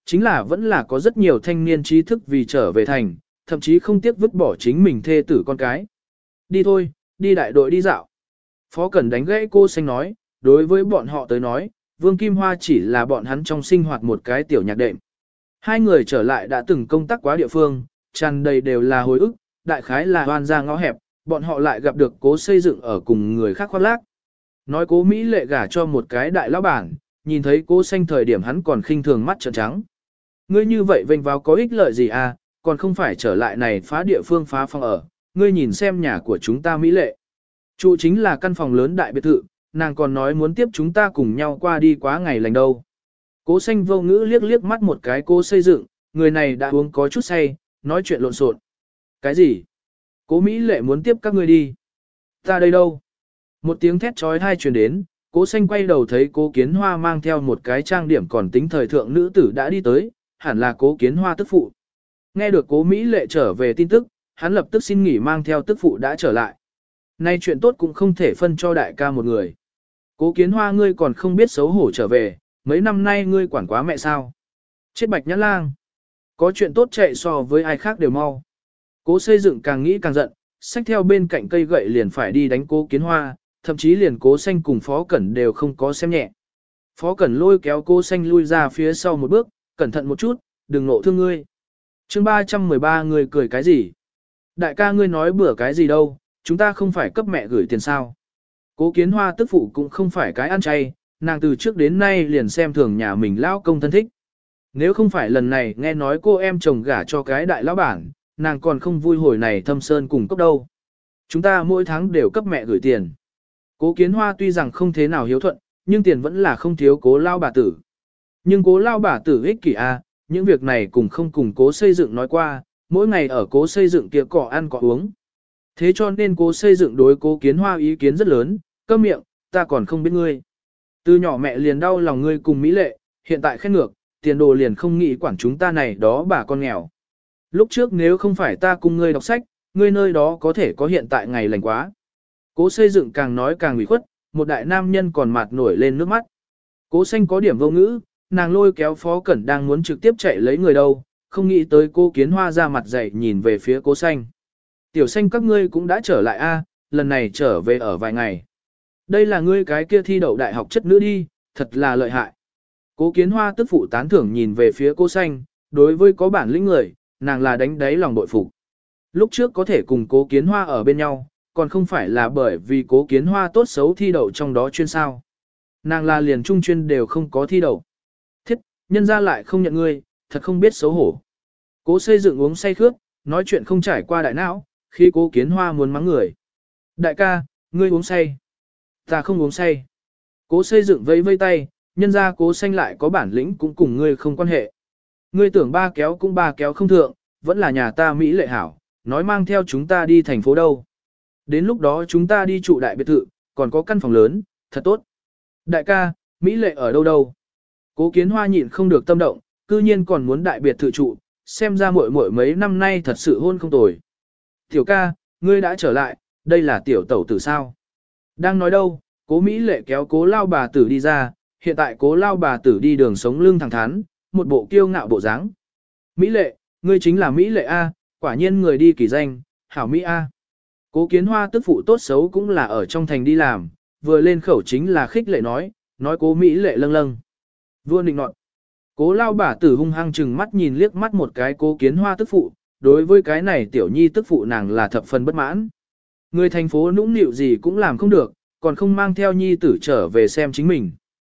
Chính là vẫn là có rất nhiều thanh niên trí thức vì trở về thành, thậm chí không tiếc vứt bỏ chính mình thê tử con cái. Đi thôi, đi đại đội đi dạo. Phó Cẩn đánh gãy cô xanh nói, đối với bọn họ tới nói, Vương Kim Hoa chỉ là bọn hắn trong sinh hoạt một cái tiểu nhạc đệm. Hai người trở lại đã từng công tác quá địa phương, tràn đầy đều là hồi ức, đại khái là hoan ra ngõ hẹp, bọn họ lại gặp được Cố Xây Dựng ở cùng người khác khoác lác. Nói Cố Mỹ Lệ gả cho một cái đại lão bản, nhìn thấy Cố Xanh thời điểm hắn còn khinh thường mắt trợn trắng. Ngươi như vậy vênh vào có ích lợi gì à, còn không phải trở lại này phá địa phương phá phòng ở, ngươi nhìn xem nhà của chúng ta Mỹ Lệ. Trụ chính là căn phòng lớn đại biệt thự, nàng còn nói muốn tiếp chúng ta cùng nhau qua đi quá ngày lành đâu. Cố Xanh vô ngữ liếc liếc mắt một cái Cố Xây Dựng, người này đã uống có chút say, nói chuyện lộn xộn. Cái gì? Cố Mỹ Lệ muốn tiếp các ngươi đi. Ta đây đâu? Một tiếng thét trói tai truyền đến, Cố Xanh quay đầu thấy Cố Kiến Hoa mang theo một cái trang điểm còn tính thời thượng nữ tử đã đi tới, hẳn là Cố Kiến Hoa tức phụ. Nghe được Cố Mỹ Lệ trở về tin tức, hắn lập tức xin nghỉ mang theo tức phụ đã trở lại. Nay chuyện tốt cũng không thể phân cho đại ca một người. Cố Kiến Hoa ngươi còn không biết xấu hổ trở về, mấy năm nay ngươi quản quá mẹ sao? Chết bạch nhã lang. Có chuyện tốt chạy so với ai khác đều mau. Cố Xây Dựng càng nghĩ càng giận, xách theo bên cạnh cây gậy liền phải đi đánh Cố Kiến Hoa, thậm chí liền Cố Xanh cùng Phó Cẩn đều không có xem nhẹ. Phó Cẩn lôi kéo Cố Xanh lui ra phía sau một bước, cẩn thận một chút, đừng nộ thương ngươi. Chương 313 người cười cái gì? Đại ca ngươi nói bừa cái gì đâu, chúng ta không phải cấp mẹ gửi tiền sao? Cố Kiến Hoa tức phụ cũng không phải cái ăn chay, nàng từ trước đến nay liền xem thường nhà mình lão công thân thích. Nếu không phải lần này nghe nói cô em chồng gả cho cái đại lão bản, nàng còn không vui hồi này thâm sơn cùng cốc đâu. Chúng ta mỗi tháng đều cấp mẹ gửi tiền. Cố Kiến Hoa tuy rằng không thế nào hiếu thuận, nhưng tiền vẫn là không thiếu Cố lao bà tử. Nhưng Cố lao bà tử ích kỷ a, những việc này cùng không cùng Cố Xây Dựng nói qua, mỗi ngày ở Cố Xây Dựng kia cỏ ăn cỏ uống. Thế cho nên Cố Xây Dựng đối Cố Kiến Hoa ý kiến rất lớn, câm miệng, ta còn không biết ngươi. Từ nhỏ mẹ liền đau lòng ngươi cùng Mỹ Lệ, hiện tại khen ngược, tiền đồ liền không nghĩ quản chúng ta này đó bà con nghèo. Lúc trước nếu không phải ta cùng ngươi đọc sách, ngươi nơi đó có thể có hiện tại ngày lành quá. Cố Xây Dựng càng nói càng ủy khuất, một đại nam nhân còn mặt nổi lên nước mắt. Cố Xanh có điểm vô ngữ, nàng lôi kéo Phó Cẩn đang muốn trực tiếp chạy lấy người đâu, không nghĩ tới Cố Kiến Hoa ra mặt dậy nhìn về phía Cố Xanh. Tiểu Xanh các ngươi cũng đã trở lại a, lần này trở về ở vài ngày. Đây là ngươi cái kia thi đậu đại học chất nữ đi, thật là lợi hại. Cố Kiến Hoa tức phụ tán thưởng nhìn về phía Cố Xanh, đối với có bản lĩnh người, nàng là đánh đáy lòng bội phục. Lúc trước có thể cùng Cố Kiến Hoa ở bên nhau, còn không phải là bởi vì Cố Kiến Hoa tốt xấu thi đậu trong đó chuyên sao. Nàng là liền trung chuyên đều không có thi đậu. Thiết, nhân ra lại không nhận ngươi, thật không biết xấu hổ. Cố Xây Dựng uống say khướt, nói chuyện không trải qua đại não, khi Cố Kiến Hoa muốn mắng người. Đại ca, ngươi uống say. Ta không uống say. Cố Xây Dựng vẫy vây tay, nhân ra Cố Xanh lại có bản lĩnh cũng cùng ngươi không quan hệ. Ngươi tưởng ba kéo cũng ba kéo không thượng, vẫn là nhà ta Mỹ Lệ hảo, nói mang theo chúng ta đi thành phố đâu. Đến lúc đó chúng ta đi trụ đại biệt thự, còn có căn phòng lớn, thật tốt. Đại ca, Mỹ Lệ ở đâu đâu? Cố Kiến Hoa nhịn không được tâm động, cư nhiên còn muốn đại biệt thự trụ, xem ra muội muội mấy năm nay thật sự hôn không tồi. Tiểu ca, ngươi đã trở lại, đây là tiểu tẩu tử sao? Đang nói đâu, Cố Mỹ Lệ kéo Cố lao bà tử đi ra, hiện tại Cố lao bà tử đi đường sống lưng thẳng thắn, một bộ kiêu ngạo bộ dáng. Mỹ Lệ, ngươi chính là Mỹ Lệ A, quả nhiên người đi kỳ danh, hảo Mỹ A. Cố Kiến Hoa tức phụ tốt xấu cũng là ở trong thành đi làm, vừa lên khẩu chính là khích lệ nói Cố Mỹ Lệ lâng lâng. Vua nịnh nọt. Cố lao bà tử hung hăng chừng mắt nhìn liếc mắt một cái Cố Kiến Hoa tức phụ, đối với cái này tiểu nhi tức phụ nàng là thập phần bất mãn. Người thành phố nũng nịu gì cũng làm không được, còn không mang theo nhi tử trở về xem chính mình.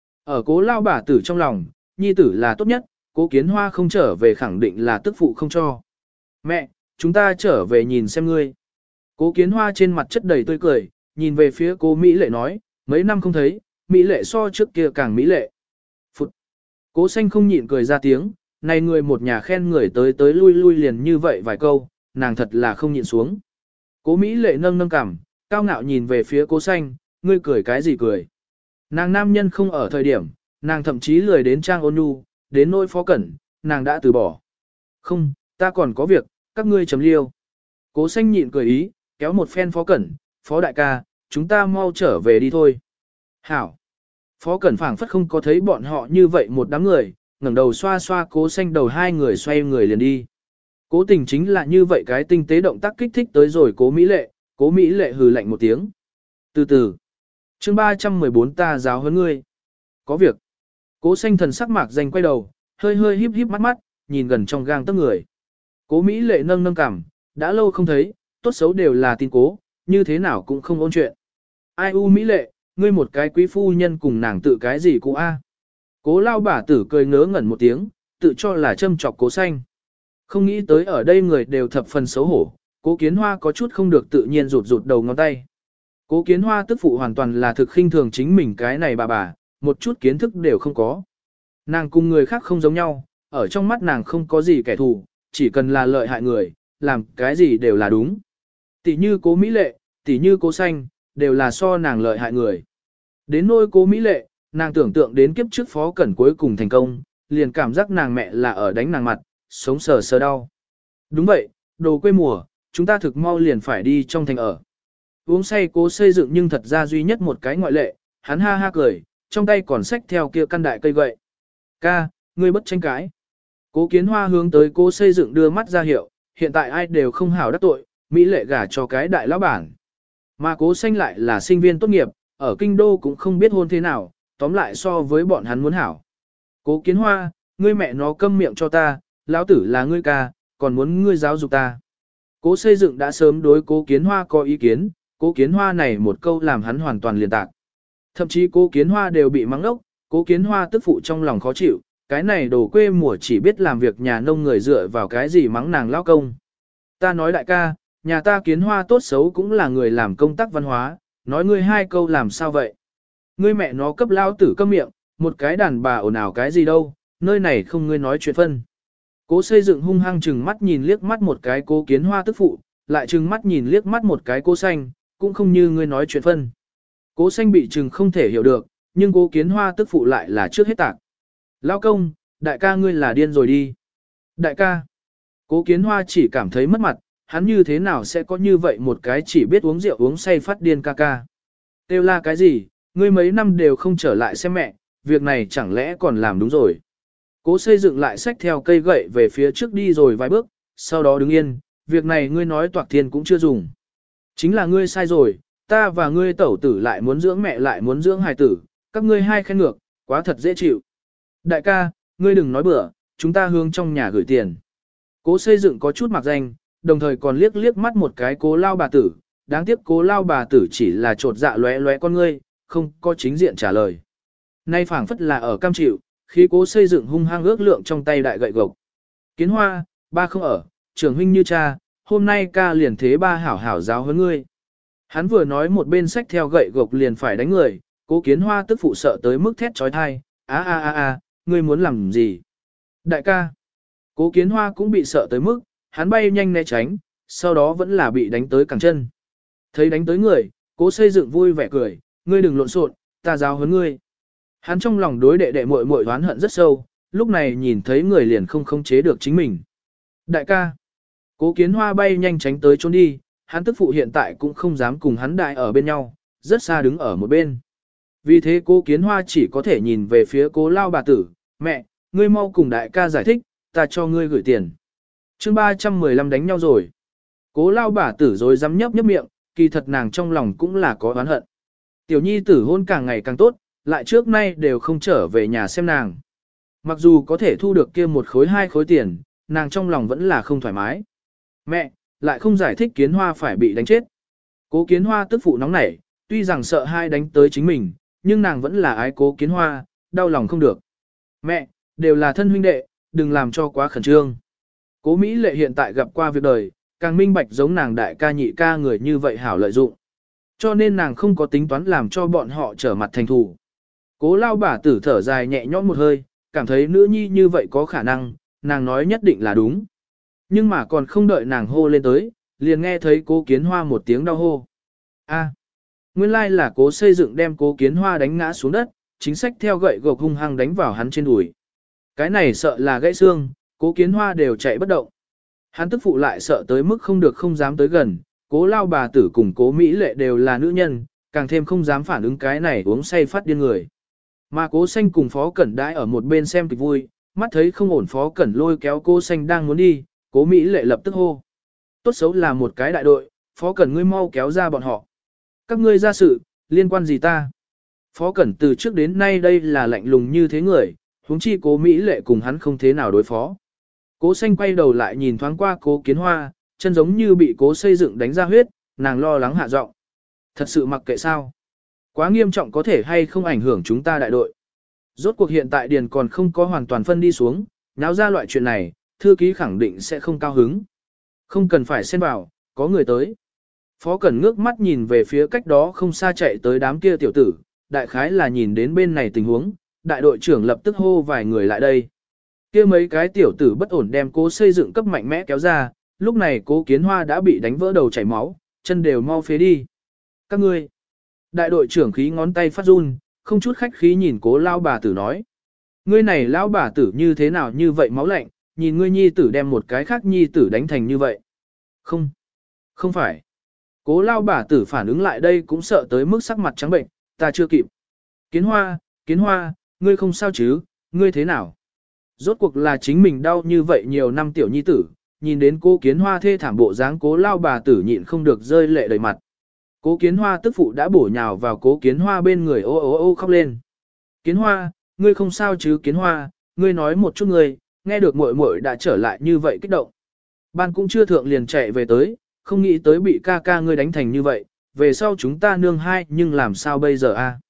Ở Cố lao bà tử trong lòng, nhi tử là tốt nhất, Cố Kiến Hoa không trở về khẳng định là tức phụ không cho. Mẹ, chúng ta trở về nhìn xem ngươi. Cố Kiến Hoa trên mặt chất đầy tươi cười, nhìn về phía Cố Mỹ Lệ nói, mấy năm không thấy, Mỹ Lệ so trước kia càng Mỹ Lệ. Phụt. Cố Xanh không nhịn cười ra tiếng, này người một nhà khen người tới tới lui lui liền như vậy vài câu, nàng thật là không nhịn xuống. Cố Mỹ Lệ nâng nâng cằm, cao ngạo nhìn về phía Cố Xanh, ngươi cười cái gì cười. Nàng nam nhân không ở thời điểm, nàng thậm chí lười đến trang ôn nhu, đến nỗi Phó Cẩn, nàng đã từ bỏ. Không, ta còn có việc, các ngươi chấm liêu. Cố Xanh nhịn cười ý, kéo một phen Phó Cẩn, Phó đại ca, chúng ta mau trở về đi thôi. Hảo. Phó Cẩn phảng phất không có thấy bọn họ như vậy một đám người, ngẩng đầu xoa xoa Cố Xanh đầu, hai người xoay người liền đi. Cố Tình chính là như vậy cái tinh tế động tác kích thích tới rồi Cố Mỹ Lệ hừ lạnh một tiếng. Từ từ. Chương 314 ta giáo huấn ngươi. Có việc. Cố Xanh thần sắc mạc danh quay đầu, hơi hơi híp híp mắt mắt, nhìn gần trong gang tấc người. Cố Mỹ Lệ nâng nâng cằm, đã lâu không thấy, tốt xấu đều là tin cố, như thế nào cũng không ôn chuyện. Ai u Mỹ Lệ, ngươi một cái quý phu nhân cùng nàng tự cái gì cụ a? Cố lao bà tử cười ngớ ngẩn một tiếng, tự cho là châm chọc Cố Xanh. Không nghĩ tới ở đây người đều thập phần xấu hổ, Cố Kiến Hoa có chút không được tự nhiên rụt rụt đầu ngón tay. Cố Kiến Hoa tức phụ hoàn toàn là thực khinh thường chính mình cái này bà, một chút kiến thức đều không có. Nàng cùng người khác không giống nhau, ở trong mắt nàng không có gì kẻ thù, chỉ cần là lợi hại người, làm cái gì đều là đúng. Tỷ như Cố Mỹ Lệ, tỷ như Cố Xanh, đều là so nàng lợi hại người. Đến nôi Cố Mỹ Lệ, nàng tưởng tượng đến kiếp trước Phó Cẩn cuối cùng thành công, liền cảm giác nàng mẹ là ở đánh nàng mặt, sống sờ sờ đau. Đúng vậy, đồ quê mùa, chúng ta thực mau liền phải đi trong thành ở. Uống say Cố Xây Dựng nhưng thật ra duy nhất một cái ngoại lệ, hắn ha ha cười, trong tay còn xách theo kia căn đại cây gậy. Ca, ngươi bất tranh cãi. Cố Kiến Hoa hướng tới Cố Xây Dựng đưa mắt ra hiệu, hiện tại ai đều không hảo đắc tội, Mỹ Lệ gả cho cái đại lão bản. Mà Cố Xanh lại là sinh viên tốt nghiệp, ở kinh đô cũng không biết hôn thế nào, tóm lại so với bọn hắn muốn hảo. Cố Kiến Hoa, ngươi mẹ nó câm miệng cho ta, lão tử là ngươi ca, còn muốn ngươi giáo dục ta. Cố Xây Dựng đã sớm đối Cố Kiến Hoa có ý kiến, Cố Kiến Hoa này một câu làm hắn hoàn toàn liền tạc. Thậm chí Cố Kiến Hoa đều bị mắng ốc, Cố Kiến Hoa tức phụ trong lòng khó chịu, cái này đồ quê mùa chỉ biết làm việc nhà nông người dựa vào cái gì mắng nàng lao công. Ta nói đại ca, nhà ta Kiến Hoa tốt xấu cũng là người làm công tác văn hóa, nói ngươi hai câu làm sao vậy? Ngươi mẹ nó cấp lao tử câm miệng, một cái đàn bà ồn ào cái gì đâu, nơi này không ngươi nói chuyện phân. Cố Xây Dựng hung hăng chừng mắt nhìn liếc mắt một cái Cố Kiến Hoa tức phụ, lại chừng mắt nhìn liếc mắt một cái Cố Xanh, cũng không như ngươi nói chuyện phân. Cố Xanh bị chừng không thể hiểu được, nhưng Cố Kiến Hoa tức phụ lại là trước hết tạc. Lao công, đại ca ngươi là điên rồi đi. Đại ca. Cố Kiến Hoa chỉ cảm thấy mất mặt, hắn như thế nào sẽ có như vậy một cái chỉ biết uống rượu uống say phát điên ca ca. Têu la cái gì, ngươi mấy năm đều không trở lại xem mẹ, việc này chẳng lẽ còn làm đúng rồi. Cố Xây Dựng lại xách theo cây gậy về phía trước đi rồi vài bước, sau đó đứng yên, việc này ngươi nói toạc thiên cũng chưa dùng. Chính là ngươi sai rồi, ta và ngươi tẩu tử lại muốn dưỡng mẹ lại muốn dưỡng hài tử, các ngươi hai khen ngược, quá thật dễ chịu. Đại ca, ngươi đừng nói bừa, chúng ta hướng trong nhà gửi tiền. Cố Xây Dựng có chút mặc danh, đồng thời còn liếc liếc mắt một cái Cố lao bà tử, đáng tiếc Cố lao bà tử chỉ là trột dạ lóe lóe con ngươi, không có chính diện trả lời. Nay phảng phất là ở cam chịu, khi Cố Xây Dựng hung hăng ước lượng trong tay đại gậy gộc. Kiến Hoa, ba không ở, trưởng huynh như cha, hôm nay ca liền thế ba hảo hảo giáo huấn ngươi. Hắn vừa nói một bên xách theo gậy gộc liền phải đánh người, Cố Kiến Hoa tức phụ sợ tới mức thét trói thai, ngươi muốn làm gì? Đại ca. Cố Kiến Hoa cũng bị sợ tới mức, hắn bay nhanh né tránh, sau đó vẫn là bị đánh tới cẳng chân. Thấy đánh tới người, Cố Xây Dựng vui vẻ cười, ngươi đừng lộn xộn, ta giáo huấn ngươi. Hắn trong lòng đối đệ đệ muội muội oán hận rất sâu, lúc này nhìn thấy người liền không khống chế được chính mình. Đại ca. Cố Kiến Hoa bay nhanh tránh tới trốn đi, hắn tức phụ hiện tại cũng không dám cùng hắn đại ở bên nhau, rất xa đứng ở một bên. Vì thế Cố Kiến Hoa chỉ có thể nhìn về phía Cố lao bà tử, mẹ, ngươi mau cùng đại ca giải thích, ta cho ngươi gửi tiền. Chương 315 đánh nhau rồi. Cố lao bà tử rồi dám nhấp nhấp miệng, kỳ thật nàng trong lòng cũng là có oán hận. Tiểu nhi tử hôn càng ngày càng tốt, lại trước nay đều không trở về nhà xem nàng. Mặc dù có thể thu được kia một khối hai khối tiền, nàng trong lòng vẫn là không thoải mái. Mẹ, lại không giải thích Kiến Hoa phải bị đánh chết. Cố Kiến Hoa tức phụ nóng nảy, tuy rằng sợ hai đánh tới chính mình, nhưng nàng vẫn là ái Cố Kiến Hoa, đau lòng không được. Mẹ, đều là thân huynh đệ, đừng làm cho quá khẩn trương. Cố Mỹ Lệ hiện tại gặp qua việc đời, càng minh bạch giống nàng đại ca nhị ca người như vậy hảo lợi dụng. Cho nên nàng không có tính toán làm cho bọn họ trở mặt thành thù. Cố lao bà tử thở dài nhẹ nhõm một hơi, cảm thấy nữ nhi như vậy có khả năng, nàng nói nhất định là đúng. Nhưng mà còn không đợi nàng hô lên tới, liền nghe thấy Cố Kiến Hoa một tiếng đau hô. Nguyên lai là Cố Xây Dựng đem Cố Kiến Hoa đánh ngã xuống đất, chính sách theo gậy gộc hung hăng đánh vào hắn trên đùi. Cái này sợ là gãy xương, Cố Kiến Hoa đều chạy bất động. Hắn tức phụ lại sợ tới mức không được không dám tới gần, Cố lao bà tử cùng Cố Mỹ Lệ đều là nữ nhân, càng thêm không dám phản ứng cái này uống say phát điên người. Mà Cố Xanh cùng Phó Cẩn đãi ở một bên xem kịch vui, mắt thấy không ổn Phó Cẩn lôi kéo Cố Xanh đang muốn đi, Cố Mỹ Lệ lập tức hô. Tốt xấu là một cái đại đội, Phó Cẩn ngươi mau kéo ra bọn họ. Các ngươi ra sự, liên quan gì ta? Phó Cẩn từ trước đến nay đây là lạnh lùng như thế người, huống chi Cố Mỹ Lệ cùng hắn không thế nào đối phó. Cố Xanh quay đầu lại nhìn thoáng qua Cố Kiến Hoa, chân giống như bị Cố Xây Dựng đánh ra huyết, nàng lo lắng hạ giọng. Thật sự mặc kệ sao? Quá nghiêm trọng có thể hay không ảnh hưởng chúng ta đại đội. Rốt cuộc hiện tại điền còn không có hoàn toàn phân đi xuống, náo ra loại chuyện này, thư ký khẳng định sẽ không cao hứng. Không cần phải xen vào, có người tới. Phó Cẩn ngước mắt nhìn về phía cách đó không xa chạy tới đám kia tiểu tử, đại khái là nhìn đến bên này tình huống, đại đội trưởng lập tức hô vài người lại đây. Kia mấy cái tiểu tử bất ổn đem Cố Xây Dựng cấp mạnh mẽ kéo ra, lúc này Cố Kiến Hoa đã bị đánh vỡ đầu chảy máu, chân đều mau phế đi. Các ngươi, đại đội trưởng khí ngón tay phát run, không chút khách khí nhìn Cố lao bà tử nói. Ngươi này lão bà tử như thế nào như vậy máu lạnh, nhìn ngươi nhi tử đem một cái khác nhi tử đánh thành như vậy. Không phải. Cố lao bà tử phản ứng lại đây cũng sợ tới mức sắc mặt trắng bệnh, ta chưa kịp. Kiến Hoa, ngươi không sao chứ, ngươi thế nào? Rốt cuộc là chính mình đau như vậy nhiều năm tiểu nhi tử, nhìn đến Cố Kiến Hoa thê thảm bộ dáng Cố lao bà tử nhịn không được rơi lệ đầy mặt. Cố Kiến Hoa tức phụ đã bổ nhào vào Cố Kiến Hoa bên người ô ô ô khóc lên. Kiến Hoa, ngươi không sao chứ Kiến Hoa, ngươi nói một chút ngươi, nghe được muội muội đã trở lại như vậy kích động. Ban cũng chưa thượng liền chạy về tới, không nghĩ tới bị ca ca ngươi đánh thành như vậy, về sau chúng ta nương hai nhưng làm sao bây giờ a?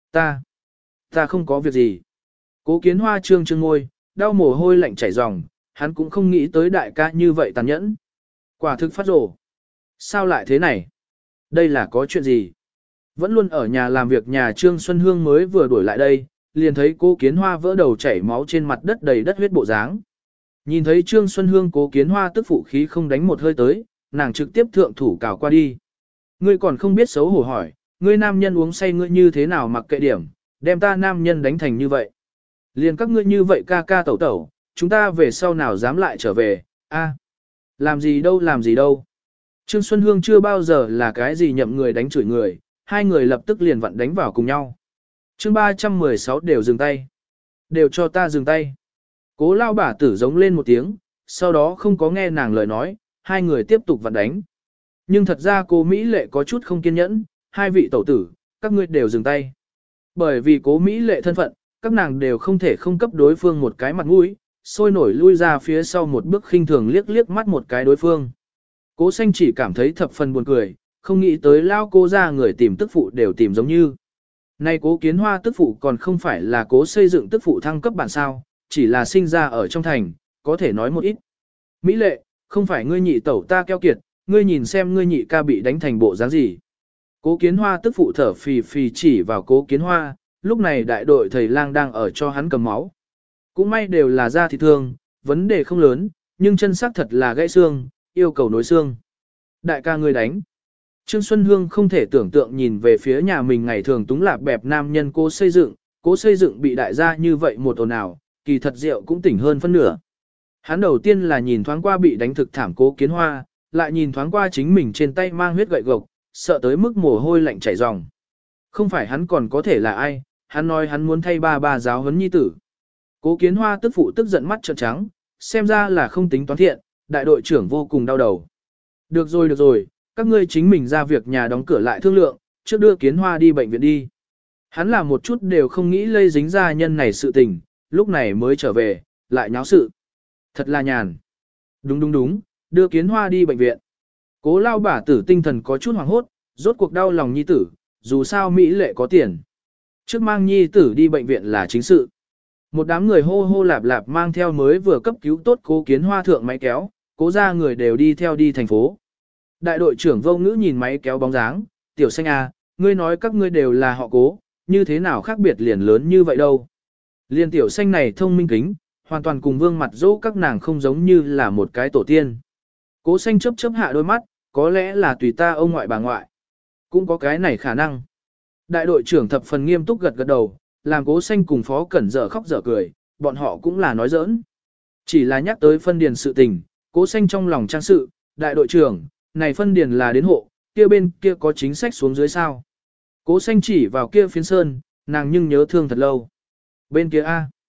Ta không có việc gì. Cố Kiến Hoa trương trương ngôi, đau mồ hôi lạnh chảy ròng, hắn cũng không nghĩ tới đại ca như vậy tàn nhẫn. Quả thực phát rồ. Sao lại thế này? Đây là có chuyện gì? Vẫn luôn ở nhà làm việc nhà Trương Xuân Hương mới vừa đuổi lại đây, liền thấy Cố Kiến Hoa vỡ đầu chảy máu trên mặt đất đầy đất huyết bộ dáng. Nhìn thấy Trương Xuân Hương Cố Kiến Hoa tức phụ khí không đánh một hơi tới, nàng trực tiếp thượng thủ cào qua đi. Ngươi còn không biết xấu hổ hỏi, ngươi nam nhân uống say ngươi như thế nào mặc kệ điểm, đem ta nam nhân đánh thành như vậy. Liền các ngươi như vậy ca ca tẩu tẩu, chúng ta về sau nào dám lại trở về, a? Làm gì đâu. Trương Xuân Hương chưa bao giờ là cái gì nhậm người đánh chửi người, hai người lập tức liền vặn đánh vào cùng nhau. Chương 316 đều dừng tay. Đều cho ta dừng tay. Cố lao bà tử giống lên một tiếng, sau đó không có nghe nàng lời nói, hai người tiếp tục vặn đánh. Nhưng thật ra cô Mỹ Lệ có chút không kiên nhẫn, hai vị tẩu tử, các ngươi đều dừng tay. Bởi vì Cố Mỹ Lệ thân phận, các nàng đều không thể không cấp đối phương một cái mặt mũi, sôi nổi lui ra phía sau một bước khinh thường liếc liếc mắt một cái đối phương. Cố Xanh chỉ cảm thấy thập phần buồn cười, không nghĩ tới lao cô ra người tìm tức phụ đều tìm giống như. Nay Cố Kiến Hoa tức phụ còn không phải là Cố Xây Dựng tức phụ thăng cấp bản sao, chỉ là sinh ra ở trong thành, có thể nói một ít. Mỹ Lệ, không phải ngươi nhị tẩu ta keo kiệt, ngươi nhìn xem ngươi nhị ca bị đánh thành bộ dáng gì. Cố Kiến Hoa tức phụ thở phì phì chỉ vào Cố Kiến Hoa, lúc này đại đội thầy lang đang ở cho hắn cầm máu. Cũng may đều là da thịt thương, vấn đề không lớn, nhưng chân xác thật là gãy xương, yêu cầu nối xương. Đại ca ngươi đánh. Trương Xuân Hương không thể tưởng tượng nhìn về phía nhà mình ngày thường túng lạc bẹp nam nhân Cố Xây Dựng bị đại gia như vậy một ồn ào, kỳ thật rượu cũng tỉnh hơn phân nửa. Hắn đầu tiên là nhìn thoáng qua bị đánh thực thảm Cố Kiến Hoa, lại nhìn thoáng qua chính mình trên tay mang huyết gậy gộc, sợ tới mức mồ hôi lạnh chảy ròng. Không phải hắn còn có thể là ai, hắn nói hắn muốn thay ba giáo huấn nhi tử. Cố Kiến Hoa tức phụ tức giận mắt trợn trắng, xem ra là không tính toán thiện, đại đội trưởng vô cùng đau đầu. Được rồi, các ngươi chính mình ra việc nhà đóng cửa lại thương lượng, trước đưa Kiến Hoa đi bệnh viện đi. Hắn là một chút đều không nghĩ lây dính ra nhân này sự tình, lúc này mới trở về, lại nháo sự. Thật là nhàn. Đúng, đưa Kiến Hoa đi bệnh viện. Cố lao bả tử tinh thần có chút hoảng hốt, rốt cuộc đau lòng nhi tử, dù sao Mỹ Lệ có tiền. Trước mang nhi tử đi bệnh viện là chính sự. Một đám người hô hô lạp lạp mang theo mới vừa cấp cứu tốt Cố Kiến Hoa thượng máy kéo, cố ra người đều đi theo đi thành phố. Đại đội trưởng Vô Ngữ nhìn máy kéo bóng dáng, tiểu Xanh à, ngươi nói các ngươi đều là họ Cố, như thế nào khác biệt liền lớn như vậy đâu. Liên tiểu Xanh này thông minh kính, hoàn toàn cùng Vương Mặt Dỗ các nàng không giống như là một cái tổ tiên. Cố Xanh chớp chớp hạ đôi mắt, có lẽ là tùy ta ông ngoại bà ngoại. Cũng có cái này khả năng. Đại đội trưởng thập phần nghiêm túc gật gật đầu, làm Cố Xanh cùng Phó Cẩn dở khóc dở cười, bọn họ cũng là nói giỡn. Chỉ là nhắc tới phân điền sự tình, Cố Xanh trong lòng trang sự, đại đội trưởng, này phân điền là đến hộ, kia bên kia có chính sách xuống dưới sao. Cố Xanh chỉ vào kia phiến sơn, nàng nhưng nhớ thương thật lâu. Bên kia A.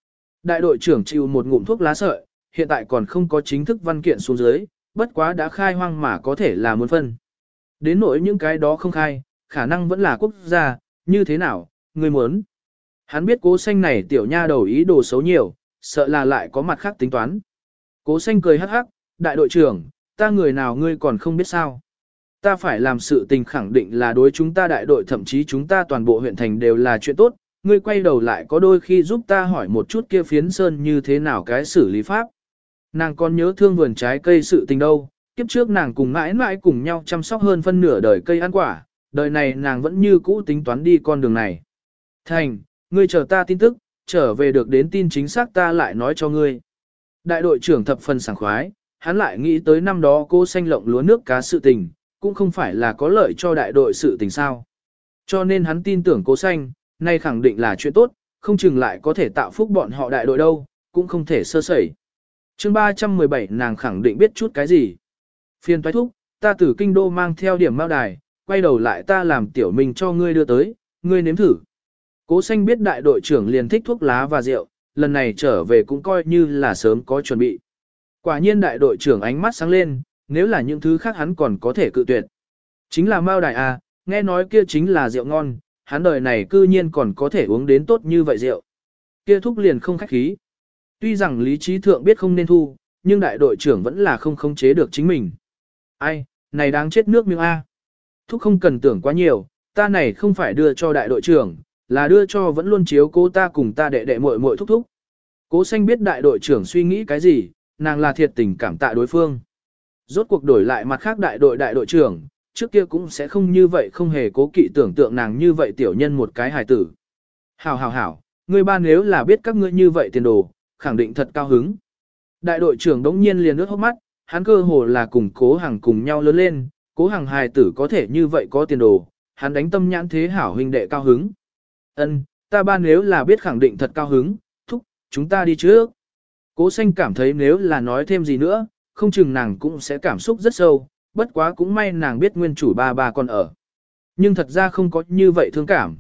Đại đội trưởng chịu một ngụm thuốc lá sợi, hiện tại còn không có chính thức văn kiện xuống dưới, bất quá đã khai hoang mà có thể là muốn phân. Đến nỗi những cái đó không khai, khả năng vẫn là quốc gia, như thế nào, người muốn. Hắn biết Cố Xanh này tiểu nha đầu ý đồ xấu nhiều, sợ là lại có mặt khác tính toán. Cố Xanh cười hắc hắc, đại đội trưởng, ta người nào ngươi còn không biết sao. Ta phải làm sự tình khẳng định là đối chúng ta đại đội, thậm chí chúng ta toàn bộ huyện thành đều là chuyện tốt, ngươi quay đầu lại có đôi khi giúp ta hỏi một chút kia phiến sơn như thế nào cái xử lý pháp. Nàng còn nhớ thương vườn trái cây sự tình đâu, kiếp trước nàng cùng mãi mãi cùng nhau chăm sóc hơn phân nửa đời cây ăn quả, đời này nàng vẫn như cũ tính toán đi con đường này. Thành, ngươi chờ ta tin tức, trở về được đến tin chính xác ta lại nói cho ngươi. Đại đội trưởng thập phần sảng khoái, hắn lại nghĩ tới năm đó Cố Xanh lộng lúa nước cá sự tình, cũng không phải là có lợi cho đại đội sự tình sao. Cho nên hắn tin tưởng Cố Xanh, nay khẳng định là chuyện tốt, không chừng lại có thể tạo phúc bọn họ đại đội đâu, cũng không thể sơ sẩy. Chương 317 nàng khẳng định biết chút cái gì. Phiên toái thúc, ta từ kinh đô mang theo điểm mao đài, quay đầu lại ta làm tiểu mình cho ngươi đưa tới, ngươi nếm thử. Cố Xanh biết đại đội trưởng liền thích thuốc lá và rượu, lần này trở về cũng coi như là sớm có chuẩn bị. Quả nhiên đại đội trưởng ánh mắt sáng lên, nếu là những thứ khác hắn còn có thể cự tuyệt. Chính là mao đài à, nghe nói kia chính là rượu ngon, hắn đời này cư nhiên còn có thể uống đến tốt như vậy rượu. Kia thúc liền không khách khí. Tuy rằng lý trí thượng biết không nên thu, nhưng đại đội trưởng vẫn là không khống chế được chính mình. Ai, này đáng chết nước miếng A. Thúc không cần tưởng quá nhiều, ta này không phải đưa cho đại đội trưởng, là đưa cho vẫn luôn chiếu cố ta cùng ta đệ đệ muội muội thúc thúc. Cố Xanh biết đại đội trưởng suy nghĩ cái gì, nàng là thiệt tình cảm tạ đối phương. Rốt cuộc đổi lại mặt khác đại đội trưởng, trước kia cũng sẽ không như vậy, không hề cố kỵ tưởng tượng nàng như vậy tiểu nhân một cái hài tử. Hảo hảo hảo, người ba nếu là biết các ngươi như vậy tiền đồ, khẳng định thật cao hứng. Đại đội trưởng đống nhiên liền ướt hốc mắt, hắn cơ hồ là cùng Cố Hằng cùng nhau lớn lên, Cố Hằng hài tử có thể như vậy có tiền đồ, hắn đánh tâm nhãn thế hảo huynh đệ cao hứng. Ân, ta ba nếu là biết khẳng định thật cao hứng, thúc, chúng ta đi trước. Cố Xanh cảm thấy nếu là nói thêm gì nữa, không chừng nàng cũng sẽ cảm xúc rất sâu, bất quá cũng may nàng biết nguyên chủ ba còn ở. Nhưng thật ra không có như vậy thương cảm.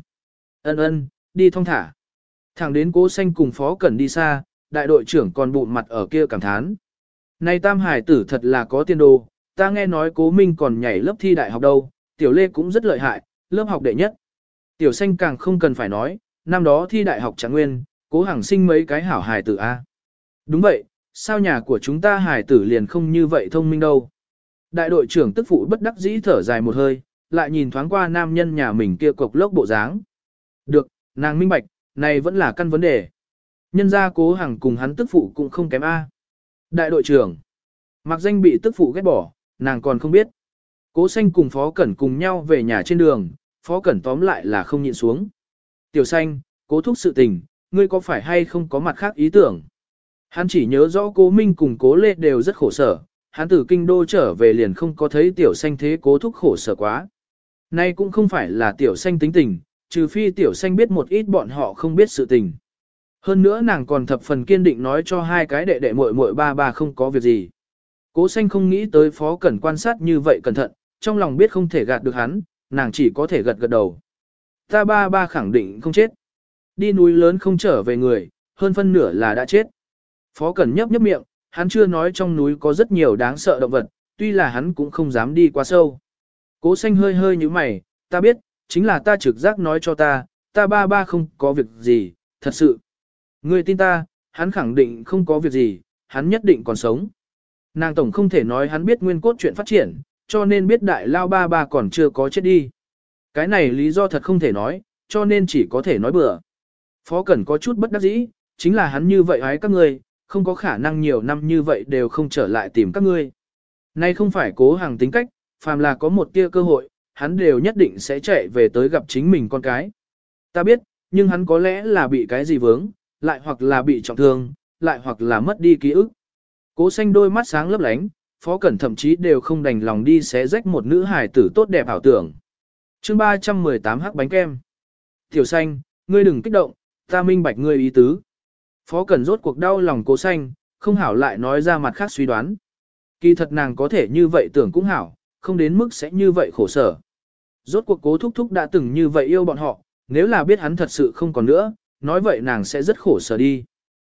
Ân, đi thong thả. Thẳng đến Cố Xanh cùng Phó Cẩn đi xa, đại đội trưởng còn bụng mặt ở kia cảm thán. Này tam hải tử thật là có tiền đồ, ta nghe nói Cố Minh còn nhảy lớp thi đại học đâu, Tiểu Lê cũng rất lợi hại, lớp học đệ nhất. Tiểu Xanh càng không cần phải nói, năm đó thi đại học Trạng Nguyên, Cố Hằng sinh mấy cái hảo hài tử a. Đúng vậy, sao nhà của chúng ta hài tử liền không như vậy thông minh đâu. Đại đội trưởng tức phụ bất đắc dĩ thở dài một hơi, lại nhìn thoáng qua nam nhân nhà mình kia cục lốc bộ dáng. Được, nàng minh bạch, này vẫn là căn vấn đề. Nhân ra Cố Hằng cùng hắn tức phụ cũng không kém a. Đại đội trưởng, mặc danh bị tức phụ ghét bỏ, nàng còn không biết. Cố Xanh cùng Phó Cẩn cùng nhau về nhà trên đường, Phó Cẩn tóm lại là không nhịn xuống. Tiểu Xanh, Cố thúc sự tình, ngươi có phải hay không có mặt khác ý tưởng? Hắn chỉ nhớ rõ Cố Minh cùng Cố Lê đều rất khổ sở, hắn từ kinh đô trở về liền không có thấy Tiểu Xanh thế Cố thúc khổ sở quá. Nay cũng không phải là Tiểu Xanh tính tình, trừ phi Tiểu Xanh biết một ít bọn họ không biết sự tình. Hơn nữa nàng còn thập phần kiên định nói cho hai cái đệ đệ muội muội ba không có việc gì. Cố Xanh không nghĩ tới Phó Cẩn quan sát như vậy cẩn thận, trong lòng biết không thể gạt được hắn, nàng chỉ có thể gật gật đầu. Ta ba khẳng định không chết. Đi núi lớn không trở về người, hơn phân nửa là đã chết. Phó Cẩn nhấp miệng, hắn chưa nói trong núi có rất nhiều đáng sợ động vật, tuy là hắn cũng không dám đi quá sâu. Cố Xanh hơi hơi như mày, ta biết, chính là ta trực giác nói cho ta ba không có việc gì, thật sự. Ngươi tin ta, hắn khẳng định không có việc gì, hắn nhất định còn sống. Nàng tổng không thể nói hắn biết nguyên cốt chuyện phát triển, cho nên biết đại lao ba còn chưa có chết đi. Cái này lý do thật không thể nói, cho nên chỉ có thể nói bừa. Phó Cẩn có chút bất đắc dĩ, chính là hắn như vậy ái các ngươi, không có khả năng nhiều năm như vậy đều không trở lại tìm các ngươi. Nay không phải Cố Hằng tính cách, phàm là có một tia cơ hội, hắn đều nhất định sẽ chạy về tới gặp chính mình con cái. Ta biết, nhưng hắn có lẽ là bị cái gì vướng, lại hoặc là bị trọng thương, lại hoặc là mất đi ký ức. Cố Xanh đôi mắt sáng lấp lánh, Phó Cẩn thậm chí đều không đành lòng đi xé rách một nữ hài tử tốt đẹp ảo tưởng. Chương 318 hắc bánh kem. Tiểu Xanh, ngươi đừng kích động, ta minh bạch ngươi ý tứ. Phó Cẩn rốt cuộc đau lòng Cố Xanh, không hảo lại nói ra mặt khác suy đoán. Kỳ thật nàng có thể như vậy tưởng cũng hảo, không đến mức sẽ như vậy khổ sở. Rốt cuộc Cố thúc thúc đã từng như vậy yêu bọn họ, nếu là biết hắn thật sự không còn nữa, nói vậy nàng sẽ rất khổ sở đi.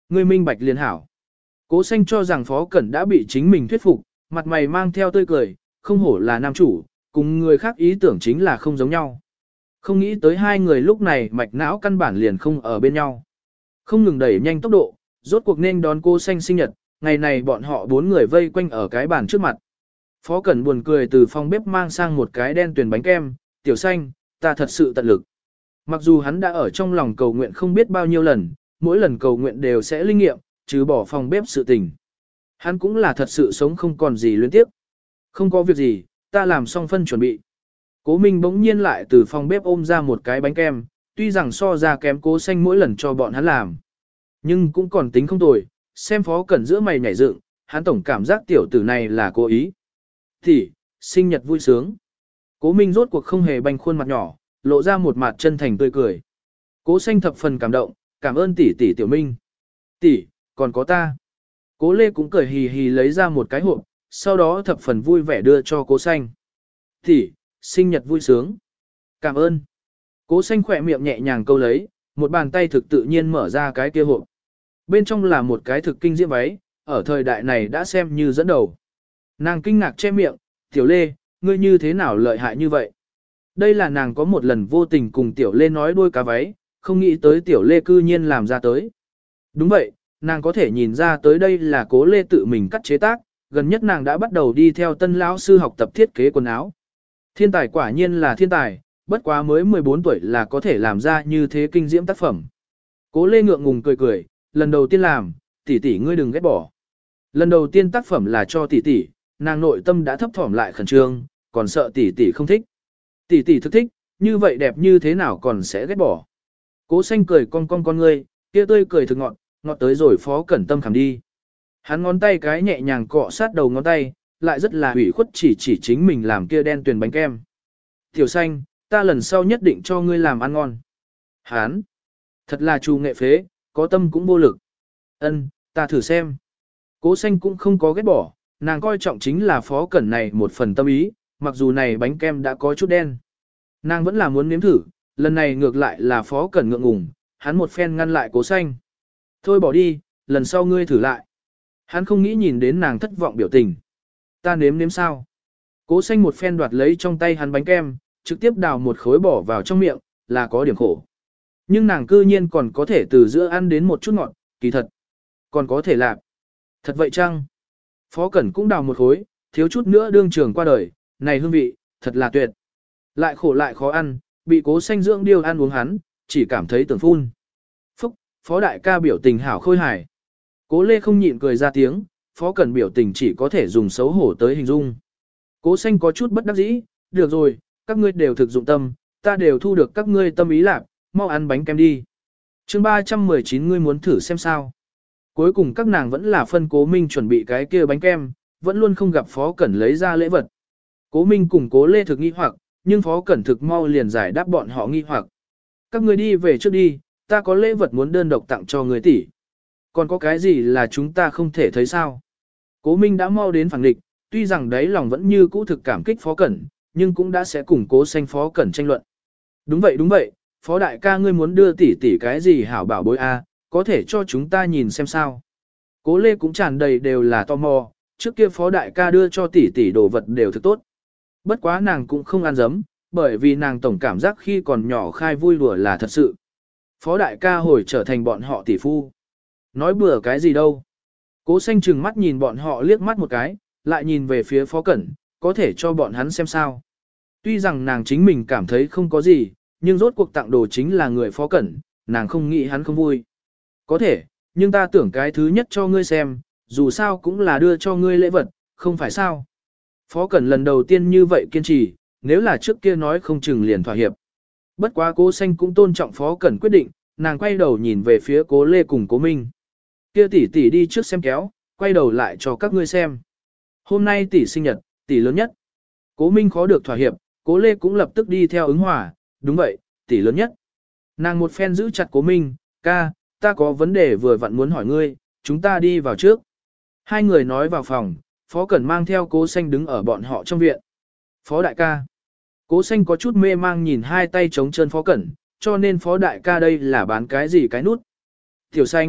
Ngươi minh bạch liền hảo. Cố xanh cho rằng Phó Cẩn đã bị chính mình thuyết phục, mặt mày mang theo tươi cười, không hổ là nam chủ, cùng người khác ý tưởng chính là không giống nhau. Không nghĩ tới hai người lúc này mạch não căn bản liền không ở bên nhau. Không ngừng đẩy nhanh tốc độ, rốt cuộc nên đón cô xanh sinh nhật, ngày này bọn họ 4 người vây quanh ở cái bàn trước mặt. Phó Cẩn buồn cười từ phòng bếp mang sang một cái đen tuyền bánh kem, tiểu xanh, ta thật sự tận lực. Mặc dù hắn đã ở trong lòng cầu nguyện không biết bao nhiêu lần, mỗi lần cầu nguyện đều sẽ linh nghiệm, trừ bỏ phòng bếp sự tình. Hắn cũng là thật sự sống không còn gì luyến tiếp. Không có việc gì, ta làm xong phân chuẩn bị. Cố Minh bỗng nhiên lại từ phòng bếp ôm ra một cái bánh kem, tuy rằng so ra kém Cố Xanh mỗi lần cho bọn hắn làm. Nhưng cũng còn tính không tồi, xem Phó Cẩn giữa mày nhảy dựng, hắn tổng cảm giác tiểu tử này là cố ý. Thì, sinh nhật vui sướng. Cố Minh rốt cuộc không hề banh khuôn mặt nhỏ, lộ ra một mặt chân thành tươi cười. Cố Xanh thập phần cảm động, cảm ơn tỷ tỷ Tiểu Minh. Tỷ, còn có ta. Cố Lê cũng cười hì hì lấy ra một cái hộp, sau đó thập phần vui vẻ đưa cho Cố Xanh. Tỷ, sinh nhật vui sướng. Cảm ơn. Cố Xanh khỏe miệng nhẹ nhàng câu lấy, một bàn tay thực tự nhiên mở ra cái kia hộp. Bên trong là một cái thực kinh diễm váy, ở thời đại này đã xem như dẫn đầu. Nàng kinh ngạc che miệng, Tiểu Lê, ngươi như thế nào lợi hại như vậy? Đây là nàng có một lần vô tình cùng Tiểu Lê nói đôi cá váy, không nghĩ tới Tiểu Lê cư nhiên làm ra tới. Đúng vậy, nàng có thể nhìn ra tới đây là Cố Lê tự mình cắt chế tác, gần nhất nàng đã bắt đầu đi theo tân lão sư học tập thiết kế quần áo. Thiên tài quả nhiên là thiên tài, bất quá mới 14 tuổi là có thể làm ra như thế kinh diễm tác phẩm. Cố Lê ngượng ngùng cười cười, lần đầu tiên làm, tỷ tỷ ngươi đừng ghét bỏ. Lần đầu tiên tác phẩm là cho tỷ tỷ, nàng nội tâm đã thấp thỏm lại khẩn trương, còn sợ tỷ tỷ không thích. Tỷ tỷ thực thích, như vậy đẹp như thế nào còn sẽ ghét bỏ. Cố Xanh cười con ngươi, kia tươi cười thực ngọt, ngọt tới rồi Phó Cẩn tâm khảm đi. Hắn ngón tay cái nhẹ nhàng cọ sát đầu ngón tay, lại rất là ủy khuất chỉ chính mình làm kia đen tuyền bánh kem. Tiểu Xanh, ta lần sau nhất định cho ngươi làm ăn ngon. Hán, thật là trù nghệ phế, có tâm cũng vô lực. Ân, ta thử xem. Cố Xanh cũng không có ghét bỏ, nàng coi trọng chính là Phó Cẩn này một phần tâm ý, mặc dù này bánh kem đã có chút đen. Nàng vẫn là muốn nếm thử, lần này ngược lại là Phó Cẩn ngượng ngùng, hắn một phen ngăn lại Cố Xanh. Thôi bỏ đi, lần sau ngươi thử lại. Hắn không nghĩ nhìn đến nàng thất vọng biểu tình. Ta nếm sao? Cố Xanh một phen đoạt lấy trong tay hắn bánh kem, trực tiếp đào một khối bỏ vào trong miệng, là có điểm khổ. Nhưng nàng cư nhiên còn có thể từ giữa ăn đến một chút ngọt, kỳ thật. Còn có thể làm. Thật vậy chăng? Phó Cẩn cũng đào một khối, thiếu chút nữa đương trường qua đời, này hương vị, thật là tuyệt. Lại khổ lại khó ăn, bị Cố Xanh dưỡng điêu ăn uống hắn, chỉ cảm thấy tưởng phun. Phúc, Phó đại ca biểu tình hảo khôi hài. Cố Lê không nhịn cười ra tiếng, Phó Cẩn biểu tình chỉ có thể dùng xấu hổ tới hình dung. Cố Xanh có chút bất đắc dĩ, được rồi, các ngươi đều thực dụng tâm, ta đều thu được các ngươi tâm ý lạc, mau ăn bánh kem đi. Chương 319 ngươi muốn thử xem sao. Cuối cùng các nàng vẫn là phân Cố Minh chuẩn bị cái kia bánh kem, vẫn luôn không gặp Phó Cẩn lấy ra lễ vật. Cố Minh cùng Cố Lê thực nghi hoặc, nhưng Phó Cẩn thực mau liền giải đáp bọn họ nghi hoặc. Các ngươi đi về trước đi, ta có lễ vật muốn đơn độc tặng cho người tỷ. Còn có cái gì là chúng ta không thể thấy sao? Cố Minh đã mau đến phản địch, tuy rằng đấy lòng vẫn như cũ thực cảm kích Phó Cẩn, nhưng cũng đã sẽ cùng Cố Xanh Phó Cẩn tranh luận. Đúng vậy, Phó đại ca ngươi muốn đưa tỷ tỷ cái gì hảo bảo bối a, có thể cho chúng ta nhìn xem sao. Cố Lê cũng tràn đầy đều là tò mò, trước kia Phó đại ca đưa cho tỷ tỷ đồ vật đều thực tốt. Bất quá nàng cũng không ăn dấm, bởi vì nàng tổng cảm giác khi còn nhỏ khai vui đùa là thật sự. Phó đại ca hồi trở thành bọn họ tỷ phu. Nói bừa cái gì đâu. Cố Xanh trừng mắt nhìn bọn họ liếc mắt một cái, lại nhìn về phía Phó Cẩn, có thể cho bọn hắn xem sao. Tuy rằng nàng chính mình cảm thấy không có gì, nhưng rốt cuộc tặng đồ chính là người Phó Cẩn, nàng không nghĩ hắn không vui. Có thể, nhưng ta tưởng cái thứ nhất cho ngươi xem, dù sao cũng là đưa cho ngươi lễ vật, không phải sao. Phó Cẩn lần đầu tiên như vậy kiên trì, nếu là trước kia nói không chừng liền thỏa hiệp. Bất quá Cố Xanh cũng tôn trọng Phó Cẩn quyết định, nàng quay đầu nhìn về phía Cố Lê cùng Cố Minh. Kia tỷ tỷ đi trước xem kéo, quay đầu lại cho các ngươi xem. Hôm nay tỷ sinh nhật, tỷ lớn nhất. Cố Minh khó được thỏa hiệp, Cố Lê cũng lập tức đi theo ứng hòa, đúng vậy, tỷ lớn nhất. Nàng một phen giữ chặt Cố Minh, ca, ta có vấn đề vừa vặn muốn hỏi ngươi, chúng ta đi vào trước. Hai người nói vào phòng, Phó Cẩn mang theo Cố Xanh đứng ở bọn họ trong viện. Phó đại ca. Cố Xanh có chút mê mang nhìn hai tay trống chân Phó Cẩn, cho nên Phó đại ca đây là bán cái gì cái nút. Tiểu Xanh,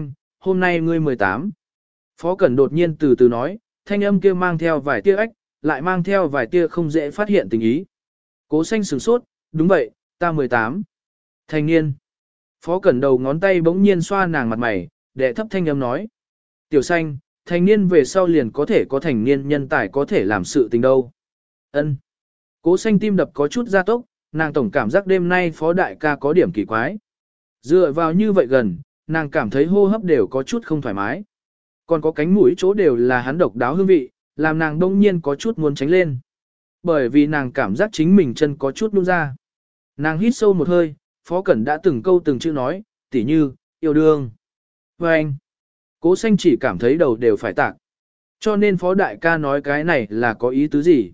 hôm nay ngươi 18. Phó Cẩn đột nhiên từ từ nói, thanh âm kia mang theo vài tia ách, lại mang theo vài tia không dễ phát hiện tình ý. Cố xanh sửng sốt, đúng vậy, ta 18. Thành niên. Phó Cẩn đầu ngón tay bỗng nhiên xoa nàng mặt mày, đệ thấp thanh âm nói. Tiểu xanh, thành niên về sau liền có thể có thành niên nhân tài có thể làm sự tình đâu. Ân. Cố xanh tim đập có chút gia tốc, nàng tổng cảm giác đêm nay phó đại ca có điểm kỳ quái. Dựa vào như vậy gần, nàng cảm thấy hô hấp đều có chút không thoải mái. Còn có cánh mũi chỗ đều là hắn độc đáo hương vị, làm nàng đông nhiên có chút muốn tránh lên. Bởi vì nàng cảm giác chính mình chân có chút nhũn ra. Nàng hít sâu một hơi, Phó Cẩn đã từng câu từng chữ nói, tỉ như, yêu đương. Và anh, Cố xanh chỉ cảm thấy đầu đều phải tạc. Cho nên Phó Đại ca nói cái này là có ý tứ gì?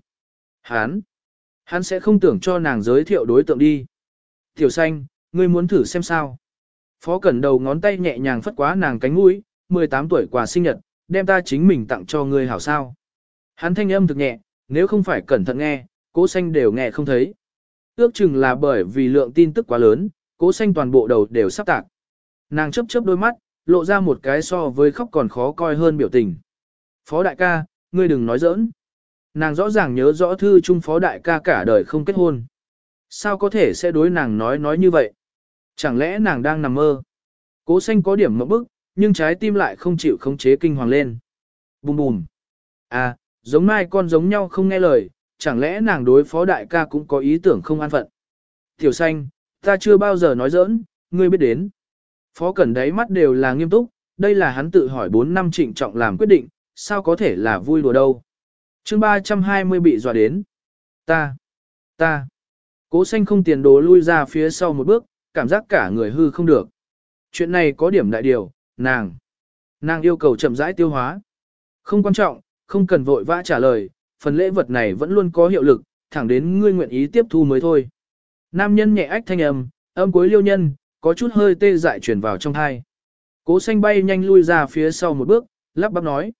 Hắn sẽ không tưởng cho nàng giới thiệu đối tượng đi. Tiểu xanh, ngươi muốn thử xem sao? Phó Cẩn đầu ngón tay nhẹ nhàng phất quá nàng cánh mũi, 18 tuổi quà sinh nhật, đem ta chính mình tặng cho ngươi hảo sao. Hắn thanh âm thực nhẹ, nếu không phải cẩn thận nghe, Cố xanh đều nghe không thấy. Ước chừng là bởi vì lượng tin tức quá lớn, Cố xanh toàn bộ đầu đều sắp tạc. Nàng chớp chớp đôi mắt, lộ ra một cái so với khóc còn khó coi hơn biểu tình. Phó đại ca, ngươi đừng nói giỡn. Nàng rõ ràng nhớ rõ thư chung phó đại ca cả đời không kết hôn. Sao có thể sẽ đối nàng nói như vậy? Chẳng lẽ nàng đang nằm mơ? Cố xanh có điểm mộng bức, nhưng trái tim lại không chịu khống chế kinh hoàng lên. Bùm bùm. À, giống mai con giống nhau không nghe lời, chẳng lẽ nàng đối phó đại ca cũng có ý tưởng không an phận. Tiểu xanh, ta chưa bao giờ nói giỡn, ngươi biết đến. Phó Cẩn đáy mắt đều là nghiêm túc, đây là hắn tự hỏi 4 năm trịnh trọng làm quyết định, sao có thể là vui đùa đâu. Chương 320 bị dọa đến. Ta. Cố xanh không tiền đồ lui ra phía sau một bước, cảm giác cả người hư không được. Chuyện này có điểm đại điều, nàng yêu cầu chậm rãi tiêu hóa. Không quan trọng, không cần vội vã trả lời, phần lễ vật này vẫn luôn có hiệu lực, thẳng đến ngươi nguyện ý tiếp thu mới thôi. Nam nhân nhẹ ách thanh âm cuối liêu nhân, có chút hơi tê dại chuyển vào trong thai. Cố xanh bay nhanh lui ra phía sau một bước, lắp bắp nói.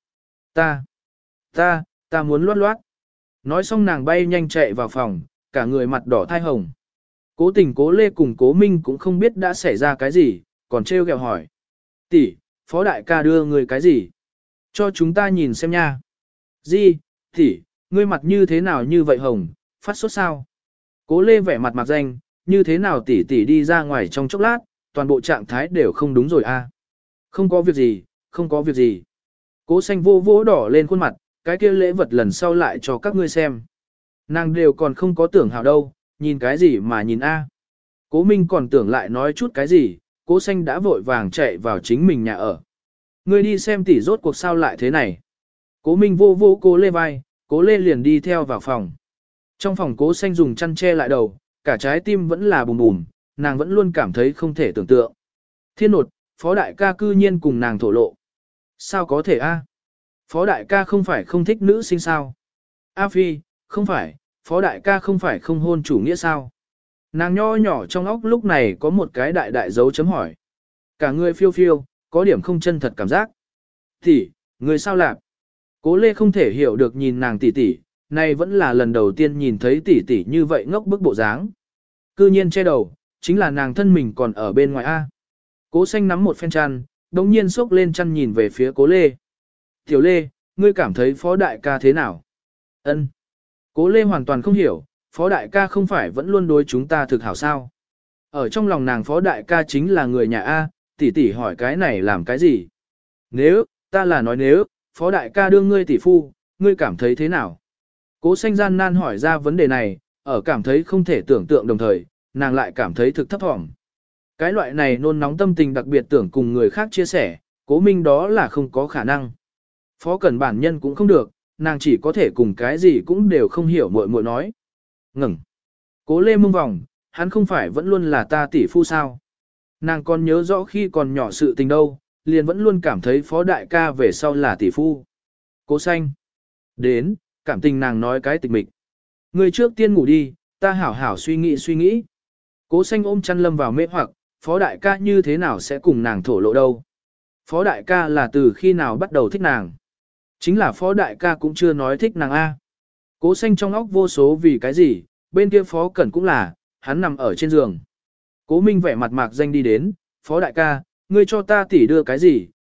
Ta muốn loát loát. Nói xong nàng bay nhanh chạy vào phòng, cả người mặt đỏ thai hồng. Cố Tình Cố Lê cùng Cố Minh cũng không biết đã xảy ra cái gì, còn trêu ghẹo hỏi. Tỷ, phó đại ca đưa người cái gì? Cho chúng ta nhìn xem nha. Gì, tỷ, ngươi mặt như thế nào như vậy hồng, phát sốt sao? Cố Lê vẻ mặt mặt danh, như thế nào tỷ tỷ đi ra ngoài trong chốc lát, toàn bộ trạng thái đều không đúng rồi a. Không có việc gì. Cố xanh vô vỗ đỏ lên khuôn mặt, cái kia lễ vật lần sau lại cho các ngươi xem. Nàng đều còn không có tưởng hào đâu, nhìn cái gì mà nhìn a. Cố Minh còn tưởng lại nói chút cái gì, Cố xanh đã vội vàng chạy vào chính mình nhà ở. Ngươi đi xem tỷ rốt cuộc sao lại thế này. Cố Minh vô vô Cố Lê vai, Cố Lê liền đi theo vào phòng. Trong phòng Cố xanh dùng chăn che lại đầu, cả trái tim vẫn là bùm bùm, nàng vẫn luôn cảm thấy không thể tưởng tượng. Thiên nột, phó đại ca cư nhiên cùng nàng thổ lộ. Sao có thể a? Phó đại ca không phải không thích nữ sinh sao? A Phi, không phải, phó đại ca không phải không hôn chủ nghĩa sao? Nàng nho nhỏ trong óc lúc này có một cái đại đại dấu chấm hỏi. Cả người phiêu phiêu, có điểm không chân thật cảm giác. Tỷ, người sao lạc? Cố Lê không thể hiểu được nhìn nàng tỷ tỷ, này vẫn là lần đầu tiên nhìn thấy tỷ tỷ như vậy ngốc bức bộ dáng. Cư nhiên che đầu, chính là nàng thân mình còn ở bên ngoài A. Cố xanh nắm một phen chăn, đồng nhiên xốc lên chăn nhìn về phía Cố Lê. Tiểu Lê, ngươi cảm thấy phó đại ca thế nào? Ân. Cố Lê hoàn toàn không hiểu, phó đại ca không phải vẫn luôn đối chúng ta thực hảo sao? Ở trong lòng nàng phó đại ca chính là người nhà A, tỷ tỷ hỏi cái này làm cái gì? Nếu, ta là nói nếu, phó đại ca đưa ngươi tỷ phu, ngươi cảm thấy thế nào? Cố xanh gian nan hỏi ra vấn đề này, ở cảm thấy không thể tưởng tượng đồng thời, nàng lại cảm thấy thực thấp thỏm. Cái loại này nôn nóng tâm tình đặc biệt tưởng cùng người khác chia sẻ, Cố Minh đó là không có khả năng. Phó Cẩn bản nhân cũng không được, nàng chỉ có thể cùng cái gì cũng đều không hiểu muội muội nói. Ngừng. Cố Lê mông vòng, hắn không phải vẫn luôn là ta tỷ phu sao? Nàng còn nhớ rõ khi còn nhỏ sự tình đâu, liền vẫn luôn cảm thấy phó đại ca về sau là tỷ phu. Cố xanh. Đến, cảm tình nàng nói cái tịch mịch. Người trước tiên ngủ đi, ta hảo hảo suy nghĩ. Cố xanh ôm chăn lâm vào mê hoặc, phó đại ca như thế nào sẽ cùng nàng thổ lộ đâu. Phó đại ca là từ khi nào bắt đầu thích nàng. Chính là phó đại ca cũng chưa nói thích nàng A. Cố xanh trong óc vô số vì cái gì, bên kia phó cẩn cũng là, hắn nằm ở trên giường. Cố Minh vẻ mặt mạc danh đi đến, phó đại ca, ngươi cho ta tỷ đưa cái gì,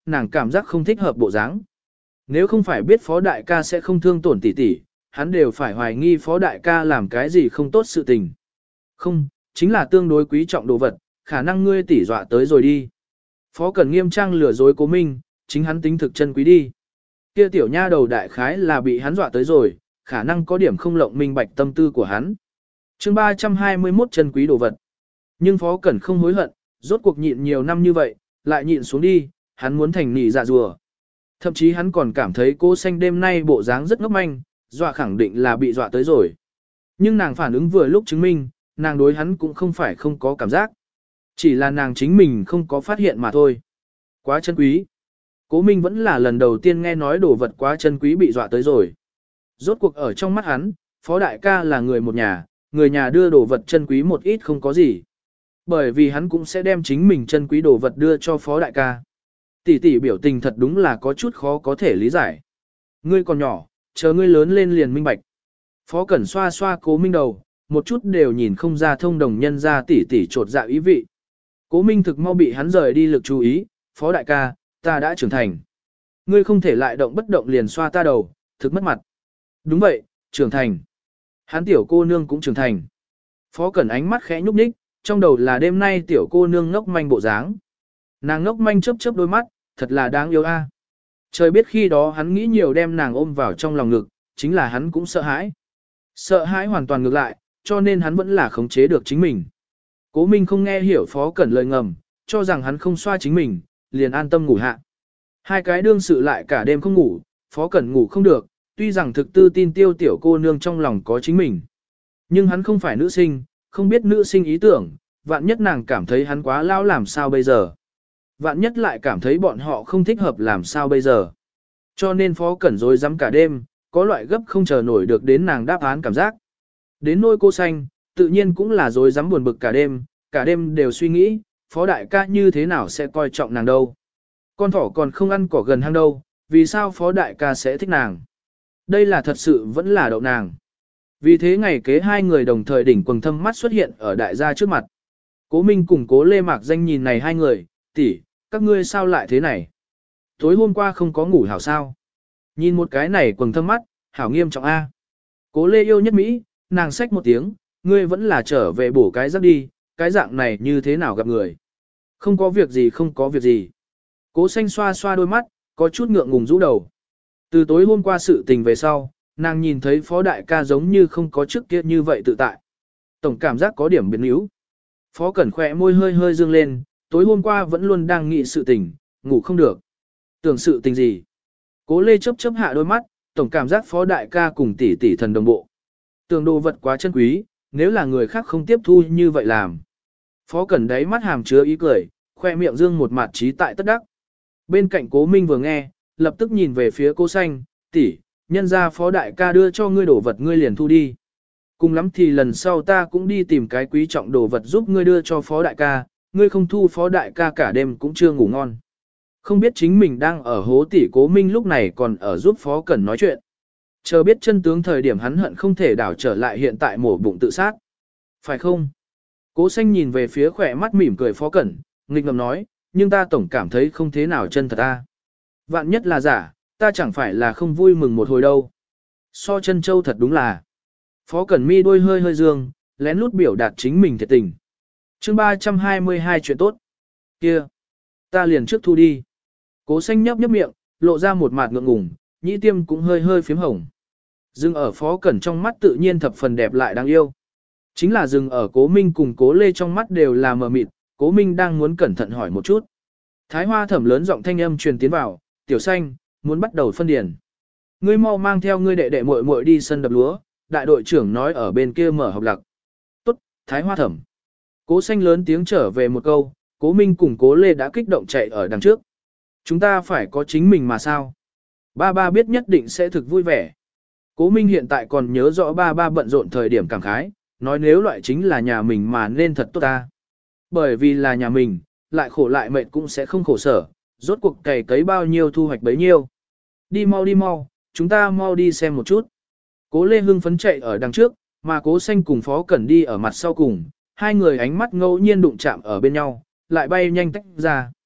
nàng cảm giác không thích hợp bộ dáng. Nếu không phải biết phó đại ca sẽ không thương tổn tỷ tỷ, hắn đều phải hoài nghi phó đại ca làm cái gì không tốt sự tình. Không, chính là tương đối quý trọng đồ vật, khả năng ngươi tỷ dọa tới rồi đi. Phó Cẩn nghiêm trang lừa dối Cố Minh, chính hắn tính thực chân quý đi. Kia tiểu nha đầu đại khái là bị hắn dọa tới rồi, khả năng có điểm không lộng minh bạch tâm tư của hắn. Chương 321 chân quý đồ vật. Nhưng Phó Cẩn không hối hận, rốt cuộc nhịn nhiều năm như vậy, lại nhịn xuống đi, hắn muốn thành nỉ dạ rùa. Thậm chí hắn còn cảm thấy Cô Xanh đêm nay bộ dáng rất ngốc manh, dọa khẳng định là bị dọa tới rồi. Nhưng nàng phản ứng vừa lúc chứng minh, nàng đối hắn cũng không phải không có cảm giác. Chỉ là nàng chính mình không có phát hiện mà thôi. Quá chân quý. Cố Minh vẫn là lần đầu tiên nghe nói đồ vật quá chân quý bị dọa tới rồi. Rốt cuộc ở trong mắt hắn, Phó Đại ca là người một nhà, người nhà đưa đồ vật chân quý một ít không có gì. Bởi vì hắn cũng sẽ đem chính mình chân quý đồ vật đưa cho Phó Đại ca. Tỷ tỷ biểu tình thật đúng là có chút khó có thể lý giải. Ngươi còn nhỏ, chờ ngươi lớn lên liền minh bạch. Phó Cẩn xoa xoa Cố Minh đầu, một chút đều nhìn không ra thông đồng nhân ra tỷ tỷ trột dạ ý vị. Cố Minh thực mau bị hắn rời đi lực chú ý, Phó Đại ca, ta đã trưởng thành. Ngươi không thể lại động bất động liền xoa ta đầu, thực mất mặt. Đúng vậy, trưởng thành. Hắn tiểu cô nương cũng trưởng thành. Phó Cẩn ánh mắt khẽ nhúc nhích, trong đầu là đêm nay tiểu cô nương ngốc manh bộ dáng. Nàng ngốc manh chớp chớp đôi mắt, thật là đáng yêu a. Trời biết khi đó hắn nghĩ nhiều đem nàng ôm vào trong lòng ngực, chính là hắn cũng sợ hãi. Sợ hãi hoàn toàn ngược lại, cho nên hắn vẫn là khống chế được chính mình. Cố Minh không nghe hiểu Phó Cẩn lời ngầm, cho rằng hắn không xoa chính mình, liền an tâm ngủ hạ. Hai cái đương sự lại cả đêm không ngủ, Phó Cẩn ngủ không được, tuy rằng thực tư tin tiêu tiểu cô nương trong lòng có chính mình. Nhưng hắn không phải nữ sinh, không biết nữ sinh ý tưởng, vạn nhất nàng cảm thấy hắn quá lao làm sao bây giờ. Vạn nhất lại cảm thấy bọn họ không thích hợp làm sao bây giờ. Cho nên Phó Cẩn rối rắm cả đêm, có loại gấp không chờ nổi được đến nàng đáp án cảm giác. Đến nôi Cô Xanh, tự nhiên cũng là rối rắm buồn bực cả đêm đều suy nghĩ, Phó Đại ca như thế nào sẽ coi trọng nàng đâu. Con thỏ còn không ăn cỏ gần hang đâu, vì sao Phó Đại ca sẽ thích nàng. Đây là thật sự vẫn là đậu nàng. Vì thế ngày kế hai người đồng thời đỉnh quầng thâm mắt xuất hiện ở đại gia trước mặt. Cố Minh cùng Cố Lê Mạc Danh nhìn này hai người, tỷ, các ngươi sao lại thế này? Tối hôm qua không có ngủ hảo sao? Nhìn một cái này quầng thâm mắt, hảo nghiêm trọng A. Cố Lê yêu nhất Mỹ, nàng xách một tiếng, ngươi vẫn là trở về bổ cái giấc đi, cái dạng này như thế nào gặp người? Không có việc gì không có việc gì. Cố Xanh xoa xoa đôi mắt, có chút ngượng ngùng rũ đầu. Từ tối hôm qua sự tình về sau, nàng nhìn thấy Phó Đại ca giống như không có trước kia như vậy tự tại. Tổng cảm giác có điểm biến yếu. Phó Cẩn khỏe môi hơi hơi dương lên, tối hôm qua vẫn luôn đang nghĩ sự tình, ngủ không được. Tưởng sự tình gì? Cố Lê chớp chớp hạ đôi mắt, tổng cảm giác Phó Đại ca cùng tỷ tỷ thần đồng bộ. Tưởng đồ vật quá chân quý, nếu là người khác không tiếp thu như vậy làm. Phó Cẩn đáy mắt hàm chứa ý cười, khoe miệng dương một mặt trí tại tất đắc. Bên cạnh Cố Minh vừa nghe, lập tức nhìn về phía Cô Xanh, tỷ, nhân ra Phó Đại ca đưa cho ngươi đồ vật ngươi liền thu đi. Cùng lắm thì lần sau ta cũng đi tìm cái quý trọng đồ vật giúp ngươi đưa cho Phó Đại ca, ngươi không thu Phó Đại ca cả đêm cũng chưa ngủ ngon. Không biết chính mình đang ở hố tỷ. Cố Minh lúc này còn ở giúp Phó Cẩn nói chuyện. Chờ biết chân tướng thời điểm hắn hận không thể đảo trở lại hiện tại mổ bụng tự sát. Phải không? Cố Xanh nhìn về phía khỏe mắt mỉm cười Phó Cẩn, nghịch ngầm nói, nhưng ta tổng cảm thấy không thế nào chân thật ta. Vạn nhất là giả, ta chẳng phải là không vui mừng một hồi đâu. So chân châu thật đúng là. Phó Cẩn mi đôi hơi hơi dương, lén lút biểu đạt chính mình thiệt tình. Chương 322 chuyện tốt. Kia, ta liền trước thu đi. Cố Xanh nhấp nhấp miệng, lộ ra một mặt ngượng ngùng, nhĩ tiêm cũng hơi hơi phím hồng. Dừng ở Phó Cẩn trong mắt tự nhiên thập phần đẹp lại đáng yêu. Chính là dừng ở Cố Minh cùng Cố Lê trong mắt đều là mờ mịt, Cố Minh đang muốn cẩn thận hỏi một chút. Thái Hoa Thẩm lớn giọng thanh âm truyền tiến vào, "Tiểu Xanh, muốn bắt đầu phân điền. Ngươi mau mang theo ngươi đệ đệ muội muội đi sân đập lúa, đại đội trưởng nói ở bên kia mở học lặc." "Tốt, Thái Hoa Thẩm." Cố Xanh lớn tiếng trở về một câu, Cố Minh cùng Cố Lê đã kích động chạy ở đằng trước. "Chúng ta phải có chính mình mà sao? Ba ba biết nhất định sẽ thực vui vẻ." Cố Minh hiện tại còn nhớ rõ ba ba bận rộn thời điểm cảm khái, nói nếu loại chính là nhà mình mà nên thật tốt ta. Bởi vì là nhà mình, lại khổ lại mệt cũng sẽ không khổ sở, rốt cuộc cày cấy bao nhiêu thu hoạch bấy nhiêu. Đi mau, chúng ta mau đi xem một chút. Cố Lê hưng phấn chạy ở đằng trước, mà Cố Xanh cùng Phó Cẩn đi ở mặt sau cùng, hai người ánh mắt ngẫu nhiên đụng chạm ở bên nhau, lại bay nhanh tách ra.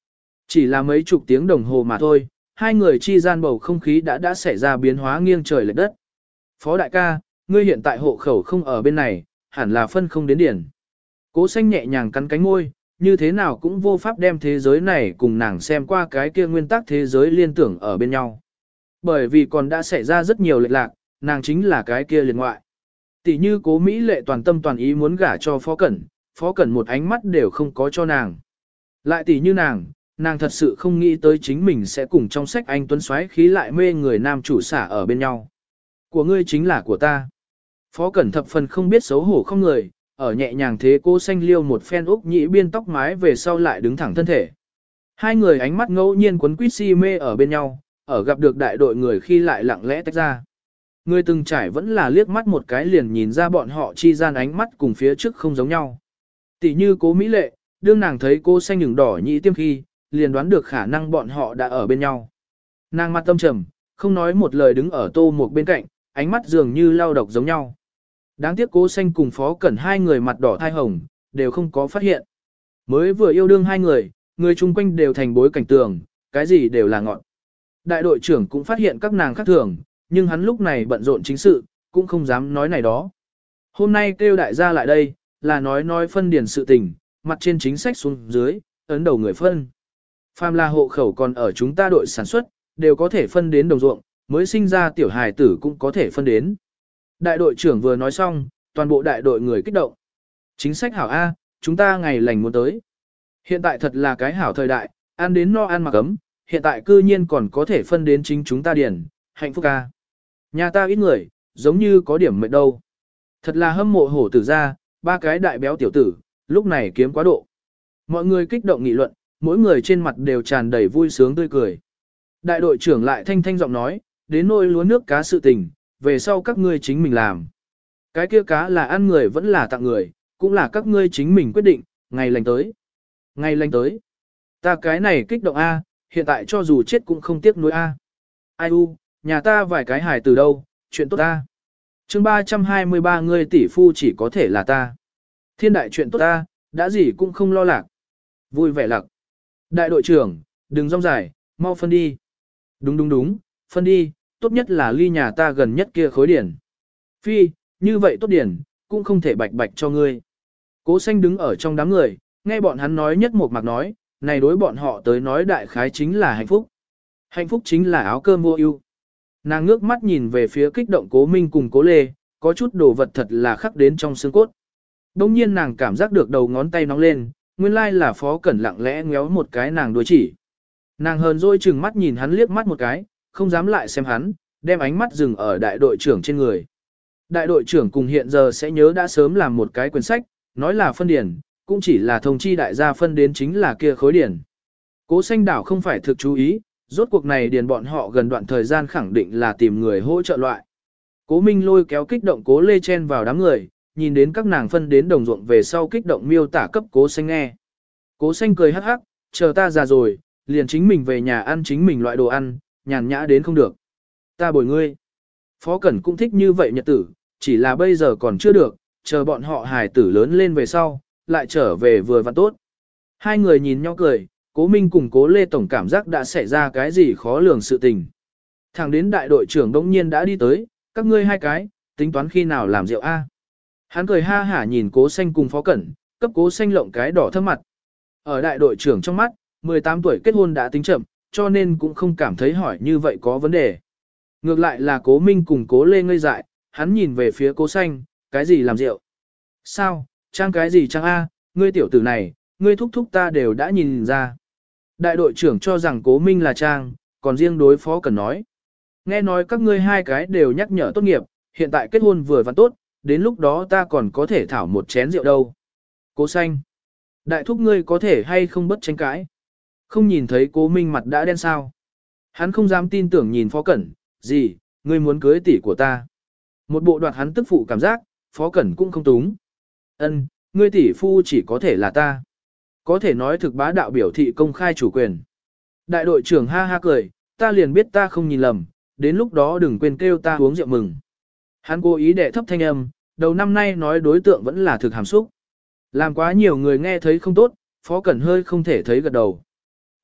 Chỉ là mấy chục tiếng đồng hồ mà thôi, hai người chi gian bầu không khí đã xảy ra biến hóa nghiêng trời lệch đất. Phó đại ca, ngươi hiện tại hộ khẩu không ở bên này, hẳn là phân không đến điển. Cố Xanh nhẹ nhàng cắn cánh môi, như thế nào cũng vô pháp đem thế giới này cùng nàng xem qua cái kia nguyên tắc thế giới liên tưởng ở bên nhau. Bởi vì còn đã xảy ra rất nhiều lệch lạc, nàng chính là cái kia liền ngoại. Tỷ như Cố Mỹ Lệ toàn tâm toàn ý muốn gả cho Phó Cẩn một ánh mắt đều không có cho nàng. Lại tỷ như nàng thật sự không nghĩ tới chính mình sẽ cùng trong sách anh tuấn xoáy khí lại mê người nam chủ xả ở bên nhau. Của ngươi chính là của ta. Phó Cẩn thập phần không biết xấu hổ không người, ở nhẹ nhàng thế Cố Xanh liêu một phen úc nhĩ biên tóc mái về sau lại đứng thẳng thân thể. Hai người ánh mắt ngẫu nhiên quấn quýt si mê ở bên nhau, ở gặp được đại đội người khi lại lặng lẽ tách ra. Người từng trải vẫn là liếc mắt một cái liền nhìn ra bọn họ chi gian ánh mắt cùng phía trước không giống nhau. Tỷ như Cố Mỹ Lệ, đương nàng thấy Cố Xanh nhửng đỏ nhĩ tiêm khi, liền đoán được khả năng bọn họ đã ở bên nhau. Nàng mặt tâm trầm, không nói một lời đứng ở Tô Mục bên cạnh, ánh mắt dường như lao độc giống nhau. Đáng tiếc Cố Xanh cùng Phó Cẩn hai người mặt đỏ thai hồng, đều không có phát hiện. Mới vừa yêu đương hai người chung quanh đều thành bối cảnh tường, cái gì đều là ngọn. Đại đội trưởng cũng phát hiện các nàng khác thường, nhưng hắn lúc này bận rộn chính sự, cũng không dám nói này đó. Hôm nay kêu đại gia lại đây, là nói phân điền sự tình, mặt trên chính sách xuống dưới, ấn đầu người phân. Phàm là hộ khẩu còn ở chúng ta đội sản xuất, đều có thể phân đến đồng ruộng, mới sinh ra tiểu hài tử cũng có thể phân đến. Đại đội trưởng vừa nói xong, toàn bộ đại đội người kích động. Chính sách hảo A, chúng ta ngày lành muốn tới. Hiện tại thật là cái hảo thời đại, ăn đến no ăn mặc ấm, hiện tại cư nhiên còn có thể phân đến chính chúng ta điền, hạnh phúc A. Nhà ta ít người, giống như có điểm mệt đâu. Thật là hâm mộ hổ tử ra, ba cái đại béo tiểu tử, lúc này kiếm quá độ. Mọi người kích động nghị luận, mỗi người trên mặt đều tràn đầy vui sướng tươi cười. Đại đội trưởng lại thanh thanh giọng nói, đến nôi lúa nước cá sự tình, về sau các ngươi chính mình làm. Cái kia cá là ăn người vẫn là tặng người, cũng là các ngươi chính mình quyết định, ngày lành tới. Ngày lành tới. Ta cái này kích động A, hiện tại cho dù chết cũng không tiếc nuối A. Ai u, nhà ta vài cái hài từ đâu, chuyện tốt ta. Chương 323 ngươi tỷ phu chỉ có thể là ta. Thiên đại chuyện tốt ta, đã gì cũng không lo lạc. Vui vẻ lạc. Đại đội trưởng, đừng rong dài, mau phân đi. Đúng, phân đi, tốt nhất là ly nhà ta gần nhất kia khối điển. Phi, như vậy tốt điển, cũng không thể bạch bạch cho ngươi. Cố Xanh đứng ở trong đám người, nghe bọn hắn nói nhất một mặt nói, này đối bọn họ tới nói đại khái chính là hạnh phúc. Hạnh phúc chính là áo cơm mua ưu. Nàng ngước mắt nhìn về phía kích động Cố Minh cùng Cố Lê, có chút đồ vật thật là khắc đến trong xương cốt. Đông nhiên nàng cảm giác được đầu ngón tay nóng lên, nguyên lai là Phó Cẩn lặng lẽ ngéo một cái nàng đuôi chỉ. Nàng hờn dỗi chừng mắt nhìn hắn liếc mắt một cái, không dám lại xem hắn, đem ánh mắt dừng ở đại đội trưởng trên người. Đại đội trưởng cùng hiện giờ sẽ nhớ đã sớm làm một cái quyển sách, nói là phân điển, cũng chỉ là thông chi đại gia phân đến chính là kia khối điển. Cố Xanh đảo không phải thực chú ý, rốt cuộc này điền bọn họ gần đoạn thời gian khẳng định là tìm người hỗ trợ loại. Cố Minh lôi kéo kích động Cố Lê chen vào đám người, nhìn đến các nàng phân đến đồng ruộng về sau kích động miêu tả cấp Cố Xanh nghe. Cố Xanh cười hắc hắc, chờ ta già rồi, liền chính mình về nhà ăn chính mình loại đồ ăn, nhàn nhã đến không được. Ta bồi ngươi. Phó Cẩn cũng thích như vậy nhật tử, chỉ là bây giờ còn chưa được, chờ bọn họ hài tử lớn lên về sau, lại trở về vừa vặn tốt. Hai người nhìn nhau cười, Cố Minh cùng Cố Lê tổng cảm giác đã xảy ra cái gì khó lường sự tình. Thẳng đến đại đội trưởng đông nhiên đã đi tới, các ngươi hai cái, tính toán khi nào làm rượu A. Hắn cười ha hả nhìn Cố Xanh cùng Phó Cẩn, cấp Cố Xanh lộng cái đỏ thơm mặt. Ở đại đội trưởng trong mắt, 18 tuổi kết hôn đã tính chậm, cho nên cũng không cảm thấy hỏi như vậy có vấn đề. Ngược lại là Cố Minh cùng Cố Lê ngây dại, hắn nhìn về phía Cố Xanh, cái gì làm rượu? Sao, trang cái gì trang A, ngươi tiểu tử này, ngươi thúc thúc ta đều đã nhìn ra. Đại đội trưởng cho rằng Cố Minh là trang, còn riêng đối Phó Cẩn nói. Nghe nói các ngươi hai cái đều nhắc nhở tốt nghiệp, hiện tại kết hôn vừa vặn tốt, đến lúc đó ta còn có thể thảo một chén rượu đâu. Cố Xanh, đại thúc ngươi có thể hay không bất tranh cãi? Không nhìn thấy Cố Minh mặt đã đen sao? Hắn không dám tin tưởng nhìn Phó Cẩn, gì, ngươi muốn cưới tỷ của ta? Một bộ đoạt hắn tức phụ cảm giác, Phó Cẩn cũng không túng. Ân, ngươi tỷ phu chỉ có thể là ta. Có thể nói thực bá đạo biểu thị công khai chủ quyền. Đại đội trưởng ha ha cười, ta liền biết ta không nhìn lầm, đến lúc đó đừng quên kêu ta uống rượu mừng. Hắn cố ý đệ thấp thanh âm, đầu năm nay nói đối tượng vẫn là thực hàm xúc. Làm quá nhiều người nghe thấy không tốt, Phó Cẩn hơi không thể thấy gật đầu.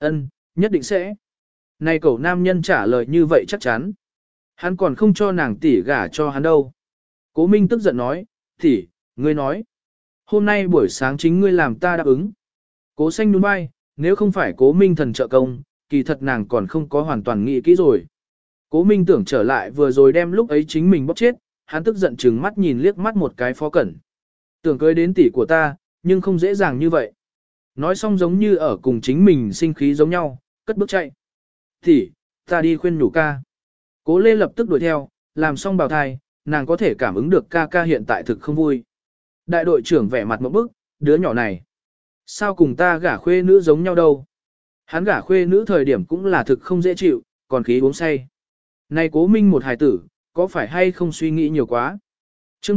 Ân, nhất định sẽ. Này cậu nam nhân trả lời như vậy chắc chắn. Hắn còn không cho nàng tỷ gả cho hắn đâu. Cố Minh tức giận nói, tỷ, ngươi nói. Hôm nay buổi sáng chính ngươi làm ta đáp ứng. Cố xanh nhún vai, nếu không phải cố Minh thần trợ công, kỳ thật nàng còn không có hoàn toàn nghĩ kỹ rồi. Cố Minh tưởng trở lại vừa rồi đem lúc ấy chính mình bóp chết, hắn tức giận trừng mắt nhìn liếc mắt một cái Phó Cẩn. Tưởng cưới đến tỷ của ta, nhưng không dễ dàng như vậy. Nói xong giống như ở cùng chính mình sinh khí giống nhau, cất bước chạy. Tỷ, ta đi khuyên nhủ ca. Cố Lê lập tức đuổi theo, làm xong bào thai, nàng có thể cảm ứng được ca ca hiện tại thực không vui. Đại đội trưởng vẻ mặt một bức, đứa nhỏ này. Sao cùng ta gả khuê nữ giống nhau đâu? Hắn gả khuê nữ thời điểm cũng là thực không dễ chịu, còn khí uống say. Này Cố Minh một hài tử, có phải hay không suy nghĩ nhiều quá? Chương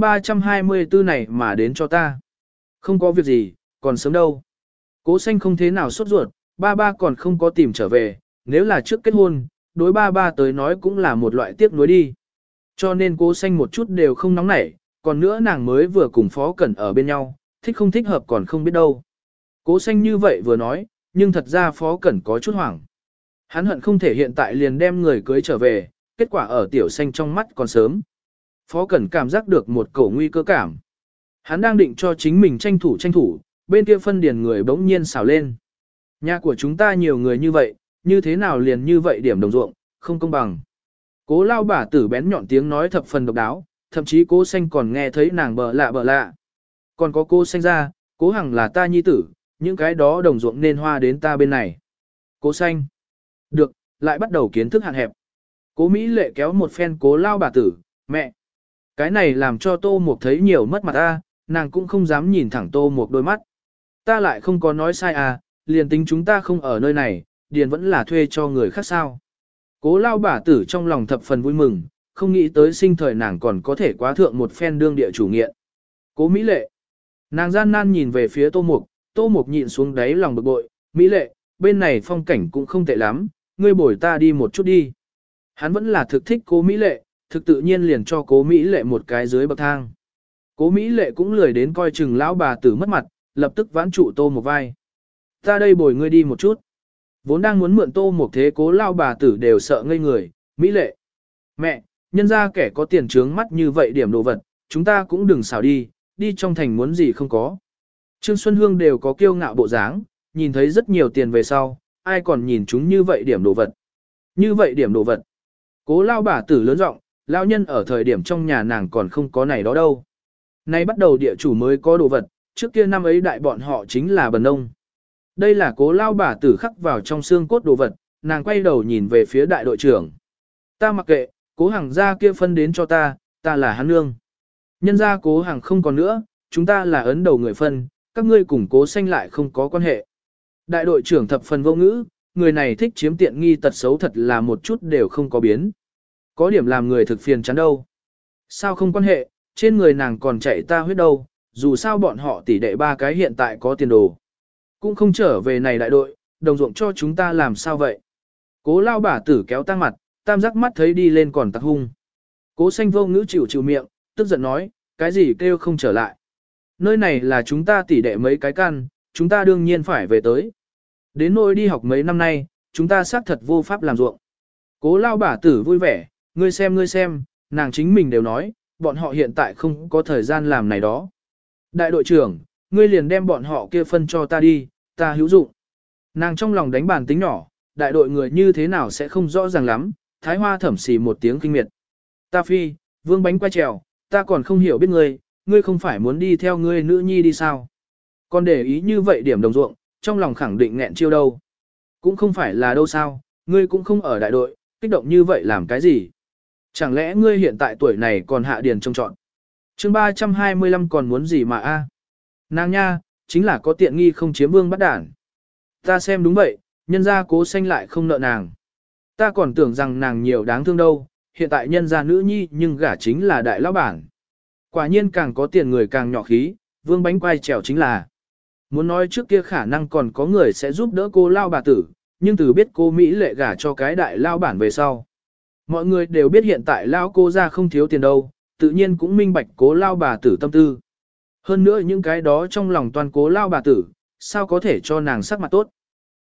324 này mà đến cho ta. Không có việc gì, còn sớm đâu. Cố Xanh không thế nào sốt ruột, ba ba còn không có tìm trở về, nếu là trước kết hôn, đối ba ba tới nói cũng là một loại tiếc nuối đi. Cho nên Cố Xanh một chút đều không nóng nảy, còn nữa nàng mới vừa cùng Phó Cẩn ở bên nhau, thích không thích hợp còn không biết đâu. Cố Xanh như vậy vừa nói, nhưng thật ra Phó Cẩn có chút hoảng. Hắn hận không thể hiện tại liền đem người cưới trở về, kết quả ở Tiểu Xanh trong mắt còn sớm. Phó Cẩn cảm giác được một cổ nguy cơ cảm. Hắn đang định cho chính mình tranh thủ, bên kia phân điền người bỗng nhiên xào lên. Nhà của chúng ta nhiều người như vậy, như thế nào liền như vậy điểm đồng ruộng, không công bằng. Cố lao bà tử bén nhọn tiếng nói thập phần độc đáo, thậm chí Cố Xanh còn nghe thấy nàng bợ lạ. Còn có Cố Xanh ra, Cố Hằng là ta nhi tử, những cái đó đồng ruộng nên hoa đến ta bên này. Cố Xanh. Được, lại bắt đầu kiến thức hạn hẹp. Cố Mỹ Lệ kéo một phen Cố lao bà tử, mẹ. Cái này làm cho Tô Mục thấy nhiều mất mặt ta, nàng cũng không dám nhìn thẳng Tô Mục đôi mắt. Ta lại không có nói sai à, liền tính chúng ta không ở nơi này, điền vẫn là thuê cho người khác sao. Cố lao bà tử trong lòng thập phần vui mừng, không nghĩ tới sinh thời nàng còn có thể quá thượng một phen đương địa chủ nghiện. Cố Mỹ Lệ. Nàng gian nan nhìn về phía Tô Mục nhịn xuống đáy lòng bực bội, Mỹ Lệ, bên này phong cảnh cũng không tệ lắm, ngươi bồi ta đi một chút đi. Hắn vẫn là thực thích Cố Mỹ Lệ, thực tự nhiên liền cho Cố Mỹ Lệ một cái dưới bậc thang. Cố Mỹ Lệ cũng lười đến coi chừng lão bà tử mất mặt, lập tức vãn trụ Tô Mục vai. Ta đây bồi ngươi đi một chút. Vốn đang muốn mượn Tô Mục thế Cố lao bà tử đều sợ ngây người, Mỹ Lệ. Mẹ, nhân ra kẻ có tiền trướng mắt như vậy điểm đồ vật, chúng ta cũng đừng xảo đi trong thành muốn gì không có. Trương Xuân Hương đều có kiêu ngạo bộ dáng, nhìn thấy rất nhiều tiền về sau, ai còn nhìn chúng như vậy điểm đồ vật. Như vậy điểm đồ vật. Cố lao bà tử lớn giọng, lao nhân ở thời điểm trong nhà nàng còn không có này đó đâu. Nay bắt đầu địa chủ mới có đồ vật, trước kia năm ấy đại bọn họ chính là bần nông. Đây là Cố lao bà tử khắc vào trong xương cốt đồ vật, nàng quay đầu nhìn về phía đại đội trưởng. Ta mặc kệ, Cố Hằng gia kia phân đến cho ta là hắn nương. Nhân gia Cố Hằng không còn nữa, chúng ta là ấn đầu người phân, các ngươi cùng Cố Xanh lại không có quan hệ. Đại đội trưởng thập phần vô ngữ, người này thích chiếm tiện nghi tật xấu thật là một chút đều không có biến. Có điểm làm người thực phiền chán đâu. Sao không quan hệ, trên người nàng còn chạy ta huyết đâu, dù sao bọn họ tỷ đệ ba cái hiện tại có tiền đồ. Cũng không trở về này đại đội, đồng ruộng cho chúng ta làm sao vậy. Cố lao bà tử kéo tăng mặt, tam giác mắt thấy đi lên còn tặc hung. Cố Xanh vô ngữ chịu miệng, tức giận nói, cái gì kêu không trở lại. Nơi này là chúng ta tỷ đệ mấy cái căn, chúng ta đương nhiên phải về tới. Đến nỗi đi học mấy năm nay, chúng ta xác thật vô pháp làm ruộng. Cố lao bà tử vui vẻ, ngươi xem, nàng chính mình đều nói, bọn họ hiện tại không có thời gian làm này đó. Đại đội trưởng, ngươi liền đem bọn họ kia phân cho ta đi, ta hữu dụng. Nàng trong lòng đánh bàn tính nhỏ, đại đội người như thế nào sẽ không rõ ràng lắm, Thái Hoa thẩm xì một tiếng kinh miệt. Ta phi, vương bánh quay trèo, ta còn không hiểu biết ngươi không phải muốn đi theo ngươi nữ nhi đi sao. Còn để ý như vậy điểm đồng ruộng, trong lòng khẳng định nghẹn chiêu đâu. Cũng không phải là đâu sao, ngươi cũng không ở đại đội, kích động như vậy làm cái gì. Chẳng lẽ ngươi hiện tại tuổi này còn hạ điền trông trọn. Chương 325 còn muốn gì mà a? Nàng nha, chính là có tiện nghi không chiếm vương bắt đản. Ta xem đúng vậy, nhân gia Cố Xanh lại không nợ nàng. Ta còn tưởng rằng nàng nhiều đáng thương đâu, hiện tại nhân gia nữ nhi nhưng gả chính là đại lão bản. Quả nhiên càng có tiền người càng nhỏ khí, vương bánh quay trèo chính là. Muốn nói trước kia khả năng còn có người sẽ giúp đỡ cô lao bà tử, nhưng từ biết cô Mỹ Lệ gả cho cái đại lao bản về sau. Mọi người đều biết hiện tại lao cô ra không thiếu tiền đâu, tự nhiên cũng minh bạch cố lao bà tử tâm tư. Hơn nữa những cái đó trong lòng toàn cố lao bà tử, sao có thể cho nàng sắc mặt tốt.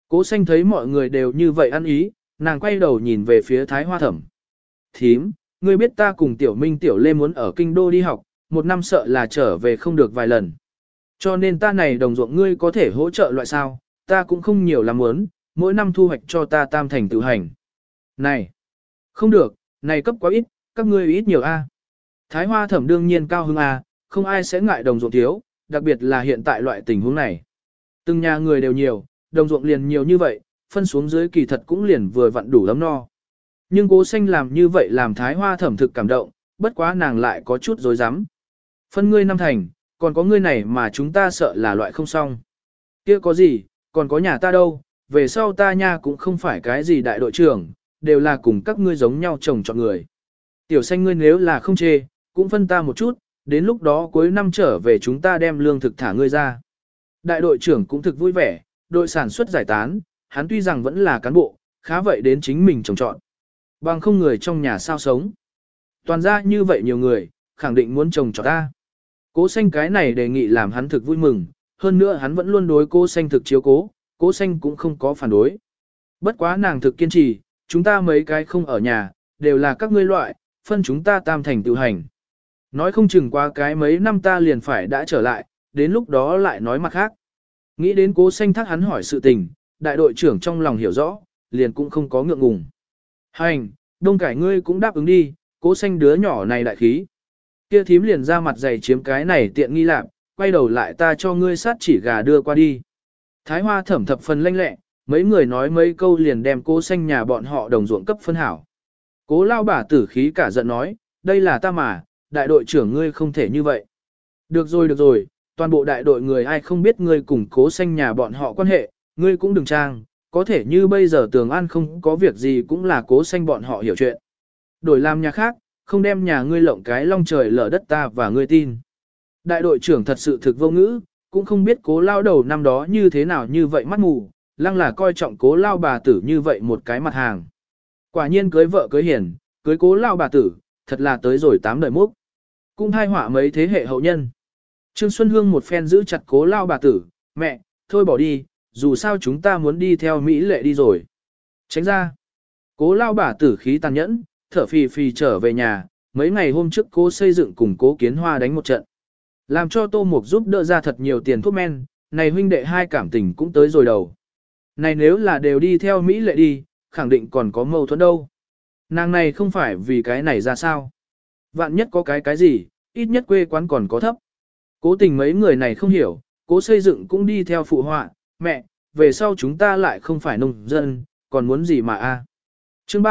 Cố xanh thấy mọi người đều như vậy ăn ý, nàng quay đầu nhìn về phía Thái Hoa Thẩm. Thím, ngươi biết ta cùng Tiểu Minh Tiểu Lê muốn ở Kinh Đô đi học, một năm sợ là trở về không được vài lần. Cho nên ta này đồng ruộng ngươi có thể hỗ trợ loại sao, ta cũng không nhiều lắm muốn, mỗi năm thu hoạch cho ta tam thành tự hành. Này, không được, này cấp quá ít, các ngươi ít nhiều a. Thái Hoa Thẩm đương nhiên cao hứng a, không ai sẽ ngại đồng ruộng thiếu, đặc biệt là hiện tại loại tình huống này. Từng nhà người đều nhiều, đồng ruộng liền nhiều như vậy, phân xuống dưới kỳ thật cũng liền vừa vặn đủ ấm no. Nhưng Cố Xanh làm như vậy làm Thái Hoa Thẩm thực cảm động, bất quá nàng lại có chút dối rắm. Phân ngươi năm thành, còn có ngươi này mà chúng ta sợ là loại không xong. Kia có gì, còn có nhà ta đâu, về sau ta nha cũng không phải cái gì đại đội trưởng, đều là cùng các ngươi giống nhau chồng chọn người. Tiểu Xanh ngươi nếu là không chê, cũng phân ta một chút, đến lúc đó cuối năm trở về chúng ta đem lương thực thả ngươi ra. Đại đội trưởng cũng thực vui vẻ, đội sản xuất giải tán, hắn tuy rằng vẫn là cán bộ, khá vậy đến chính mình trồng trọn. Bằng không người trong nhà sao sống. Toàn ra như vậy nhiều người, khẳng định muốn trồng trọt ta. Cố Xanh cái này đề nghị làm hắn thực vui mừng, hơn nữa hắn vẫn luôn đối Cố Xanh thực chiếu cố, Cố Xanh cũng không có phản đối. Bất quá nàng thực kiên trì, chúng ta mấy cái không ở nhà, đều là các ngươi loại, phân chúng ta tam thành tự hành. Nói không chừng qua cái mấy năm ta liền phải đã trở lại, đến lúc đó lại nói mặt khác. Nghĩ đến Cố Xanh thắc hắn hỏi sự tình, đại đội trưởng trong lòng hiểu rõ, liền cũng không có ngượng ngùng. Hành, Đông Cải ngươi cũng đáp ứng đi, Cố Xanh đứa nhỏ này đại khí. Kia thím liền ra mặt dày chiếm cái này tiện nghi lạc, quay đầu lại ta cho ngươi sát chỉ gà đưa qua đi. Thái Hoa Thẩm thập phần lanh lẹ, mấy người nói mấy câu liền đem Cố Xanh nhà bọn họ đồng ruộng cấp phân hảo. Cố lao bả tử khí cả giận nói, đây là ta mà, đại đội trưởng ngươi không thể như vậy. Được rồi, toàn bộ đại đội người ai không biết ngươi cùng Cố Xanh nhà bọn họ quan hệ, ngươi cũng đừng trang, có thể như bây giờ Tường An không có việc gì cũng là Cố Xanh bọn họ hiểu chuyện. Đổi làm nhà khác, không đem nhà ngươi lộng cái long trời lở đất ta và ngươi tin. Đại đội trưởng thật sự thực vô ngữ, cũng không biết Cố lao đầu năm đó như thế nào như vậy mắt mù, lăng là coi trọng Cố lao bà tử như vậy một cái mặt hàng. Quả nhiên cưới vợ cưới hiền, cưới Cố lao bà tử, thật là tới rồi 8 đời múc. Cũng thai họa mấy thế hệ hậu nhân. Trương Xuân Hương một phen giữ chặt Cố lao bà tử, mẹ, thôi bỏ đi, dù sao chúng ta muốn đi theo Mỹ lệ đi rồi. Tránh ra. Cố lao bà tử khí tàn nhẫn, thở phì phì trở về nhà, mấy ngày hôm trước Cố xây dựng cùng Cố Kiến Hoa đánh một trận. Làm cho Tô Mục giúp đỡ ra thật nhiều tiền thuốc men, này huynh đệ hai cảm tình cũng tới rồi đầu. Này nếu là đều đi theo Mỹ lệ đi, khẳng định còn có mâu thuẫn đâu. Nàng này không phải vì cái này ra sao. Vạn nhất có cái gì, ít nhất quê quán còn có thấp. Cố tình mấy người này không hiểu, Cố xây dựng cũng đi theo phụ họa, mẹ, về sau chúng ta lại không phải nông dân, còn muốn gì mà a? Chương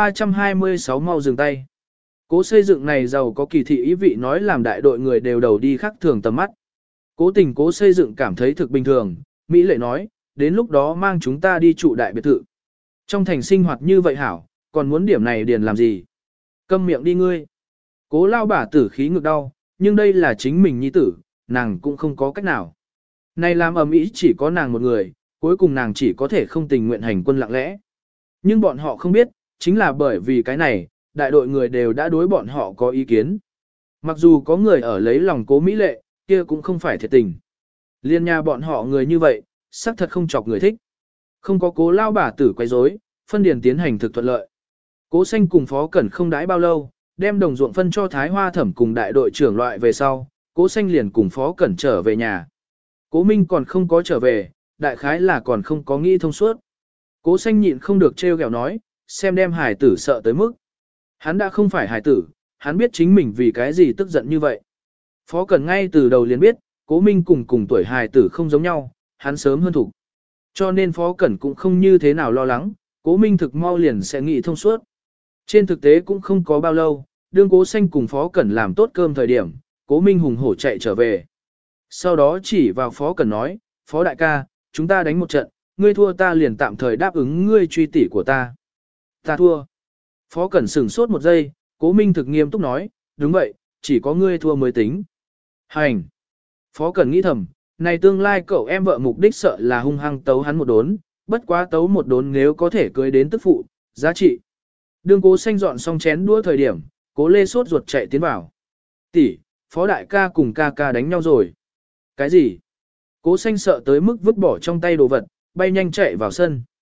326 mau dừng tay. Cố xây dựng này giàu có kỳ thị ý vị nói làm đại đội người đều đầu đi khác thường tầm mắt. Cố tình Cố xây dựng cảm thấy thực bình thường, Mỹ lệ nói, đến lúc đó mang chúng ta đi trụ đại biệt thự. Trong thành sinh hoạt như vậy hảo, còn muốn điểm này điền làm gì? Câm miệng đi ngươi. Cố lao bả tử khí ngực đau, nhưng đây là chính mình nhi tử, nàng cũng không có cách nào. Này làm ầm ĩ chỉ có nàng một người, cuối cùng nàng chỉ có thể không tình nguyện hành quân lặng lẽ. Nhưng bọn họ không biết, chính là bởi vì cái này, đại đội người đều đã đối bọn họ có ý kiến. Mặc dù có người ở lấy lòng Cố Mỹ lệ, kia cũng không phải thiệt tình. Liên nhà bọn họ người như vậy, xác thật không chọc người thích. Không có Cố lao bả tử quấy rối, phân điền tiến hành thực thuận lợi. Cố Xanh cùng Phó Cẩn không đãi bao lâu, đem đồng ruộng phân cho Thái Hoa Thẩm cùng đại đội trưởng loại về sau, Cố Xanh liền cùng Phó Cẩn trở về nhà. Cố Minh còn không có trở về, đại khái là còn không có nghĩ thông suốt. Cố Xanh nhịn không được trêu ghẹo nói, xem đem hải tử sợ tới mức. Hắn đã không phải hải tử, hắn biết chính mình vì cái gì tức giận như vậy. Phó Cẩn ngay từ đầu liền biết, Cố Minh cùng tuổi hải tử không giống nhau, hắn sớm hơn thủ. Cho nên Phó Cẩn cũng không như thế nào lo lắng, Cố Minh thực mau liền sẽ nghĩ thông suốt. Trên thực tế cũng không có bao lâu, đương Cố Xanh cùng Phó Cẩn làm tốt cơm thời điểm, Cố Minh hùng hổ chạy trở về. Sau đó chỉ vào Phó Cẩn nói, Phó đại ca, chúng ta đánh một trận, ngươi thua ta liền tạm thời đáp ứng ngươi truy tỷ của ta. Ta thua. Phó Cẩn sửng sốt một giây, Cố Minh thực nghiêm túc nói, đúng vậy, chỉ có ngươi thua mới tính. Hành. Phó Cẩn nghĩ thầm, này tương lai cậu em vợ mục đích sợ là hung hăng tấu hắn một đốn, bất quá tấu một đốn nếu có thể cưới đến tức phụ, giá trị. Đương Cố Xanh dọn xong chén đũa thời điểm, Cố Lê sốt ruột chạy tiến vào. Tỷ, Phó đại ca cùng ca ca đánh nhau rồi. Cái gì? Cố Xanh sợ tới mức vứt bỏ trong tay đồ vật, bay nhanh chạy vào sân.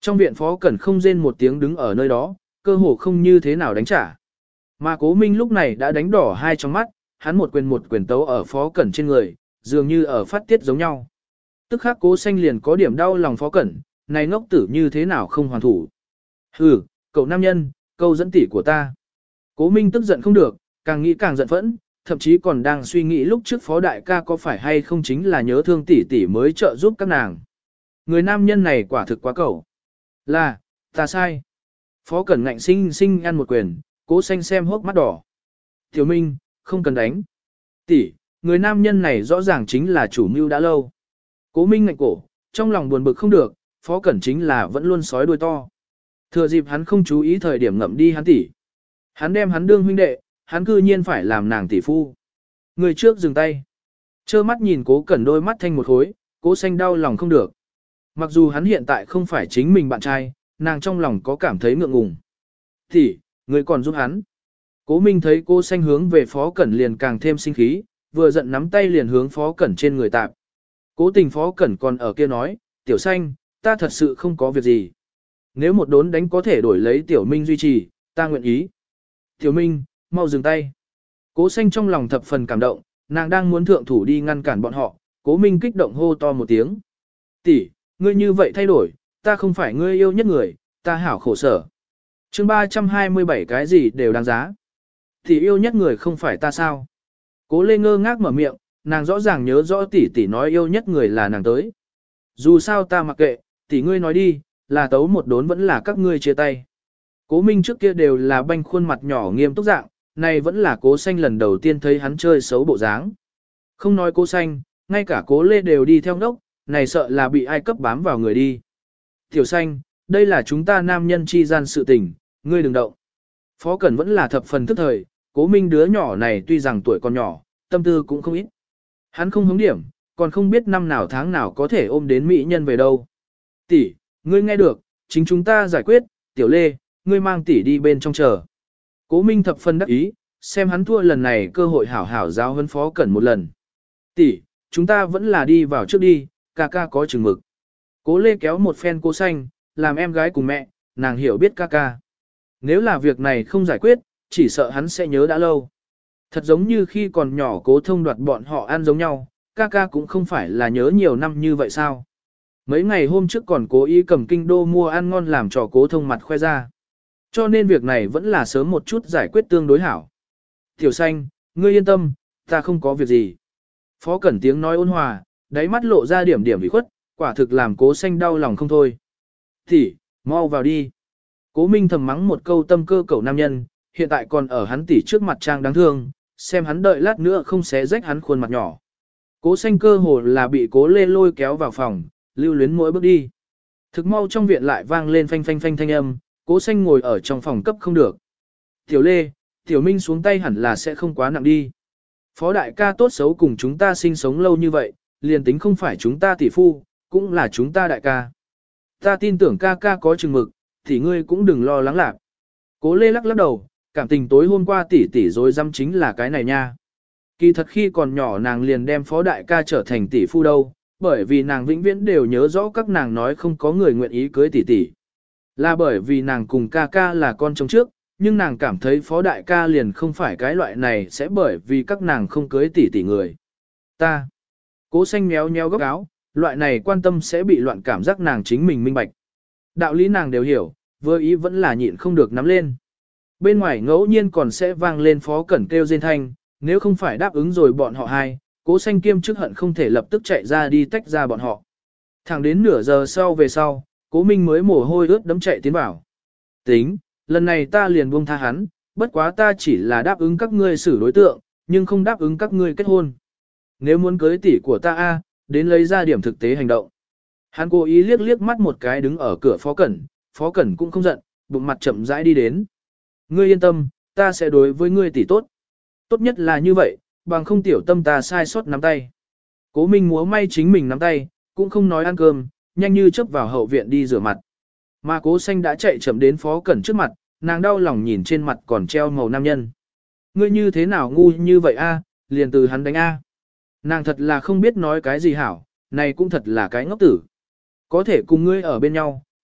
Trong viện Phó Cẩn không rên một tiếng đứng ở nơi đó, cơ hồ không như thế nào đánh trả. Mà Cố Minh lúc này đã đánh đỏ hai trong mắt, hắn một quyền tấu ở Phó Cẩn trên người, dường như ở phát tiết giống nhau. Tức khắc Cố Xanh liền có điểm đau lòng Phó Cẩn, này ngốc tử như thế nào không hoàn thủ. Hừ, cậu nam nhân, câu dẫn tỷ của ta. Cố Minh tức giận không được, càng nghĩ càng giận phẫn, thậm chí còn đang suy nghĩ lúc trước Phó Đại ca có phải hay không chính là nhớ thương tỷ tỷ mới trợ giúp các nàng. Người nam nhân này quả thực quá cẩu. Là, ta sai. Phó Cẩn ngạnh sinh ăn một quyền, Cố Xanh xem hốc mắt đỏ. Tiểu Minh, không cần đánh. Tỷ, người nam nhân này rõ ràng chính là chủ mưu đã lâu. Cố Minh ngạnh cổ, trong lòng buồn bực không được, Phó Cẩn chính là vẫn luôn sói đuôi to. Thừa dịp hắn không chú ý thời điểm ngậm đi hắn tỷ. Hắn đem hắn đương huynh đệ, hắn cư nhiên phải làm nàng tỷ phu. Người trước dừng tay. Trơ mắt nhìn Cố Cẩn đôi mắt thanh một khối, Cố Xanh đau lòng không được. Mặc dù hắn hiện tại không phải chính mình bạn trai, nàng trong lòng có cảm thấy ngượng ngùng. Tỷ, người còn giúp hắn. Cố Minh thấy Cố Xanh hướng về Phó Cẩn liền càng thêm sinh khí, vừa giận nắm tay liền hướng Phó Cẩn trên người tạp. Cố tình Phó Cẩn còn ở kia nói, Tiểu Xanh, ta thật sự không có việc gì. Nếu một đốn đánh có thể đổi lấy Tiểu Minh duy trì, ta nguyện ý. Tiểu Minh, mau dừng tay. Cố Xanh trong lòng thập phần cảm động, nàng đang muốn thượng thủ đi ngăn cản bọn họ, Cố Minh kích động hô to một tiếng. Tỷ, ngươi như vậy thay đổi, ta không phải ngươi yêu nhất người, ta hảo khổ sở. Chương 327 cái gì đều đáng giá. Tỷ yêu nhất người không phải ta sao? Cố Lê ngơ ngác mở miệng, nàng rõ ràng nhớ rõ tỷ nói yêu nhất người là nàng tới. Dù sao ta mặc kệ, tỷ ngươi nói đi, là tấu một đốn vẫn là các ngươi chia tay. Cố Minh trước kia đều là banh khuôn mặt nhỏ nghiêm túc dạng, này vẫn là Cố Xanh lần đầu tiên thấy hắn chơi xấu bộ dáng. Không nói Cố Xanh, ngay cả Cố Lê đều đi theo đốc, này sợ là bị ai cấp bám vào người đi. Tiểu Xanh, đây là chúng ta nam nhân chi gian sự tình, ngươi đừng động. Phó Cẩn vẫn là thập phần tức thời, Cố Minh đứa nhỏ này tuy rằng tuổi còn nhỏ, tâm tư cũng không ít. Hắn không hứng điểm, còn không biết năm nào tháng nào có thể ôm đến mỹ nhân về đâu. Tỷ, ngươi nghe được, chính chúng ta giải quyết, Tiểu Lê, ngươi mang tỷ đi bên trong chờ. Cố Minh thập phần đắc ý, xem hắn thua lần này cơ hội hảo hảo giáo huấn Phó Cẩn một lần. Tỷ, chúng ta vẫn là đi vào trước đi, ca ca có chừng mực. Cố Lê kéo một phen Cố Xanh, làm em gái cùng mẹ, nàng hiểu biết ca ca. Nếu là việc này không giải quyết, chỉ sợ hắn sẽ nhớ đã lâu. Thật giống như khi còn nhỏ Cố Thông đoạt bọn họ ăn giống nhau, ca ca cũng không phải là nhớ nhiều năm như vậy sao. Mấy ngày hôm trước còn cố ý cầm kinh đô mua ăn ngon làm cho Cố Thông mặt khoe ra. Cho nên việc này vẫn là sớm một chút giải quyết tương đối hảo. Tiểu Xanh, ngươi yên tâm, ta không có việc gì. Phó Cẩn tiếng nói ôn hòa, đáy mắt lộ ra điểm ủy khuất, quả thực làm Cố Xanh đau lòng không thôi. Tỷ, mau vào đi. Cố Minh thầm mắng một câu tâm cơ cẩu nam nhân, hiện tại còn ở hắn tỷ trước mặt trang đáng thương, xem hắn đợi lát nữa không xé rách hắn khuôn mặt nhỏ. Cố Xanh cơ hồ là bị Cố Lê lôi kéo vào phòng, lưu luyến mỗi bước đi. Thực mau trong viện lại vang lên phanh phanh phanh thanh âm, Cố Xanh ngồi ở trong phòng cấp không được. Tiểu Lê, Tiểu Minh xuống tay hẳn là sẽ không quá nặng đi. Phó đại ca tốt xấu cùng chúng ta sinh sống lâu như vậy, liền tính không phải chúng ta tỷ phu, cũng là chúng ta đại ca. Ta tin tưởng ca ca có chừng mực, thì ngươi cũng đừng lo lắng lạc. Cố Lê lắc lắc đầu, cảm tình tối hôm qua tỷ rồi dăm chính là cái này nha. Kỳ thật khi còn nhỏ nàng liền đem phó đại ca trở thành tỷ phu đâu, bởi vì nàng vĩnh viễn đều nhớ rõ các nàng nói không có người nguyện ý cưới tỷ. Là bởi vì nàng cùng ca ca là con chồng trước, nhưng nàng cảm thấy phó đại ca liền không phải cái loại này sẽ bởi vì các nàng không cưới tỷ người. Ta. Cố Xanh méo méo góc áo, loại này quan tâm sẽ bị loạn cảm giác nàng chính mình minh bạch. Đạo lý nàng đều hiểu, vừa ý vẫn là nhịn không được nắm lên. Bên ngoài ngẫu nhiên còn sẽ vang lên Phó Cẩn kêu rên thanh, nếu không phải đáp ứng rồi bọn họ hai, Cố Xanh kiêm chức hận không thể lập tức chạy ra đi tách ra bọn họ. Thẳng đến nửa giờ sau về sau, Cố Minh mới mồ hôi ướt đẫm chạy tiến vào. Tính, lần này ta liền buông tha hắn, bất quá ta chỉ là đáp ứng các ngươi xử đối tượng, nhưng không đáp ứng các ngươi kết hôn. Nếu muốn cưới tỷ của ta đến lấy ra điểm thực tế hành động. Hắn cố ý liếc mắt một cái đứng ở cửa Phó Cẩn cũng không giận, bụng mặt chậm rãi đi đến. Ngươi yên tâm, ta sẽ đối với ngươi tỷ tốt. Tốt nhất là như vậy, bằng không tiểu tâm ta sai sót nắm tay. Cố Minh múa may chính mình nắm tay, cũng không nói ăn cơm, nhanh như chớp vào hậu viện đi rửa mặt. Mà Cố Xanh đã chạy chậm đến Phó Cẩn trước mặt, nàng đau lòng nhìn trên mặt còn treo màu nam nhân. Ngươi như thế nào ngu như vậy liền từ hắn đánh Nàng thật là không biết nói cái gì hảo, này cũng thật là cái ngốc tử. Có thể cùng ngươi ở bên nhau,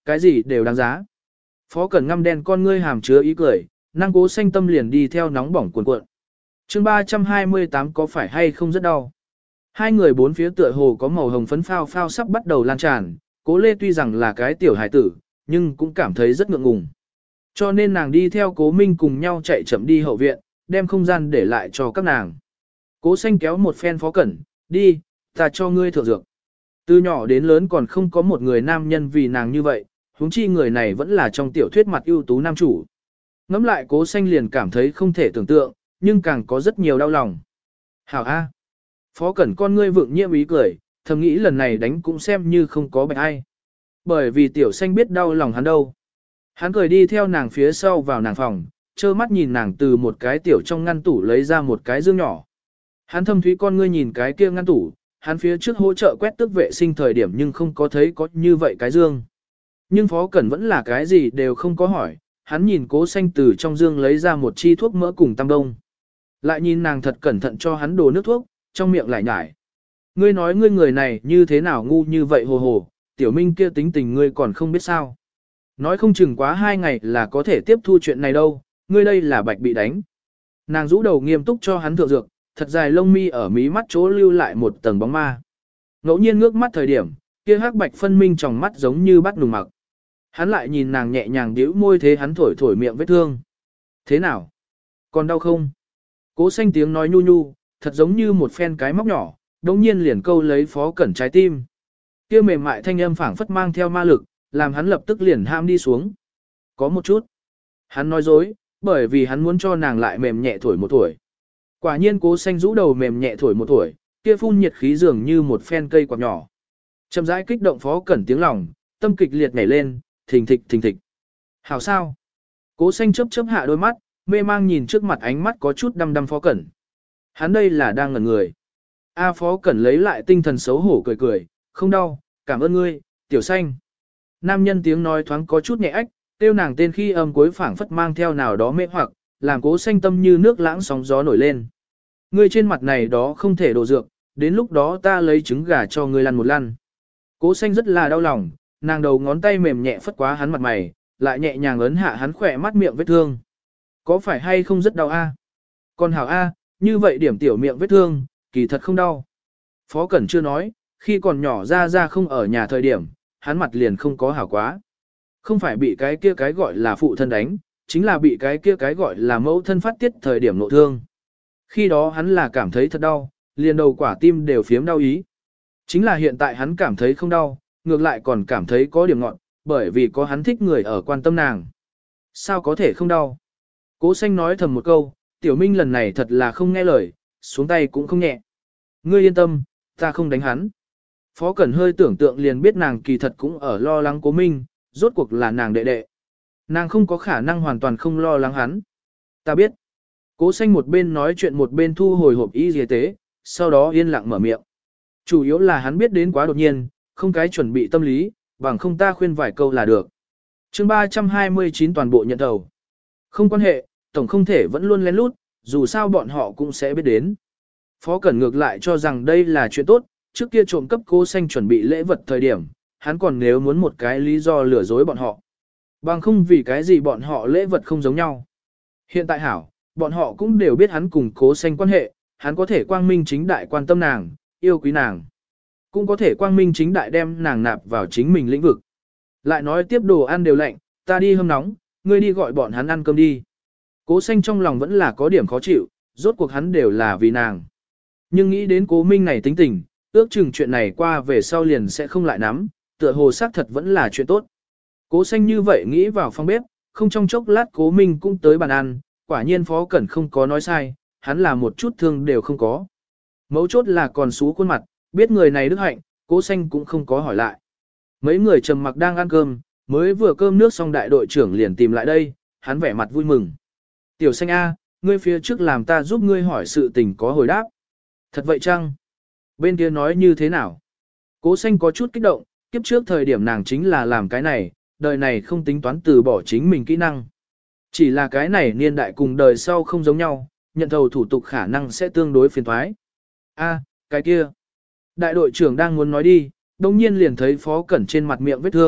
cái gì đều đáng giá. Phó Cẩn ngăm đen con ngươi hàm chứa ý cười, năng Cố Xanh tâm liền đi theo nóng bỏng cuộn cuộn. Chương 328 có phải hay không rất đau. Hai người bốn phía tựa hồ có màu hồng phấn phao phao sắp bắt đầu lan tràn, Cố Lê tuy rằng là cái tiểu hài tử, nhưng cũng cảm thấy rất ngượng ngùng. Cho nên nàng đi theo Cố Minh cùng nhau chạy chậm đi hậu viện, đem không gian để lại cho các nàng. Cố Xanh kéo một phen Phó Cẩn, đi, ta cho ngươi thượng dược. Từ nhỏ đến lớn còn không có một người nam nhân vì nàng như vậy, huống chi người này vẫn là trong tiểu thuyết mặt ưu tú nam chủ. Ngắm lại Cố Xanh liền cảm thấy không thể tưởng tượng, nhưng càng có rất nhiều đau lòng. Hảo A. Phó Cẩn con ngươi vượng nhiễm ý cười, thầm nghĩ lần này đánh cũng xem như không có bệnh ai. Bởi vì tiểu Xanh biết đau lòng hắn đâu. Hắn cười đi theo nàng phía sau vào nàng phòng, trơ mắt nhìn nàng từ một cái tiểu trong ngăn tủ lấy ra một cái dương nhỏ. Hắn thâm thúy con ngươi nhìn cái kia ngăn tủ, hắn phía trước hỗ trợ quét tước vệ sinh thời điểm nhưng không có thấy có như vậy cái dương. Nhưng Phó Cẩn vẫn là cái gì đều không có hỏi, hắn nhìn Cố Xanh từ trong dương lấy ra một chi thuốc mỡ cùng tăm đông. Lại nhìn nàng thật cẩn thận cho hắn đổ nước thuốc, trong miệng lại nhải. Ngươi nói ngươi người này như thế nào ngu như vậy hồ hồ, tiểu Minh kia tính tình ngươi còn không biết sao. Nói không chừng quá 2 ngày là có thể tiếp thu chuyện này đâu, ngươi đây là bạch bị đánh. Nàng rũ đầu nghiêm túc cho hắn thượng dược, thật dài lông mi ở mí mắt chỗ lưu lại một tầng bóng ma. Ngẫu nhiên ngước mắt thời điểm, kia hắc bạch phân minh trong mắt giống như bắt nùng mặc. Hắn lại nhìn nàng nhẹ nhàng điếu môi thế hắn thổi thổi miệng vết thương. Thế nào? Còn đau không? Cố Xanh tiếng nói nhu nhu, thật giống như một phen cái móc nhỏ, đống nhiên liền câu lấy Phó Cẩn trái tim. Kia mềm mại thanh âm phảng phất mang theo ma lực, làm hắn lập tức liền ham đi xuống. Có một chút. Hắn nói dối, bởi vì hắn muốn cho nàng lại mềm nhẹ thổi một tuổi. Quả nhiên Cố Xanh rũ đầu mềm nhẹ thổi một tuổi, kia phun nhiệt khí dường như một phen cây quạt nhỏ. Chậm rãi kích động Phó Cẩn tiếng lòng, tâm kịch liệt nhảy lên, thình thịch thình thịch. Hảo sao? Cố Xanh chớp chớp hạ đôi mắt, mê mang nhìn trước mặt ánh mắt có chút đăm đăm Phó Cẩn. Hắn đây là đang ngẩn người. A Phó Cẩn lấy lại tinh thần xấu hổ cười cười, không đau, cảm ơn ngươi, tiểu Xanh. Nam nhân tiếng nói thoáng có chút nhẹ ách, tiêu nàng tên khi âm cuối phảng phất mang theo nào đó mê hoặc, làm Cố Xanh tâm như nước lãng sóng gió nổi lên. Ngươi trên mặt này đó không thể đổ dược, đến lúc đó ta lấy trứng gà cho ngươi lăn một lăn. Cố Xanh rất là đau lòng, nàng đầu ngón tay mềm nhẹ phất quá hắn mặt mày, lại nhẹ nhàng ấn hạ hắn khỏe mắt miệng vết thương. Có phải hay không rất đau a? Còn hảo a, như vậy điểm tiểu miệng vết thương, kỳ thật không đau. Phó Cẩn chưa nói, khi còn nhỏ ra không ở nhà thời điểm, hắn mặt liền không có hảo quá. Không phải bị cái kia cái gọi là phụ thân đánh, chính là bị cái kia cái gọi là mẫu thân phát tiết thời điểm nộ thương. Khi đó hắn là cảm thấy thật đau, liền đầu quả tim đều phiếm đau ý. Chính là hiện tại hắn cảm thấy không đau, ngược lại còn cảm thấy có điểm ngọn, bởi vì có hắn thích người ở quan tâm nàng. Sao có thể không đau? Cố Xanh nói thầm một câu, tiểu Minh lần này thật là không nghe lời, xuống tay cũng không nhẹ. Ngươi yên tâm, ta không đánh hắn. Phó Cẩn hơi tưởng tượng liền biết nàng kỳ thật cũng ở lo lắng Cố Minh, rốt cuộc là nàng đệ đệ. Nàng không có khả năng hoàn toàn không lo lắng hắn. Ta biết. Cố Xanh một bên nói chuyện một bên thu hồi hộp y y tế, sau đó yên lặng mở miệng. Chủ yếu là hắn biết đến quá đột nhiên, không cái chuẩn bị tâm lý, bằng không ta khuyên vài câu là được. Chương 329 toàn bộ nhận đầu. Không quan hệ, tổng không thể vẫn luôn lén lút, dù sao bọn họ cũng sẽ biết đến. Phó Cẩn ngược lại cho rằng đây là chuyện tốt, trước kia trộm cấp Cố Xanh chuẩn bị lễ vật thời điểm, hắn còn nếu muốn một cái lý do lừa dối bọn họ. Bằng không vì cái gì bọn họ lễ vật không giống nhau. Hiện tại hảo, bọn họ cũng đều biết hắn cùng Cố Xanh quan hệ, hắn có thể quang minh chính đại quan tâm nàng, yêu quý nàng. Cũng có thể quang minh chính đại đem nàng nạp vào chính mình lĩnh vực. Lại nói tiếp đồ ăn đều lạnh, ta đi hâm nóng, ngươi đi gọi bọn hắn ăn cơm đi. Cố Xanh trong lòng vẫn là có điểm khó chịu, rốt cuộc hắn đều là vì nàng. Nhưng nghĩ đến Cố Minh này tính tình, ước chừng chuyện này qua về sau liền sẽ không lại nắm, tựa hồ xác thật vẫn là chuyện tốt. Cố Xanh như vậy nghĩ vào phòng bếp, không trong chốc lát Cố Minh cũng tới bàn ăn, quả nhiên Phó Cẩn không có nói sai, hắn là một chút thương đều không có. Mấu chốt là còn xú khuôn mặt, biết người này đức hạnh, Cố Xanh cũng không có hỏi lại. Mấy người trầm mặc đang ăn cơm, mới vừa cơm nước xong đại đội trưởng liền tìm lại đây, hắn vẻ mặt vui mừng. Tiểu Xanh A, ngươi phía trước làm ta giúp ngươi hỏi sự tình có hồi đáp. Thật vậy chăng? Bên kia nói như thế nào? Cố Xanh có chút kích động, kiếp trước thời điểm nàng chính là làm cái này, đời này không tính toán từ bỏ chính mình kỹ năng. Chỉ là cái này niên đại cùng đời sau không giống nhau, nhận thầu thủ tục khả năng sẽ tương đối phiền toái. A, cái kia. Đại đội trưởng đang muốn nói đi, đồng nhiên liền thấy Phó Cẩn trên mặt miệng vết thương,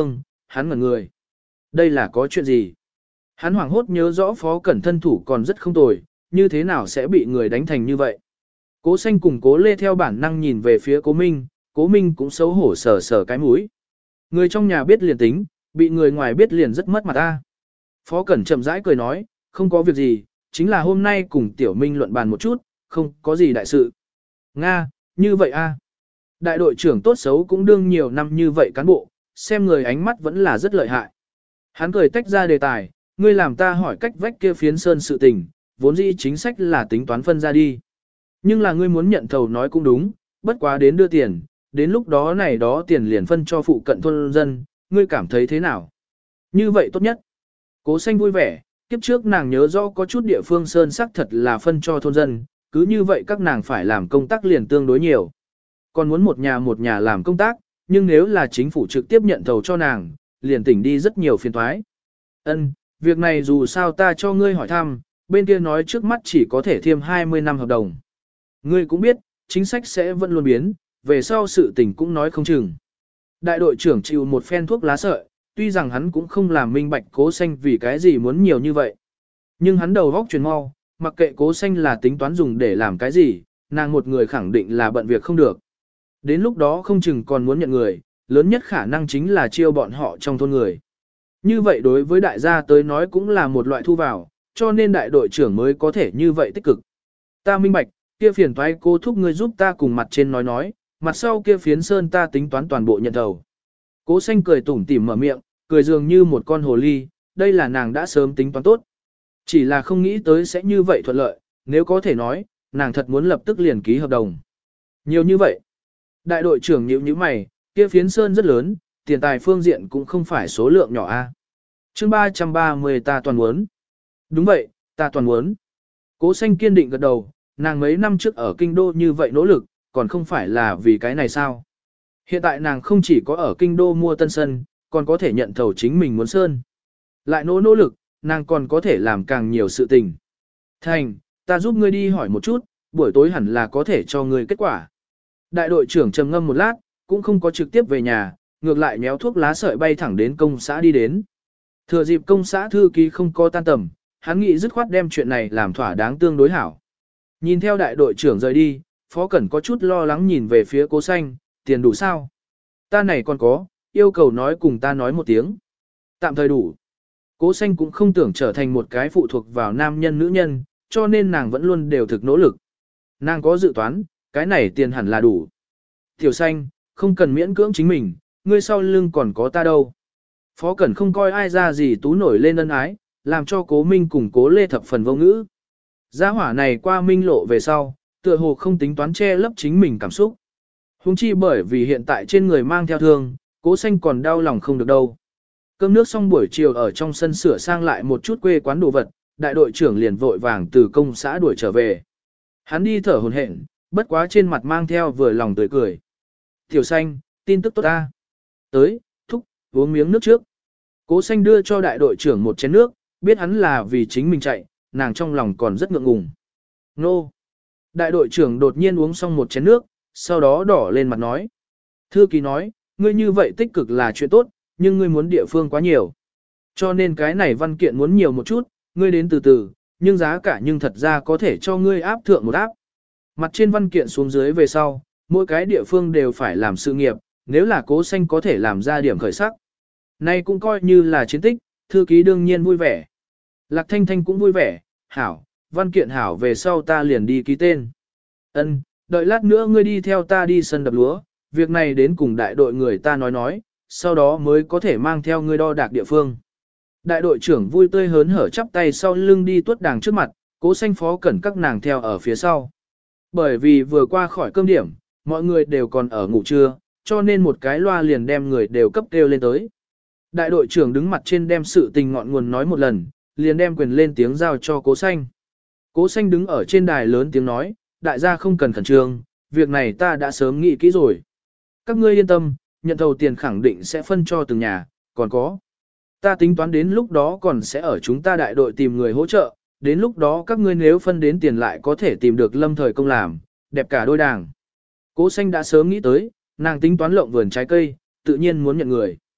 hắn ngẩn người. Đây là có chuyện gì? Hắn hoảng hốt nhớ rõ Phó Cẩn thân thủ còn rất không tồi, như thế nào sẽ bị người đánh thành như vậy? Cố Xanh cùng Cố Lê theo bản năng nhìn về phía Cố Minh cũng xấu hổ sờ sờ cái mũi. Người trong nhà biết liền tính, bị người ngoài biết liền rất mất mặt ta. Phó Cẩn chậm rãi cười nói, không có việc gì, chính là hôm nay cùng Tiểu Minh luận bàn một chút, không có gì đại sự. Nga, như vậy a. Đại đội trưởng tốt xấu cũng đương nhiều năm như vậy cán bộ, xem người ánh mắt vẫn là rất lợi hại. Hắn cười tách ra đề tài, ngươi làm ta hỏi cách vách kia phiến sơn sự tình, vốn dĩ chính sách là tính toán phân ra đi. Nhưng là ngươi muốn nhận thầu nói cũng đúng, bất quá đến đưa tiền, đến lúc đó này đó tiền liền phân cho phụ cận thôn dân, ngươi cảm thấy thế nào? Như vậy tốt nhất. Cố Xanh vui vẻ, kiếp trước nàng nhớ rõ có chút địa phương sơn sắc thật là phân cho thôn dân, cứ như vậy các nàng phải làm công tác liền tương đối nhiều. Còn muốn một nhà làm công tác, nhưng nếu là chính phủ trực tiếp nhận thầu cho nàng, liền tỉnh đi rất nhiều phiền toái. Ân, việc này dù sao ta cho ngươi hỏi thăm, bên kia nói trước mắt chỉ có thể thêm 20 năm hợp đồng. Ngươi cũng biết, chính sách sẽ vẫn luôn biến, về sau sự tình cũng nói không chừng. Đại đội trưởng chịu một phen thuốc lá sợi, tuy rằng hắn cũng không làm minh bạch Cố Xanh vì cái gì muốn nhiều như vậy. Nhưng hắn đầu góc chuyển mau, mặc kệ Cố Xanh là tính toán dùng để làm cái gì, nàng một người khẳng định là bận việc không được. Đến lúc đó không chừng còn muốn nhận người, lớn nhất khả năng chính là chiêu bọn họ trong thôn người. Như vậy đối với đại gia tới nói cũng là một loại thu vào, cho nên đại đội trưởng mới có thể như vậy tích cực. Ta minh bạch, kia phiền toái cô thúc ngươi giúp ta cùng mặt trên nói, mặt sau kia phiến sơn ta tính toán toàn bộ nhận thầu. Cố Xanh cười tủm tỉm mở miệng, cười dường như một con hồ ly, đây là nàng đã sớm tính toán tốt. Chỉ là không nghĩ tới sẽ như vậy thuận lợi, nếu có thể nói, nàng thật muốn lập tức liền ký hợp đồng. Nhiều như vậy. Đại đội trưởng nhíu nhíu mày, kia phiến sơn rất lớn, tiền tài phương diện cũng không phải số lượng nhỏ a. Chương 330 ta toàn muốn. Đúng vậy, ta toàn muốn. Cố Xanh kiên định gật đầu, nàng mấy năm trước ở kinh đô như vậy nỗ lực, còn không phải là vì cái này sao. Hiện tại nàng không chỉ có ở kinh đô mua tân sân, còn có thể nhận thầu chính mình muốn sơn. Lại nỗ lực, nàng còn có thể làm càng nhiều sự tình. Thành, ta giúp ngươi đi hỏi một chút, buổi tối hẳn là có thể cho ngươi kết quả. Đại đội trưởng trầm ngâm một lát, cũng không có trực tiếp về nhà, ngược lại méo thuốc lá sợi bay thẳng đến công xã đi đến. Thừa dịp công xã thư ký không có tan tầm, hắn nghĩ dứt khoát đem chuyện này làm thỏa đáng tương đối hảo. Nhìn theo đại đội trưởng rời đi, Phó Cẩn có chút lo lắng nhìn về phía Cố Xanh, tiền đủ sao? Ta này còn có, yêu cầu nói cùng ta nói một tiếng. Tạm thời đủ. Cố Xanh cũng không tưởng trở thành một cái phụ thuộc vào nam nhân nữ nhân, cho nên nàng vẫn luôn đều thực nỗ lực. Nàng có dự toán, cái này tiền hẳn là đủ. Tiểu Xanh, không cần miễn cưỡng chính mình, ngươi sau lưng còn có ta đâu. Phó Cẩn không coi ai ra gì tú nổi lên ân ái, làm cho Cố Minh cùng Cố Lê thập phần vô ngữ. Gia hỏa này qua Minh lộ về sau, tựa hồ không tính toán che lấp chính mình cảm xúc. Huống chi bởi vì hiện tại trên người mang theo thương, Cố Xanh còn đau lòng không được đâu. Cơm nước xong buổi chiều ở trong sân sửa sang lại một chút quê quán đồ vật, đại đội trưởng liền vội vàng từ công xã đuổi trở về. Hắn đi thở hổn hển, bất quá trên mặt mang theo vừa lòng tươi cười. Tiểu Xanh, tin tức tốt ta. Tới, thúc, uống miếng nước trước. Cố Xanh đưa cho đại đội trưởng một chén nước, biết hắn là vì chính mình chạy, nàng trong lòng còn rất ngượng ngùng. Nô! Đại đội trưởng đột nhiên uống xong một chén nước, sau đó đỏ lên mặt nói. Thư ký nói, ngươi như vậy tích cực là chuyện tốt, nhưng ngươi muốn địa phương quá nhiều. Cho nên cái này văn kiện muốn nhiều một chút, ngươi đến từ từ, nhưng giá cả nhưng thật ra có thể cho ngươi áp thượng một áp. Mặt trên văn kiện xuống dưới về sau, mỗi cái địa phương đều phải làm sự nghiệp, nếu là Cố Xanh có thể làm ra điểm khởi sắc. Nay cũng coi như là chiến tích, thư ký đương nhiên vui vẻ. Lạc Thanh Thanh cũng vui vẻ, hảo, văn kiện hảo về sau ta liền đi ký tên. Ân, đợi lát nữa ngươi đi theo ta đi sân đập lúa, việc này đến cùng đại đội người ta nói, sau đó mới có thể mang theo ngươi đo đạc địa phương. Đại đội trưởng vui tươi hớn hở chắp tay sau lưng đi tuốt đàng trước mặt, Cố Xanh Phó Cẩn các nàng theo ở phía sau. Bởi vì vừa qua khỏi cơm điểm, mọi người đều còn ở ngủ trưa, cho nên một cái loa liền đem người đều cấp kêu lên tới. Đại đội trưởng đứng mặt trên đem sự tình ngọn nguồn nói một lần, liền đem quyền lên tiếng giao cho Cố Xanh. Cố Xanh đứng ở trên đài lớn tiếng nói, đại gia không cần khẩn trương, việc này ta đã sớm nghĩ kỹ rồi. Các ngươi yên tâm, nhận thầu tiền khẳng định sẽ phân cho từng nhà, còn có. Ta tính toán đến lúc đó còn sẽ ở chúng ta đại đội tìm người hỗ trợ, đến lúc đó các ngươi nếu phân đến tiền lại có thể tìm được lâm thời công làm, đẹp cả đôi đảng. Cố Xanh đã sớm nghĩ tới, nàng tính toán lộng vườn trái cây, tự nhiên muốn nhận người.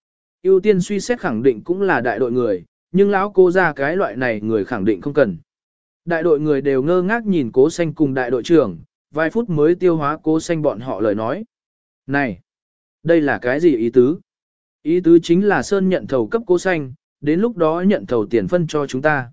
ưu tiên suy xét khẳng định cũng là đại đội người, nhưng lão cô ra cái loại này người khẳng định không cần. Đại đội người đều ngơ ngác nhìn Cố Xanh cùng đại đội trưởng, vài phút mới tiêu hóa Cố Xanh bọn họ lời nói. Này, đây là cái gì ý tứ? Ý tứ chính là Sơn nhận thầu cấp Cố Xanh, đến lúc đó nhận thầu tiền phân cho chúng ta.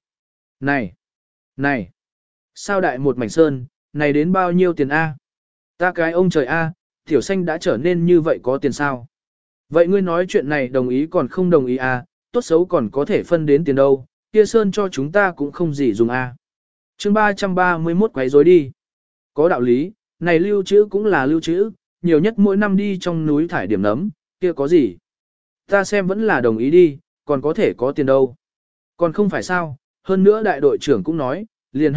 Này, sao đại một mảnh Sơn, này đến bao nhiêu tiền A? Ta cái ông trời A, Tiểu Xanh đã trở nên như vậy có tiền sao? Vậy ngươi nói chuyện này đồng ý còn không đồng ý A, tốt xấu còn có thể phân đến tiền đâu, kia Sơn cho chúng ta cũng không gì dùng A. Chương 331 quấy rối đi. Có đạo lý, này lưu trữ cũng là lưu trữ, nhiều nhất mỗi năm đi trong núi thải điểm nấm, kia có gì? Ta xem vẫn là đồng ý đi, còn có thể có tiền đâu. Còn không phải sao, hơn nữa đại đội trưởng cũng nói, liền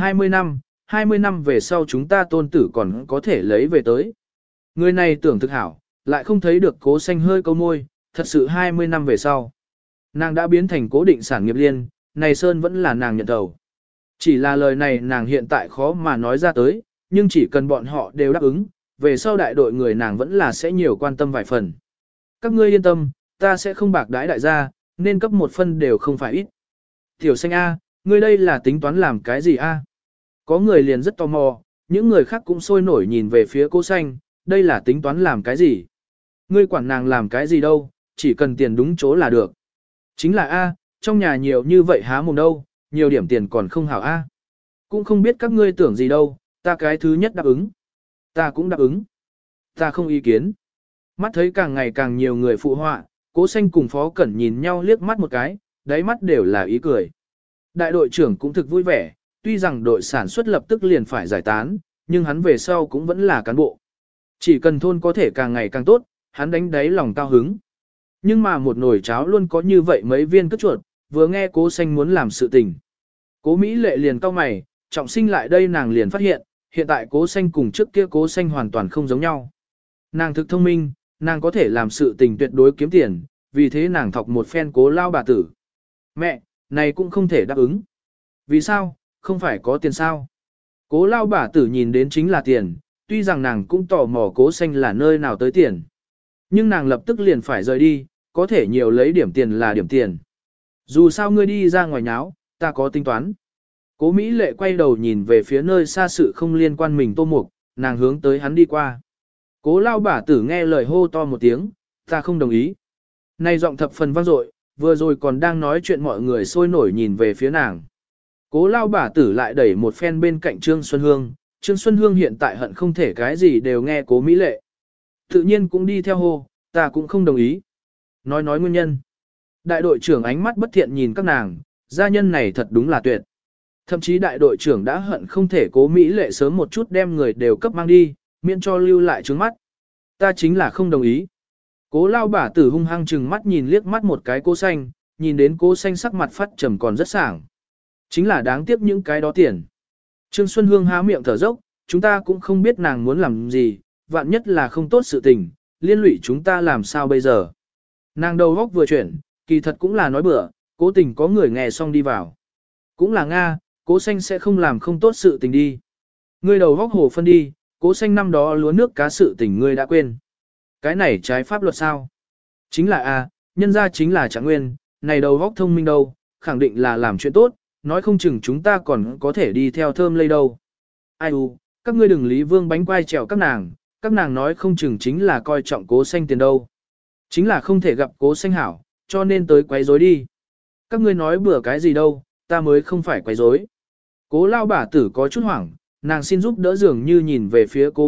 20 năm về sau chúng ta tôn tử còn có thể lấy về tới. Người này tưởng thực hảo, lại không thấy được Cố Xanh hơi câu môi, thật sự 20 năm về sau. Nàng đã biến thành cố định sản nghiệp liên, này Sơn vẫn là nàng nhận thầu. Chỉ là lời này nàng hiện tại khó mà nói ra tới, nhưng chỉ cần bọn họ đều đáp ứng, về sau đại đội người nàng vẫn là sẽ nhiều quan tâm vài phần. Các ngươi yên tâm, ta sẽ không bạc đãi đại gia, nên cấp một phân đều không phải ít. Tiểu Xanh A, ngươi đây là tính toán làm cái gì A? Có người liền rất tò mò, những người khác cũng sôi nổi nhìn về phía Cố Xanh, đây là tính toán làm cái gì? Ngươi quản nàng làm cái gì đâu, chỉ cần tiền đúng chỗ là được. Chính là A, trong nhà nhiều như vậy há mồm đâu, nhiều điểm tiền còn không hảo A. Cũng không biết các ngươi tưởng gì đâu, ta cái thứ nhất đáp ứng. Ta cũng đáp ứng. Ta không ý kiến. Mắt thấy càng ngày càng nhiều người phụ họa, Cố Xanh cùng Phó Cẩn nhìn nhau liếc mắt một cái, đáy mắt đều là ý cười. Đại đội trưởng cũng thực vui vẻ, tuy rằng đội sản xuất lập tức liền phải giải tán, nhưng hắn về sau cũng vẫn là cán bộ. Chỉ cần thôn có thể càng ngày càng tốt, hắn đánh đáy lòng cao hứng. Nhưng mà một nồi cháo luôn có như vậy mấy viên cất chuột, vừa nghe Cố Xanh muốn làm sự tình. Cố Mỹ Lệ liền cau mày, trọng sinh lại đây nàng liền phát hiện, hiện tại Cố Xanh cùng trước kia Cố Xanh hoàn toàn không giống nhau. Nàng thực thông minh, nàng có thể làm sự tình tuyệt đối kiếm tiền, vì thế nàng thọc một phen Cố lao bà tử. Mẹ, này cũng không thể đáp ứng. Vì sao, không phải có tiền sao? Cố lao bà tử nhìn đến chính là tiền, tuy rằng nàng cũng tò mò Cố Xanh là nơi nào tới tiền. Nhưng nàng lập tức liền phải rời đi, có thể nhiều lấy điểm tiền là điểm tiền. Dù sao ngươi đi ra ngoài nháo, ta có tính toán. Cố Mỹ Lệ quay đầu nhìn về phía nơi xa sự không liên quan mình Tô Mục, nàng hướng tới hắn đi qua. Cố lao bà tử nghe lời hô to một tiếng, ta không đồng ý. Này giọng thập phần vang dội, vừa rồi còn đang nói chuyện mọi người sôi nổi nhìn về phía nàng. Cố lao bà tử lại đẩy một phen bên cạnh Trương Xuân Hương, Trương Xuân Hương hiện tại hận không thể cái gì đều nghe Cố Mỹ Lệ. Tự nhiên cũng đi theo hô, ta cũng không đồng ý. Nói nguyên nhân. Đại đội trưởng ánh mắt bất thiện nhìn các nàng, gia nhân này thật đúng là tuyệt. Thậm chí đại đội trưởng đã hận không thể Cố Mỹ Lệ sớm một chút đem người đều cấp mang đi, miễn cho lưu lại trướng mắt. Ta chính là không đồng ý. Cố lao bà tử hung hăng chừng mắt nhìn liếc mắt một cái Cố Xanh, nhìn đến Cố Xanh sắc mặt phát trầm còn rất sảng. Chính là đáng tiếc những cái đó tiền. Trương Xuân Hương há miệng thở dốc, chúng ta cũng không biết nàng muốn làm gì, vạn nhất là không tốt sự tình, liên lụy chúng ta làm sao bây giờ. Nàng đầu góc vừa chuyển, kỳ thật cũng là nói bừa, cố tình có người nghe xong đi vào. Cũng là Nga, Cố Xanh sẽ không làm không tốt sự tình đi. Ngươi đầu góc hồ phân đi, Cố Xanh năm đó lúa nước cá sự tình ngươi đã quên. Cái này trái pháp luật sao? Chính là A, nhân ra chính là Trạng Nguyên, này đầu góc thông minh đâu, khẳng định là làm chuyện tốt, nói không chừng chúng ta còn có thể đi theo thơm lây đâu. Ai u, các ngươi đừng lý vương bánh quai trèo các nàng nói không chừng chính là coi trọng Cố Xanh tiền đâu. Chính là không thể gặp Cố Xanh hảo, cho nên tới quấy rối đi. Các ngươi nói bừa cái gì đâu, ta mới không phải quấy rối. Cố lao bà tử có chút hoảng, nàng xin giúp đỡ dường như nhìn về phía Cố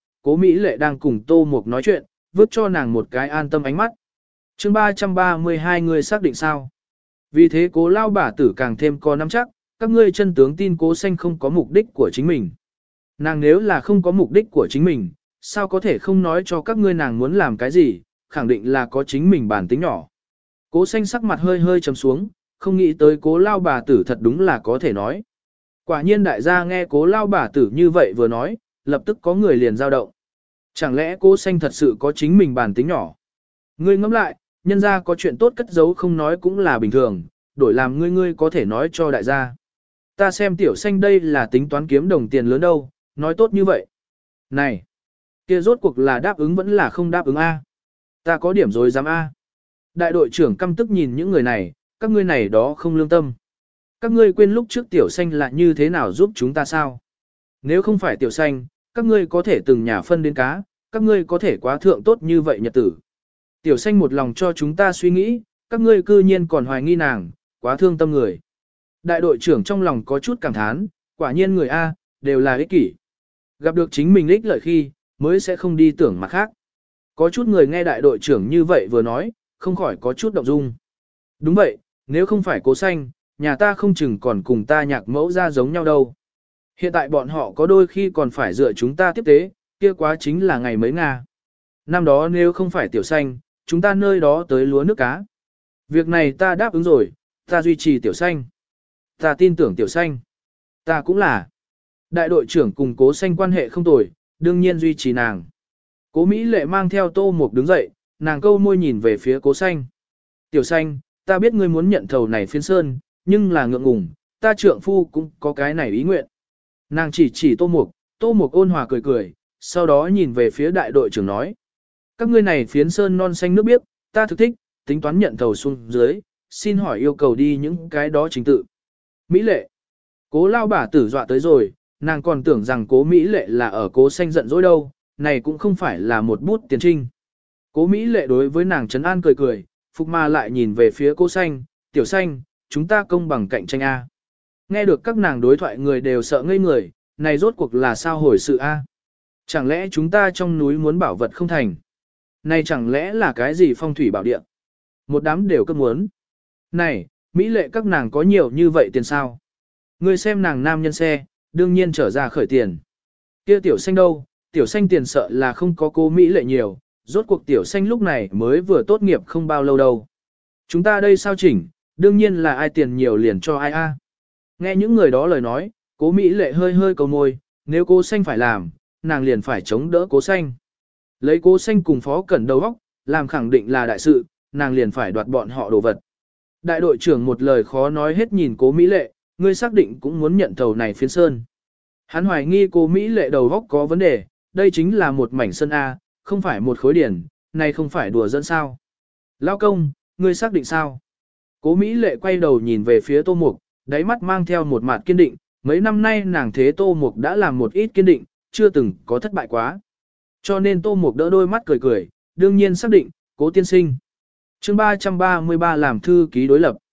Mỹ Lệ đang cùng Tô Mục nói chuyện, vứt cho nàng một cái an tâm ánh mắt. Chương 332 người xác định sao? Vì thế Cố lao bà tử càng thêm có nắm chắc, các ngươi chân tướng tin Cố Xanh không có mục đích của chính mình. Nàng nếu là không có mục đích của chính mình, sao có thể không nói cho các ngươi nàng muốn làm cái gì, khẳng định là có chính mình bản tính nhỏ. Cố Xanh sắc mặt hơi hơi trầm xuống, không nghĩ tới Cố lao bà tử thật đúng là có thể nói. Quả nhiên đại gia nghe Cố lao bà tử như vậy vừa nói, lập tức có người liền dao động. Chẳng lẽ Cố Xanh thật sự có chính mình bản tính nhỏ? Ngươi ngẫm lại, nhân gia có chuyện tốt cất giấu không nói cũng là bình thường, đổi làm ngươi có thể nói cho đại gia. Ta xem Tiểu Xanh đây là tính toán kiếm đồng tiền lớn đâu, nói tốt như vậy. Này, kia rốt cuộc là đáp ứng vẫn là không đáp ứng A. Ta có điểm rồi dám A. Đại đội trưởng căm tức nhìn những người này, các ngươi này đó không lương tâm. Các ngươi quên lúc trước tiểu xanh là như thế nào giúp chúng ta sao? Nếu không phải tiểu xanh, các ngươi có thể từng nhà phân đến cá, các ngươi có thể quá thượng tốt như vậy nhật tử. Tiểu xanh một lòng cho chúng ta suy nghĩ, các ngươi cư nhiên còn hoài nghi nàng, quá thương tâm người. Đại đội trưởng trong lòng có chút cảm thán, quả nhiên người A, đều là ích kỷ. Gặp được chính mình ích lợi khi, mới sẽ không đi tưởng mặt khác. Có chút người nghe đại đội trưởng như vậy vừa nói, không khỏi có chút động dung. Đúng vậy, nếu không phải cố xanh, nhà ta không chừng còn cùng ta nhạc mẫu ra giống nhau đâu. Hiện tại bọn họ có đôi khi còn phải dựa chúng ta tiếp tế, kia quá chính là ngày mấy Nga. Năm đó nếu không phải tiểu xanh, chúng ta nơi đó tới lúa nước cá. Việc này ta đáp ứng rồi, ta duy trì tiểu xanh. Ta tin tưởng tiểu xanh. Ta cũng là. Đại đội trưởng cùng cố xanh quan hệ không tồi, đương nhiên duy trì nàng. Cố Mỹ Lệ mang theo Tô Mục đứng dậy, nàng câu môi nhìn về phía cố xanh. Tiểu xanh, ta biết ngươi muốn nhận thầu này phiên sơn, nhưng là ngượng ngùng, ta trượng phu cũng có cái này ý nguyện. Nàng chỉ Tô Mục ôn hòa cười cười, sau đó nhìn về phía đại đội trưởng nói. Các ngươi này phiến sơn non xanh nước biếc, ta thực thích, tính toán nhận thầu xuống dưới, xin hỏi yêu cầu đi những cái đó trình tự. Mỹ Lệ, cố lao bả tử dọa tới rồi, nàng còn tưởng rằng cố Mỹ Lệ là ở cố xanh giận dỗi đâu, này cũng không phải là một bút tiền trinh. Cố Mỹ Lệ đối với nàng trấn an cười cười, Phục Ma lại nhìn về phía cố xanh, tiểu xanh, chúng ta công bằng cạnh tranh A. Nghe được các nàng đối thoại người đều sợ ngây người, này rốt cuộc là sao hồi sự A. Chẳng lẽ chúng ta trong núi muốn bảo vật không thành? Này chẳng lẽ là cái gì phong thủy bảo địa? Một đám đều cấp muốn. Này, Mỹ Lệ các nàng có nhiều như vậy tiền sao? Ngươi xem nàng nam nhân xe, đương nhiên trở ra khởi tiền. Kia tiểu xanh đâu, tiểu xanh tiền sợ là không có cô Mỹ Lệ nhiều, rốt cuộc tiểu xanh lúc này mới vừa tốt nghiệp không bao lâu đâu. Chúng ta đây sao chỉnh, đương nhiên là ai tiền nhiều liền cho ai a. Nghe những người đó lời nói, cố Mỹ Lệ hơi hơi cầu môi, nếu cố xanh phải làm, nàng liền phải chống đỡ cố xanh. Lấy cố xanh cùng phó cẩn đầu óc, làm khẳng định là đại sự, nàng liền phải đoạt bọn họ đồ vật. Đại đội trưởng một lời khó nói hết nhìn cố Mỹ Lệ, ngươi xác định cũng muốn nhận thầu này phiến sơn. Hắn hoài nghi cố Mỹ Lệ đầu óc có vấn đề, đây chính là một mảnh sân A, không phải một khối điển, này không phải đùa dẫn sao. Lao công, ngươi xác định sao? Cố Mỹ Lệ quay đầu nhìn về phía Tô Mục, đáy mắt mang theo một mặt kiên định, mấy năm nay nàng thế Tô Mục đã làm một ít kiên định, chưa từng có thất bại quá. Cho nên Tô Mục đỡ đôi mắt cười cười, đương nhiên xác định, cố tiên sinh. chương 333 làm thư ký đối lập.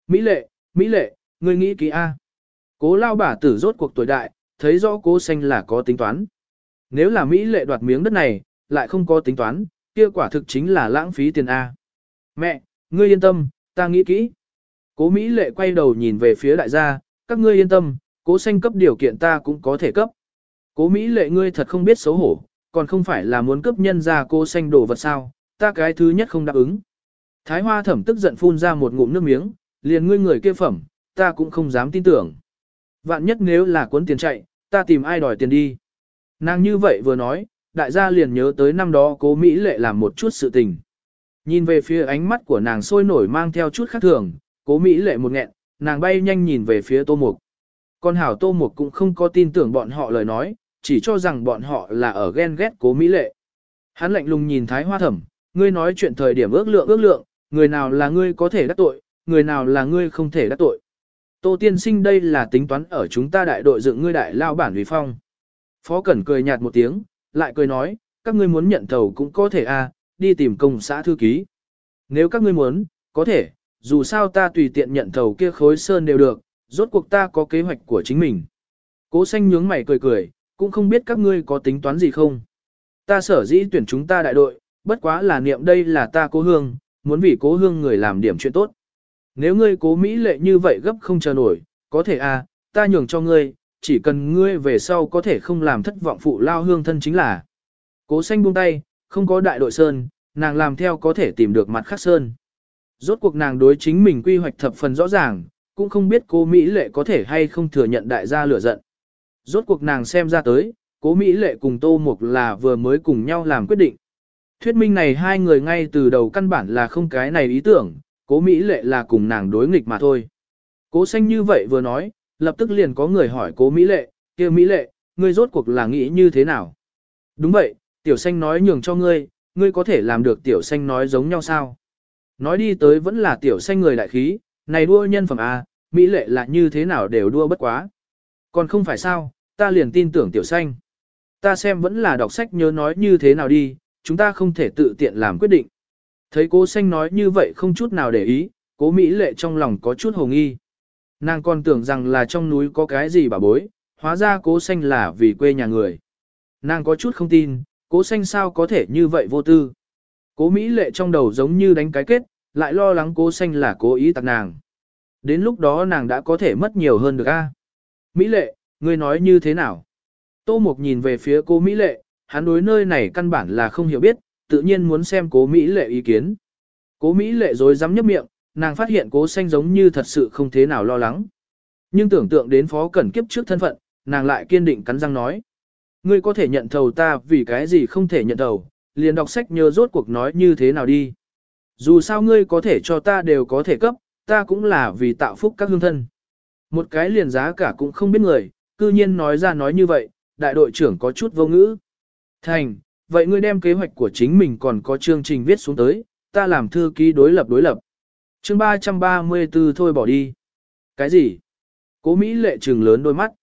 Mỹ Lệ, ngươi nghĩ kỹ A. Cố lao bả tử rốt cuộc tuổi đại, thấy rõ cố xanh là có tính toán. Nếu là Mỹ Lệ đoạt miếng đất này, lại không có tính toán, kia quả thực chính là lãng phí tiền A. Mẹ, ngươi yên tâm, ta nghĩ kỹ. Cố Mỹ Lệ quay đầu nhìn về phía đại gia, các ngươi yên tâm, cố xanh cấp điều kiện ta cũng có thể cấp. Cố Mỹ Lệ ngươi thật không biết xấu hổ, còn không phải là muốn cấp nhân ra cố xanh đồ vật sao, ta cái thứ nhất không đáp ứng. Thái Hoa Thẩm tức giận phun ra một ngụm nước miếng, liền ngươi người kia phẩm, ta cũng không dám tin tưởng. Vạn nhất nếu là cuốn tiền chạy, ta tìm ai đòi tiền đi. Nàng như vậy vừa nói, đại gia liền nhớ tới năm đó cố Mỹ Lệ làm một chút sự tình. Nhìn về phía ánh mắt của nàng sôi nổi mang theo chút khác thường, cố Mỹ Lệ một nghẹn, nàng bay nhanh nhìn về phía Tô Mục. Con hảo Tô Mục cũng không có tin tưởng bọn họ lời nói, chỉ cho rằng bọn họ là ở ghen ghét cố Mỹ Lệ. Hắn lạnh lùng nhìn Thái Hoa Thẩm, ngươi nói chuyện thời điểm ước lượng, người nào là ngươi có thể đắc tội, người nào là ngươi không thể đắc tội. Tô tiên sinh đây là tính toán ở chúng ta đại đội dựng ngươi đại lao bản vì phong. Phó Cẩn cười nhạt một tiếng, lại cười nói, các ngươi muốn nhận thầu cũng có thể đi tìm công xã thư ký. Nếu các ngươi muốn, có thể, dù sao ta tùy tiện nhận thầu kia khối sơn đều được, rốt cuộc ta có kế hoạch của chính mình. Cố xanh nhướng mày cười cười, cũng không biết các ngươi có tính toán gì không. Ta sở dĩ tuyển chúng ta đại đội, bất quá là niệm đây là ta cố hương, muốn vì cố hương người làm điểm chuyện tốt. Nếu ngươi cố Mỹ Lệ như vậy gấp không chờ nổi, có thể ta nhường cho ngươi, chỉ cần ngươi về sau có thể không làm thất vọng phụ lao hương thân chính là. Cố xanh buông tay, không có đại đội sơn, nàng làm theo có thể tìm được mặt khác sơn. Rốt cuộc nàng đối chính mình quy hoạch thập phần rõ ràng, cũng không biết cố Mỹ Lệ có thể hay không thừa nhận đại gia lửa giận. Rốt cuộc nàng xem ra tới, cố Mỹ Lệ cùng Tô Mục là vừa mới cùng nhau làm quyết định. Thuyết minh này hai người ngay từ đầu căn bản là không cái này ý tưởng, cố Mỹ Lệ là cùng nàng đối nghịch mà thôi. Cố xanh như vậy vừa nói, lập tức liền có người hỏi cố Mỹ Lệ, kia Mỹ Lệ, ngươi rốt cuộc là nghĩ như thế nào? Đúng vậy, tiểu xanh nói nhường cho ngươi, ngươi có thể làm được tiểu xanh nói giống nhau sao? Nói đi tới vẫn là tiểu xanh người đại khí, này đua nhân phẩm A, mỹ lệ là như thế nào đều đua bất quá. Còn không phải sao, ta liền tin tưởng tiểu xanh. Ta xem vẫn là đọc sách nhớ nói như thế nào đi, chúng ta không thể tự tiện làm quyết định. Thấy cố xanh nói như vậy không chút nào để ý, cố mỹ lệ trong lòng có chút hồ nghi. Nàng còn tưởng rằng là trong núi có cái gì bà bối, hóa ra cố xanh là vì quê nhà người. Nàng có chút không tin, cố xanh sao có thể như vậy vô tư. Cố mỹ lệ trong đầu giống như đánh cái kết, lại lo lắng cố xanh là cố ý tặng nàng. Đến lúc đó nàng đã có thể mất nhiều hơn được a. Mỹ lệ, ngươi nói như thế nào? Tô Mục nhìn về phía cố Mỹ lệ, hắn đối nơi này căn bản là không hiểu biết, tự nhiên muốn xem cố Mỹ lệ ý kiến. Cố Mỹ lệ rồi dám nhấp miệng, nàng phát hiện cố xanh giống như thật sự không thế nào lo lắng. Nhưng tưởng tượng đến phó cẩn kiếp trước thân phận, nàng lại kiên định cắn răng nói. Ngươi có thể nhận thầu ta vì cái gì không thể nhận thầu, liền đọc sách nhớ rốt cuộc nói như thế nào đi. Dù sao ngươi có thể cho ta đều có thể cấp, ta cũng là vì tạo phúc các hương thân. Một cái liền giá cả cũng không biết người, cư nhiên nói ra nói như vậy, đại đội trưởng có chút vô ngữ. Thành, vậy ngươi đem kế hoạch của chính mình còn có chương trình viết xuống tới, ta làm thư ký đối lập. Chương 334 thôi bỏ đi. Cái gì? Cố Mỹ lệ trừng lớn đôi mắt,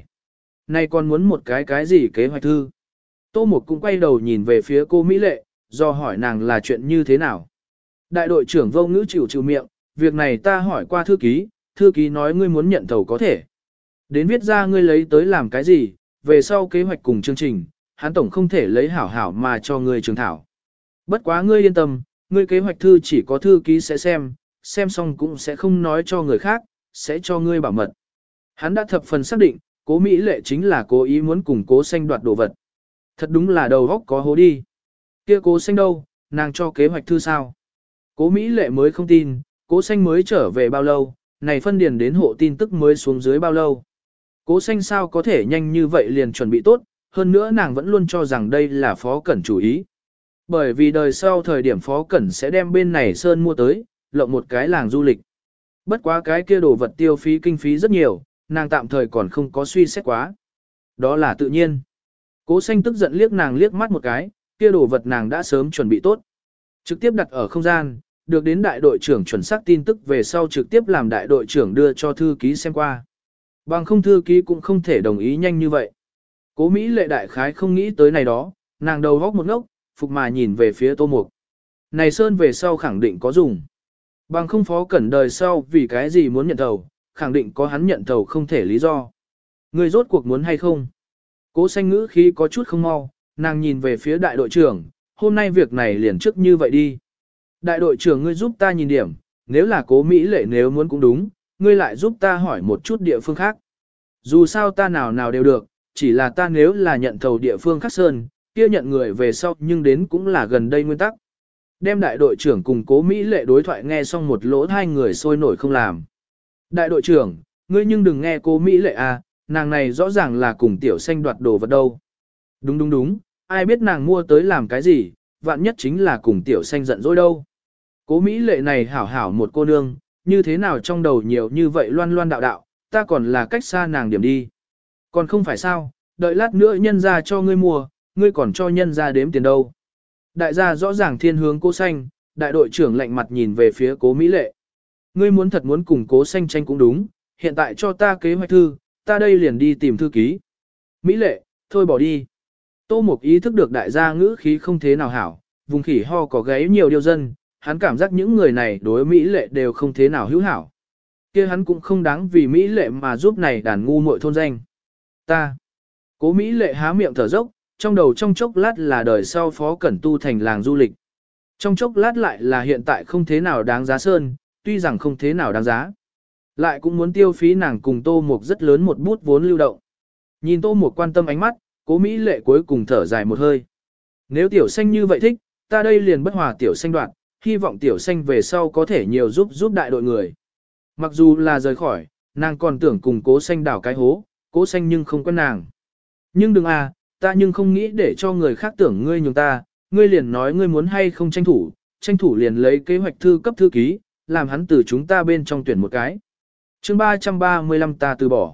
này còn muốn một cái gì kế hoạch thư? Tô Mục cũng quay đầu nhìn về phía cô Mỹ lệ, do hỏi nàng là chuyện như thế nào. Đại đội trưởng vô ngữ chịu miệng, việc này ta hỏi qua thư ký nói ngươi muốn nhận thầu có thể. Đến viết ra ngươi lấy tới làm cái gì, về sau kế hoạch cùng chương trình, hắn tổng không thể lấy hảo hảo mà cho ngươi trường thảo. Bất quá ngươi yên tâm, ngươi kế hoạch thư chỉ có thư ký sẽ xem xong cũng sẽ không nói cho người khác, sẽ cho ngươi bảo mật. Hắn đã thập phần xác định, cố Mỹ lệ chính là cố ý muốn cùng cố xanh đoạt đồ vật. Thật đúng là đầu góc có hố đi. Kia cố xanh đâu, nàng cho kế hoạch thư sao? Cố Mỹ lệ mới không tin, cố xanh mới trở về bao lâu, này phân điền đến hộ tin tức mới xuống dưới bao lâu. Cố xanh sao có thể nhanh như vậy liền chuẩn bị tốt, hơn nữa nàng vẫn luôn cho rằng đây là Phó Cẩn chủ ý. Bởi vì đời sau thời điểm Phó Cẩn sẽ đem bên này sơn mua tới, lộng một cái làng du lịch. Bất quá cái kia đồ vật tiêu phí kinh phí rất nhiều, nàng tạm thời còn không có suy xét quá. Đó là tự nhiên. Cố xanh tức giận liếc nàng liếc mắt một cái, kia đồ vật nàng đã sớm chuẩn bị tốt. Trực tiếp đặt ở không gian, được đến đại đội trưởng chuẩn xác tin tức về sau trực tiếp làm đại đội trưởng đưa cho thư ký xem qua. Bằng không thư ký cũng không thể đồng ý nhanh như vậy. Cố Mỹ lệ đại khái không nghĩ tới này đó, nàng đầu góc một ngốc, phục mà nhìn về phía Tô Mục. Này sơn về sau khẳng định có dùng. Bằng không Phó Cẩn đời sau vì cái gì muốn nhận thầu, khẳng định có hắn nhận thầu không thể lý do. Người rốt cuộc muốn hay không? Cố xanh ngữ khí có chút không mau, nàng nhìn về phía đại đội trưởng, hôm nay việc này liền trước như vậy đi. Đại đội trưởng ngươi giúp ta nhìn điểm, nếu là cố Mỹ lệ nếu muốn cũng đúng, ngươi lại giúp ta hỏi một chút địa phương khác. Dù sao ta nào đều được, chỉ là ta nếu là nhận thầu địa phương khác sơn, kia nhận người về sau nhưng đến cũng là gần đây nguyên tắc. Đem đại đội trưởng cùng cố Mỹ lệ đối thoại nghe xong một lỗ hai người sôi nổi không làm. Đại đội trưởng, ngươi nhưng đừng nghe cố Mỹ lệ à, nàng này rõ ràng là cùng tiểu xanh đoạt đồ vật đâu. Đúng, ai biết nàng mua tới làm cái gì, vạn nhất chính là cùng tiểu xanh giận dỗi đâu. Cố Mỹ lệ này hảo một cô nương, như thế nào trong đầu nhiều như vậy loan đạo, ta còn là cách xa nàng điểm đi. Còn không phải sao, đợi lát nữa nhân ra cho ngươi mua, ngươi còn cho nhân ra đếm tiền đâu. Đại gia rõ ràng thiên hướng cố xanh, đại đội trưởng lạnh mặt nhìn về phía cố Mỹ lệ. Ngươi muốn thật muốn cùng cố xanh tranh cũng đúng, hiện tại cho ta kế hoạch thư, ta đây liền đi tìm thư ký. Mỹ lệ, thôi bỏ đi. Tô Mục ý thức được đại gia ngữ khí không thế nào hảo, vùng khỉ ho có gáy nhiều điều dân, hắn cảm giác những người này đối Mỹ lệ đều không thế nào hữu hảo. Kia hắn cũng không đáng vì Mỹ lệ mà giúp này đàn ngu muội thôn danh. Ta. Cố Mỹ lệ há miệng thở dốc, trong đầu trong chốc lát là đời sau Phó Cẩn tu thành làng du lịch. Trong chốc lát lại là hiện tại không thế nào đáng giá sơn, tuy rằng không thế nào đáng giá. Lại cũng muốn tiêu phí nàng cùng Tô Mục rất lớn một bút vốn lưu động. Nhìn Tô Mục quan tâm ánh mắt, Cố Mỹ lệ cuối cùng thở dài một hơi. Nếu tiểu xanh như vậy thích, ta đây liền bất hòa tiểu xanh đoạn, hy vọng tiểu xanh về sau có thể nhiều giúp đại đội người. Mặc dù là rời khỏi, nàng còn tưởng cùng cố xanh đảo cái hố, cố xanh nhưng không quen nàng. Nhưng đừng à, ta nhưng không nghĩ để cho người khác tưởng ngươi nhường ta, ngươi liền nói ngươi muốn hay không tranh thủ liền lấy kế hoạch thư cấp thư ký, làm hắn từ chúng ta bên trong tuyển một cái. Chương 335 ta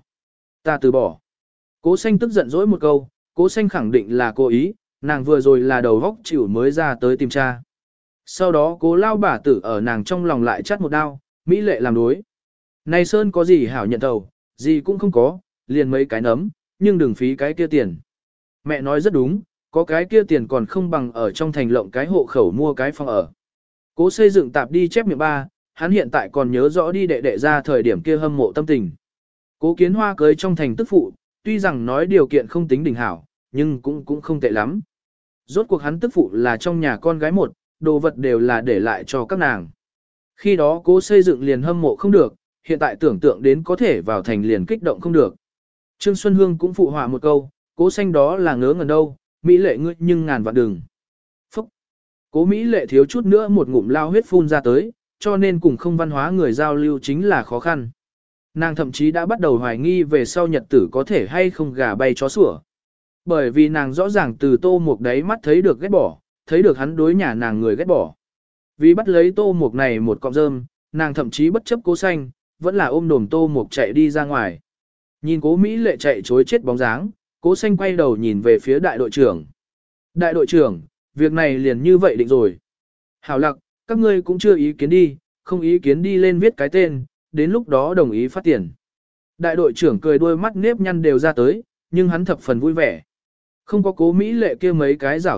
từ bỏ. Cố xanh tức giận dỗi một câu, cố xanh khẳng định là cố ý, nàng vừa rồi là đầu góc chịu mới ra tới tìm tra. Sau đó cố lao bà tử ở nàng trong lòng lại chắt một đao, mỹ lệ làm đối. Này Sơn có gì hảo nhận thầu, gì cũng không có, liền mấy cái nấm, nhưng đừng phí cái kia tiền. Mẹ nói rất đúng, có cái kia tiền còn không bằng ở trong thành lộng cái hộ khẩu mua cái phòng ở. Cố xây dựng tạp đi chép miệng ba, hắn hiện tại còn nhớ rõ đi đệ đệ ra thời điểm kia hâm mộ tâm tình. Cố Kiến Hoa cưới trong thành tức phụ, tuy rằng nói điều kiện không tính đỉnh hảo, nhưng cũng không tệ lắm. Rốt cuộc hắn tức phụ là trong nhà con gái một, đồ vật đều là để lại cho các nàng. Khi đó cố xây dựng liền hâm mộ không được, hiện tại tưởng tượng đến có thể vào thành liền kích động không được. Trương Xuân Hương cũng phụ họa một câu, cố xanh đó là ngớ ngẩn đâu, Mỹ lệ ngươi nhưng ngàn vạn đừng. Phúc! Cố Mỹ lệ thiếu chút nữa một ngụm lao huyết phun ra tới, cho nên cùng không văn hóa người giao lưu chính là khó khăn. Nàng thậm chí đã bắt đầu hoài nghi về sau nhật tử có thể hay không gà bay chó sủa. Bởi vì nàng rõ ràng từ Tô Mục đấy mắt thấy được ghét bỏ, thấy được hắn đối nhà nàng người ghét bỏ. Vì bắt lấy Tô Mục này một cọng rơm, nàng thậm chí bất chấp cố xanh, vẫn là ôm đồm Tô Mục chạy đi ra ngoài. Nhìn cố Mỹ lệ chạy chối chết bóng dáng, cố xanh quay đầu nhìn về phía đại đội trưởng. Đại đội trưởng, việc này liền như vậy định rồi. Hảo lặc, các ngươi cũng chưa ý kiến đi, không ý kiến đi lên viết cái tên, đến lúc đó đồng ý phát tiền. Đại đội trưởng cười đôi mắt nếp nhăn đều ra tới, nhưng hắn thập phần vui vẻ. Không có cố Mỹ lệ kia mấy cái rảo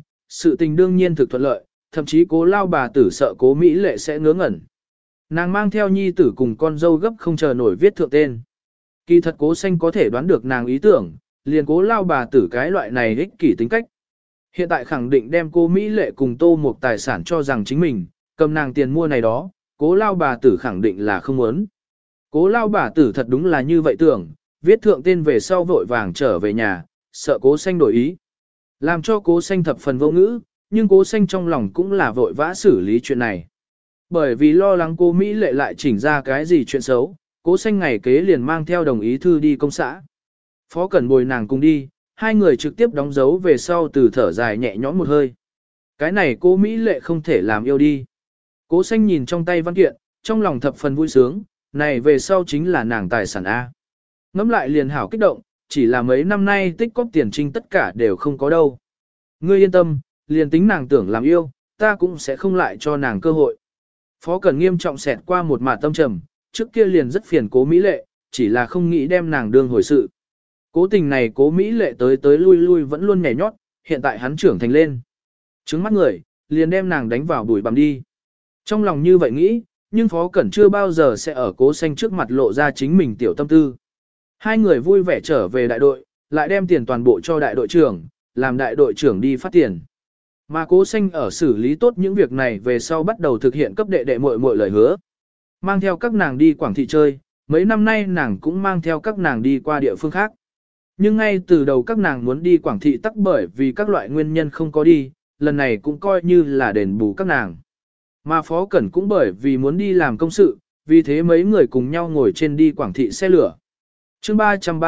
sự tình đương nhiên thực thuận lợi, thậm chí cố lao bà tử sợ cố Mỹ lệ sẽ ngớ ngẩn. Nàng mang theo nhi tử cùng con dâu gấp không chờ nổi viết thượng tên. Kỳ thật cố xanh có thể đoán được nàng ý tưởng, liền cố lao bà tử cái loại này ích kỷ tính cách. Hiện tại khẳng định đem cô Mỹ lệ cùng Tô Mục tài sản cho rằng chính mình, cầm nàng tiền mua này đó, cố lao bà tử khẳng định là không muốn. Cố lao bà tử thật đúng là như vậy tưởng, viết thượng tên về sau vội vàng trở về nhà, sợ cố xanh đổi ý. Làm cho cố xanh thập phần vô ngữ, nhưng cố xanh trong lòng cũng là vội vã xử lý chuyện này. Bởi vì lo lắng cô Mỹ lệ lại chỉnh ra cái gì chuyện xấu, cố xanh ngày kế liền mang theo đồng ý thư đi công xã. Phó Cẩn bồi nàng cùng đi, hai người trực tiếp đóng dấu về sau từ thở dài nhẹ nhõm một hơi. Cái này cô Mỹ lệ không thể làm yêu đi. Cố xanh nhìn trong tay văn kiện, trong lòng thập phần vui sướng, này về sau chính là nàng tài sản A. Ngắm lại liền hảo kích động, chỉ là mấy năm nay tích cóp tiền trinh tất cả đều không có đâu. Ngươi yên tâm, liền tính nàng tưởng làm yêu, ta cũng sẽ không lại cho nàng cơ hội. Phó Cẩn nghiêm trọng xẹt qua một mạt tâm trầm, trước kia liền rất phiền cố Mỹ lệ, chỉ là không nghĩ đem nàng đương hồi sự. Cố tình này cố Mỹ lệ tới lui lui vẫn luôn nhảy nhót, hiện tại hắn trưởng thành lên. Trứng mắt người, liền đem nàng đánh vào bụi bằm đi. Trong lòng như vậy nghĩ, nhưng Phó Cẩn chưa bao giờ sẽ ở cố xanh trước mặt lộ ra chính mình tiểu tâm tư. Hai người vui vẻ trở về đại đội, lại đem tiền toàn bộ cho đại đội trưởng, làm đại đội trưởng đi phát tiền. Mà cố xanh ở xử lý tốt những việc này về sau bắt đầu thực hiện cấp đệ đệ muội muội lời hứa. Mang theo các nàng đi Quảng Thị chơi, mấy năm nay nàng cũng mang theo các nàng đi qua địa phương khác. Nhưng ngay từ đầu các nàng muốn đi Quảng Thị tắc bởi vì các loại nguyên nhân không có đi, lần này cũng coi như là đền bù các nàng. Mà Phó Cẩn cũng bởi vì muốn đi làm công sự, vì thế mấy người cùng nhau ngồi trên đi Quảng Thị xe lửa. Chương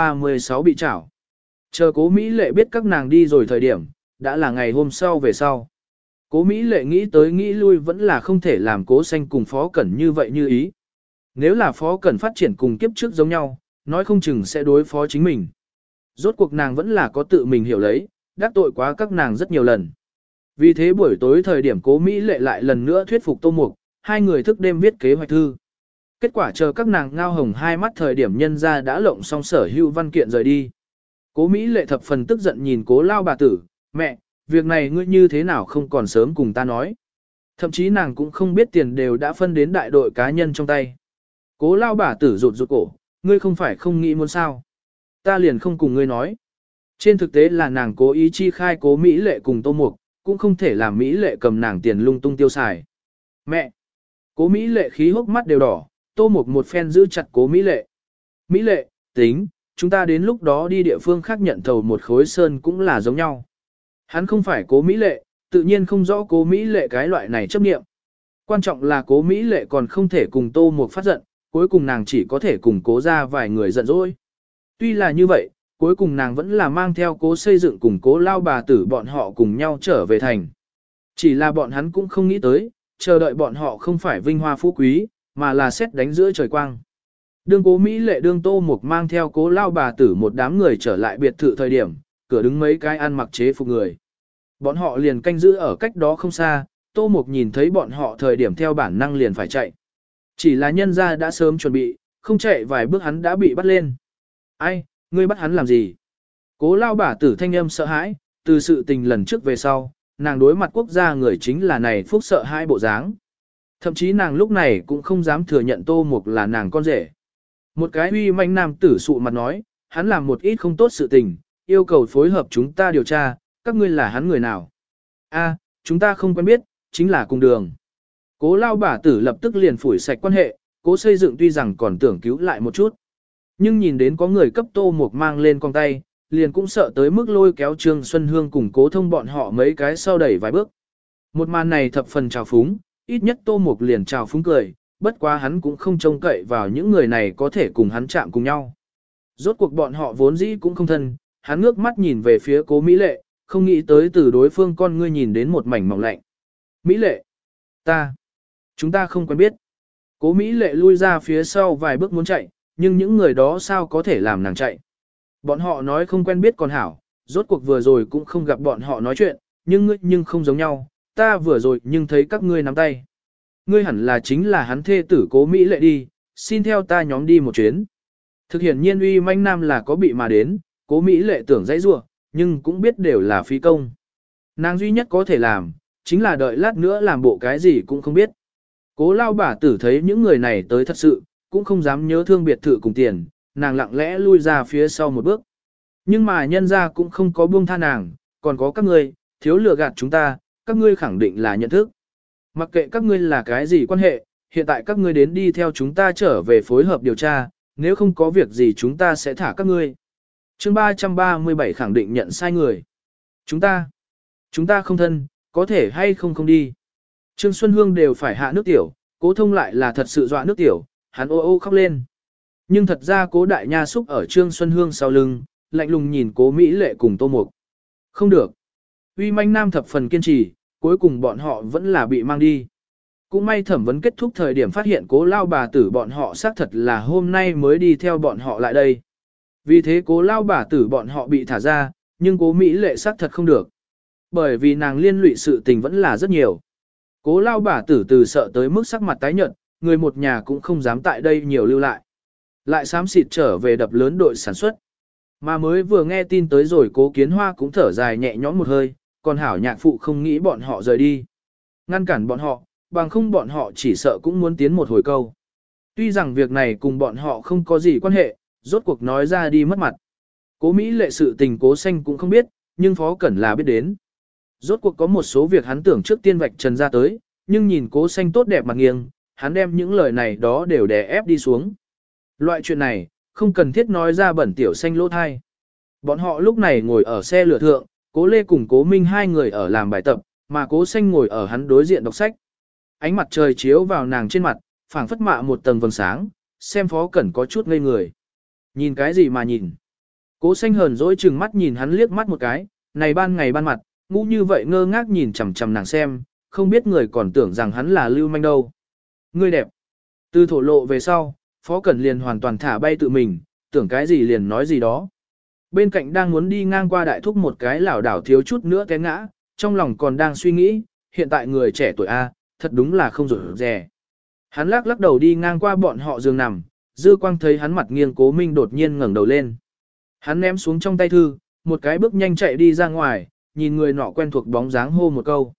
336 bị trảo. Chờ cố Mỹ lệ biết các nàng đi rồi thời điểm, đã là ngày hôm sau về sau. Cố Mỹ lệ nghĩ tới nghĩ lui vẫn là không thể làm cố xanh cùng Phó Cẩn như vậy như ý. Nếu là Phó Cẩn phát triển cùng kiếp trước giống nhau, nói không chừng sẽ đối phó chính mình. Rốt cuộc nàng vẫn là có tự mình hiểu lấy, đắc tội quá các nàng rất nhiều lần. Vì thế buổi tối thời điểm cố Mỹ lệ lại lần nữa thuyết phục Tô Mục, hai người thức đêm viết kế hoạch thư. Kết quả chờ các nàng ngao hồng hai mắt thời điểm nhân ra đã lộng xong sở hữu văn kiện rời đi. Cố Mỹ lệ thập phần tức giận nhìn cố lao bà tử, mẹ, việc này ngươi như thế nào không còn sớm cùng ta nói. Thậm chí nàng cũng không biết tiền đều đã phân đến đại đội cá nhân trong tay. Cố lao bà tử rụt rụt cổ, ngươi không phải không nghĩ muốn sao. Ta liền không cùng ngươi nói. Trên thực tế là nàng cố ý chi khai cố Mỹ lệ cùng Tô Mục, cũng không thể làm Mỹ lệ cầm nàng tiền lung tung tiêu xài. Mẹ! Cố Mỹ lệ khí hốc mắt đều đỏ, Tô Mục một phen giữ chặt cố Mỹ lệ. Mỹ lệ, tính, chúng ta đến lúc đó đi địa phương khác nhận thầu một khối sơn cũng là giống nhau. Hắn không phải cố Mỹ lệ, tự nhiên không rõ cố Mỹ lệ cái loại này chấp nghiệm. Quan trọng là cố Mỹ lệ còn không thể cùng Tô Mục phát giận, cuối cùng nàng chỉ có thể cùng cố ra vài người giận dỗi. Tuy là như vậy, cuối cùng nàng vẫn là mang theo cố xây dựng cùng cố lao bà tử bọn họ cùng nhau trở về thành. Chỉ là bọn hắn cũng không nghĩ tới, chờ đợi bọn họ không phải vinh hoa phú quý, mà là xét đánh giữa trời quang. Đương cố Mỹ lệ đương Tô Mục mang theo cố lao bà tử một đám người trở lại biệt thự thời điểm, cửa đứng mấy cái ăn mặc chế phục người. Bọn họ liền canh giữ ở cách đó không xa, Tô Mục nhìn thấy bọn họ thời điểm theo bản năng liền phải chạy. Chỉ là nhân gia đã sớm chuẩn bị, không chạy vài bước hắn đã bị bắt lên. Ai, ngươi bắt hắn làm gì? Cố lao bả tử thanh âm sợ hãi, từ sự tình lần trước về sau, nàng đối mặt quốc gia người chính là này phúc sợ hai bộ dáng. Thậm chí nàng lúc này cũng không dám thừa nhận Tô Mục là nàng con rể. Một cái uy manh nam tử sụ mặt nói, hắn làm một ít không tốt sự tình, yêu cầu phối hợp chúng ta điều tra, các ngươi là hắn người nào? A, chúng ta không quen biết, chính là cùng đường. Cố lao bả tử lập tức liền phủi sạch quan hệ, cố xây dựng tuy rằng còn tưởng cứu lại một chút. Nhưng nhìn đến có người cấp Tô Mục mang lên con tay, liền cũng sợ tới mức lôi kéo Trương Xuân Hương cùng cố thông bọn họ mấy cái sau đẩy vài bước. Một màn này thập phần trào phúng, ít nhất Tô Mục liền trào phúng cười, bất quá hắn cũng không trông cậy vào những người này có thể cùng hắn chạm cùng nhau. Rốt cuộc bọn họ vốn dĩ cũng không thân, hắn ngước mắt nhìn về phía cố Mỹ Lệ, không nghĩ tới từ đối phương con ngươi nhìn đến một mảnh mỏng lạnh. Mỹ Lệ, chúng ta không quen biết. Cố Mỹ Lệ lui ra phía sau vài bước muốn chạy, nhưng những người đó sao có thể làm nàng chạy. Bọn họ nói không quen biết còn hảo, rốt cuộc vừa rồi cũng không gặp bọn họ nói chuyện, nhưng không giống nhau, ta vừa rồi nhưng thấy các ngươi nắm tay. Ngươi hẳn là chính là hắn thê tử Cố Mỹ Lệ đi, xin theo ta nhóm đi một chuyến. Thực hiện nhiên uy manh nam là có bị mà đến, Cố Mỹ Lệ tưởng dãy rủa, nhưng cũng biết đều là phí công. Nàng duy nhất có thể làm, chính là đợi lát nữa làm bộ cái gì cũng không biết. Cố lao bả tử thấy những người này tới thật sự, cũng không dám nhớ thương biệt thự cùng tiền, nàng lặng lẽ lui ra phía sau một bước. Nhưng mà nhân ra cũng không có buông tha nàng, còn có các ngươi, thiếu lừa gạt chúng ta, các ngươi khẳng định là nhận thức. Mặc kệ các ngươi là cái gì quan hệ, hiện tại các ngươi đến đi theo chúng ta trở về phối hợp điều tra, nếu không có việc gì chúng ta sẽ thả các ngươi. Chương 337 khẳng định nhận sai người. Chúng ta không thân, có thể hay không đi. Trương Xuân Hương đều phải hạ nước tiểu, cố thông lại là thật sự dọa nước tiểu, hắn ô ô khóc lên. Nhưng thật ra cố đại nha xúc ở Trương Xuân Hương sau lưng, lạnh lùng nhìn cố Mỹ Lệ cùng Tô Mục. Không được. Uy manh nam thập phần kiên trì, cuối cùng bọn họ vẫn là bị mang đi. Cũng may thẩm vấn kết thúc thời điểm phát hiện cố lao bà tử bọn họ xác thật là hôm nay mới đi theo bọn họ lại đây. Vì thế cố lao bà tử bọn họ bị thả ra, nhưng cố Mỹ Lệ xác thật không được. Bởi vì nàng liên lụy sự tình vẫn là rất nhiều. Cố lao bà tử từ sợ tới mức sắc mặt tái nhợt, người một nhà cũng không dám tại đây nhiều lưu lại. Lại xám xịt trở về đập lớn đội sản xuất. Mà mới vừa nghe tin tới rồi cố kiến hoa cũng thở dài nhẹ nhõm một hơi, còn hảo nhạc phụ không nghĩ bọn họ rời đi. Ngăn cản bọn họ, bằng không bọn họ chỉ sợ cũng muốn tiến một hồi câu. Tuy rằng việc này cùng bọn họ không có gì quan hệ, rốt cuộc nói ra đi mất mặt. Cố Mỹ Lệ sự tình cố xanh cũng không biết, nhưng Phó Cẩn là biết đến. Rốt cuộc có một số việc hắn tưởng trước tiên vạch trần ra tới, nhưng nhìn cố xanh tốt đẹp mặt nghiêng, hắn đem những lời này đó đều đè ép đi xuống. Loại chuyện này, không cần thiết nói ra bẩn tiểu xanh lỗ thai. Bọn họ lúc này ngồi ở xe lửa thượng, cố Lê cùng cố Minh hai người ở làm bài tập, mà cố xanh ngồi ở hắn đối diện đọc sách. Ánh mặt trời chiếu vào nàng trên mặt, phảng phất mạ một tầng vầng sáng, xem Phó Cẩn có chút ngây người. Nhìn cái gì mà nhìn? Cố xanh hờn dỗi chừng mắt nhìn hắn liếc mắt một cái, này ban ngày ban mặt, ngu như vậy ngơ ngác nhìn chằm chằm nàng xem, không biết người còn tưởng rằng hắn là lưu manh đâu. Ngươi đẹp. Từ thổ lộ về sau, Phó Cẩn liền hoàn toàn thả bay tự mình, tưởng cái gì liền nói gì đó. Bên cạnh đang muốn đi ngang qua đại thúc một cái lảo đảo thiếu chút nữa té ngã, trong lòng còn đang suy nghĩ, hiện tại người trẻ tuổi A, thật đúng là không rủi rẻ. Hắn lắc đầu đi ngang qua bọn họ giường nằm, dư quang thấy hắn mặt nghiêng cố Minh đột nhiên ngẩng đầu lên. Hắn ném xuống trong tay thư, một cái bước nhanh chạy đi ra ngoài, nhìn người nọ quen thuộc bóng dáng hô một câu.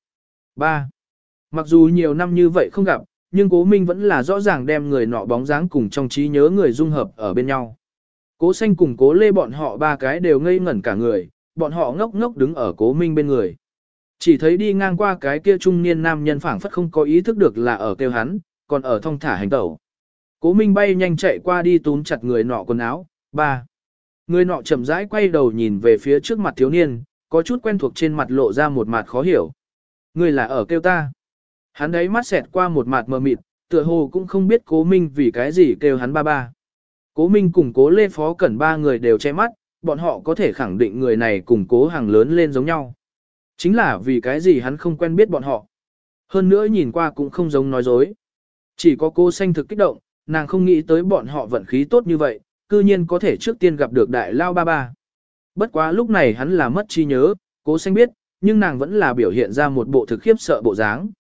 3. Mặc dù nhiều năm như vậy không gặp, nhưng cố Minh vẫn là rõ ràng đem người nọ bóng dáng cùng trong trí nhớ người dung hợp ở bên nhau. Cố xanh cùng cố Lê bọn họ ba cái đều ngây ngẩn cả người, bọn họ ngốc ngốc đứng ở cố Minh bên người. Chỉ thấy đi ngang qua cái kia trung niên nam nhân phảng phất không có ý thức được là ở kêu hắn, còn ở thong thả hành tẩu. Cố Minh bay nhanh chạy qua đi túm chặt người nọ quần áo. 3. Người nọ chậm rãi quay đầu nhìn về phía trước mặt thiếu niên, có chút quen thuộc trên mặt lộ ra một mặt khó hiểu. Người là ở kêu ta. Hắn đấy mắt xẹt qua một mặt mờ mịt, tựa hồ cũng không biết cố Minh vì cái gì kêu hắn ba ba. Cố Minh cùng cố Lê Phó Cẩn ba người đều che mắt, bọn họ có thể khẳng định người này cùng cố hàng lớn lên giống nhau. Chính là vì cái gì hắn không quen biết bọn họ. Hơn nữa nhìn qua cũng không giống nói dối. Chỉ có cô xanh thực kích động, nàng không nghĩ tới bọn họ vận khí tốt như vậy, cư nhiên có thể trước tiên gặp được đại lao ba ba. Bất quá lúc này hắn là mất trí nhớ, cố xanh biết, nhưng nàng vẫn là biểu hiện ra một bộ thực khiếp sợ bộ dáng.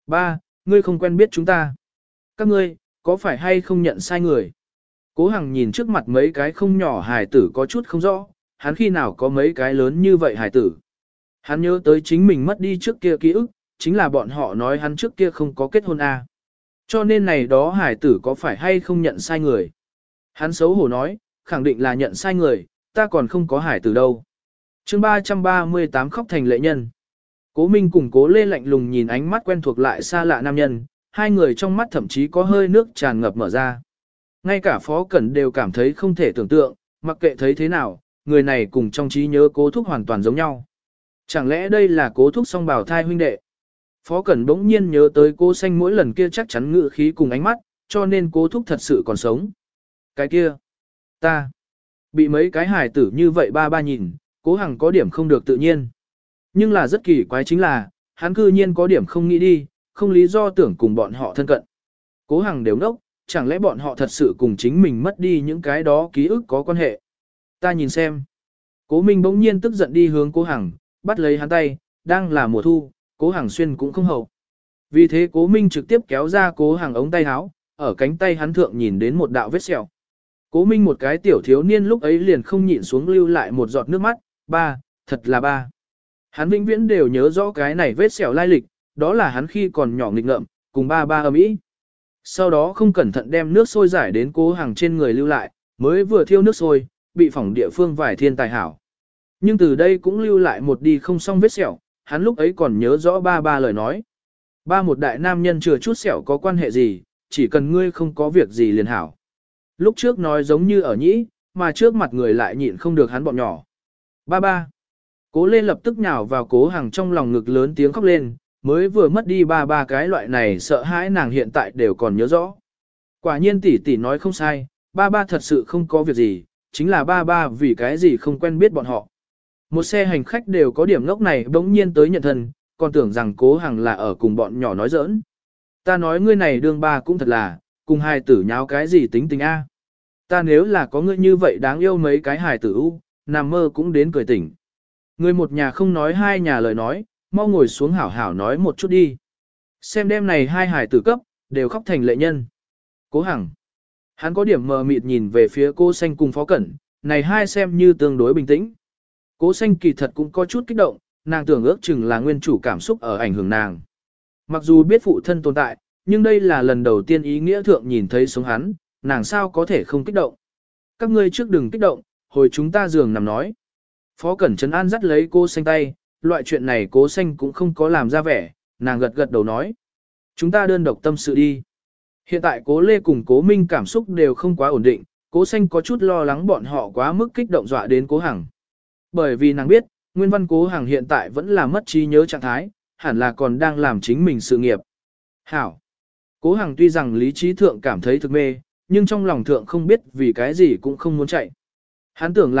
Ba, ngươi không quen biết chúng ta. Các ngươi, có phải hay không nhận sai người? Cố Hằng nhìn trước mặt mấy cái không nhỏ hài tử có chút không rõ, hắn khi nào có mấy cái lớn như vậy hài tử. Hắn nhớ tới chính mình mất đi trước kia ký ức, chính là bọn họ nói hắn trước kia không có kết hôn à. Cho nên này đó hài tử có phải hay không nhận sai người. Hắn xấu hổ nói, khẳng định là nhận sai người, ta còn không có hài tử đâu. chương 338 khóc thành lệ nhân. Cố Minh cùng Cố Lê lạnh lùng nhìn ánh mắt quen thuộc lại xa lạ nam nhân, hai người trong mắt thậm chí có hơi nước tràn ngập mở ra. Ngay cả Phó Cẩn đều cảm thấy không thể tưởng tượng, mặc kệ thấy thế nào, người này cùng trong trí nhớ Cố Thúc hoàn toàn giống nhau. Chẳng lẽ đây là Cố Thúc song bào thai huynh đệ? Phó Cẩn bỗng nhiên nhớ tới Cố Xanh mỗi lần kia chắc chắn ngự khí cùng ánh mắt, cho nên Cố Thúc thật sự còn sống. Cái kia, ta, bị mấy cái hài tử như vậy ba ba nhìn, Cố Hằng có điểm không được tự nhiên. Nhưng là rất kỳ quái chính là, hắn cư nhiên có điểm không nghĩ đi, không lý do tưởng cùng bọn họ thân cận. Cố Hằng đều ngốc, chẳng lẽ bọn họ thật sự cùng chính mình mất đi những cái đó ký ức có quan hệ. Ta nhìn xem. Cố Minh bỗng nhiên tức giận đi hướng Cố Hằng, bắt lấy hắn tay, đang là mùa thu, Cố Hằng xuyên cũng không hậu. Vì thế Cố Minh trực tiếp kéo ra Cố Hằng ống tay áo, ở cánh tay hắn thượng nhìn đến một đạo vết sẹo. Cố Minh một cái tiểu thiếu niên lúc ấy liền không nhịn xuống lưu lại một giọt nước mắt, ba, thật là ba. Hắn vĩnh viễn đều nhớ rõ cái này vết sẹo lai lịch, đó là hắn khi còn nhỏ nghịch ngợm, cùng ba ba ầm ĩ. Sau đó không cẩn thận đem nước sôi giải đến Cố Hằng trên người lưu lại, mới vừa thiêu nước sôi, bị phỏng địa phương vài thiên tài hảo. Nhưng từ đây cũng lưu lại một đi không xong vết sẹo, hắn lúc ấy còn nhớ rõ ba ba lời nói. Ba một đại nam nhân chừa chút sẹo có quan hệ gì, chỉ cần ngươi không có việc gì liền hảo. Lúc trước nói giống như ở nhĩ, mà trước mặt người lại nhịn không được hắn bọn nhỏ. Ba ba. Cố Lê lập tức nhào vào Cố Hằng trong lòng ngực lớn tiếng khóc lên, mới vừa mất đi ba cái loại này sợ hãi nàng hiện tại đều còn nhớ rõ. Quả nhiên tỷ tỷ nói không sai, ba thật sự không có việc gì, chính là ba vì cái gì không quen biết bọn họ. Một xe hành khách đều có điểm ngốc này bỗng nhiên tới nhận thân, còn tưởng rằng Cố Hằng là ở cùng bọn nhỏ nói giỡn. Ta nói ngươi này đương ba cũng thật là, cùng hài tử nháo cái gì tính tình a? Ta nếu là có ngươi như vậy đáng yêu mấy cái hài tử u, nằm mơ cũng đến cười tỉnh. Người một nhà không nói hai nhà lời nói, mau ngồi xuống hảo hảo nói một chút đi. Xem đêm này hai hài tử cấp, đều khóc thành lệ nhân. Cố Hằng. Hắn có điểm mờ mịt nhìn về phía Cố Xanh cùng Phó Cẩn, này hai xem như tương đối bình tĩnh. Cố Xanh kỳ thật cũng có chút kích động, nàng tưởng ước chừng là nguyên chủ cảm xúc ở ảnh hưởng nàng. Mặc dù biết phụ thân tồn tại, nhưng đây là lần đầu tiên ý nghĩa thượng nhìn thấy sống hắn, nàng sao có thể không kích động. Các ngươi trước đừng kích động, hồi chúng ta giường nằm nói. Phó Cẩn trấn an dắt lấy Cố Xanh tay, loại chuyện này Cố Xanh cũng không có làm ra vẻ, nàng gật gật đầu nói. Chúng ta đơn độc tâm sự đi. Hiện tại Cố Lê cùng Cố Minh cảm xúc đều không quá ổn định, Cố Xanh có chút lo lắng bọn họ quá mức kích động dọa đến Cố Hằng. Bởi vì nàng biết, nguyên văn Cố Hằng hiện tại vẫn là mất trí nhớ trạng thái, hẳn là còn đang làm chính mình sự nghiệp. Hảo. Cố Hằng tuy rằng lý trí thượng cảm thấy thực mê, nhưng trong lòng thượng không biết vì cái gì cũng không muốn chạy. Hắn tưởng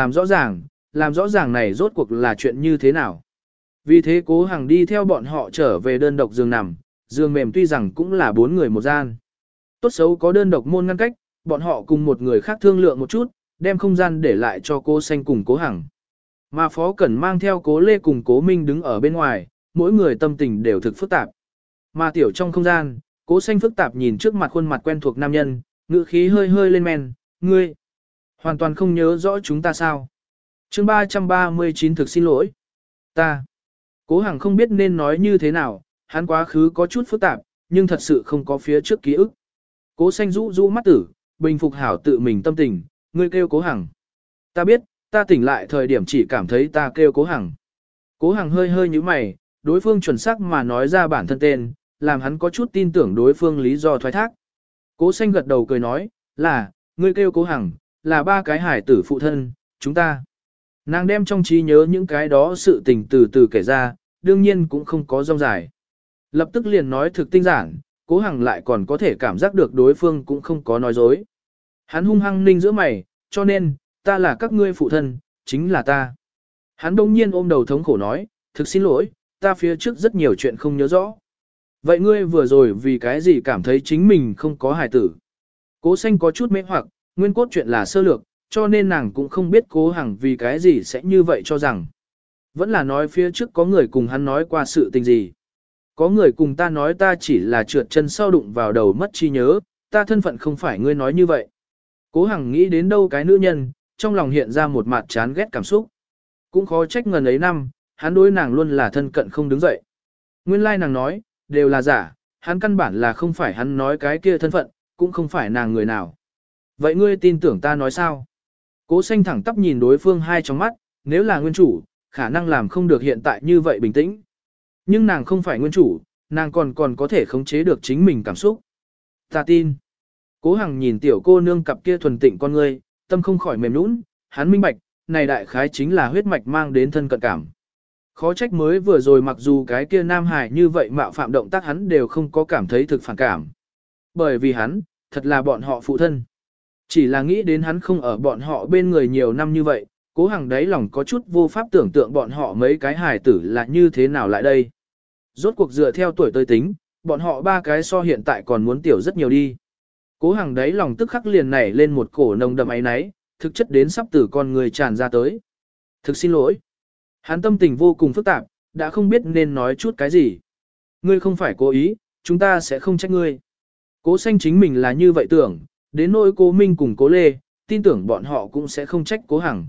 làm rõ ràng này rốt cuộc là chuyện như thế nào. Vì thế Cố Hằng đi theo bọn họ trở về đơn độc giường nằm, giường mềm tuy rằng cũng là 4 người một gian. Tốt xấu có đơn độc môn ngăn cách, bọn họ cùng một người khác thương lượng một chút, đem không gian để lại cho Cố Xanh cùng Cố Hằng. Mà Phó Cẩn mang theo Cố Lê cùng Cố Minh đứng ở bên ngoài, mỗi người tâm tình đều thực phức tạp. Mà tiểu trong không gian, Cố Xanh phức tạp nhìn trước mặt khuôn mặt quen thuộc nam nhân, ngữ khí hơi hơi lên men, ngươi hoàn toàn không nhớ rõ chúng ta sao. chương 339 thực xin lỗi. Ta. Cố Hằng không biết nên nói như thế nào, hắn quá khứ có chút phức tạp, nhưng thật sự không có phía trước ký ức. Cố Xanh rũ rũ mắt tử, bình phục hảo tự mình tâm tình, ngươi kêu Cố Hằng. Ta biết, ta tỉnh lại thời điểm chỉ cảm thấy ta kêu Cố Hằng. Cố Hằng hơi hơi nhíu mày, đối phương chuẩn xác mà nói ra bản thân tên, làm hắn có chút tin tưởng đối phương lý do thoái thác. Cố Xanh gật đầu cười nói, là, ngươi kêu Cố Hằng, là ba cái hải tử phụ thân, chúng ta. Nàng đem trong trí nhớ những cái đó sự tình từ từ kể ra, đương nhiên cũng không có rong dài. Lập tức liền nói thực tinh giản, Cố Hằng lại còn có thể cảm giác được đối phương cũng không có nói dối. Hắn hung hăng ninh giữa mày, cho nên, ta là các ngươi phụ thân, chính là ta. Hắn đông nhiên ôm đầu thống khổ nói, thực xin lỗi, ta phía trước rất nhiều chuyện không nhớ rõ. Vậy ngươi vừa rồi vì cái gì cảm thấy chính mình không có hài tử? Cố Xanh có chút mê hoặc, nguyên cốt chuyện là sơ lược, cho nên nàng cũng không biết Cố Hằng vì cái gì sẽ như vậy cho rằng. Vẫn là nói phía trước có người cùng hắn nói qua sự tình gì. có người cùng ta nói ta chỉ là trượt chân sau đụng vào đầu mất trí nhớ, ta thân phận không phải ngươi nói như vậy. Cố Hằng nghĩ đến đâu cái nữ nhân, trong lòng hiện ra một mặt chán ghét cảm xúc. Cũng khó trách ngần ấy năm, hắn đối nàng luôn là thân cận không đứng dậy. Nguyên lai nàng nói, đều là giả, hắn căn bản là không phải hắn nói cái kia thân phận, cũng không phải nàng người nào. Vậy ngươi tin tưởng ta nói sao? Cố Xanh thẳng tắp nhìn đối phương hai trong mắt, nếu là nguyên chủ, khả năng làm không được hiện tại như vậy bình tĩnh. Nhưng nàng không phải nguyên chủ, nàng còn có thể khống chế được chính mình cảm xúc. Ta tin. Cố Hằng nhìn tiểu cô nương cặp kia thuần tịnh con ngươi, tâm không khỏi mềm nũng, hắn minh bạch, này đại khái chính là huyết mạch mang đến thân cận cảm. Khó trách mới vừa rồi mặc dù cái kia nam hải như vậy mạo phạm động tác hắn đều không có cảm thấy thực phản cảm. Bởi vì hắn, thật là bọn họ phụ thân. Chỉ là nghĩ đến hắn không ở bọn họ bên người nhiều năm như vậy, Cố Hằng đáy lòng có chút vô pháp tưởng tượng bọn họ mấy cái hài tử là như thế nào lại đây. Rốt cuộc dựa theo tuổi tới tính, bọn họ ba cái so hiện tại còn muốn tiểu rất nhiều đi. Cố Hằng đáy lòng tức khắc liền nảy lên một cổ nồng đậm áy náy, thực chất đến sắp từ con người tràn ra tới. Thực xin lỗi. Hắn tâm tình vô cùng phức tạp, đã không biết nên nói chút cái gì. Ngươi không phải cố ý, chúng ta sẽ không trách ngươi. Cố Xanh chính mình là như vậy tưởng, đến nỗi Cố Minh cùng Cố Lê, tin tưởng bọn họ cũng sẽ không trách Cố Hằng.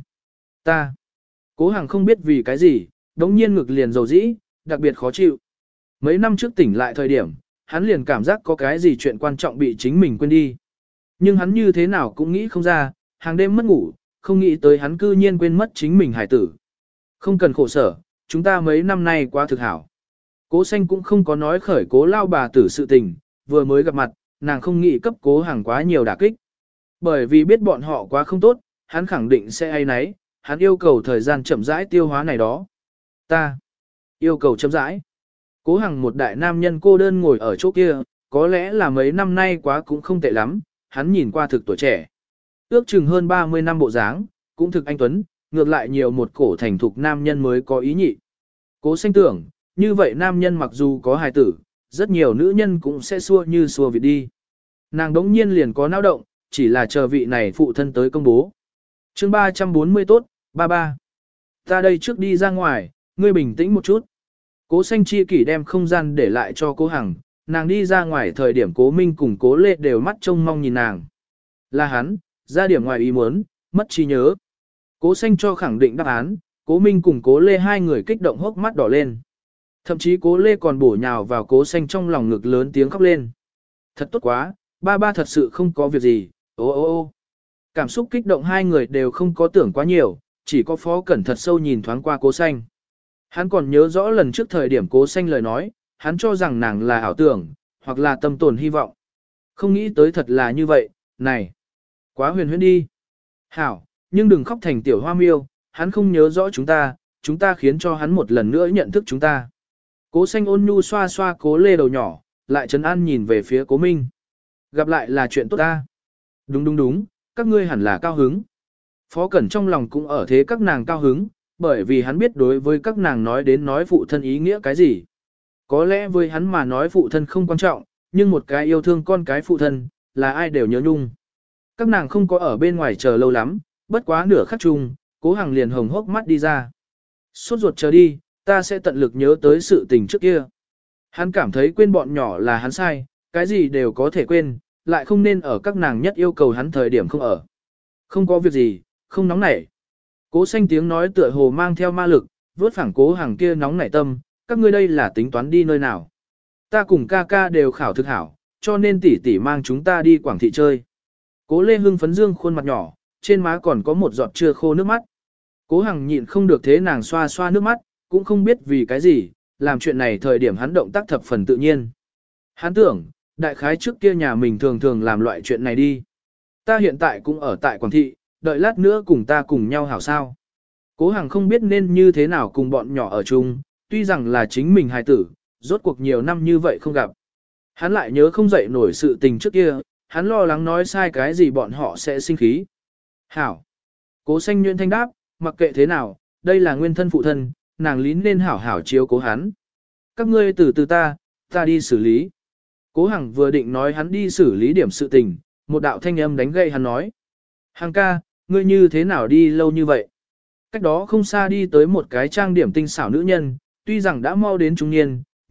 Cố Hằng không biết vì cái gì, đống nhiên ngực liền dầu dĩ, đặc biệt khó chịu. Mấy năm trước tỉnh lại thời điểm, hắn liền cảm giác có cái gì chuyện quan trọng bị chính mình quên đi. Nhưng hắn như thế nào cũng nghĩ không ra, hàng đêm mất ngủ, không nghĩ tới hắn cư nhiên quên mất chính mình hải tử. Không cần khổ sở, chúng ta mấy năm nay quá thực hảo. Cố Xanh cũng không có nói khởi Cố lao bà tử sự tình, vừa mới gặp mặt, nàng không nghĩ cấp Cố Hằng quá nhiều đả kích. Bởi vì biết bọn họ quá không tốt, hắn khẳng định sẽ áy náy, hắn yêu cầu thời gian chậm rãi tiêu hóa này đó. Ta yêu cầu chậm rãi. Cố Hằng một đại nam nhân cô đơn ngồi ở chỗ kia, có lẽ là mấy năm nay quá cũng không tệ lắm, hắn nhìn qua thực tuổi trẻ. Ước chừng hơn 30 năm bộ dáng, cũng thực anh tuấn, ngược lại nhiều một cổ thành thục nam nhân mới có ý nhị. Cố Xanh tưởng, như vậy nam nhân mặc dù có hài tử, rất nhiều nữ nhân cũng sẽ xua như xua vịt đi. Nàng đống nhiên liền có náo động, chỉ là chờ vị này phụ thân tới công bố. Chương 340 tốt, ba. Ta đây trước đi ra ngoài, ngươi bình tĩnh một chút. Cố Xanh chi kỷ đem không gian để lại cho Cố Hằng, nàng đi ra ngoài thời điểm Cố Minh cùng Cố Lê đều mắt trông mong nhìn nàng. Là hắn, ra điểm ngoài ý muốn, mất trí nhớ. Cố Xanh cho khẳng định đáp án, Cố Minh cùng Cố Lê hai người kích động hốc mắt đỏ lên. Thậm chí Cố Lê còn bổ nhào vào Cố Xanh trong lòng ngực lớn tiếng khóc lên. Thật tốt quá, ba thật sự không có việc gì, ô. Cảm xúc kích động hai người đều không có tưởng quá nhiều, chỉ có Phó Cẩn thật sâu nhìn thoáng qua Cố Xanh. Hắn còn nhớ rõ lần trước thời điểm Cố Xanh lời nói, hắn cho rằng nàng là ảo tưởng, hoặc là tâm tồn hy vọng. Không nghĩ tới thật là như vậy, này, quá huyền huyễn đi. Hảo, nhưng đừng khóc thành tiểu hoa miêu, hắn không nhớ rõ chúng ta khiến cho hắn một lần nữa nhận thức chúng ta. Cố Xanh ôn nhu xoa xoa Cố Lê đầu nhỏ, lại trấn an nhìn về phía Cố Minh. Gặp lại là chuyện tốt ta. Đúng, các ngươi hẳn là cao hứng. Phó Cẩn trong lòng cũng ở thế các nàng cao hứng, bởi vì hắn biết đối với các nàng nói đến nói phụ thân ý nghĩa cái gì. Có lẽ với hắn mà nói phụ thân không quan trọng, nhưng một cái yêu thương con cái phụ thân, là ai đều nhớ nhung. Các nàng không có ở bên ngoài chờ lâu lắm, bất quá nửa khắc chung, Cố Hằng liền hồng hốc mắt đi ra. Sốt ruột chờ đi, ta sẽ tận lực nhớ tới sự tình trước kia. Hắn cảm thấy quên bọn nhỏ là hắn sai, cái gì đều có thể quên, lại không nên ở các nàng nhất yêu cầu hắn thời điểm không ở. Không có việc gì, không nóng nảy. Cố Xanh tiếng nói tựa hồ mang theo ma lực, vớt phẳng Cố Hằng kia nóng nảy tâm, các ngươi đây là tính toán đi nơi nào. Ta cùng ca ca đều khảo thực hảo, cho nên tỷ tỷ mang chúng ta đi Quảng Thị chơi. Cố Lê hưng phấn dương khuôn mặt nhỏ, trên má còn có một giọt chưa khô nước mắt. Cố Hằng nhịn không được thế nàng xoa xoa nước mắt, cũng không biết vì cái gì, làm chuyện này thời điểm hắn động tác thập phần tự nhiên. Hắn tưởng, đại khái trước kia nhà mình thường làm loại chuyện này đi. Ta hiện tại cũng ở tại Quảng Thị, đợi lát nữa cùng ta cùng nhau hảo sao. Cố Hằng không biết nên như thế nào cùng bọn nhỏ ở chung, tuy rằng là chính mình hài tử, rốt cuộc nhiều năm như vậy không gặp. Hắn lại nhớ không dậy nổi sự tình trước kia, hắn lo lắng nói sai cái gì bọn họ sẽ sinh khí. Hảo. Cố Xanh nhuyễn thanh đáp, mặc kệ thế nào, đây là nguyên thân phụ thân, nàng lý nên hảo hảo chiếu cố hắn. Các ngươi từ từ ta đi xử lý. Cố Hằng vừa định nói hắn đi xử lý điểm sự tình, một đạo thanh âm đánh gậy hắn nói. Hằng ca, ngươi như thế nào đi lâu như vậy? Cách đó không xa đi tới một cái trang điểm tinh xảo nữ nhân, tuy rằng đã mau đến trung niên,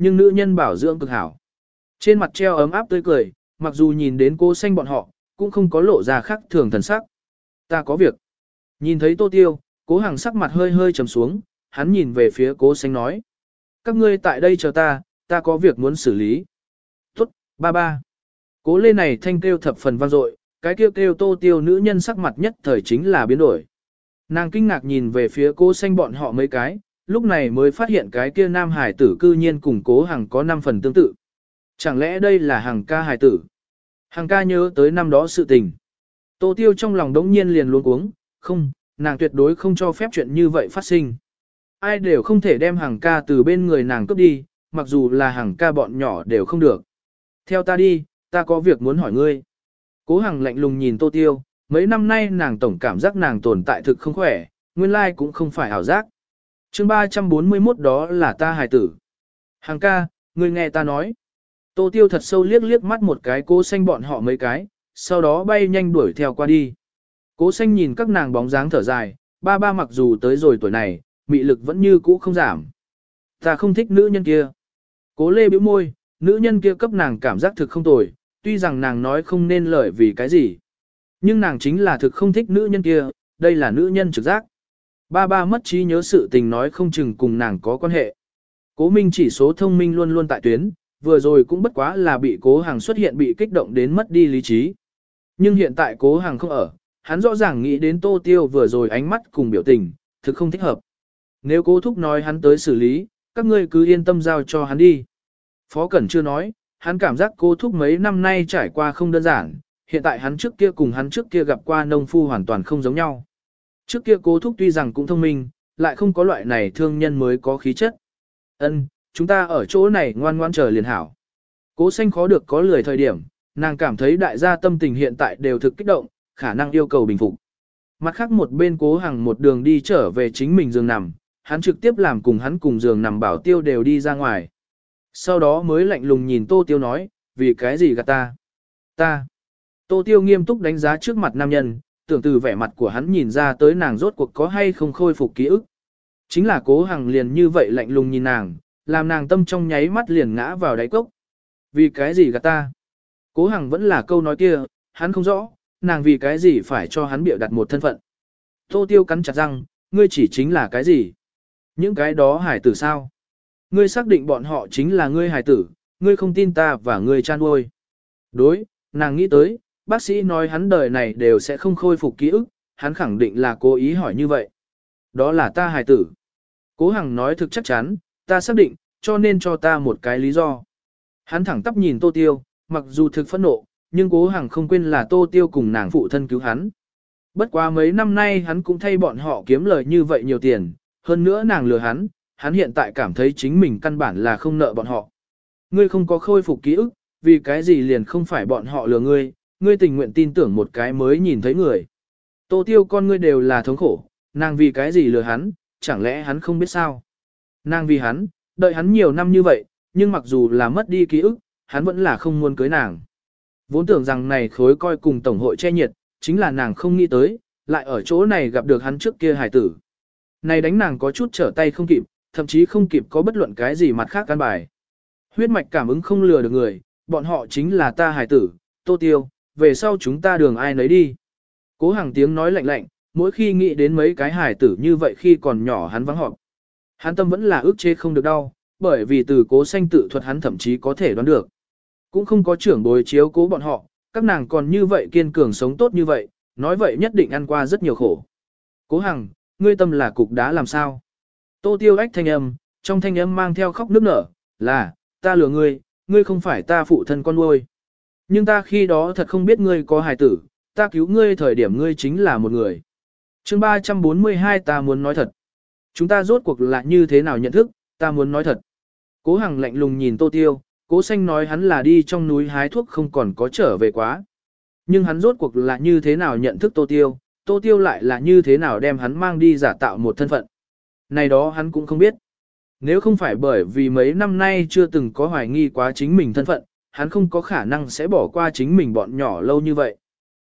nhưng nữ nhân bảo dưỡng cực hảo. Trên mặt treo ấm áp tươi cười, mặc dù nhìn đến Cố Xanh bọn họ, cũng không có lộ ra khác thường thần sắc. Ta có việc. Nhìn thấy Tô Tiêu, Cố Hằng sắc mặt hơi hơi trầm xuống, hắn nhìn về phía Cố Xanh nói. Các ngươi tại đây chờ ta có việc muốn xử lý. Tốt, ba ba. Cố Lê này thanh kêu thập phần vang dội, cái kêu kêu Tô Tiêu nữ nhân sắc mặt nhất thời chính là biến đổi. Nàng kinh ngạc nhìn về phía Cố Xanh bọn họ mấy cái, lúc này mới phát hiện cái kia nam hải tử cư nhiên cùng Cố Hằng có 5 phần tương tự. Chẳng lẽ đây là Hằng ca hải tử? Hằng ca nhớ tới năm đó sự tình. Tô Tiêu trong lòng đống nhiên liền luống cuống, không, nàng tuyệt đối không cho phép chuyện như vậy phát sinh. Ai đều không thể đem Hằng ca từ bên người nàng cướp đi, mặc dù là Hằng ca bọn nhỏ đều không được. Theo ta đi, ta có việc muốn hỏi ngươi. Cố Hằng lạnh lùng nhìn Tô Tiêu, mấy năm nay nàng tổng cảm giác nàng tồn tại thực không khỏe, nguyên lai cũng không phải ảo giác. Chương 341 đó là ta hài tử. Hằng ca, ngươi nghe ta nói. Tô Tiêu thật sâu liếc liếc mắt một cái Cố Xanh bọn họ mấy cái, sau đó bay nhanh đuổi theo qua đi. Cố Xanh nhìn các nàng bóng dáng thở dài, ba ba mặc dù tới rồi tuổi này, mị lực vẫn như cũ không giảm. Ta không thích nữ nhân kia. Cố Lê bĩu môi, nữ nhân kia cấp nàng cảm giác thực không tồi, tuy rằng nàng nói không nên lời vì cái gì. Nhưng nàng chính là thực không thích nữ nhân kia, đây là nữ nhân trực giác. Ba ba mất trí nhớ sự tình nói không chừng cùng nàng có quan hệ. Cố Minh chỉ số thông minh luôn luôn tại tuyến, vừa rồi cũng bất quá là bị Cố Hằng xuất hiện bị kích động đến mất đi lý trí. Nhưng hiện tại Cố Hằng không ở, hắn rõ ràng nghĩ đến Tô Tiêu vừa rồi ánh mắt cùng biểu tình, thực không thích hợp. Nếu Cố Thúc nói hắn tới xử lý, các ngươi cứ yên tâm giao cho hắn đi. Phó Cẩn chưa nói, hắn cảm giác Cố Thúc mấy năm nay trải qua không đơn giản, hiện tại hắn trước kia cùng hắn trước kia gặp qua nông phu hoàn toàn không giống nhau. Trước kia Cố Thúc tuy rằng cũng thông minh, lại không có loại này thương nhân mới có khí chất. Ân, chúng ta ở chỗ này ngoan ngoan chờ liền hảo. Cố Xanh khó được có lười thời điểm, nàng cảm thấy đại gia tâm tình hiện tại đều thực kích động, khả năng yêu cầu bình phục. Mặt khác một bên Cố Hằng một đường đi trở về chính mình giường nằm, hắn trực tiếp làm cùng hắn cùng giường nằm Bảo Tiêu đều đi ra ngoài. Sau đó mới lạnh lùng nhìn Tô Tiêu nói, vì cái gì gạt ta? Ta. Tô Tiêu nghiêm túc đánh giá trước mặt nam nhân, tưởng từ vẻ mặt của hắn nhìn ra tới nàng rốt cuộc có hay không khôi phục ký ức. Chính là Cố Hằng liền như vậy lạnh lùng nhìn nàng, làm nàng tâm trong nháy mắt liền ngã vào đáy cốc. Vì cái gì gạt ta? Cố Hằng vẫn là câu nói kia, hắn không rõ, nàng vì cái gì phải cho hắn bịa đặt một thân phận. Tô Tiêu cắn chặt răng, ngươi chỉ chính là cái gì? Những cái đó hải tử sao? Ngươi xác định bọn họ chính là ngươi hải tử, ngươi không tin ta và ngươi chan nuôi. Đối, nàng nghĩ tới, bác sĩ nói hắn đời này đều sẽ không khôi phục ký ức, hắn khẳng định là cố ý hỏi như vậy. Đó là ta hải tử. Cố Hằng nói thực chắc chắn, ta xác định, cho nên cho ta một cái lý do. Hắn thẳng tắp nhìn Tô Tiêu, mặc dù thực phẫn nộ, nhưng Cố Hằng không quên là Tô Tiêu cùng nàng phụ thân cứu hắn. Bất quá mấy năm nay hắn cũng thay bọn họ kiếm lời như vậy nhiều tiền, hơn nữa nàng lừa hắn hiện tại cảm thấy chính mình căn bản là không nợ bọn họ. Ngươi không có khôi phục ký ức, vì cái gì liền không phải bọn họ lừa ngươi, ngươi tình nguyện tin tưởng một cái mới nhìn thấy người. Tô Tiêu con ngươi đều là thống khổ, nàng vì cái gì lừa hắn, chẳng lẽ hắn không biết sao? Nàng vì hắn, đợi hắn nhiều năm như vậy, nhưng mặc dù là mất đi ký ức, hắn vẫn là không muốn cưới nàng. Vốn tưởng rằng này khối coi cùng tổng hội che nhiệt, chính là nàng không nghĩ tới, lại ở chỗ này gặp được hắn trước kia hài tử. Này đánh nàng có chút trở tay không kịp, thậm chí không kịp có bất luận cái gì mặt khác căn bài. Huyết mạch cảm ứng không lừa được người, bọn họ chính là ta hài tử, Tô Tiêu, về sau chúng ta đường ai nấy đi. Cố Hằng tiếng nói lạnh lạnh, mỗi khi nghĩ đến mấy cái hài tử như vậy khi còn nhỏ hắn vắng họp. Hắn tâm vẫn là ức chế không được đau, bởi vì từ Cố Xanh tự thuật hắn thậm chí có thể đoán được. Cũng không có trưởng bối chiếu cố bọn họ, các nàng còn như vậy kiên cường sống tốt như vậy, nói vậy nhất định ăn qua rất nhiều khổ. Cố Hằng, ngươi tâm là cục đá làm sao? Tô Tiêu ách thanh âm, trong thanh âm mang theo khóc nức nở, là, ta lừa ngươi, ngươi không phải ta phụ thân con nuôi. Nhưng ta khi đó thật không biết ngươi có hài tử, ta cứu ngươi thời điểm ngươi chính là một người. Chương 342 ta muốn nói thật. Chúng ta rốt cuộc là như thế nào nhận thức, ta muốn nói thật. Cố Hằng lạnh lùng nhìn Tô Tiêu, Cố Xanh nói hắn là đi trong núi hái thuốc không còn có trở về quá. Nhưng hắn rốt cuộc là như thế nào nhận thức Tô Tiêu lại là như thế nào đem hắn mang đi giả tạo một thân phận. Này đó hắn cũng không biết. Nếu không phải bởi vì mấy năm nay chưa từng có hoài nghi quá chính mình thân phận, hắn không có khả năng sẽ bỏ qua chính mình bọn nhỏ lâu như vậy.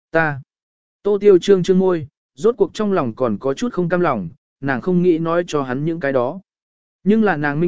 Tô Tiêu trương trương môi, rốt cuộc trong lòng còn có chút không cam lòng, nàng không nghĩ nói cho hắn những cái đó. Nhưng là nàng minh bạch,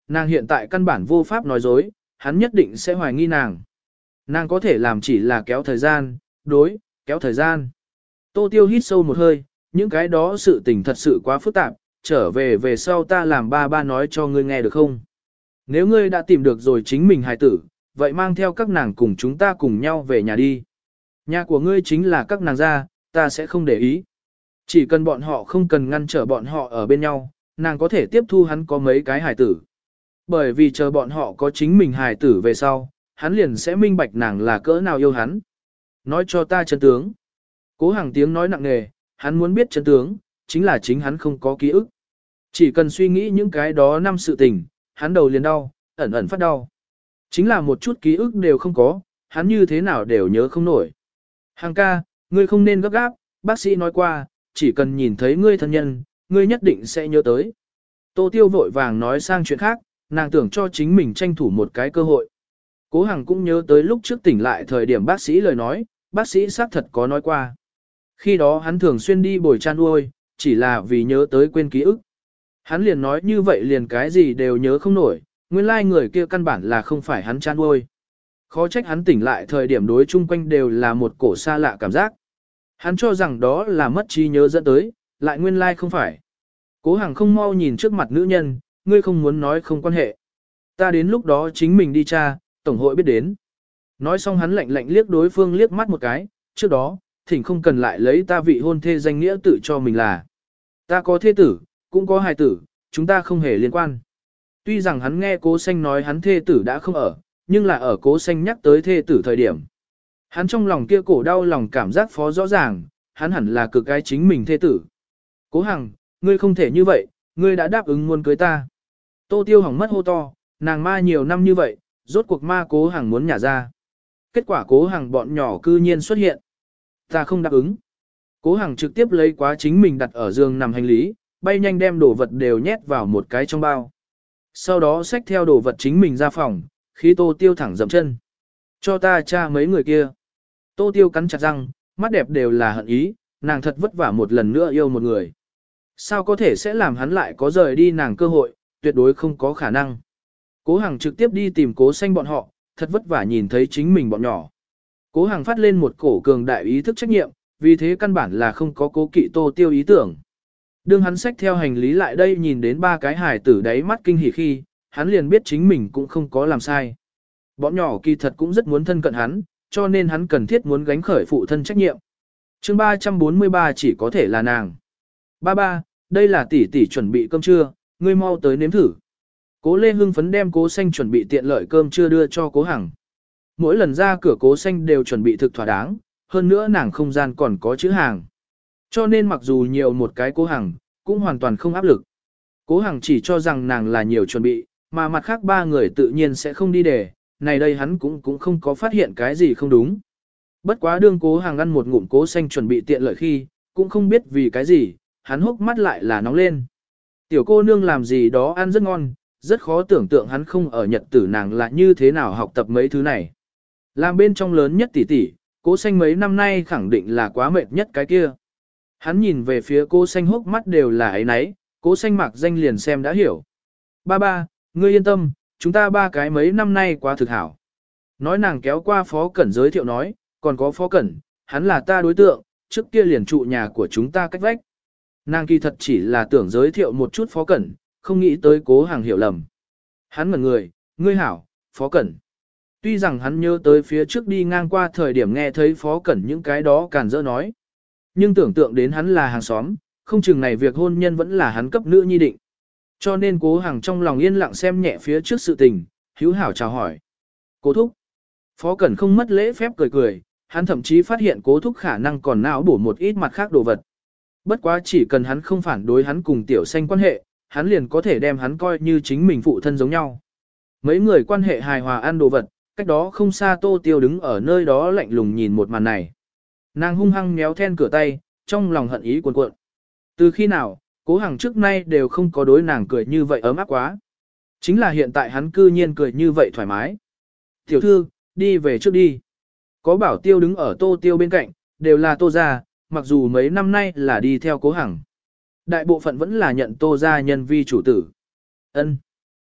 nàng hiện tại căn bản vô pháp nói dối, hắn nhất định sẽ hoài nghi nàng. Nàng có thể làm chỉ là kéo thời gian, kéo thời gian. Tô Tiêu hít sâu một hơi, những cái đó sự tình thật sự quá phức tạp, trở về sau ta làm ba nói cho ngươi nghe được không? Nếu ngươi đã tìm được rồi chính mình hài tử, vậy mang theo các nàng cùng chúng ta cùng nhau về nhà đi. Nhà của ngươi chính là các nàng gia, ta sẽ không để ý. Chỉ cần bọn họ không cần ngăn trở bọn họ ở bên nhau, nàng có thể tiếp thu hắn có mấy cái hài tử. Bởi vì chờ bọn họ có chính mình hài tử về sau, hắn liền sẽ minh bạch nàng là cỡ nào yêu hắn. Nói cho ta chân tướng. Cố Hằng tiếng nói nặng nề, hắn muốn biết chân tướng, chính là chính hắn không có ký ức. Chỉ cần suy nghĩ những cái đó năm sự tình, hắn đầu liền đau, ẩn ẩn phát đau. Chính là một chút ký ức đều không có, hắn như thế nào đều nhớ không nổi. Hằng ca, ngươi không nên gấp gáp, bác sĩ nói qua, chỉ cần nhìn thấy ngươi thân nhân, ngươi nhất định sẽ nhớ tới. Tô Tiêu vội vàng nói sang chuyện khác, nàng tưởng cho chính mình tranh thủ một cái cơ hội. Cố Hằng cũng nhớ tới lúc trước tỉnh lại thời điểm bác sĩ lời nói, bác sĩ xác thật có nói qua. Khi đó hắn thường xuyên đi bồi chan nuôi, chỉ là vì nhớ tới quên ký ức. Hắn liền nói như vậy liền cái gì đều nhớ không nổi, nguyên lai người kia căn bản là không phải hắn chan nuôi. Khó trách hắn tỉnh lại thời điểm đối chung quanh đều là một cổ xa lạ cảm giác. Hắn cho rằng đó là mất trí nhớ dẫn tới, lại nguyên lai không phải. Cố Hằng không mau nhìn trước mặt nữ nhân, ngươi không muốn nói không quan hệ. Ta đến lúc đó chính mình đi tra, tổng hội biết đến. Nói xong hắn lạnh lạnh liếc đối phương liếc mắt một cái, trước đó, thỉnh không cần lại lấy ta vị hôn thê danh nghĩa tự cho mình là. Ta có thê tử, cũng có hài tử, chúng ta không hề liên quan. Tuy rằng hắn nghe Cố Xanh nói hắn thê tử đã không ở, nhưng là ở Cố Xanh nhắc tới thê tử thời điểm. Hắn trong lòng kia cổ đau lòng cảm giác phó rõ ràng, hắn hẳn là cực cái chính mình thê tử. Cố Hằng, ngươi không thể như vậy, ngươi đã đáp ứng muốn cưới ta. Tô Tiêu hỏng mất hô to, nàng ma nhiều năm như vậy, rốt cuộc ma Cố Hằng muốn nhả ra. Kết quả Cố Hằng bọn nhỏ cư nhiên xuất hiện. Ta không đáp ứng. Cố Hằng trực tiếp lấy quá chính mình đặt ở giường nằm hành lý, bay nhanh đem đồ vật đều nhét vào một cái trong bao. Sau đó xách theo đồ vật chính mình ra phòng, khi Tô Tiêu thẳng dậm chân. Cho ta tra mấy người kia. Tô Tiêu cắn chặt răng, mắt đẹp đều là hận ý, nàng thật vất vả một lần nữa yêu một người. Sao có thể sẽ làm hắn lại có rời đi nàng cơ hội, tuyệt đối không có khả năng. Cố Hằng trực tiếp đi tìm Cố Xanh bọn họ, thật vất vả nhìn thấy chính mình bọn nhỏ. Cố Hằng phát lên một cổ cường đại ý thức trách nhiệm, vì thế căn bản là không có cố kỵ Tô Tiêu ý tưởng. Đương hắn xách theo hành lý lại đây nhìn đến ba cái hài tử đáy mắt kinh hỉ khi, hắn liền biết chính mình cũng không có làm sai. Bọn nhỏ kỳ thật cũng rất muốn thân cận hắn, cho nên hắn cần thiết muốn gánh khởi phụ thân trách nhiệm. Chương 343 chỉ có thể là nàng. Ba, đây là tỷ tỷ chuẩn bị cơm trưa, ngươi mau tới nếm thử. Cố Lê hưng phấn đem Cố Xanh chuẩn bị tiện lợi cơm trưa đưa cho Cố Hằng. Mỗi lần ra cửa Cố Xanh đều chuẩn bị thực thỏa đáng, hơn nữa nàng không gian còn có chữ hàng. Cho nên mặc dù nhiều một cái Cố Hằng, cũng hoàn toàn không áp lực. Cố Hằng chỉ cho rằng nàng là nhiều chuẩn bị, mà mặt khác ba người tự nhiên sẽ không đi để, này đây hắn cũng không có phát hiện cái gì không đúng. Bất quá đương Cố Hằng ăn một ngụm Cố Xanh chuẩn bị tiện lợi khi, cũng không biết vì cái gì, hắn hốc mắt lại là nóng lên. Tiểu cô nương làm gì đó ăn rất ngon, rất khó tưởng tượng hắn không ở nhật tử nàng là như thế nào học tập mấy thứ này. Làm bên trong lớn nhất tỷ tỷ, Cố Xanh mấy năm nay khẳng định là quá mệt nhất cái kia. Hắn nhìn về phía Cố Xanh hốc mắt đều là ấy nấy, Cố Xanh mặc danh liền xem đã hiểu. Ba, ngươi yên tâm, chúng ta ba cái mấy năm nay quá thực hảo. Nói nàng kéo qua Phó Cẩn giới thiệu nói, còn có Phó Cẩn, hắn là ta đối tượng, trước kia liền trụ nhà của chúng ta cách vách. Nàng kỳ thật chỉ là tưởng giới thiệu một chút Phó Cẩn, không nghĩ tới Cố Hằng hiểu lầm. Hắn ngẩn người, ngươi hảo, Phó Cẩn. Tuy rằng hắn nhớ tới phía trước đi ngang qua thời điểm nghe thấy Phó Cẩn những cái đó càn dỡ nói. Nhưng tưởng tượng đến hắn là hàng xóm, không chừng này việc hôn nhân vẫn là hắn cấp nữ nhi định. Cho nên Cố Hằng trong lòng yên lặng xem nhẹ phía trước sự tình, hữu hảo chào hỏi. Cố thúc. Phó Cẩn không mất lễ phép cười cười, hắn thậm chí phát hiện Cố thúc khả năng còn não bổ một ít mặt khác đồ vật. Bất quá chỉ cần hắn không phản đối hắn cùng Tiểu Xanh quan hệ, hắn liền có thể đem hắn coi như chính mình phụ thân giống nhau. Mấy người quan hệ hài hòa ăn đồ vật, cách đó không xa Tô Tiêu đứng ở nơi đó lạnh lùng nhìn một màn này. Nàng hung hăng méo then cửa tay, trong lòng hận ý cuồn cuộn. Từ khi nào, Cố Hằng trước nay đều không có đối nàng cười như vậy ấm áp quá. Chính là hiện tại hắn cư nhiên cười như vậy thoải mái. Tiểu thư, đi về trước đi. Có Bảo Tiêu đứng ở Tô Tiêu bên cạnh, đều là Tô gia, mặc dù mấy năm nay là đi theo Cố Hằng. Đại bộ phận vẫn là nhận Tô gia nhân vi chủ tử. Ân.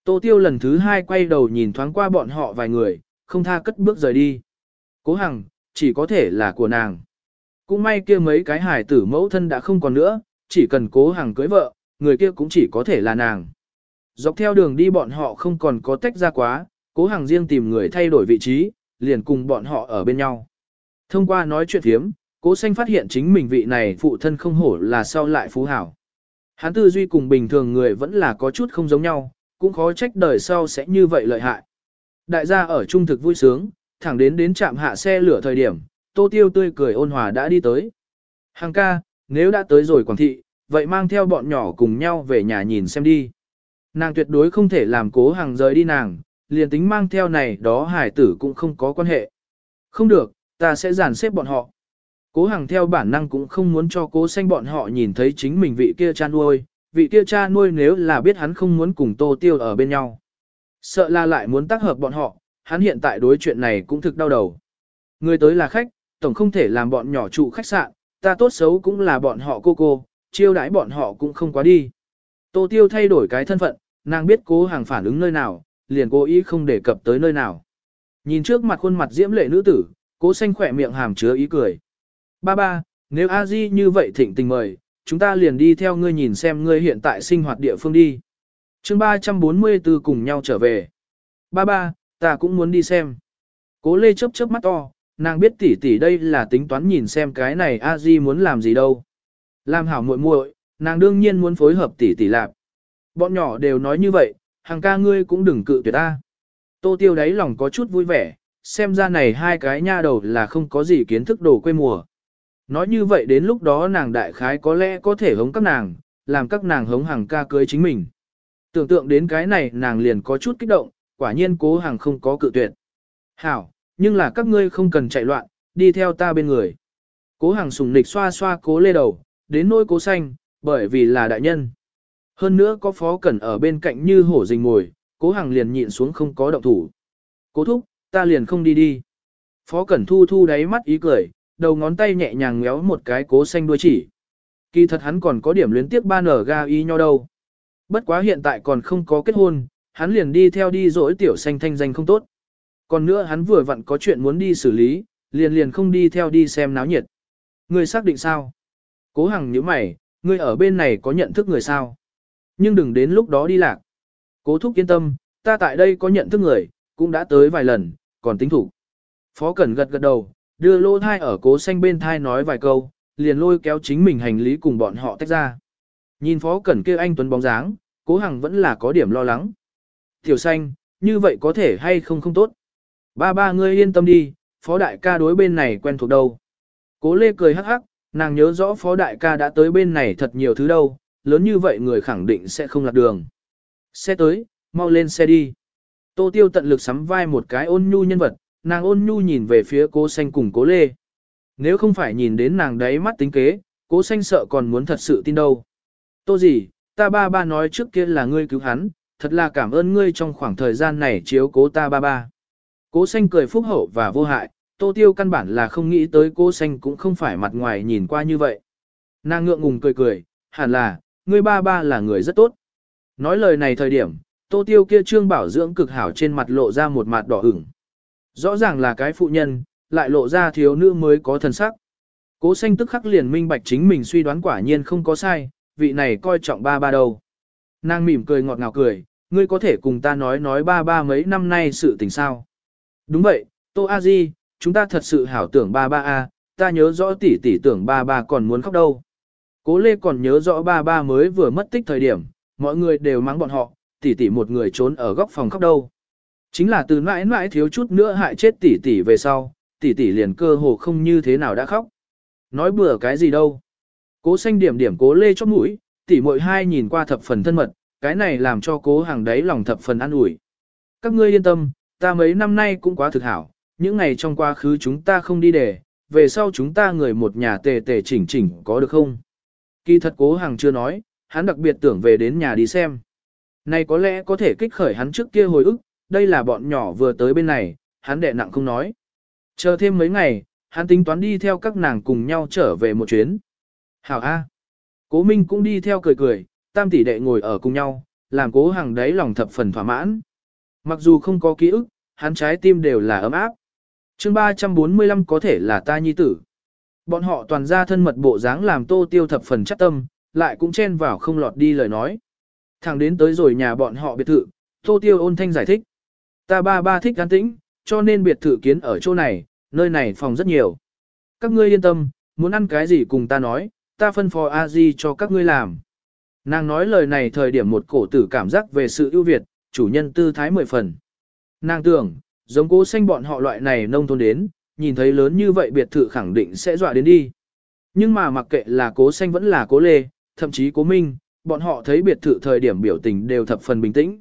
Tô Tiêu lần thứ hai quay đầu nhìn thoáng qua bọn họ vài người, không tha cất bước rời đi. Cố Hằng, chỉ có thể là của nàng. Cũng may kia mấy cái hài tử mẫu thân đã không còn nữa, chỉ cần Cố Hằng cưới vợ, người kia cũng chỉ có thể là nàng. Dọc theo đường đi bọn họ không còn có tách ra quá, Cố Hằng riêng tìm người thay đổi vị trí, liền cùng bọn họ ở bên nhau. Thông qua nói chuyện thiếm, Cố Xanh phát hiện chính mình vị này phụ thân không hổ là sau lại phú hảo. Hắn tư duy cùng bình thường người vẫn là có chút không giống nhau, cũng khó trách đời sau sẽ như vậy lợi hại. Đại gia ở trung thực vui sướng, thẳng đến trạm hạ xe lửa thời điểm, Tô Tiêu tươi cười ôn hòa đã đi tới. Hằng ca, nếu đã tới rồi Quảng Thị, vậy mang theo bọn nhỏ cùng nhau về nhà nhìn xem đi. Nàng tuyệt đối không thể làm Cố Hằng rời đi nàng, liền tính mang theo này đó hải tử cũng không có quan hệ. Không được, ta sẽ dàn xếp bọn họ. Cố Hằng theo bản năng cũng không muốn cho Cố Xanh bọn họ nhìn thấy chính mình vị kia cha nuôi, vị kia cha nuôi nếu là biết hắn không muốn cùng Tô Tiêu ở bên nhau. Sợ là lại muốn tác hợp bọn họ, hắn hiện tại đối chuyện này cũng thực đau đầu. Người tới là khách, tổng không thể làm bọn nhỏ trụ khách sạn, ta tốt xấu cũng là bọn họ cô, chiêu đãi bọn họ cũng không quá đi. Tô Tiêu thay đổi cái thân phận, nàng biết Cố Hằng phản ứng nơi nào, liền cố ý không đề cập tới nơi nào. Nhìn trước mặt khuôn mặt diễm lệ nữ tử, Cố Xanh khỏe miệng hàm chứa ý cười. Ba, nếu A Di như vậy thịnh tình mời, chúng ta liền đi theo ngươi nhìn xem ngươi hiện tại sinh hoạt địa phương đi. Chương 344 cùng nhau trở về. Ba, ta cũng muốn đi xem. Cố Lê chớp chớp mắt to, nàng biết tỷ tỷ đây là tính toán nhìn xem cái này A Di muốn làm gì đâu. Làm hảo muội muội, nàng đương nhiên muốn phối hợp tỷ tỷ làm. Bọn nhỏ đều nói như vậy, Hằng ca ngươi cũng đừng cự tuyệt ta. Tô Tiêu đáy lòng có chút vui vẻ, xem ra này hai cái nha đầu là không có gì kiến thức đồ quê mùa. Nói như vậy đến lúc đó nàng đại khái có lẽ có thể hống các nàng, làm các nàng hống Hằng ca cưới chính mình. Tưởng tượng đến cái này nàng liền có chút kích động, quả nhiên Cố Hằng không có cự tuyệt. Hảo, nhưng là các ngươi không cần chạy loạn, đi theo ta bên người. Cố Hằng sùng nịch xoa xoa Cố Lê đầu, đến nỗi Cố Xanh, bởi vì là đại nhân. Hơn nữa có Phó Cẩn ở bên cạnh như hổ rình ngồi, Cố Hằng liền nhịn xuống không có động thủ. Cố thúc, ta liền không đi. Phó Cẩn thu đáy mắt ý cười, đầu ngón tay nhẹ nhàng ngéo một cái Cố Xanh đuôi chỉ. Kỳ thật hắn còn có điểm luyến tiếc ban ở ga y nho đâu. Bất quá hiện tại còn không có kết hôn, hắn liền đi theo đi dỗi tiểu Xanh thanh danh không tốt. Còn nữa hắn vừa vặn có chuyện muốn đi xử lý, liền không đi theo đi xem náo nhiệt. Ngươi xác định sao? Cố Hằng nhíu mày, ngươi ở bên này có nhận thức người sao? Nhưng đừng đến lúc đó đi lạc. Cố thúc yên tâm, ta tại đây có nhận thức người, cũng đã tới vài lần, còn tính thủ. Phó Cẩn gật đầu, đưa lô thai ở Cố Xanh bên thai nói vài câu, liền lôi kéo chính mình hành lý cùng bọn họ tách ra. Nhìn Phó Cẩn kia anh tuấn bóng dáng, Cố Hằng vẫn là có điểm lo lắng. Tiểu Xanh, như vậy có thể hay không tốt. Ba ngươi yên tâm đi, Phó đại ca đối bên này quen thuộc đâu. Cố Lê cười hắc hắc, nàng nhớ rõ Phó đại ca đã tới bên này thật nhiều thứ đâu, lớn như vậy người khẳng định sẽ không lạc đường. Xe tới, mau lên xe đi. Tô Tiêu tận lực sắm vai một cái ôn nhu nhân vật, nàng ôn nhu nhìn về phía Cố Xanh cùng Cố Lê. Nếu không phải nhìn đến nàng đáy mắt tính kế, Cố Xanh sợ còn muốn thật sự tin đâu. Tô gì, ta ba nói trước kia là ngươi cứu hắn, thật là cảm ơn ngươi trong khoảng thời gian này chiếu cố ta ba. Cố Xanh cười phúc hậu và vô hại, Tô Tiêu căn bản là không nghĩ tới Cố Xanh cũng không phải mặt ngoài nhìn qua như vậy. Nàng ngượng ngùng cười, hẳn là, ngươi ba là người rất tốt. Nói lời này thời điểm, Tô Tiêu kia trương bảo dưỡng cực hảo trên mặt lộ ra một mặt đỏ ửng. Rõ ràng là cái phụ nhân, lại lộ ra thiếu nữ mới có thần sắc. Cố Xanh tức khắc liền minh bạch chính mình suy đoán quả nhiên không có sai, vị này coi trọng ba đâu. Nàng mỉm cười ngọt ngào cười, ngươi có thể cùng ta nói ba mấy năm nay sự tình sao. Đúng vậy, Tô A Di, chúng ta thật sự hảo tưởng ba a, ta nhớ rõ tỷ tưởng ba còn muốn khóc đâu. Cố Lê còn nhớ rõ ba mới vừa mất tích thời điểm, mọi người đều mắng bọn họ, tỷ một người trốn ở góc phòng khóc đâu. Chính là từ mãi mãi thiếu chút nữa hại chết tỷ về sau, tỷ liền cơ hồ không như thế nào đã khóc. Nói bừa cái gì đâu. Cố Xanh điểm Cố Lê chóp mũi, tỷ muội hai nhìn qua thập phần thân mật, cái này làm cho Cố Hằng đấy lòng thập phần an ủi. Các ngươi yên tâm, ta mấy năm nay cũng quá thực hảo, những ngày trong quá khứ chúng ta không đi để, về sau chúng ta người một nhà tề chỉnh có được không? Kỳ thật Cố Hằng chưa nói, hắn đặc biệt tưởng về đến nhà đi xem. Này có lẽ có thể kích khởi hắn trước kia hồi ức, đây là bọn nhỏ vừa tới bên này, hắn đè nặng không nói. Chờ thêm mấy ngày, hắn tính toán đi theo các nàng cùng nhau trở về một chuyến. Hảo A. Cố Minh cũng đi theo cười, tam tỷ đệ ngồi ở cùng nhau, làm Cố Hằng đáy lòng thập phần thỏa mãn. Mặc dù không có ký ức, hắn trái tim đều là ấm áp. Chương 345 có thể là ta nhi tử. Bọn họ toàn ra thân mật bộ dáng làm Tô Tiêu thập phần chắc tâm, lại cũng chen vào không lọt đi lời nói. Thẳng đến tới rồi nhà bọn họ biệt thự, Tô Tiêu ôn thanh giải thích. Ta ba thích an tĩnh, cho nên biệt thự kiến ở chỗ này, nơi này phòng rất nhiều. Các ngươi yên tâm, muốn ăn cái gì cùng ta nói, ta phân phó a di cho các ngươi làm. Nàng nói lời này thời điểm một cổ tử cảm giác về sự ưu việt, chủ nhân tư thái 10 phần. Nàng tưởng, giống Cố Xanh bọn họ loại này nông thôn đến, nhìn thấy lớn như vậy biệt thự khẳng định sẽ dọa đến đi. Nhưng mà mặc kệ là Cố Xanh vẫn là Cố Lê, thậm chí Cố Minh, bọn họ thấy biệt thự thời điểm biểu tình đều thập phần bình tĩnh.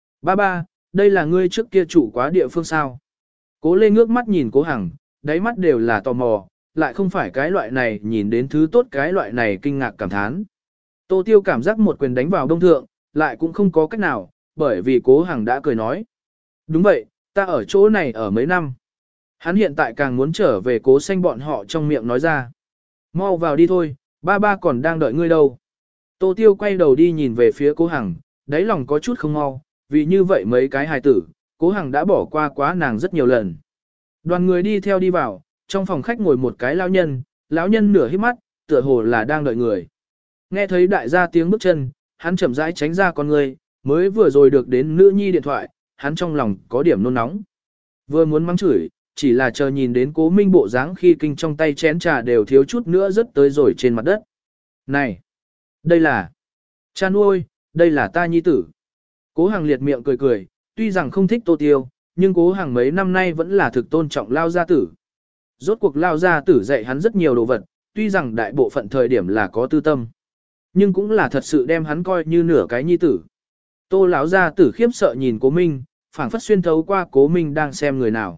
Ba, đây là ngươi trước kia chủ quá địa phương sao? Cố Lê ngước mắt nhìn Cố Hằng, đáy mắt đều là tò mò, lại không phải cái loại này nhìn đến thứ tốt cái loại này kinh ngạc cảm thán. Tô Tiêu cảm giác một quyền đánh vào đông thượng, lại cũng không có cách nào, bởi vì Cố Hằng đã cười nói. Đúng vậy, ta ở chỗ này ở mấy năm. Hắn hiện tại càng muốn trở về Cố Xanh bọn họ trong miệng nói ra. Mau vào đi thôi, ba còn đang đợi ngươi đâu. Tô Tiêu quay đầu đi nhìn về phía Cố Hằng, đáy lòng có chút không mau, vì như vậy mấy cái hài tử, Cố Hằng đã bỏ qua quá nàng rất nhiều lần. Đoàn người đi theo đi vào, trong phòng khách ngồi một cái lão nhân nửa híp mắt, tựa hồ là đang đợi người. Nghe thấy đại gia tiếng bước chân, hắn chậm rãi tránh ra con người, mới vừa rồi được đến nữ nhi điện thoại, hắn trong lòng có điểm nôn nóng. Vừa muốn mắng chửi, chỉ là chờ nhìn đến Cố Minh bộ dáng khi kinh trong tay chén trà đều thiếu chút nữa rớt tới rồi trên mặt đất. Này, đây là cha nuôi, đây là ta nhi tử. Cố Hằng liệt miệng cười cười, tuy rằng không thích Tô Tiêu, nhưng Cố Hằng mấy năm nay vẫn là thực tôn trọng Lao gia tử. Rốt cuộc Lao gia tử dạy hắn rất nhiều đồ vật, tuy rằng đại bộ phận thời điểm là có tư tâm, nhưng cũng là thật sự đem hắn coi như nửa cái nhi tử. Tô lão gia tử khiếp sợ nhìn Cố Minh, phảng phất xuyên thấu qua Cố Minh đang xem người nào.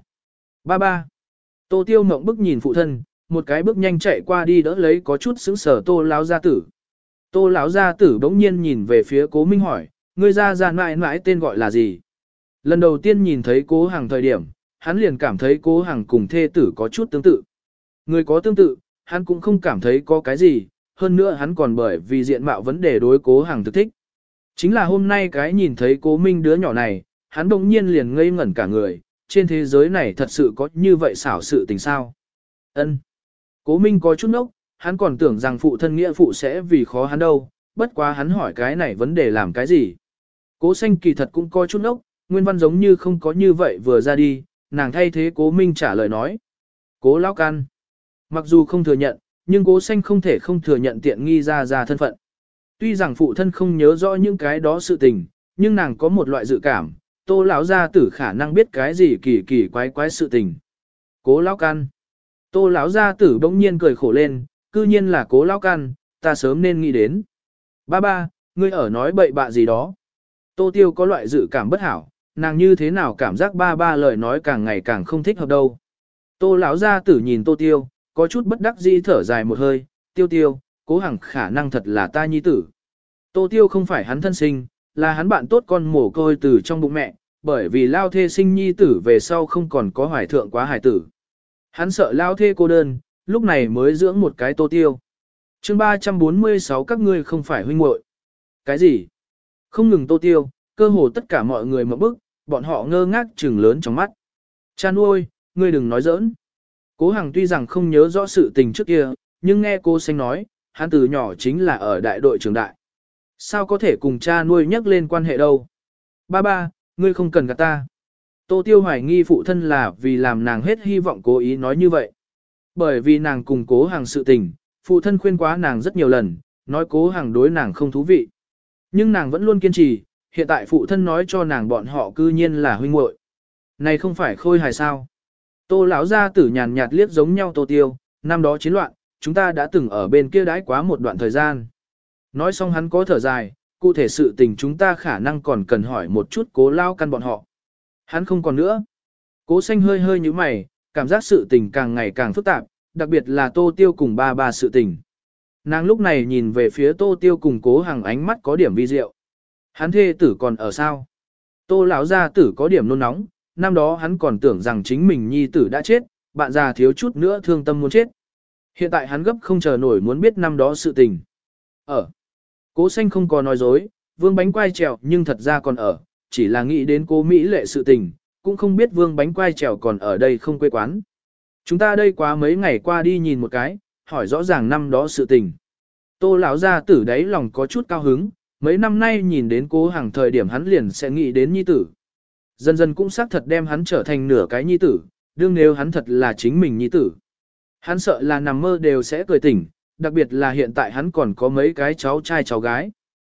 Ba. Tô Tiêu mộng bức nhìn phụ thân, một cái bước nhanh chạy qua đi đỡ lấy có chút sững sờ Tô lão gia tử. Tô lão gia tử bỗng nhiên nhìn về phía Cố Minh hỏi, ngươi ra mãi mãi tên gọi là gì? Lần đầu tiên nhìn thấy Cố Hằng thời điểm, hắn liền cảm thấy Cố Hằng cùng thê tử có chút tương tự. Người có tương tự, hắn cũng không cảm thấy có cái gì, hơn nữa hắn còn bởi vì diện mạo vấn đề đối Cố Hằng thực thích. Chính là hôm nay cái nhìn thấy Cố Minh đứa nhỏ này, hắn bỗng nhiên liền ngây ngẩn cả người, trên thế giới này thật sự có như vậy xảo sự tình sao? Ân. Cố Minh có chút nốc, hắn còn tưởng rằng phụ thân nghĩa phụ sẽ vì khó hắn đâu, bất quá hắn hỏi cái này vấn đề làm cái gì? Cố Xanh kỳ thật cũng có chút nốc, nguyên văn giống như không có như vậy vừa ra đi, nàng thay thế Cố Minh trả lời nói. Cố lão căn. Mặc dù không thừa nhận, nhưng Cố Xanh không thể không thừa nhận tiện nghi ra thân phận. Tuy rằng phụ thân không nhớ rõ những cái đó sự tình, nhưng nàng có một loại dự cảm, Tô lão gia tử khả năng biết cái gì kỳ quái sự tình. Cố lão căn. Tô lão gia tử bỗng nhiên cười khổ lên, cư nhiên là Cố lão căn, ta sớm nên nghĩ đến. Ba, ngươi ở nói bậy bạ gì đó. Tô Tiêu có loại dự cảm bất hảo, nàng như thế nào cảm giác ba lời nói càng ngày càng không thích hợp đâu. Tô lão gia tử nhìn Tô Tiêu, có chút bất đắc dĩ thở dài một hơi, Tiêu, Cố Hằng khả năng thật là ta nhi tử. Tô Tiêu không phải hắn thân sinh, là hắn bạn tốt con mồ côi từ trong bụng mẹ, bởi vì lao thê sinh nhi tử về sau không còn có hoài thượng quá hài tử. Hắn sợ lao thê cô đơn, lúc này mới dưỡng một cái Tô Tiêu. Chương 346 các ngươi không phải huynh muội. Cái gì? Không ngừng Tô Tiêu, cơ hồ tất cả mọi người mở bức, bọn họ ngơ ngác trừng lớn trong mắt. Cha nuôi, ngươi đừng nói giỡn. Cố Hằng tuy rằng không nhớ rõ sự tình trước kia, nhưng nghe cô Xanh nói, hắn từ nhỏ chính là ở đại đội trưởng đại. Sao có thể cùng cha nuôi nhắc lên quan hệ đâu? Ba, ngươi không cần gạt ta. Tô Tiêu hoài nghi phụ thân là vì làm nàng hết hy vọng cố ý nói như vậy. Bởi vì nàng cùng Cố Hằng sự tình, phụ thân khuyên quá nàng rất nhiều lần, nói Cố Hằng đối nàng không thú vị. Nhưng nàng vẫn luôn kiên trì, hiện tại phụ thân nói cho nàng bọn họ cư nhiên là huynh muội. Này không phải khôi hài sao? Tô lão gia tử nhàn nhạt liếc giống nhau Tô Tiêu, năm đó chiến loạn, chúng ta đã từng ở bên kia đãi quá một đoạn thời gian. Nói xong hắn có thở dài, cụ thể sự tình chúng ta khả năng còn cần hỏi một chút Cố lao căn bọn họ. Hắn không còn nữa. Cố Xanh hơi như mày, cảm giác sự tình càng ngày càng phức tạp, đặc biệt là Tô Tiêu cùng ba sự tình. Nàng lúc này nhìn về phía Tô Tiêu cùng Cố Hằng ánh mắt có điểm vi diệu. Hắn thê tử còn ở sao? Tô lão gia tử có điểm nôn nóng, năm đó hắn còn tưởng rằng chính mình nhi tử đã chết, bạn già thiếu chút nữa thương tâm muốn chết. Hiện tại hắn gấp không chờ nổi muốn biết năm đó sự tình. Cố Xanh không có nói dối, vương bánh quai trèo nhưng thật ra còn ở, chỉ là nghĩ đến cô Mỹ lệ sự tình, cũng không biết vương bánh quai trèo còn ở đây không quê quán. Chúng ta đây quá mấy ngày qua đi nhìn một cái, hỏi rõ ràng năm đó sự tình. Tô lão gia tử đấy lòng có chút cao hứng, mấy năm nay nhìn đến cố hàng thời điểm hắn liền sẽ nghĩ đến nhi tử. Dần dần cũng xác thật đem hắn trở thành nửa cái nhi tử, đương nếu hắn thật là chính mình nhi tử. Hắn sợ là nằm mơ đều sẽ cười tỉnh, đặc biệt là hiện tại hắn còn có mấy cái cháu trai cháu gái.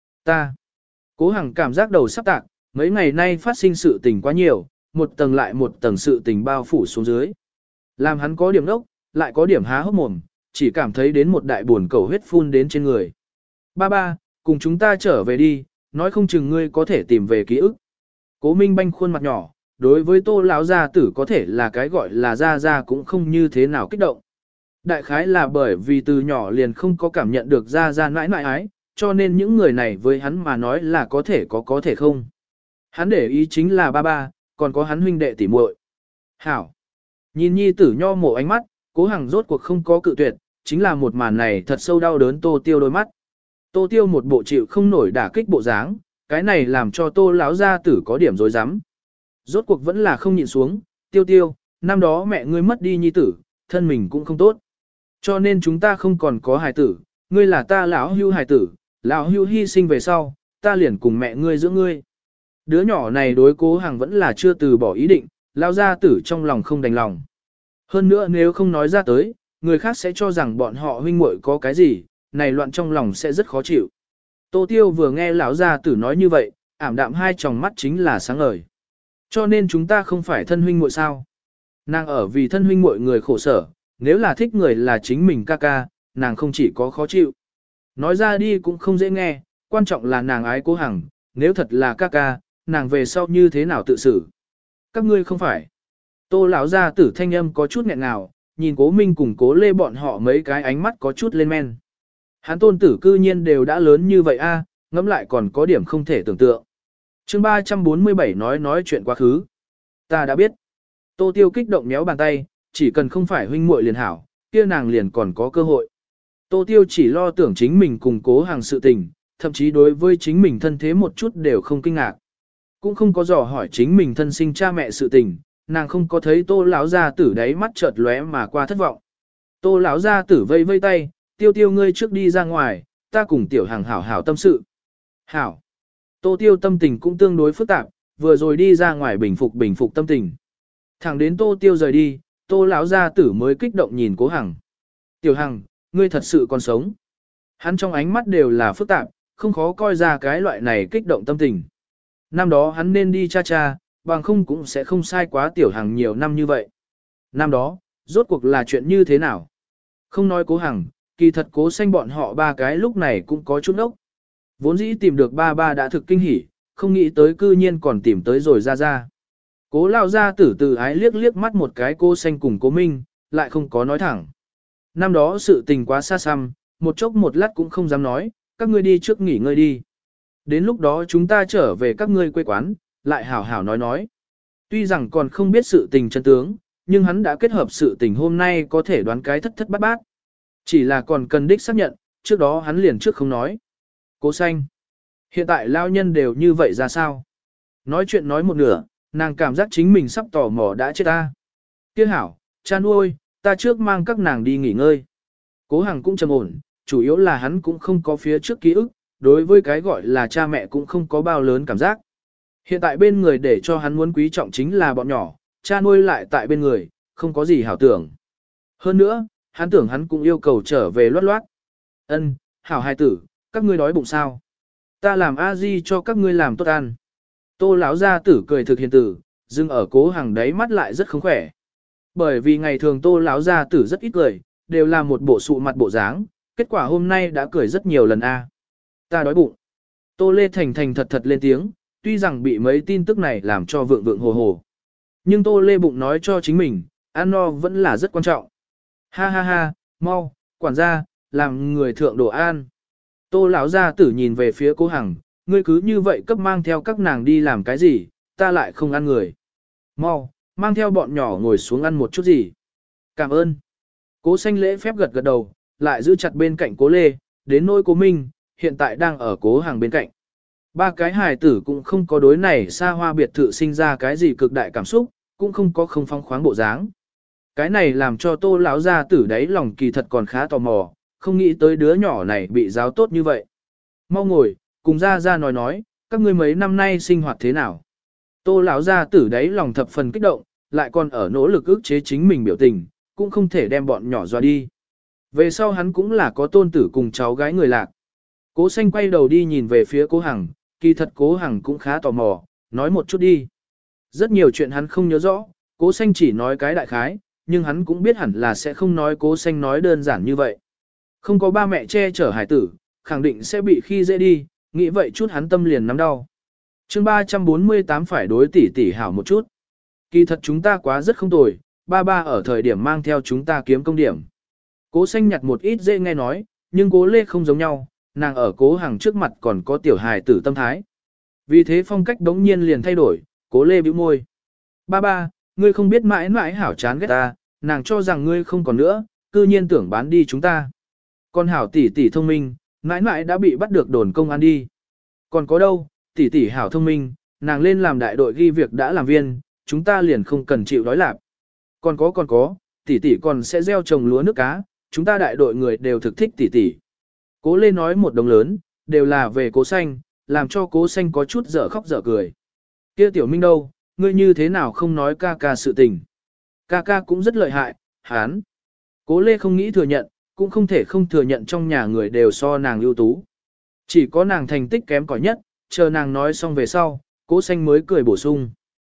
Cố Hằng cảm giác đầu sắp tạc, mấy ngày nay phát sinh sự tình quá nhiều, một tầng lại một tầng sự tình bao phủ xuống dưới. Làm hắn có điểm đốc, lại có điểm há hốc mồm, chỉ cảm thấy đến một đại buồn cầu huyết phun đến trên người. Ba ba, cùng chúng ta trở về đi, nói không chừng ngươi có thể tìm về ký ức. Cố Minh Banh khuôn mặt nhỏ, đối với Tô lão gia tử có thể là cái gọi là gia cũng không như thế nào kích động. Đại khái là bởi vì từ nhỏ liền không có cảm nhận được gia nãi nãi ái, cho nên những người này với hắn mà nói là có thể không. Hắn để ý chính là ba ba, còn có hắn huynh đệ tỉ muội. Hảo. Nhìn nhi tử nho mộ ánh mắt, Cố Hằng rốt cuộc không có cự tuyệt, chính là một màn này thật sâu đau đớn Tô Tiêu đôi mắt. Tô Tiêu một bộ chịu không nổi đả kích bộ dáng, cái này làm cho Tô lão gia tử có điểm rối rắm. Rốt cuộc vẫn là không nhịn xuống, Tiêu, năm đó mẹ ngươi mất đi nhi tử, thân mình cũng không tốt. Cho nên chúng ta không còn có hài tử, ngươi là ta lão hưu hài tử, lão hưu hy sinh về sau, ta liền cùng mẹ ngươi giữ ngươi. Đứa nhỏ này đối Cố Hằng vẫn là chưa từ bỏ ý định, lão gia tử trong lòng không đành lòng. Hơn nữa nếu không nói ra tới, người khác sẽ cho rằng bọn họ huynh muội có cái gì, này loạn trong lòng sẽ rất khó chịu. Tô Tiêu vừa nghe lão gia tử nói như vậy, ảm đạm hai tròng mắt chính là sáng ngời. Cho nên chúng ta không phải thân huynh muội sao? Nàng ở vì thân huynh muội người khổ sở, nếu là thích người là chính mình ca ca, nàng không chỉ có khó chịu. Nói ra đi cũng không dễ nghe, quan trọng là nàng ái Cố Hằng, nếu thật là ca ca, nàng về sau như thế nào tự xử. Các ngươi không phải. Tô lão gia tử thanh âm có chút nghẹn ngào, nhìn Cố Minh cùng Cố Lê bọn họ mấy cái ánh mắt có chút lên men. Hắn tôn tử cư nhiên đều đã lớn như vậy a, ngẫm lại còn có điểm không thể tưởng tượng. Chương 347 nói chuyện quá khứ. Ta đã biết. Tô Tiêu kích động méo bàn tay, chỉ cần không phải huynh muội liền hảo, kia nàng liền còn có cơ hội. Tô Tiêu chỉ lo tưởng chính mình cùng Cố Hằng sự tình, thậm chí đối với chính mình thân thế một chút đều không kinh ngạc. Cũng không có dò hỏi chính mình thân sinh cha mẹ sự tình, nàng không có thấy Tô lão gia tử đáy mắt chợt lóe mà qua thất vọng. Tô lão gia tử vây vây tay, Tiêu ngươi trước đi ra ngoài, ta cùng Tiểu Hằng hảo hảo tâm sự. Hảo. Tô Tiêu tâm tình cũng tương đối phức tạp, vừa rồi đi ra ngoài bình phục tâm tình. Thẳng đến Tô Tiêu rời đi, Tô lão gia tử mới kích động nhìn Cố Hằng. Tiểu Hằng, ngươi thật sự còn sống. Hắn trong ánh mắt đều là phức tạp, không khó coi ra cái loại này kích động tâm tình. Năm đó hắn nên đi cha, bằng không cũng sẽ không sai quá Tiểu Hằng nhiều năm như vậy. Năm đó, rốt cuộc là chuyện như thế nào? Không nói Cố Hằng, kỳ thật Cố Xanh bọn họ ba cái lúc này cũng có chút ốc. Vốn dĩ tìm được ba đã thực kinh hỉ, không nghĩ tới cư nhiên còn tìm tới rồi ra. Cố lao ra từ ái liếc mắt một cái Cố Xanh cùng Cố Minh, lại không có nói thẳng. Năm đó sự tình quá xa xăm, một chốc một lát cũng không dám nói, các ngươi đi trước nghỉ ngơi đi. Đến lúc đó chúng ta trở về các ngươi quê quán, lại hảo hảo nói. Tuy rằng còn không biết sự tình chân tướng, nhưng hắn đã kết hợp sự tình hôm nay có thể đoán cái thất bát bát. Chỉ là còn cần đích xác nhận, trước đó hắn liền trước không nói. Cố Xanh. Hiện tại lao nhân đều như vậy ra sao? Nói chuyện nói một nửa, nàng cảm giác chính mình sắp tò mò đã chết ta. Tiếc hảo, cha nuôi, ta trước mang các nàng đi nghỉ ngơi. Cố Hằng cũng trầm ổn, chủ yếu là hắn cũng không có phía trước ký ức, đối với cái gọi là cha mẹ cũng không có bao lớn cảm giác. Hiện tại bên người để cho hắn muốn quý trọng chính là bọn nhỏ, cha nuôi lại tại bên người, không có gì hảo tưởng. Hơn nữa, hắn tưởng hắn cũng yêu cầu trở về loát. Ân, hảo hài tử, các ngươi đói bụng sao? Ta làm a-di cho các ngươi làm tốt ăn. Tô lão gia tử cười thực hiền tử, dưng ở Cố Hằng đấy mắt lại rất không khỏe. Bởi vì ngày thường Tô lão gia tử rất ít cười, đều là một bộ sụ mặt bộ dáng, kết quả hôm nay đã cười rất nhiều lần a. Ta đói bụng. Tô Lê thành thật lên tiếng, tuy rằng bị mấy tin tức này làm cho vượng hồ. Nhưng Tô Lê bụng nói cho chính mình, ăn no vẫn là rất quan trọng. Ha, mau, quản gia, làm người thượng đồ ăn. Tô lão gia tử nhìn về phía Cố Hằng, ngươi cứ như vậy cấp mang theo các nàng đi làm cái gì, ta lại không ăn người. Mau, mang theo bọn nhỏ ngồi xuống ăn một chút gì. Cảm ơn. Cố Xanh lễ phép gật đầu, lại giữ chặt bên cạnh Cố Lê, đến nỗi Cố Minh, hiện tại đang ở Cố Hằng bên cạnh. Ba cái hài tử cũng không có đối này xa hoa biệt thự sinh ra cái gì cực đại cảm xúc, cũng không có không phong khoáng bộ dáng. Cái này làm cho Tô lão gia tử đấy lòng kỳ thật còn khá tò mò, không nghĩ tới đứa nhỏ này bị giáo tốt như vậy. Mau ngồi, cùng ra nói, các ngươi mấy năm nay sinh hoạt thế nào. Tô lão gia tử đấy lòng thập phần kích động, lại còn ở nỗ lực ức chế chính mình biểu tình, cũng không thể đem bọn nhỏ dọa đi. Về sau hắn cũng là có tôn tử cùng cháu gái người lạc. Cố Xanh quay đầu đi nhìn về phía Cố Hằng, kỳ thật Cố Hằng cũng khá tò mò, nói một chút đi. Rất nhiều chuyện hắn không nhớ rõ, Cố Xanh chỉ nói cái đại khái, nhưng hắn cũng biết hẳn là sẽ không nói Cố Xanh nói đơn giản như vậy. Không có ba mẹ che chở hải tử, khẳng định sẽ bị khi dễ đi, nghĩ vậy chút hắn tâm liền nắm đau. Chương 348 phải đối tỷ tỷ hảo một chút. Kỳ thật chúng ta quá rất không tồi, ba ở thời điểm mang theo chúng ta kiếm công điểm. Cố Xanh nhặt một ít dễ nghe nói, nhưng Cố Lê không giống nhau, nàng ở Cố Hằng trước mặt còn có tiểu hài tử tâm thái. Vì thế phong cách đống nhiên liền thay đổi, Cố Lê bĩu môi. Ba, ngươi không biết mãi mãi hảo chán ghét ta, nàng cho rằng ngươi không còn nữa, cư nhiên tưởng bán đi chúng ta. Con hảo tỷ tỷ thông minh, mãi mãi đã bị bắt được đồn công an đi. Còn có đâu, tỷ tỷ hảo thông minh, nàng lên làm đại đội ghi việc đã làm viên, chúng ta liền không cần chịu đói lạp. Còn có, tỷ tỷ còn sẽ gieo trồng lúa nước cá, chúng ta đại đội người đều thực thích tỷ tỷ. Cố Lê nói một đồng lớn, đều là về Cố Xanh, làm cho Cố Xanh có chút dở khóc dở cười. Kia Tiểu Minh đâu, ngươi như thế nào không nói ca ca sự tình. Ca ca cũng rất lợi hại, hán. Cố Lê không nghĩ thừa nhận, cũng không thể không thừa nhận trong nhà người đều so nàng ưu tú. Chỉ có nàng thành tích kém cỏi nhất, chờ nàng nói xong về sau, Cố Xanh mới cười bổ sung.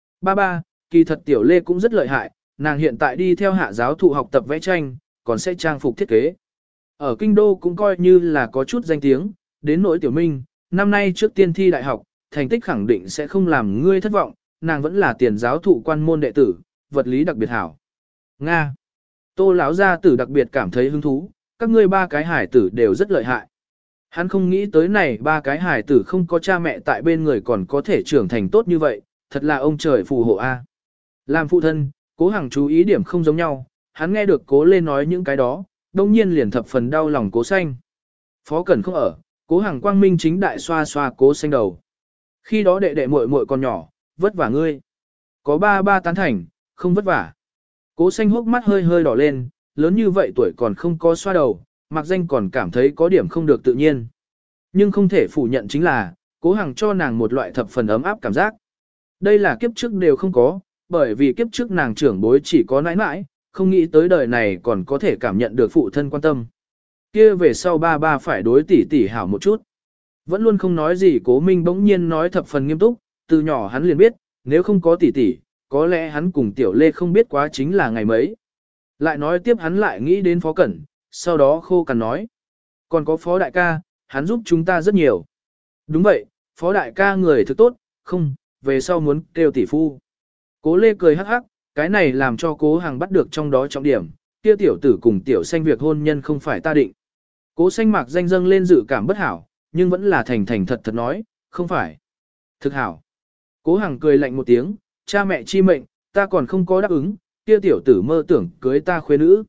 Ba, kỳ thật Tiểu Lê cũng rất lợi hại, nàng hiện tại đi theo hạ giáo thụ học tập vẽ tranh, còn sẽ trang phục thiết kế. Ở Kinh Đô cũng coi như là có chút danh tiếng, đến nỗi Tiểu Minh, năm nay trước tiên thi đại học, thành tích khẳng định sẽ không làm ngươi thất vọng, nàng vẫn là tiền giáo thụ quan môn đệ tử, vật lý đặc biệt hảo. Nga. Tô lão gia tử đặc biệt cảm thấy hứng thú, các ngươi ba cái hải tử đều rất lợi hại. Hắn không nghĩ tới này ba cái hải tử không có cha mẹ tại bên người còn có thể trưởng thành tốt như vậy, thật là ông trời phù hộ a. Làm phụ thân, Cố Hằng chú ý điểm không giống nhau, hắn nghe được Cố Lê nói những cái đó, đông nhiên liền thập phần đau lòng Cố Xanh. Phó Cẩn không ở, Cố Hằng quang minh chính đại xoa xoa Cố Xanh đầu. Khi đó đệ đệ muội muội còn nhỏ, vất vả ngươi. Có ba tán thành, không vất vả. Cố Xanh hốc mắt hơi hơi đỏ lên, lớn như vậy tuổi còn không có xoa đầu, mặc danh còn cảm thấy có điểm không được tự nhiên. Nhưng không thể phủ nhận chính là, Cố Hằng cho nàng một loại thập phần ấm áp cảm giác. Đây là kiếp trước đều không có, bởi vì kiếp trước nàng trưởng bối chỉ có nãi nãi, không nghĩ tới đời này còn có thể cảm nhận được phụ thân quan tâm. Kia về sau ba phải đối tỷ tỷ hảo một chút. Vẫn luôn không nói gì Cố Minh bỗng nhiên nói thập phần nghiêm túc, từ nhỏ hắn liền biết, nếu không có tỷ tỷ, có lẽ hắn cùng Tiểu Lê không biết quá chính là ngày mấy. Lại nói tiếp hắn lại nghĩ đến Phó Cẩn, sau đó khô cằn nói. Còn có Phó Đại ca, hắn giúp chúng ta rất nhiều. Đúng vậy, Phó Đại ca người thực tốt, không, về sau muốn kêu tỷ phu. Cố Lê cười hắc hắc, cái này làm cho Cố Hằng bắt được trong đó trọng điểm, kia tiểu tử cùng Tiểu Xanh việc hôn nhân không phải ta định. Cố Xanh mạc danh dâng lên dự cảm bất hảo, nhưng vẫn là thành thành thật thật nói, không phải. Thực hảo. Cố Hằng cười lạnh một tiếng, cha mẹ chi mệnh, ta còn không có đáp ứng, kia tiểu tử mơ tưởng cưới ta khuê nữ.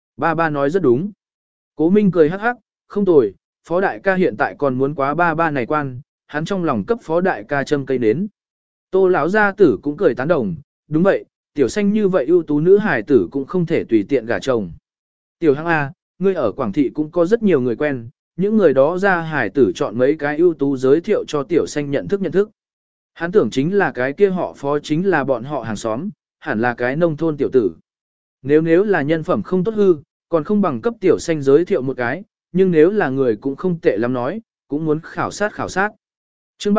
Ba nói rất đúng. Cố Minh cười hắc hắc, không tồi, Phó Đại ca hiện tại còn muốn quá ba này quan, hắn trong lòng cấp Phó Đại ca châm cây nến. Tô lão gia tử cũng cười tán đồng, đúng vậy, Tiểu Xanh như vậy ưu tú nữ hài tử cũng không thể tùy tiện gả chồng. Tiểu Hằng A, ngươi ở Quảng Thị cũng có rất nhiều người quen, những người đó ra hài tử chọn mấy cái ưu tú giới thiệu cho Tiểu Xanh nhận thức. Hắn tưởng chính là cái kia họ Phó chính là bọn họ hàng xóm, hẳn là cái nông thôn tiểu tử. Nếu là nhân phẩm không tốt hư, còn không bằng cấp Tiểu Xanh giới thiệu một cái, nhưng nếu là người cũng không tệ lắm nói, cũng muốn khảo sát. Chương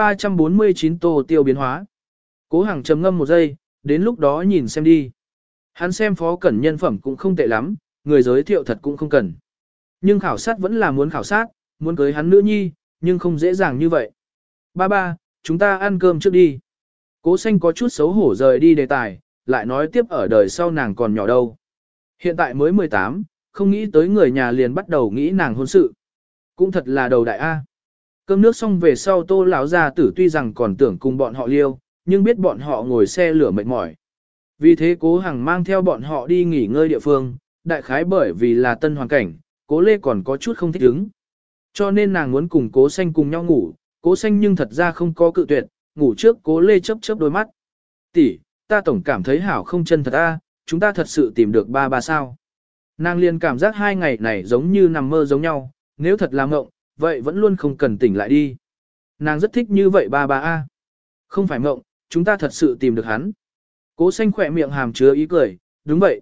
349 Tô Tiêu biến hóa. Cố Hằng trầm ngâm một giây, đến lúc đó nhìn xem đi. Hắn xem Phó Cẩn nhân phẩm cũng không tệ lắm, người giới thiệu thật cũng không cần. Nhưng khảo sát vẫn là muốn khảo sát, muốn cưới hắn nữ nhi, nhưng không dễ dàng như vậy. Ba, chúng ta ăn cơm trước đi. Cố Xanh có chút xấu hổ rời đi đề tài, lại nói tiếp ở đời sau nàng còn nhỏ đâu. Hiện tại mới 18, không nghĩ tới người nhà liền bắt đầu nghĩ nàng hôn sự. Cũng thật là đầu đại A. Cơm nước xong về sau Tô lão gia tử tuy rằng còn tưởng cùng bọn họ liêu, nhưng biết bọn họ ngồi xe lửa mệt mỏi. Vì thế Cố Hằng mang theo bọn họ đi nghỉ ngơi địa phương, đại khái bởi vì là tân hoàn cảnh, Cố Lê còn có chút không thích ứng. Cho nên nàng muốn cùng Cố Xanh cùng nhau ngủ, Cố Xanh nhưng thật ra không có cự tuyệt, ngủ trước Cố Lê chớp chớp đôi mắt. Tỷ, ta tổng cảm thấy hảo không chân thật a, chúng ta thật sự tìm được ba ba sao. Nàng liền cảm giác 2 ngày này giống như nằm mơ giống nhau, nếu thật là mộng, vậy vẫn luôn không cần tỉnh lại đi. Nàng rất thích như vậy ba ba a. Không phải mộng, chúng ta thật sự tìm được hắn. Cố Xanh khỏe miệng hàm chứa ý cười, đúng vậy,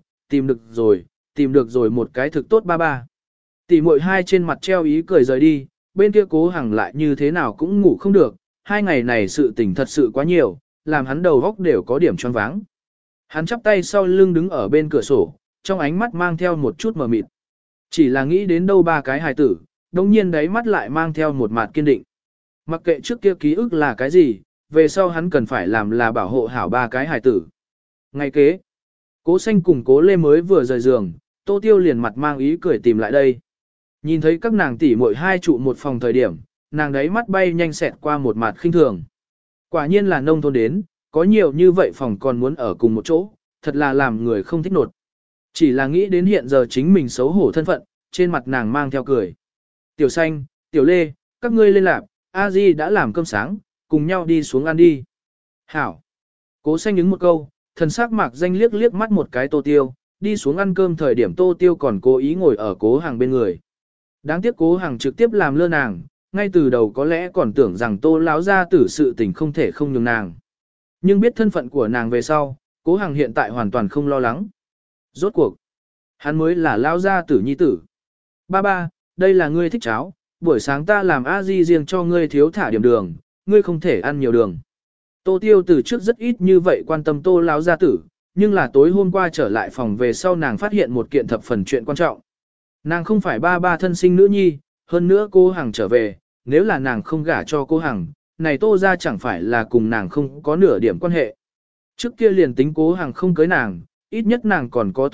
tìm được rồi một cái thực tốt ba ba. Tỷ muội hai trên mặt treo ý cười rời đi, bên kia Cố Hằng lại như thế nào cũng ngủ không được, 2 ngày này sự tình thật sự quá nhiều, làm hắn đầu góc đều có điểm choáng váng. Hắn chắp tay sau lưng đứng ở bên cửa sổ, trong ánh mắt mang theo một chút mờ mịt. Chỉ là nghĩ đến đâu ba cái hài tử, đồng nhiên đáy mắt lại mang theo một mặt kiên định. Mặc kệ trước kia ký ức là cái gì, về sau hắn cần phải làm là bảo hộ hảo ba cái hài tử. Ngày kế, Cố Xanh cùng Cố Lê mới vừa rời giường, Tô Tiêu liền mặt mang ý cười tìm lại đây. Nhìn thấy các nàng tỷ muội hai trụ một phòng thời điểm, nàng đấy mắt bay nhanh xẹt qua một mặt khinh thường. Quả nhiên là nông thôn đến, có nhiều như vậy phòng còn muốn ở cùng một chỗ, thật là làm người không thích nột. Chỉ là nghĩ đến hiện giờ chính mình xấu hổ thân phận, trên mặt nàng mang theo cười. Tiểu Xanh, Tiểu Lê, các ngươi lên lạp, A Di đã làm cơm sáng, cùng nhau đi xuống ăn đi. Hảo. Cố Xanh ứng một câu, thần sắc mạc danh liếc liếc mắt một cái Tô Tiêu, đi xuống ăn cơm thời điểm Tô Tiêu còn cố ý ngồi ở Cố Hằng bên người. Đáng tiếc Cố Hằng trực tiếp làm lơ nàng, ngay từ đầu có lẽ còn tưởng rằng Tô lão gia tử sự tình không thể không nhường nàng. Nhưng biết thân phận của nàng về sau, Cố Hằng hiện tại hoàn toàn không lo lắng. Rốt cuộc, hắn mới là lão gia tử nhi tử. Ba ba, đây là ngươi thích cháo, buổi sáng ta làm a di riêng cho ngươi thiếu thả điểm đường, ngươi không thể ăn nhiều đường. Tô Tiêu từ trước rất ít như vậy quan tâm Tô lão gia tử, nhưng là tối hôm qua trở lại phòng về sau nàng phát hiện một kiện thập phần chuyện quan trọng. Nàng không phải ba ba thân sinh nữ nhi, hơn nữa cô Hằng trở về, nếu là nàng không gả cho cô Hằng, này Tô ra chẳng phải là cùng nàng không có nửa điểm quan hệ. Trước kia liền tính Cố Hằng không cưới nàng, ít nhất nàng còn có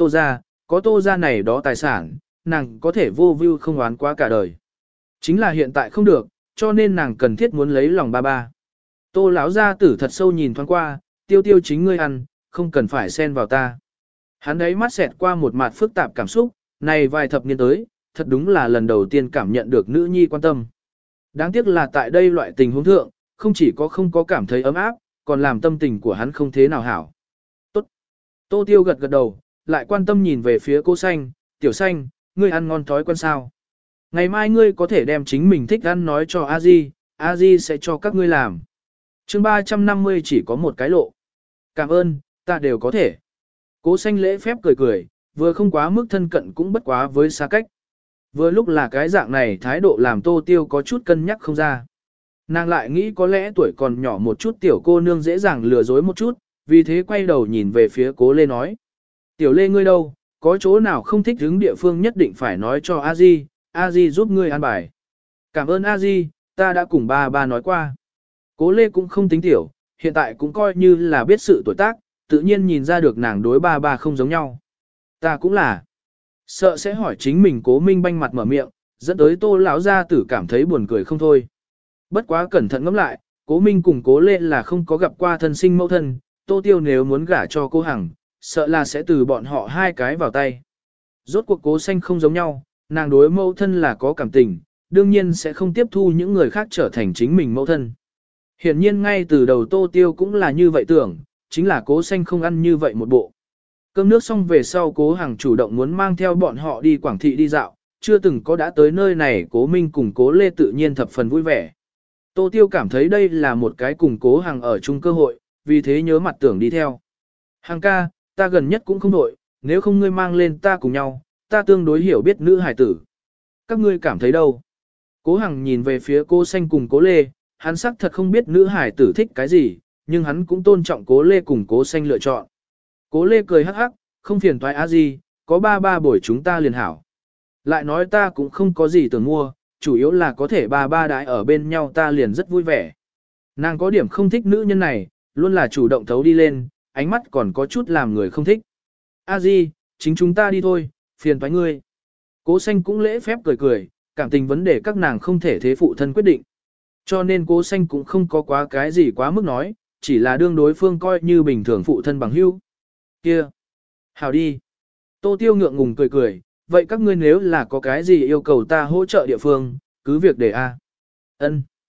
Tô ra này đó tài sản, nàng có thể vô view không oán quá cả đời. Chính là hiện tại không được, cho nên nàng cần thiết muốn lấy lòng ba ba. Tô lão gia tử thật sâu nhìn thoáng qua, Tiêu Tiêu chính ngươi ăn, không cần phải xen vào ta. Hắn ấy mắt xẹt qua một mặt phức tạp cảm xúc, này vài thập niên tới, thật đúng là lần đầu tiên cảm nhận được nữ nhi quan tâm. Đáng tiếc là tại đây loại tình huống thượng, không chỉ có không có cảm thấy ấm áp, còn làm tâm tình của hắn không thế nào hảo. Tốt. Tô Tiêu gật gật đầu, lại quan tâm nhìn về phía cô Xanh, Tiểu Xanh, ngươi ăn ngon thói quen sao? Ngày mai ngươi có thể đem chính mình thích ăn nói cho A Di sẽ cho các ngươi làm. Chương 350 chỉ có một cái lộ. Cảm ơn, ta đều có thể. Cố Xanh lễ phép cười cười, vừa không quá mức thân cận cũng bất quá với xa cách. Vừa lúc là cái dạng này thái độ làm Tô Tiêu có chút cân nhắc không ra. Nàng lại nghĩ có lẽ tuổi còn nhỏ một chút tiểu cô nương dễ dàng lừa dối một chút, vì thế quay đầu nhìn về phía Cố Lê nói. Tiểu Lê ngươi đâu, có chỗ nào không thích hứng địa phương nhất định phải nói cho A Di giúp ngươi an bài. Cảm ơn A Di, ta đã cùng ba nói qua. Cố Lê cũng không tính tiểu, hiện tại cũng coi như là biết sự tuổi tác, tự nhiên nhìn ra được nàng đối ba không giống nhau. Ta cũng là. Sợ sẽ hỏi chính mình Cố Minh banh mặt mở miệng, dẫn tới Tô lão gia tử cảm thấy buồn cười không thôi. Bất quá cẩn thận ngẫm lại, Cố Minh cùng Cố Lê là không có gặp qua thân sinh mẫu thân, Tô Tiêu nếu muốn gả cho cô Hằng, sợ là sẽ từ bọn họ hai cái vào tay. Rốt cuộc Cố Xanh không giống nhau, nàng đối mẫu thân là có cảm tình, đương nhiên sẽ không tiếp thu những người khác trở thành chính mình mẫu thân. Hiển nhiên ngay từ đầu Tô Tiêu cũng là như vậy tưởng, chính là Cố Xanh không ăn như vậy một bộ. Cơm nước xong về sau Cố Hằng chủ động muốn mang theo bọn họ đi Quảng Thị đi dạo, chưa từng có đã tới nơi này Cố Minh cùng Cố Lê tự nhiên thập phần vui vẻ. Tô Tiêu cảm thấy đây là một cái cùng Cố Hằng ở chung cơ hội, vì thế nhớ mặt tưởng đi theo. Hằng ca, ta gần nhất cũng không đổi, nếu không ngươi mang lên ta cùng nhau, ta tương đối hiểu biết nữ hải tử. Các ngươi cảm thấy đâu? Cố Hằng nhìn về phía Cố Xanh cùng Cố Lê, hắn xác thật không biết nữ hải tử thích cái gì, nhưng hắn cũng tôn trọng Cố Lê cùng Cố Xanh lựa chọn. Cố Lê cười hắc hắc, không phiền toái A Di, có ba bồi chúng ta liền hảo. Lại nói ta cũng không có gì tưởng mua, chủ yếu là có thể ba đãi ở bên nhau ta liền rất vui vẻ. Nàng có điểm không thích nữ nhân này, luôn là chủ động thấu đi lên, ánh mắt còn có chút làm người không thích. A Di, chính chúng ta đi thôi, phiền toái ngươi. Cố Xanh cũng lễ phép cười cười, cảm tình vấn đề các nàng không thể thế phụ thân quyết định. Cho nên Cố Xanh cũng không có quá cái gì quá mức nói, chỉ là đương đối phương coi như bình thường phụ thân bằng hữu. Kia, hảo đi. Tô Tiêu ngượng ngùng cười cười, vậy các ngươi nếu là có cái gì yêu cầu ta hỗ trợ địa phương, cứ việc để a. Ân.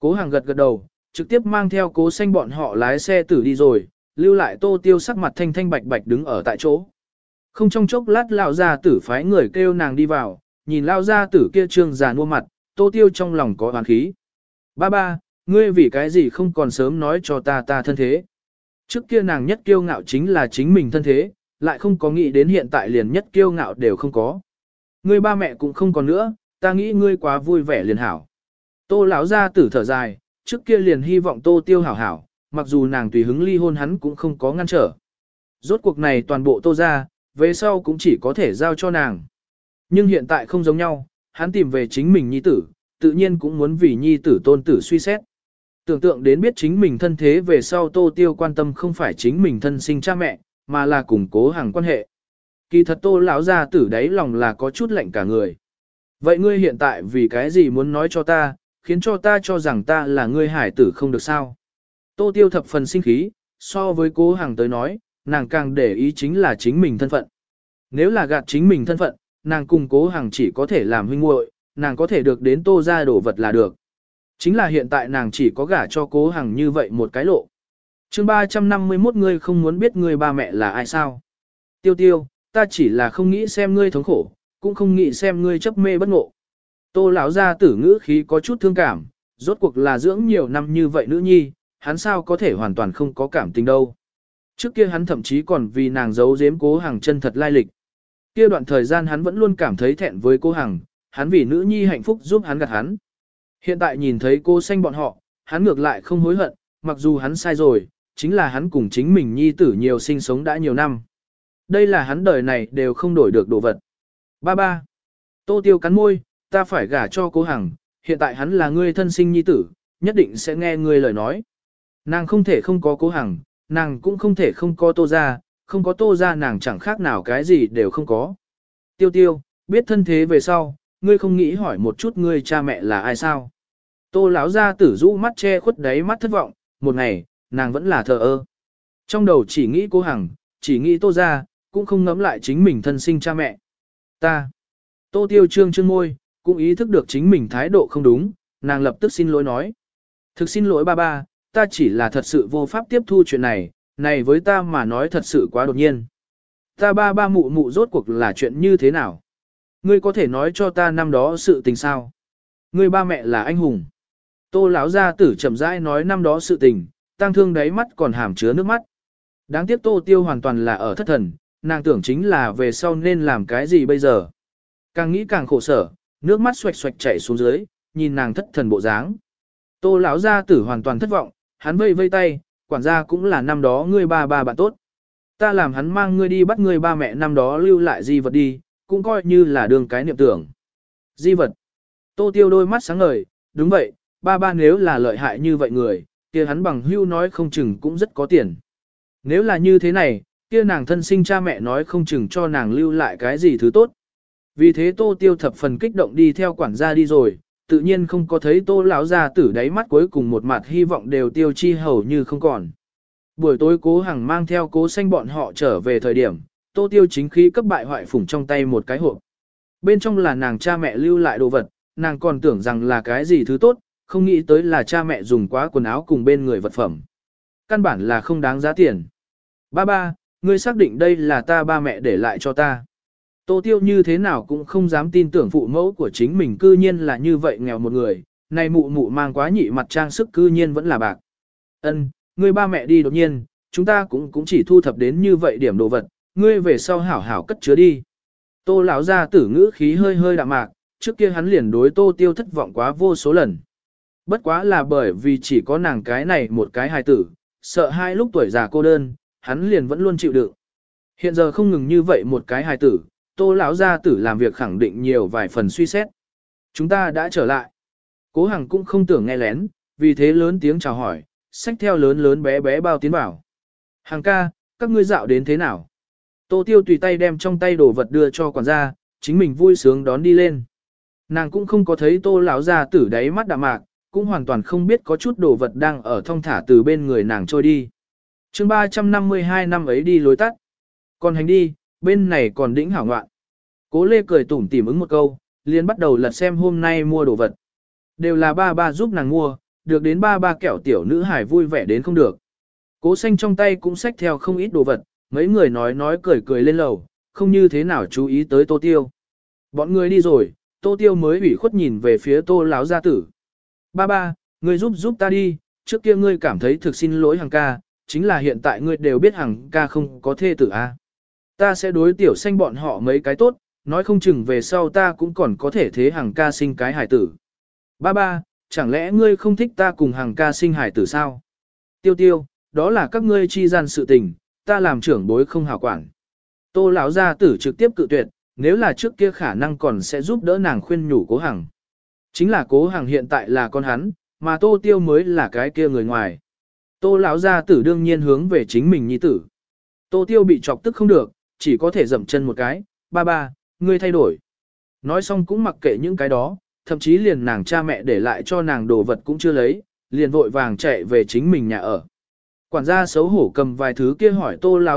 Cố Hằng gật gật đầu, trực tiếp mang theo Cố Xanh bọn họ lái xe tử đi rồi, lưu lại Tô Tiêu sắc mặt thanh thanh bạch bạch đứng ở tại chỗ. Không trong chốc lát lão gia tử phái người kêu nàng đi vào, nhìn lão gia tử kia trương già nua mặt, Tô Tiêu trong lòng có oán khí. Ba ba, ngươi vì cái gì không còn sớm nói cho ta thân thế. Trước kia nàng nhất kiêu ngạo chính là chính mình thân thế, lại không có nghĩ đến hiện tại liền nhất kiêu ngạo đều không có. Ngươi ba mẹ cũng không còn nữa, ta nghĩ ngươi quá vui vẻ liền hảo. Tô lão gia tử thở dài, trước kia liền hy vọng Tô Tiêu hảo hảo, mặc dù nàng tùy hứng ly hôn hắn cũng không có ngăn trở. Rốt cuộc này toàn bộ Tô ra, về sau cũng chỉ có thể giao cho nàng. Nhưng hiện tại không giống nhau, hắn tìm về chính mình nhi tử, tự nhiên cũng muốn vì nhi tử tôn tử suy xét. Tưởng tượng đến biết chính mình thân thế về sau Tô Tiêu quan tâm không phải chính mình thân sinh cha mẹ, mà là củng cố hàng quan hệ. Kỳ thật Tô lão gia tử đáy lòng là có chút lạnh cả người. Vậy ngươi hiện tại vì cái gì muốn nói cho ta, khiến cho ta cho rằng ta là ngươi hải tử không được sao? Tô Tiêu thập phần sinh khí, so với Cố Hằng tới nói, nàng càng để ý chính là chính mình thân phận. Nếu là gạt chính mình thân phận, nàng cùng Cố Hằng chỉ có thể làm huynh muội, nàng có thể được đến Tô ra đổ vật là được. Chính là hiện tại nàng chỉ có gả cho Cố Hằng như vậy một cái lộ. Chương 351 ngươi không muốn biết ngươi ba mẹ là ai sao? Tiêu Tiêu, ta chỉ là không nghĩ xem ngươi thống khổ, cũng không nghĩ xem ngươi chấp mê bất ngộ. Tô lão gia tử ngữ khí có chút thương cảm, rốt cuộc là dưỡng nhiều năm như vậy nữ nhi, hắn sao có thể hoàn toàn không có cảm tình đâu. Trước kia hắn thậm chí còn vì nàng giấu giếm Cố Hằng chân thật lai lịch. Kia đoạn thời gian hắn vẫn luôn cảm thấy thẹn với Cố Hằng, hắn vì nữ nhi hạnh phúc giúp hắn gạt hắn. Hiện tại nhìn thấy Cô Xanh bọn họ, hắn ngược lại không hối hận, mặc dù hắn sai rồi, chính là hắn cùng chính mình nhi tử nhiều sinh sống đã nhiều năm. Đây là hắn đời này đều không đổi được đồ vật. Ba ba. Tô Tiêu cắn môi, ta phải gả cho Cố Hằng, hiện tại hắn là ngươi thân sinh nhi tử, nhất định sẽ nghe ngươi lời nói. Nàng không thể không có Cố Hằng, nàng cũng không thể không có Tô ra, không có Tô ra nàng chẳng khác nào cái gì đều không có. Tiêu Tiêu, biết thân thế về sau, ngươi không nghĩ hỏi một chút ngươi cha mẹ là ai sao? Tô lão gia tử rũ mắt che khuất đáy mắt thất vọng, một ngày, nàng vẫn là thờ ơ. Trong đầu chỉ nghĩ Cố Hằng, chỉ nghĩ Tô ra, cũng không ngẫm lại chính mình thân sinh cha mẹ. Ta. Tô Tiêu trương môi, cũng ý thức được chính mình thái độ không đúng, nàng lập tức xin lỗi nói. Thực xin lỗi ba ba, ta chỉ là thật sự vô pháp tiếp thu chuyện này, này với ta mà nói thật sự quá đột nhiên. Ta ba ba mụ mụ rốt cuộc là chuyện như thế nào? Ngươi có thể nói cho ta năm đó sự tình sao? Ngươi ba mẹ là anh hùng. Tô lão gia tử chậm rãi nói năm đó sự tình, tang thương đáy mắt còn hàm chứa nước mắt. Đáng tiếc Tô Tiêu hoàn toàn là ở thất thần, nàng tưởng chính là về sau nên làm cái gì bây giờ. Càng nghĩ càng khổ sở, nước mắt xoạch xoạch chảy xuống dưới, nhìn nàng thất thần bộ dáng. Tô lão gia tử hoàn toàn thất vọng, hắn vây vây tay, quản gia cũng là năm đó ngươi ba ba bạn tốt. Ta làm hắn mang ngươi đi bắt ngươi ba mẹ năm đó lưu lại di vật đi, cũng coi như là đường cái niệm tưởng. Di vật. Tô Tiêu đôi mắt sáng ngời, đúng vậy, ba ba nếu là lợi hại như vậy người, kia hắn bằng hưu nói không chừng cũng rất có tiền. Nếu là như thế này, kia nàng thân sinh cha mẹ nói không chừng cho nàng lưu lại cái gì thứ tốt. Vì thế Tô Tiêu thập phần kích động đi theo quản gia đi rồi, tự nhiên không có thấy Tô lão gia tử đáy mắt cuối cùng một mặt hy vọng đều tiêu chi hầu như không còn. Buổi tối Cố Hằng mang theo Cố Xanh bọn họ trở về thời điểm, Tô Tiêu chính khí cấp bại hoại phủng trong tay một cái hộp. Bên trong là nàng cha mẹ lưu lại đồ vật, nàng còn tưởng rằng là cái gì thứ tốt, không nghĩ tới là cha mẹ dùng quá quần áo cùng bên người vật phẩm. Căn bản là không đáng giá tiền. Ba ba, ngươi xác định đây là ta ba mẹ để lại cho ta. Tô Tiêu như thế nào cũng không dám tin tưởng phụ mẫu của chính mình cư nhiên là như vậy nghèo một người, này mụ mụ mang quá nhị mặt trang sức cư nhiên vẫn là bạc. Ân, ngươi ba mẹ đi đột nhiên, chúng ta cũng chỉ thu thập đến như vậy điểm đồ vật, ngươi về sau hảo hảo cất chứa đi. Tô lão gia tử ngữ khí hơi hơi đạm mạc, trước kia hắn liền đối Tô Tiêu thất vọng quá vô số lần. Bất quá là bởi vì chỉ có nàng cái này một cái hài tử, sợ hai lúc tuổi già cô đơn, hắn liền vẫn luôn chịu đựng. Hiện giờ không ngừng như vậy một cái hài tử, Tô lão gia tử làm việc khẳng định nhiều vài phần suy xét. Chúng ta đã trở lại. Cố Hằng cũng không tưởng nghe lén, vì thế lớn tiếng chào hỏi, xách theo lớn lớn bé bé bao tiến vào. Hằng ca, các ngươi dạo đến thế nào? Tô Tiêu tùy tay đem trong tay đồ vật đưa cho quản gia, chính mình vui sướng đón đi lên. Nàng cũng không có thấy Tô lão gia tử đáy mắt đạm mạc, cũng hoàn toàn không biết có chút đồ vật đang ở thong thả từ bên người nàng trôi đi. Chương 352 năm ấy đi lối tắt. Còn hành đi, bên này còn đĩnh hảo ngoạn. Cố Lê cười tủm tỉm ứng một câu, liền bắt đầu lật xem hôm nay mua đồ vật. Đều là ba ba giúp nàng mua, được đến ba ba kẹo tiểu nữ hài vui vẻ đến không được. Cố xanh trong tay cũng xách theo không ít đồ vật, mấy người nói cười cười lên lầu, không như thế nào chú ý tới Tô Tiêu. Bọn người đi rồi, Tô Tiêu mới ủy khuất nhìn về phía Tô lão gia tử. Ba ba, ngươi giúp ta đi, trước kia ngươi cảm thấy thực xin lỗi Hằng ca, chính là hiện tại ngươi đều biết Hằng ca không có thê tử a. Ta sẽ đối tiểu xanh bọn họ mấy cái tốt, nói không chừng về sau ta cũng còn có thể thế Hằng ca sinh cái hải tử. Ba ba, chẳng lẽ ngươi không thích ta cùng Hằng ca sinh hải tử sao? Tiêu Tiêu, đó là các ngươi chi gian sự tình, ta làm trưởng bối không hảo quản. Tô lão gia tử trực tiếp cự tuyệt, nếu là trước kia khả năng còn sẽ giúp đỡ nàng khuyên nhủ Cố Hằng. Chính là Cố Hằng hiện tại là con hắn, mà Tô Tiêu mới là cái kia người ngoài. Tô lão gia tử đương nhiên hướng về chính mình nhi tử. Tô Tiêu bị chọc tức không được, chỉ có thể dậm chân một cái, ba ba, ngươi thay đổi. Nói xong cũng mặc kệ những cái đó, thậm chí liền nàng cha mẹ để lại cho nàng đồ vật cũng chưa lấy, liền vội vàng chạy về chính mình nhà ở. Quản gia xấu hổ cầm vài thứ kia hỏi Tô lão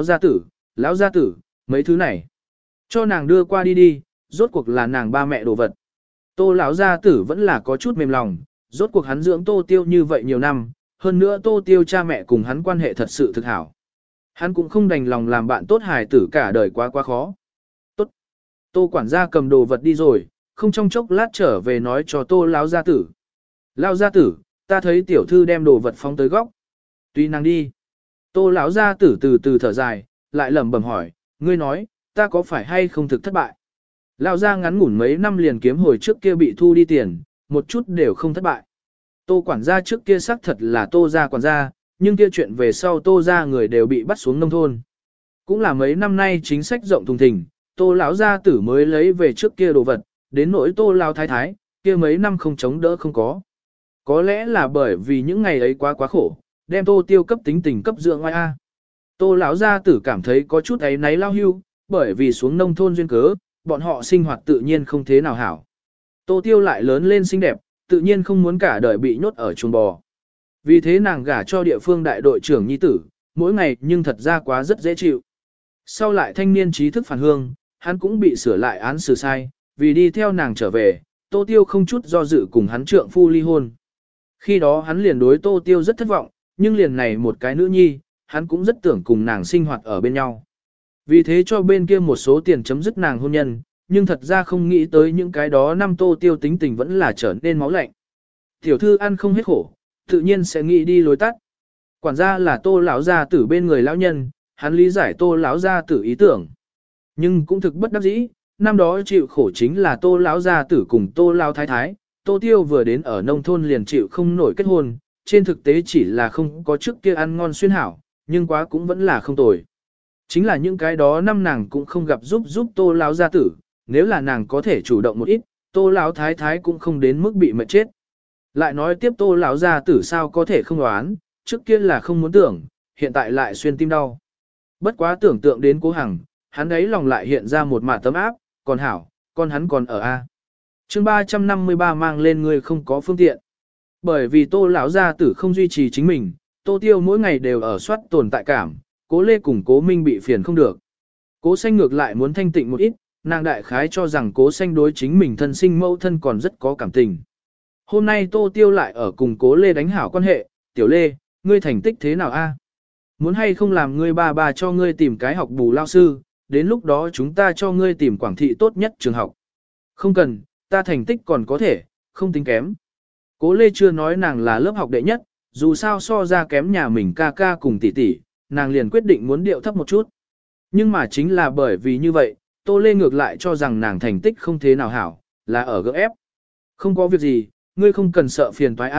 gia tử, mấy thứ này. Cho nàng đưa qua đi đi, rốt cuộc là nàng ba mẹ đồ vật. Tô lão gia tử vẫn là có chút mềm lòng, rốt cuộc hắn dưỡng Tô Tiêu như vậy nhiều năm, hơn nữa Tô Tiêu cha mẹ cùng hắn quan hệ thật sự thực hảo. Hắn cũng không đành lòng làm bạn tốt hài tử cả đời quá khó. Tốt. Tô quản gia cầm đồ vật đi rồi, không trong chốc lát trở về nói cho Tô lão gia tử. Lão gia tử, ta thấy tiểu thư đem đồ vật phóng tới góc. Tuy nàng đi. Tô lão gia tử từ từ thở dài, lại lẩm bẩm hỏi, ngươi nói, ta có phải hay không thực thất bại? Lão gia ngắn ngủn mấy năm liền kiếm hồi trước kia bị thu đi tiền, một chút đều không thất bại. Tô quản gia trước kia xác thật là Tô gia quản gia, nhưng kia chuyện về sau Tô gia người đều bị bắt xuống nông thôn. Cũng là mấy năm nay chính sách rộng thùng thình, Tô lão gia tử mới lấy về trước kia đồ vật, đến nỗi Tô lão thái thái, kia mấy năm không chống đỡ không có. Có lẽ là bởi vì những ngày ấy quá khổ, đem Tô Tiêu cấp tính tình cấp dưỡng oai a. Tô lão gia tử cảm thấy có chút ấy náy lao hưu, bởi vì xuống nông thôn duyên cớ, bọn họ sinh hoạt tự nhiên không thế nào hảo. Tô Tiêu lại lớn lên xinh đẹp, tự nhiên không muốn cả đời bị nhốt ở chuồng bò. Vì thế nàng gả cho địa phương đại đội trưởng nhi tử, mỗi ngày nhưng thật ra quá rất dễ chịu. Sau lại thanh niên trí thức phản hương, hắn cũng bị sửa lại án xử sai, vì đi theo nàng trở về, Tô Tiêu không chút do dự cùng hắn trượng phu ly hôn. Khi đó hắn liền đối Tô Tiêu rất thất vọng, nhưng liền này một cái nữ nhi, hắn cũng rất tưởng cùng nàng sinh hoạt ở bên nhau. Vì thế cho bên kia một số tiền chấm dứt nàng hôn nhân, nhưng thật ra không nghĩ tới những cái đó năm Tô Tiêu tính tình vẫn là trở nên máu lạnh. Tiểu thư ăn không hết khổ, tự nhiên sẽ nghĩ đi lối tắt. Quản gia là Tô lão gia tử bên người lão nhân, hắn lý giải Tô lão gia tử ý tưởng. Nhưng cũng thực bất đắc dĩ, năm đó chịu khổ chính là Tô lão gia tử cùng Tô lão thái thái, Tô Tiêu vừa đến ở nông thôn liền chịu không nổi kết hôn, trên thực tế chỉ là không có trước kia ăn ngon xuyên hảo, nhưng quá cũng vẫn là không tồi. Chính là những cái đó năm nàng cũng không gặp giúp Tô lão gia tử, nếu là nàng có thể chủ động một ít, Tô lão thái thái cũng không đến mức bị mệt chết. Lại nói tiếp Tô lão gia tử sao có thể không đoán, trước kia là không muốn tưởng, hiện tại lại xuyên tim đau. Bất quá tưởng tượng đến Cố Hằng, hắn ấy lòng lại hiện ra một mạt tấm áp, còn hảo, con hắn còn ở A. Chương 353 mang lên người không có phương tiện. Bởi vì Tô lão gia tử không duy trì chính mình, Tô Tiêu mỗi ngày đều ở soát tồn tại cảm, Cố Lê cùng Cố Minh bị phiền không được. Cố Xanh ngược lại muốn thanh tịnh một ít, nàng đại khái cho rằng Cố Xanh đối chính mình thân sinh mẫu thân còn rất có cảm tình. Hôm nay Tô Tiêu lại ở cùng Cố Lê đánh hảo quan hệ, "Tiểu Lê, ngươi thành tích thế nào a? Muốn hay không làm ngươi bà cho ngươi tìm cái học bù lao sư, đến lúc đó chúng ta cho ngươi tìm Quảng Thị tốt nhất trường học." "Không cần, ta thành tích còn có thể, không tính kém." Cố Lê chưa nói nàng là lớp học đệ nhất, dù sao so ra kém nhà mình ca ca cùng tỷ tỷ, nàng liền quyết định muốn điệu thấp một chút. Nhưng mà chính là bởi vì như vậy, Tô Lê ngược lại cho rằng nàng thành tích không thế nào hảo, là ở gỡ ép. "Không có việc gì, ngươi không cần sợ phiền toái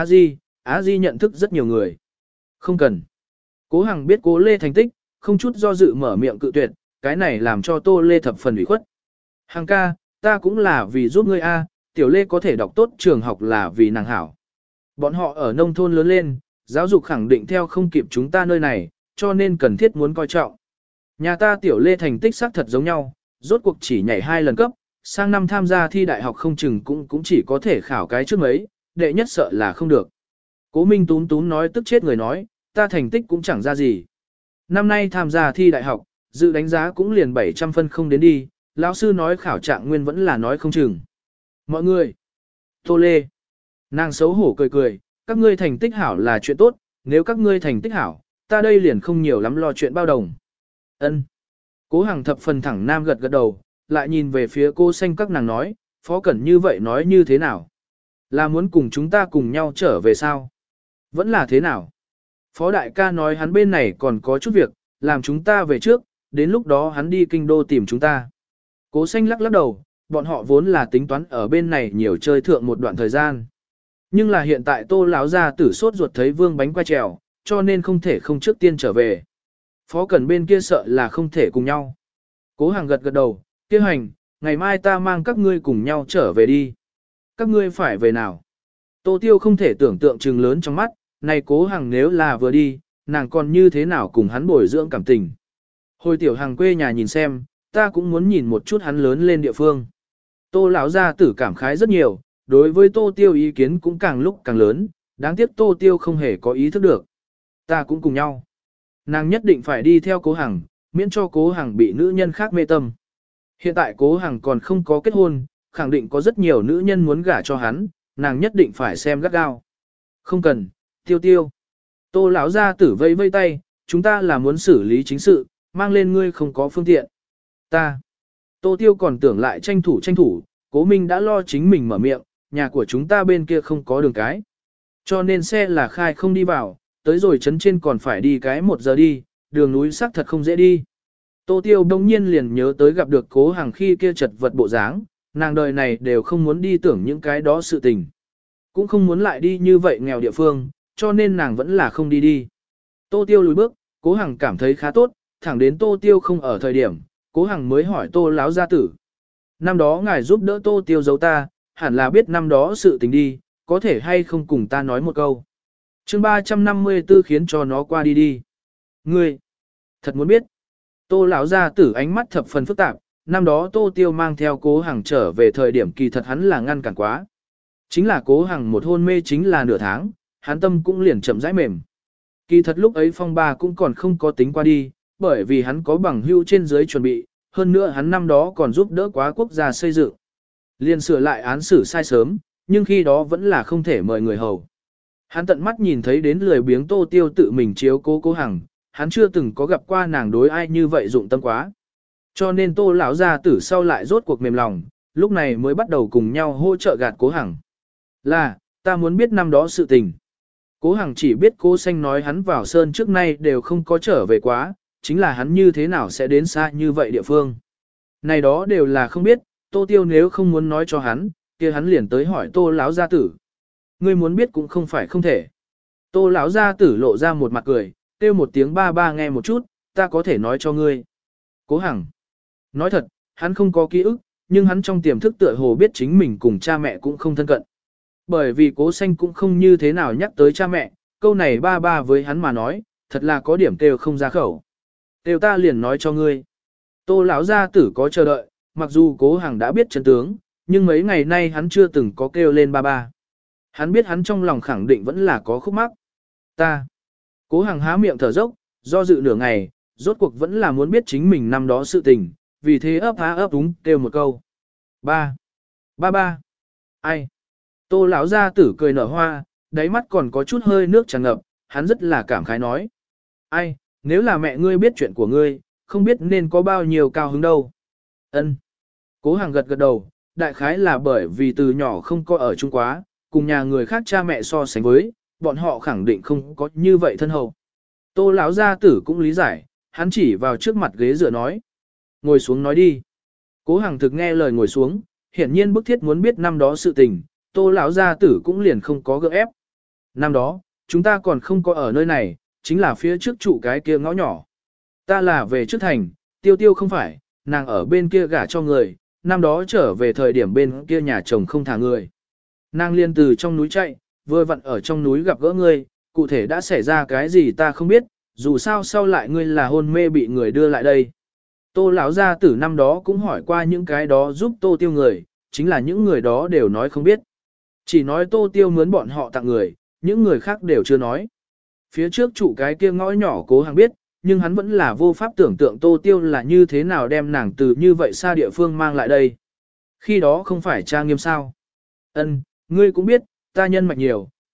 Á Di nhận thức rất nhiều người." "Không cần." Cố Hằng biết Cố Lê thành tích, không chút do dự mở miệng cự tuyệt, cái này làm cho Tô Lê thập phần ủy khuất. "Hằng ca, ta cũng là vì giúp ngươi a, Tiểu Lê có thể đọc tốt trường học là vì nàng hảo. Bọn họ ở nông thôn lớn lên, giáo dục khẳng định theo không kịp chúng ta nơi này, cho nên cần thiết muốn coi trọng. Nhà ta Tiểu Lê thành tích xác thật giống nhau, rốt cuộc chỉ nhảy 2 lần cấp, sang năm tham gia thi đại học không chừng cũng chỉ có thể khảo cái trước mấy, đệ nhất sợ là không được." Cố Minh túm nói tức chết người nói, "Ta thành tích cũng chẳng ra gì. Năm nay tham gia thi đại học, dự đánh giá cũng liền 700 phân không đến đi, lão sư nói khảo trạng nguyên vẫn là nói không chừng." "Mọi người." "Tô Lê." Nàng xấu hổ cười, Các ngươi thành tích hảo là chuyện tốt, nếu các ngươi thành tích hảo, ta đây liền không nhiều lắm lo chuyện bao đồng. Ân. Cố Hằng thập phần thẳng nam gật gật đầu, lại nhìn về phía cô xanh các nàng nói, Phó Cẩn như vậy nói như thế nào? Là muốn cùng chúng ta cùng nhau trở về sao? Vẫn là thế nào? Phó đại ca nói hắn bên này còn có chút việc, làm chúng ta về trước, đến lúc đó hắn đi kinh đô tìm chúng ta. Cố xanh lắc lắc đầu, bọn họ vốn là tính toán ở bên này nhiều chơi thượng một đoạn thời gian. Nhưng là hiện tại Tô lão gia tử sốt ruột thấy vương bánh qua trèo, cho nên không thể không trước tiên trở về. Phó Cẩn bên kia sợ là không thể cùng nhau. Cố Hằng gật gật đầu, kia hành, ngày mai ta mang các ngươi cùng nhau trở về đi. Các ngươi phải về nào? Tô Tiêu không thể tưởng tượng trừng lớn trong mắt, này Cố Hằng nếu là vừa đi, nàng còn như thế nào cùng hắn bồi dưỡng cảm tình. Hồi tiểu Hằng quê nhà nhìn xem, ta cũng muốn nhìn một chút hắn lớn lên địa phương. Tô lão gia tử cảm khái rất nhiều, đối với Tô Tiêu ý kiến cũng càng lúc càng lớn, đáng tiếc Tô Tiêu không hề có ý thức được. Ta cũng cùng nhau. Nàng nhất định phải đi theo Cố Hằng, miễn cho Cố Hằng bị nữ nhân khác mê tâm. Hiện tại Cố Hằng còn không có kết hôn, khẳng định có rất nhiều nữ nhân muốn gả cho hắn, nàng nhất định phải xem gắt gao. Không cần, Tiêu Tiêu. Tô lão gia tử vây vây tay, chúng ta là muốn xử lý chính sự, mang lên ngươi không có phương tiện. Ta. Tô Tiêu còn tưởng lại tranh thủ, Cố Minh đã lo chính mình mở miệng, nhà của chúng ta bên kia không có đường cái. Cho nên xe là khai không đi vào, tới rồi trấn trên còn phải đi cái 1 giờ đi, đường núi xác thật không dễ đi. Tô Tiêu đông nhiên liền nhớ tới gặp được Cố Hằng khi kia chật vật bộ dáng, nàng đời này đều không muốn đi tưởng những cái đó sự tình. Cũng không muốn lại đi như vậy nghèo địa phương, cho nên nàng vẫn là không đi. Tô Tiêu lùi bước, Cố Hằng cảm thấy khá tốt, thẳng đến Tô Tiêu không ở thời điểm, Cố Hằng mới hỏi Tô lão gia tử. Năm đó ngài giúp đỡ Tô Tiêu giấu ta, hẳn là biết năm đó sự tình đi, có thể hay không cùng ta nói một câu. Chương 354 khiến cho nó qua đi. Ngươi, thật muốn biết. Tô lão gia tử ánh mắt thập phần phức tạp, năm đó Tô Tiêu mang theo Cố Hằng trở về thời điểm kỳ thật hắn là ngăn cản quá. Chính là Cố Hằng một hôn mê chính là nửa tháng, hắn tâm cũng liền chậm rãi mềm. Kỳ thật lúc ấy phong ba cũng còn không có tính qua đi, bởi vì hắn có bằng hưu trên dưới chuẩn bị, hơn nữa hắn năm đó còn giúp đỡ quá quốc gia xây dựng. Liên sửa lại án xử sai sớm, nhưng khi đó vẫn là không thể mời người hầu. Hắn tận mắt nhìn thấy đến lười biếng Tô Tiêu tự mình chiếu cố Cố Hằng, hắn chưa từng có gặp qua nàng đối ai như vậy dụng tâm quá. Cho nên Tô lão gia tử sau lại rốt cuộc mềm lòng, lúc này mới bắt đầu cùng nhau hỗ trợ gạt Cố Hằng. Là, ta muốn biết năm đó sự tình. Cố Hằng chỉ biết Cố Xanh nói hắn vào sơn trước nay đều không có trở về quá, chính là hắn như thế nào sẽ đến xa như vậy địa phương. Này đó đều là không biết, Tô Tiêu nếu không muốn nói cho hắn, kia hắn liền tới hỏi Tô lão gia tử. Ngươi muốn biết cũng không phải không thể. Tô lão gia tử lộ ra một mặt cười, kêu một tiếng ba ba nghe một chút, ta có thể nói cho ngươi. Cố Hằng. Nói thật, hắn không có ký ức, nhưng hắn trong tiềm thức tựa hồ biết chính mình cùng cha mẹ cũng không thân cận. Bởi vì Cố Xanh cũng không như thế nào nhắc tới cha mẹ, câu này ba ba với hắn mà nói, thật là có điểm kêu không ra khẩu. Kêu ta liền nói cho ngươi. Tô lão gia tử có chờ đợi, mặc dù Cố Hằng đã biết chân tướng, nhưng mấy ngày nay hắn chưa từng có kêu lên ba ba. Hắn biết hắn trong lòng khẳng định vẫn là có khúc mắc. Ta. Cố Hằng há miệng thở dốc, do dự nửa ngày, rốt cuộc vẫn là muốn biết chính mình năm đó sự tình, vì thế ấp há ấp úng kêu một câu. Ba. Ba ba. Ai? Tô lão gia tử cười nở hoa, đáy mắt còn có chút hơi nước tràn ngập, hắn rất là cảm khái nói. Ai, nếu là mẹ ngươi biết chuyện của ngươi, không biết nên có bao nhiêu cao hứng đâu. Ân. Cố Hằng gật gật đầu, đại khái là bởi vì từ nhỏ không có ở chung quá, cùng nhà người khác cha mẹ so sánh với, bọn họ khẳng định không có như vậy thân hậu. Tô lão gia tử cũng lý giải, hắn chỉ vào trước mặt ghế dựa nói. Ngồi xuống nói đi. Cố Hằng thực nghe lời ngồi xuống, hiển nhiên bức thiết muốn biết năm đó sự tình, Tô lão gia tử cũng liền không có gượng ép. Năm đó, chúng ta còn không có ở nơi này, chính là phía trước trụ cái kia ngõ nhỏ. Ta là về trước thành, Tiêu Tiêu không phải, nàng ở bên kia gả cho người, năm đó trở về thời điểm bên kia nhà chồng không thả người. Nàng liên từ trong núi chạy, vừa vặn ở trong núi gặp gỡ ngươi, cụ thể đã xảy ra cái gì ta không biết, dù sao sau lại ngươi là hôn mê bị người đưa lại đây. Tô lão gia tử năm đó cũng hỏi qua những cái đó giúp Tô Tiêu người, chính là những người đó đều nói không biết. Chỉ nói Tô Tiêu mướn bọn họ tặng người, những người khác đều chưa nói. Phía trước trụ cái kia ngõ nhỏ Cố Hằng biết, nhưng hắn vẫn là vô pháp tưởng tượng Tô Tiêu là như thế nào đem nàng từ như vậy xa địa phương mang lại đây. Khi đó không phải Trang Nghiêm sao? Ân, ngươi cũng biết, ta nhân mạch nhiều,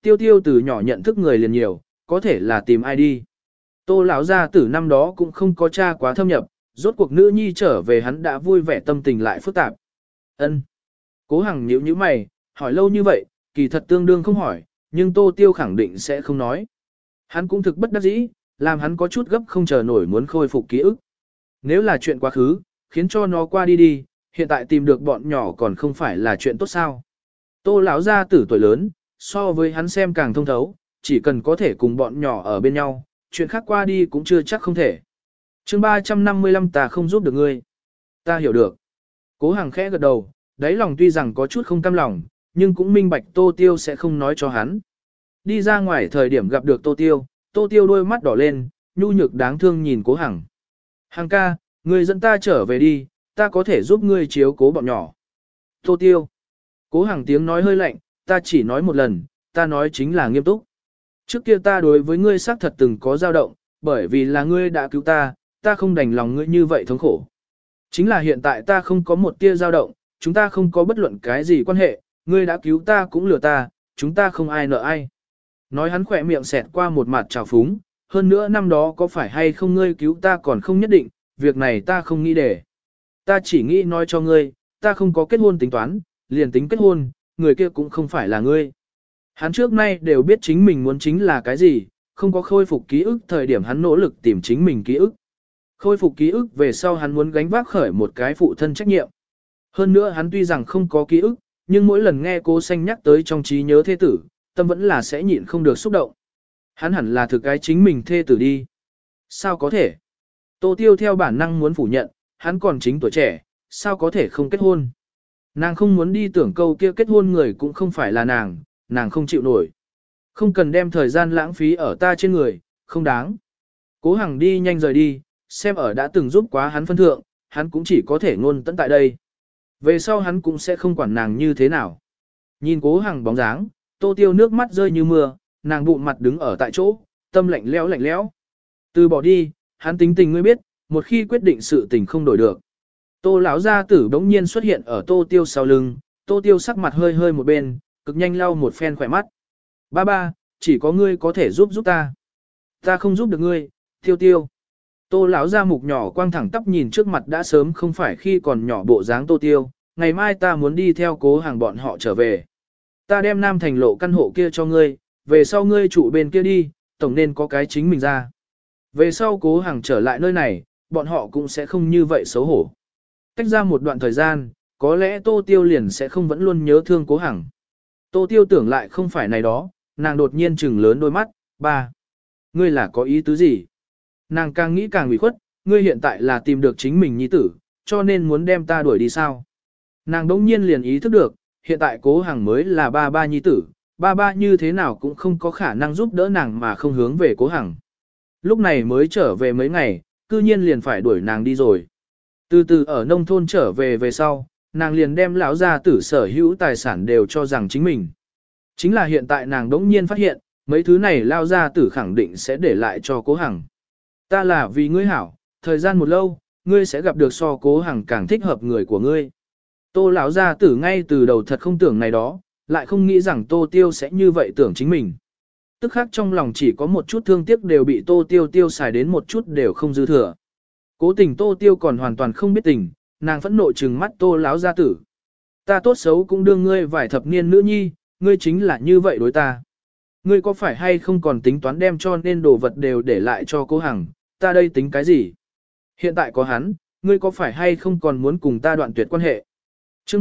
Tiêu Tiêu từ nhỏ nhận thức người liền nhiều, có thể là tìm ai đi. Tô lão gia tử năm đó cũng không có cha quá thâm nhập, rốt cuộc nữ nhi trở về hắn đã vui vẻ, tâm tình lại phức tạp. Ân. Cố Hằng nhíu nhíu mày, hỏi lâu như vậy, kỳ thật tương đương không hỏi, nhưng Tô Tiêu khẳng định sẽ không nói. Hắn cũng thực bất đắc dĩ, làm hắn có chút gấp không chờ nổi muốn khôi phục ký ức. Nếu là chuyện quá khứ, khiến cho nó qua đi đi, hiện tại tìm được bọn nhỏ còn không phải là chuyện tốt sao. Tô lão gia tử tuổi lớn, so với hắn xem càng thông thấu, chỉ cần có thể cùng bọn nhỏ ở bên nhau, chuyện khác qua đi cũng chưa chắc không thể. Chương 355 ta không giúp được ngươi. Ta hiểu được. Cố Hằng khẽ gật đầu, đáy lòng tuy rằng có chút không cam lòng, nhưng cũng minh bạch Tô Tiêu sẽ không nói cho hắn. Đi ra ngoài thời điểm gặp được Tô Tiêu đôi mắt đỏ lên, nhu nhược đáng thương nhìn Cố Hằng. Hằng ca, ngươi dẫn ta trở về đi, ta có thể giúp ngươi chiếu cố bọn nhỏ. Tô Tiêu. Cố Hằng tiếng nói hơi lạnh, ta chỉ nói một lần, ta nói chính là nghiêm túc. Trước kia ta đối với ngươi xác thật từng có dao động, bởi vì là ngươi đã cứu ta, ta không đành lòng ngươi như vậy thống khổ. Chính là hiện tại ta không có một tia dao động, chúng ta không có bất luận cái gì quan hệ, ngươi đã cứu ta cũng lừa ta, chúng ta không ai nợ ai. Nói hắn khỏe miệng xẹt qua một mặt trào phúng, hơn nữa năm đó có phải hay không ngươi cứu ta còn không nhất định, việc này ta không nghĩ để. Ta chỉ nghĩ nói cho ngươi, ta không có kết hôn tính toán, liền tính kết hôn, người kia cũng không phải là ngươi. Hắn trước nay đều biết chính mình muốn chính là cái gì, không có khôi phục ký ức thời điểm hắn nỗ lực tìm chính mình ký ức. Khôi phục ký ức về sau hắn muốn gánh vác khởi một cái phụ thân trách nhiệm. Hơn nữa hắn tuy rằng không có ký ức, nhưng mỗi lần nghe Cố Xanh nhắc tới trong trí nhớ thê tử, tâm vẫn là sẽ nhịn không được xúc động. Hắn hẳn là thực cái chính mình thê tử đi. Sao có thể? Tô Tiêu theo bản năng muốn phủ nhận, hắn còn chính tuổi trẻ, sao có thể không kết hôn? Nàng không muốn đi tưởng câu kia kết hôn người cũng không phải là nàng không chịu nổi. Không cần đem thời gian lãng phí ở ta trên người, không đáng. Cố Hằng đi nhanh rời đi, xem ở đã từng giúp quá hắn phân thượng, hắn cũng chỉ có thể ngôn tận tại đây. Về sau hắn cũng sẽ không quản nàng như thế nào. Nhìn Cố Hằng bóng dáng, Tô Tiêu nước mắt rơi như mưa, nàng bụng mặt đứng ở tại chỗ, tâm lạnh lẽo. Từ bỏ đi, hắn tính tình ngươi biết, một khi quyết định sự tình không đổi được. Tô lão gia tử bỗng nhiên xuất hiện ở Tô Tiêu sau lưng, Tô Tiêu sắc mặt hơi một bên, cực nhanh lau một phen khỏe mắt. Ba, chỉ có ngươi có thể giúp ta. Ta không giúp được ngươi, Tiêu. Tô lão gia mục nhỏ quang thẳng tắp nhìn trước mặt đã sớm không phải khi còn nhỏ bộ dáng Tô Tiêu, ngày mai ta muốn đi theo Cố Hàng bọn họ trở về. Ta đem Nam Thành lộ căn hộ kia cho ngươi, về sau ngươi trụ bên kia đi, tổng nên có cái chính mình ra. Về sau Cố Hàng trở lại nơi này, bọn họ cũng sẽ không như vậy xấu hổ. Cách ra một đoạn thời gian, có lẽ Tô Tiêu liền sẽ không vẫn luôn nhớ thương Cố Hằng. Tô Tiêu tưởng lại không phải này đó, nàng đột nhiên trừng lớn đôi mắt, ba. Ngươi là có ý tứ gì? Nàng càng nghĩ càng ủy khuất, ngươi hiện tại là tìm được chính mình nhi tử, cho nên muốn đem ta đuổi đi sao? Nàng đống nhiên liền ý thức được, hiện tại Cố Hằng mới là ba nhi tử, ba như thế nào cũng không có khả năng giúp đỡ nàng mà không hướng về Cố Hằng. Lúc này mới trở về mấy ngày, cư nhiên liền phải đuổi nàng đi rồi. Từ từ ở nông thôn trở về sau, nàng liền đem lão gia tử sở hữu tài sản đều cho rằng chính mình. Chính là hiện tại nàng đống nhiên phát hiện, mấy thứ này lão gia tử khẳng định sẽ để lại cho Cố Hằng. Ta là vì ngươi hảo, thời gian một lâu, ngươi sẽ gặp được so Cố Hằng càng thích hợp người của ngươi. Tô lão gia tử ngay từ đầu thật không tưởng này đó, lại không nghĩ rằng Tô Tiêu sẽ như vậy tưởng chính mình. Tức khắc trong lòng chỉ có một chút thương tiếc đều bị Tô Tiêu tiêu xài đến một chút đều không dư thừa. Cố tình Tô Tiêu còn hoàn toàn không biết tình, nàng phẫn nộ trừng mắt Tô lão gia tử. Ta tốt xấu cũng đương ngươi vài thập niên nữ nhi, ngươi chính là như vậy đối ta. Ngươi có phải hay không còn tính toán đem cho nên đồ vật đều để lại cho Cố Hằng, ta đây tính cái gì? Hiện tại có hắn, ngươi có phải hay không còn muốn cùng ta đoạn tuyệt quan hệ? Chương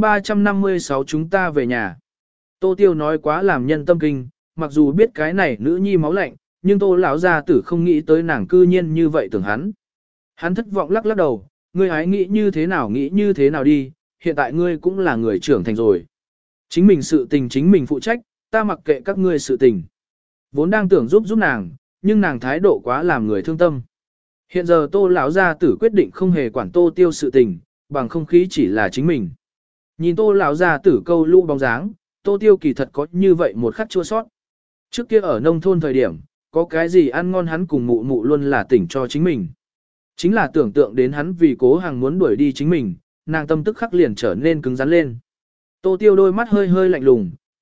356 chúng ta về nhà. Tô Tiêu nói quá làm nhân tâm kinh, mặc dù biết cái này nữ nhi máu lạnh, nhưng Tô lão gia tử không nghĩ tới nàng cư nhiên như vậy tưởng hắn. Hắn thất vọng lắc đầu, ngươi hãy nghĩ như thế nào đi, hiện tại ngươi cũng là người trưởng thành rồi. Chính mình sự tình chính mình phụ trách, ta mặc kệ các ngươi sự tình. Vốn đang tưởng giúp nàng, nhưng nàng thái độ quá làm người thương tâm. Hiện giờ Tô lão gia tử quyết định không hề quản Tô Tiêu sự tình, bằng không khí chỉ là chính mình. Nhìn Tô lão gia tử câu lũ bóng dáng, Tô Tiêu kỳ thật có như vậy một khắc chua sót. Trước kia ở nông thôn thời điểm, có cái gì ăn ngon hắn cùng mụ mụ luôn là tỉnh cho chính mình. Chính là tưởng tượng đến hắn vì Cố Hằng muốn đuổi đi chính mình, nàng tâm tức khắc liền trở nên cứng rắn lên. Tô Tiêu đôi mắt hơi lạnh lùng,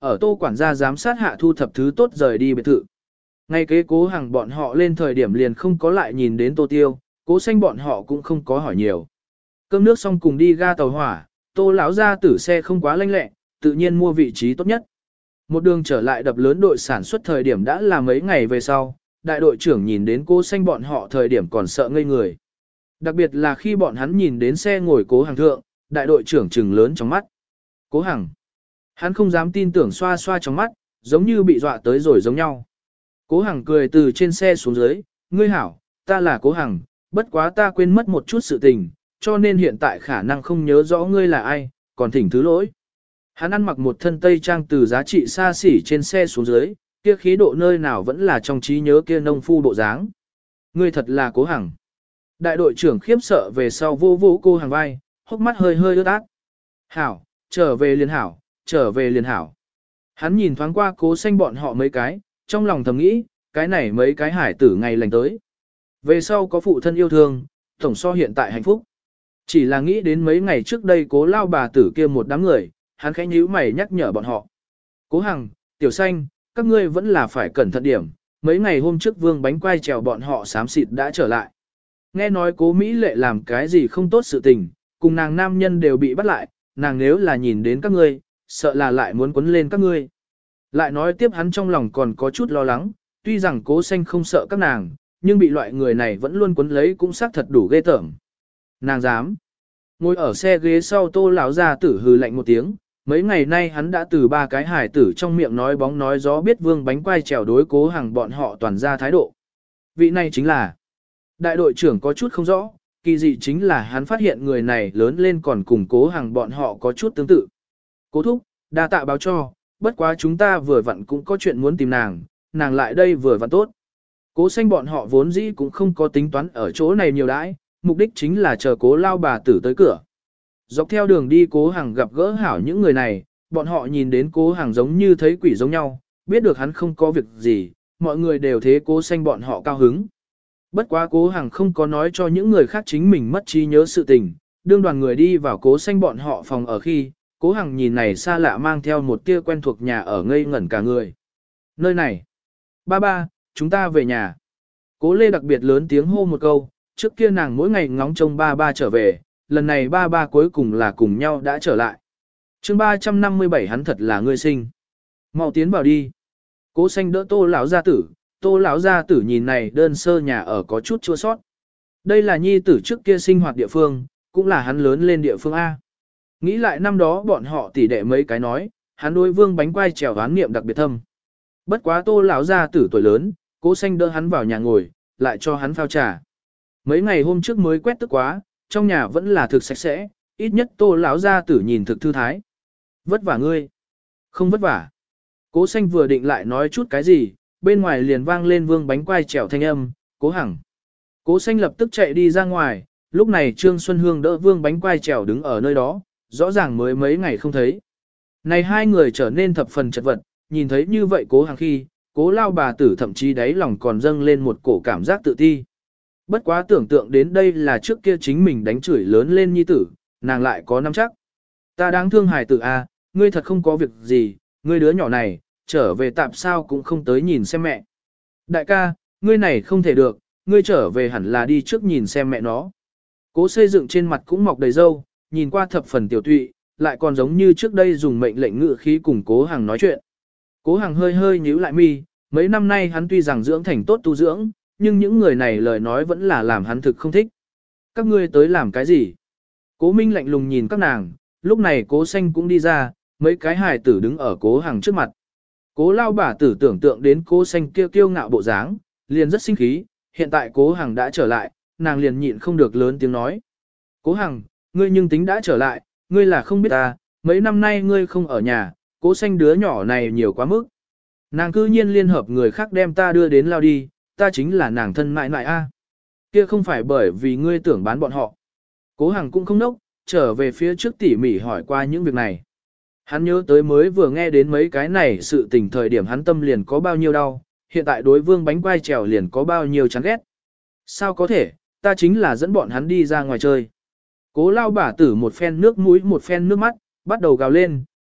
ở Tô quản gia giám sát hạ thu thập thứ tốt rời đi biệt thự. Ngay kế Cố Hằng bọn họ lên thời điểm liền không có lại nhìn đến Tô Tiêu, Cố Xanh bọn họ cũng không có hỏi nhiều. Cơm nước xong cùng đi ga tàu hỏa, Tô lão gia tử xe không quá lanh lẹ, tự nhiên mua vị trí tốt nhất. Một đường trở lại đập lớn đội sản xuất thời điểm đã là mấy ngày về sau, đại đội trưởng nhìn đến Cố Xanh bọn họ thời điểm còn sợ ngây người. Đặc biệt là khi bọn hắn nhìn đến xe ngồi Cố Hằng thượng, đại đội trưởng trừng lớn trong mắt. Cố Hằng. Hắn không dám tin tưởng xoa xoa trong mắt, giống như bị dọa tới rồi giống nhau. Cố Hằng cười từ trên xe xuống dưới, ngươi hảo, ta là Cố Hằng, bất quá ta quên mất một chút sự tình, cho nên hiện tại khả năng không nhớ rõ ngươi là ai, còn thỉnh thứ lỗi. Hắn ăn mặc một thân tây trang từ giá trị xa xỉ trên xe xuống dưới, kia khí độ nơi nào vẫn là trong trí nhớ kia nông phu bộ dáng. Ngươi thật là Cố Hằng. Đại đội trưởng khiếp sợ về sau vô vô cô Hằng vai, hốc mắt hơi hơi ướt át. Hảo, trở về liền hảo, trở về liền hảo. Hắn nhìn thoáng qua Cố Xanh bọn họ mấy cái, trong lòng thầm nghĩ, cái này mấy cái hải tử ngày lành tới. Về sau có phụ thân yêu thương, tổng so hiện tại hạnh phúc. Chỉ là nghĩ đến mấy ngày trước đây Cố lao bà tử kia một đám người, hắn khẽ nhíu mày nhắc nhở bọn họ. Cố Hằng, Tiểu Xanh, các ngươi vẫn là phải cẩn thận điểm, mấy ngày hôm trước Vương Bánh Quai trèo bọn họ xám xịt đã trở lại. Nghe nói Cố Mỹ Lệ làm cái gì không tốt sự tình, cùng nàng nam nhân đều bị bắt lại, nàng nếu là nhìn đến các ngươi, sợ là lại muốn quấn lên các ngươi. Lại nói tiếp hắn trong lòng còn có chút lo lắng, tuy rằng Cố Xanh không sợ các nàng, nhưng bị loại người này vẫn luôn quấn lấy cũng xác thật đủ ghê tởm. Nàng dám. Ngồi ở xe ghế sau Tô lão gia tử hừ lạnh một tiếng, mấy ngày nay hắn đã từ ba cái hải tử trong miệng nói bóng nói gió biết Vương Bánh Quai trèo đối Cố Hằng bọn họ toàn ra thái độ. Vị này chính là đại đội trưởng có chút không rõ, kỳ dị chính là hắn phát hiện người này lớn lên còn cùng Cố Hằng bọn họ có chút tương tự. Cố thúc, đa tạ báo cho, bất quá chúng ta vừa vặn cũng có chuyện muốn tìm nàng lại đây vừa vặn tốt. Cố Xanh bọn họ vốn dĩ cũng không có tính toán ở chỗ này nhiều đãi, mục đích chính là chờ Cố lao bà tử tới cửa. Dọc theo đường đi Cố Hằng gặp gỡ hảo những người này, bọn họ nhìn đến Cố Hằng giống như thấy quỷ giống nhau, biết được hắn không có việc gì, mọi người đều thế Cố Xanh bọn họ cao hứng. Bất quá Cố Hằng không có nói cho những người khác chính mình mất trí nhớ sự tình, đương đoàn người đi vào Cố Xanh bọn họ phòng ở khi, Cố Hằng nhìn này xa lạ mang theo một tia quen thuộc nhà ở ngây ngẩn cả người. Nơi này, ba, chúng ta về nhà. Cố Lê đặc biệt lớn tiếng hô một câu, trước kia nàng mỗi ngày ngóng trông ba trở về, lần này ba cuối cùng là cùng nhau đã trở lại. Chương 357 hắn thật là ngươi sinh. Mau tiến vào đi. Cố Xanh đỡ Tô lão gia tử, Tô lão gia tử nhìn này đơn sơ nhà ở có chút chua sót. Đây là nhi tử trước kia sinh hoạt địa phương, cũng là hắn lớn lên địa phương A. Nghĩ lại năm đó bọn họ tỉ đệ mấy cái nói, hắn đối Vương Bánh Quai trèo oán niệm đặc biệt thâm. Bất quá Tô lão gia tử tuổi lớn, Cố Xanh đỡ hắn vào nhà ngồi, lại cho hắn phao trà. Mấy ngày hôm trước mới quét tức quá, trong nhà vẫn là thực sạch sẽ, ít nhất Tô lão gia tử nhìn thực thư thái. Vất vả ngươi. Không vất vả. Cố Xanh vừa định lại nói chút cái gì, bên ngoài liền vang lên Vương Bánh Quai trèo thanh âm, Cố Hằng. Cố Xanh lập tức chạy đi ra ngoài, lúc này Trương Xuân Hương đỡ Vương Bánh Quai trèo đứng ở nơi đó, rõ ràng mới mấy ngày không thấy. Này hai người trở nên thập phần chật vật, nhìn thấy như vậy Cố Hằng khi, Cố lao bà tử thậm chí đáy lòng còn dâng lên một cổ cảm giác tự ti. Bất quá tưởng tượng đến đây là trước kia chính mình đánh chửi lớn lên nhi tử, nàng lại có nắm chắc. Ta đáng thương hài tử a, ngươi thật không có việc gì, ngươi đứa nhỏ này, trở về tạm sao cũng không tới nhìn xem mẹ. Đại ca, ngươi này không thể được, ngươi trở về hẳn là đi trước nhìn xem mẹ nó. Cố xây dựng trên mặt cũng mọc đầy râu, nhìn qua thập phần tiểu tụy, lại còn giống như trước đây dùng mệnh lệnh ngự khí cùng Cố Hằng nói chuyện. Cố Hằng hơi hơi nhíu lại mi, mấy năm nay hắn tuy rằng dưỡng thành tốt tu dưỡng, nhưng những người này lời nói vẫn là làm hắn thực không thích. Các ngươi tới làm cái gì? Cố Minh lạnh lùng nhìn các nàng, lúc này Cố Xanh cũng đi ra, mấy cái hài tử đứng ở Cố Hằng trước mặt. Cố lao bà tử tưởng tượng đến Cố Xanh kia kiêu ngạo bộ dáng, liền rất sinh khí, hiện tại Cố Hằng đã trở lại, nàng liền nhịn không được lớn tiếng nói. Cố Hằng, ngươi nhưng tính đã trở lại, ngươi là không biết ta, mấy năm nay ngươi không ở nhà, Cố Xanh đứa nhỏ này nhiều quá mức. Nàng cư nhiên liên hợp người khác đem ta đưa đến lao đi, ta chính là nàng thân mại mại a. Kia không phải bởi vì ngươi tưởng bán bọn họ. Cố Hằng cũng không nốc, trở về phía trước tỉ mỉ hỏi qua những việc này. Hắn nhớ tới mới vừa nghe đến mấy cái này sự tình thời điểm hắn tâm liền có bao nhiêu đau, hiện tại đối Vương Bánh Quai trèo liền có bao nhiêu chán ghét. Sao có thể, ta chính là dẫn bọn hắn đi ra ngoài chơi. Cố lao bà tử một phen nước mũi một phen nước mắt, bắt đầu gào lên,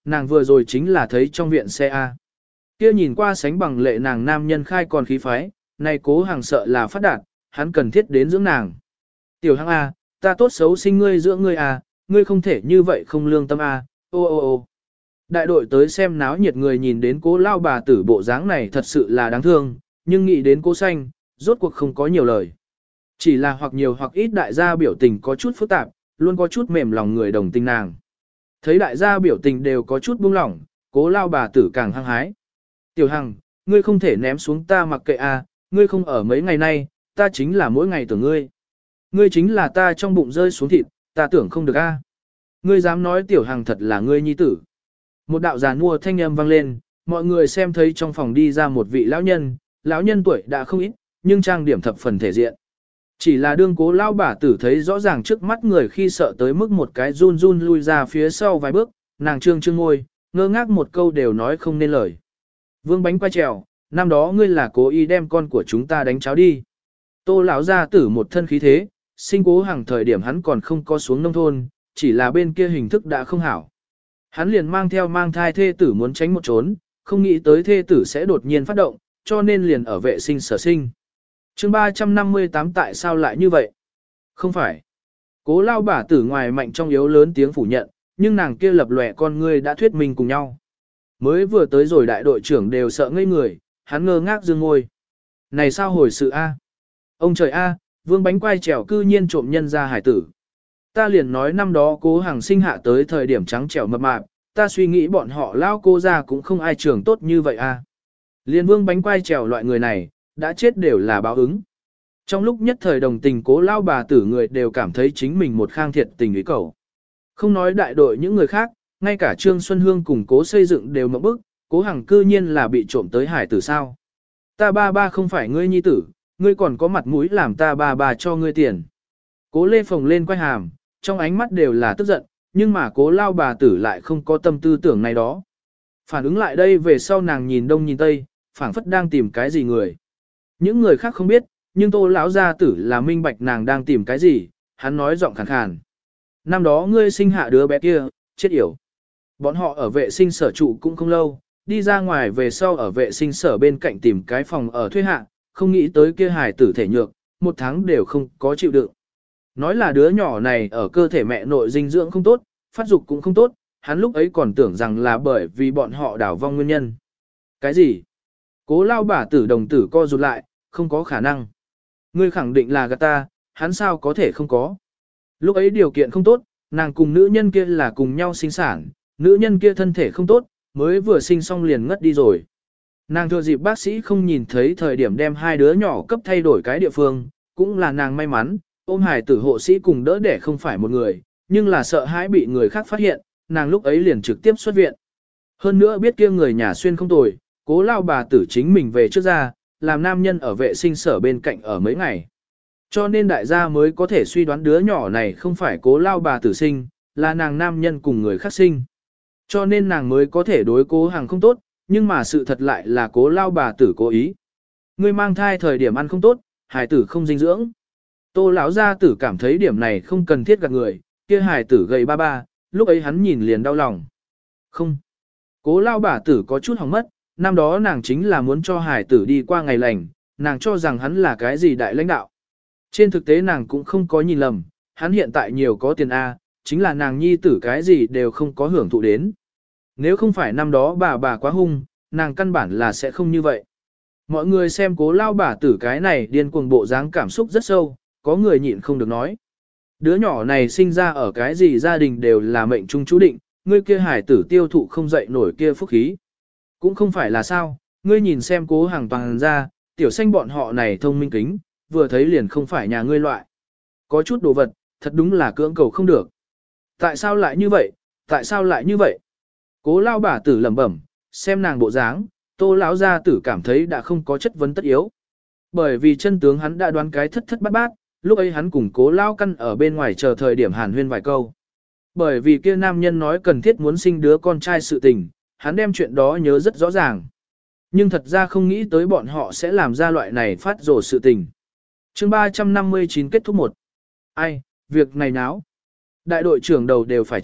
nàng vừa rồi chính là thấy trong viện xe A. Kia nhìn qua sánh bằng lệ nàng nam nhân khai còn khí phái, này Cố Hằng sợ là phát đạt, hắn cần thiết đến dưỡng nàng. Tiểu Hằng A, ta tốt xấu sinh ngươi dưỡng ngươi A, ngươi không thể như vậy không lương tâm A, ô ô ô. Đại đội tới xem náo nhiệt người nhìn đến Cố lao bà tử bộ dáng này thật sự là đáng thương, nhưng nghĩ đến Cố Xanh, rốt cuộc không có nhiều lời. Chỉ là hoặc nhiều hoặc ít đại gia biểu tình có chút phức tạp, luôn có chút mềm lòng người đồng tình nàng. Thấy đại gia biểu tình đều có chút buông lỏng, Cố lao bà tử càng hăng hái. Tiểu Hằng, ngươi không thể ném xuống ta mặc kệ a, ngươi không ở mấy ngày nay, ta chính là mỗi ngày tưởng ngươi. Ngươi chính là ta trong bụng rơi xuống thịt, ta tưởng không được a. Ngươi dám nói Tiểu Hằng thật là ngươi nhi tử. Một đạo giàn mua thanh âm vang lên, mọi người xem thấy trong phòng đi ra một vị lão nhân tuổi đã không ít, nhưng trang điểm thập phần thể diện. Chỉ là đương Cố lao bà tử thấy rõ ràng trước mắt người khi sợ tới mức một cái run run lui ra phía sau vài bước, nàng trương trương ngôi, ngơ ngác một câu đều nói không nên lời. Vương Bánh quay trèo, năm đó ngươi là cố ý đem con của chúng ta đánh cháo đi. Tô lão gia tử một thân khí thế, sinh Cố Hằng thời điểm hắn còn không có xuống nông thôn, chỉ là bên kia hình thức đã không hảo. Hắn liền mang thai thê tử muốn tránh một trốn, không nghĩ tới thê tử sẽ đột nhiên phát động, cho nên liền ở vệ sinh sở sinh. Chương 358 tại sao lại như vậy? Không phải. Cố lao bà tử ngoài mạnh trong yếu lớn tiếng phủ nhận, nhưng nàng kia lập lòe con ngươi đã thuyết minh cùng nhau. Mới vừa tới rồi đại đội trưởng đều sợ ngây người, hắn ngơ ngác dương ngôi. Này sao hồi sự A? Ông trời A, Vương Bánh quay trèo cư nhiên trộm nhân ra hải tử. Ta liền nói năm đó Cố Hằng sinh hạ tới thời điểm trắng trẻo mập mạp, ta suy nghĩ bọn họ lao cô ra cũng không ai trưởng tốt như vậy A. Liền Vương Bánh quay trèo loại người này, đã chết đều là báo ứng. Trong lúc nhất thời đồng tình Cố lao bà tử người đều cảm thấy chính mình một khang thiệt tình ý cầu. Không nói đại đội những người khác, ngay cả Trương Xuân Hương cùng Cố xây dựng đều mộng bức, Cố Hằng cư nhiên là bị trộm tới hải tử sao. Ta ba không phải ngươi nhi tử, ngươi còn có mặt mũi làm ta ba cho ngươi tiền. Cố Lê phồng lên quay hàm, trong ánh mắt đều là tức giận, nhưng mà Cố lao bà tử lại không có tâm tư tưởng này đó. Phản ứng lại đây về sau nàng nhìn đông nhìn tây, phảng phất đang tìm cái gì người. Những người khác không biết, nhưng Tô lão gia tử là minh bạch nàng đang tìm cái gì, hắn nói giọng khàn khàn. Năm đó ngươi sinh hạ đứa bé kia, chết yểu. Bọn họ ở vệ sinh sở trụ cũng không lâu, đi ra ngoài về sau ở vệ sinh sở bên cạnh tìm cái phòng ở thuê hạ, không nghĩ tới kia hài tử thể nhược, một tháng đều không có chịu đựng. Nói là đứa nhỏ này ở cơ thể mẹ nội dinh dưỡng không tốt, phát dục cũng không tốt, hắn lúc ấy còn tưởng rằng là bởi vì bọn họ đảo vong nguyên nhân. Cái gì? Cố lao bà tử đồng tử co rụt lại, không có khả năng. Ngươi khẳng định là gạt ta, hắn sao có thể không có. Lúc ấy điều kiện không tốt, nàng cùng nữ nhân kia là cùng nhau sinh sản, nữ nhân kia thân thể không tốt, mới vừa sinh xong liền ngất đi rồi. Nàng thừa dịp bác sĩ không nhìn thấy thời điểm đem hai đứa nhỏ cấp thay đổi cái địa phương, cũng là nàng may mắn, ôm hài tử hộ sĩ cùng đỡ đẻ không phải một người, nhưng là sợ hãi bị người khác phát hiện, nàng lúc ấy liền trực tiếp xuất viện. Hơn nữa biết kia người nhà xuyên không tồi, Cố lao bà tử chính mình về trước ra, làm nam nhân ở vệ sinh sở bên cạnh ở mấy ngày. Cho nên đại gia mới có thể suy đoán đứa nhỏ này không phải Cố lao bà tử sinh, là nàng nam nhân cùng người khác sinh. Cho nên nàng mới có thể đối Cố Hằng không tốt, nhưng mà sự thật lại là Cố lao bà tử cố ý. Ngươi mang thai thời điểm ăn không tốt, hài tử không dinh dưỡng. Tô lão gia tử cảm thấy điểm này không cần thiết gạt người, kia hài tử gầy ba, lúc ấy hắn nhìn liền đau lòng. Không. Cố lao bà tử có chút hỏng mất, năm đó nàng chính là muốn cho hài tử đi qua ngày lành, nàng cho rằng hắn là cái gì đại lãnh đạo. Trên thực tế nàng cũng không có nhìn lầm, hắn hiện tại nhiều có tiền A, chính là nàng nhi tử cái gì đều không có hưởng thụ đến. Nếu không phải năm đó bà quá hung, nàng căn bản là sẽ không như vậy. Mọi người xem Cố lao bà tử cái này điên cuồng bộ dáng cảm xúc rất sâu, có người nhịn không được nói. Đứa nhỏ này sinh ra ở cái gì gia đình đều là mệnh trung chú định, ngươi kia hải tử tiêu thụ không dậy nổi kia phúc khí. Cũng không phải là sao, ngươi nhìn xem Cố Hằng toàn ra, tiểu xanh bọn họ này thông minh kính, vừa thấy liền không phải nhà ngươi loại. Có chút đồ vật, thật đúng là cưỡng cầu không được. Tại sao lại như vậy, tại sao lại như vậy? Cố lao bà tử lẩm bẩm, xem nàng bộ dáng, Tô lão gia tử cảm thấy đã không có chất vấn tất yếu. Bởi vì chân tướng hắn đã đoán cái thất thất bát bát, lúc ấy hắn cùng Cố lao căn ở bên ngoài chờ thời điểm hàn huyên vài câu. Bởi vì kia nam nhân nói cần thiết muốn sinh đứa con trai sự tình, hắn đem chuyện đó nhớ rất rõ ràng. Nhưng thật ra không nghĩ tới bọn họ sẽ làm ra loại này phát rồ sự tình. Chương 359 kết thúc 1. Ai, việc này náo. Đại đội trưởng đầu đều phải trọng,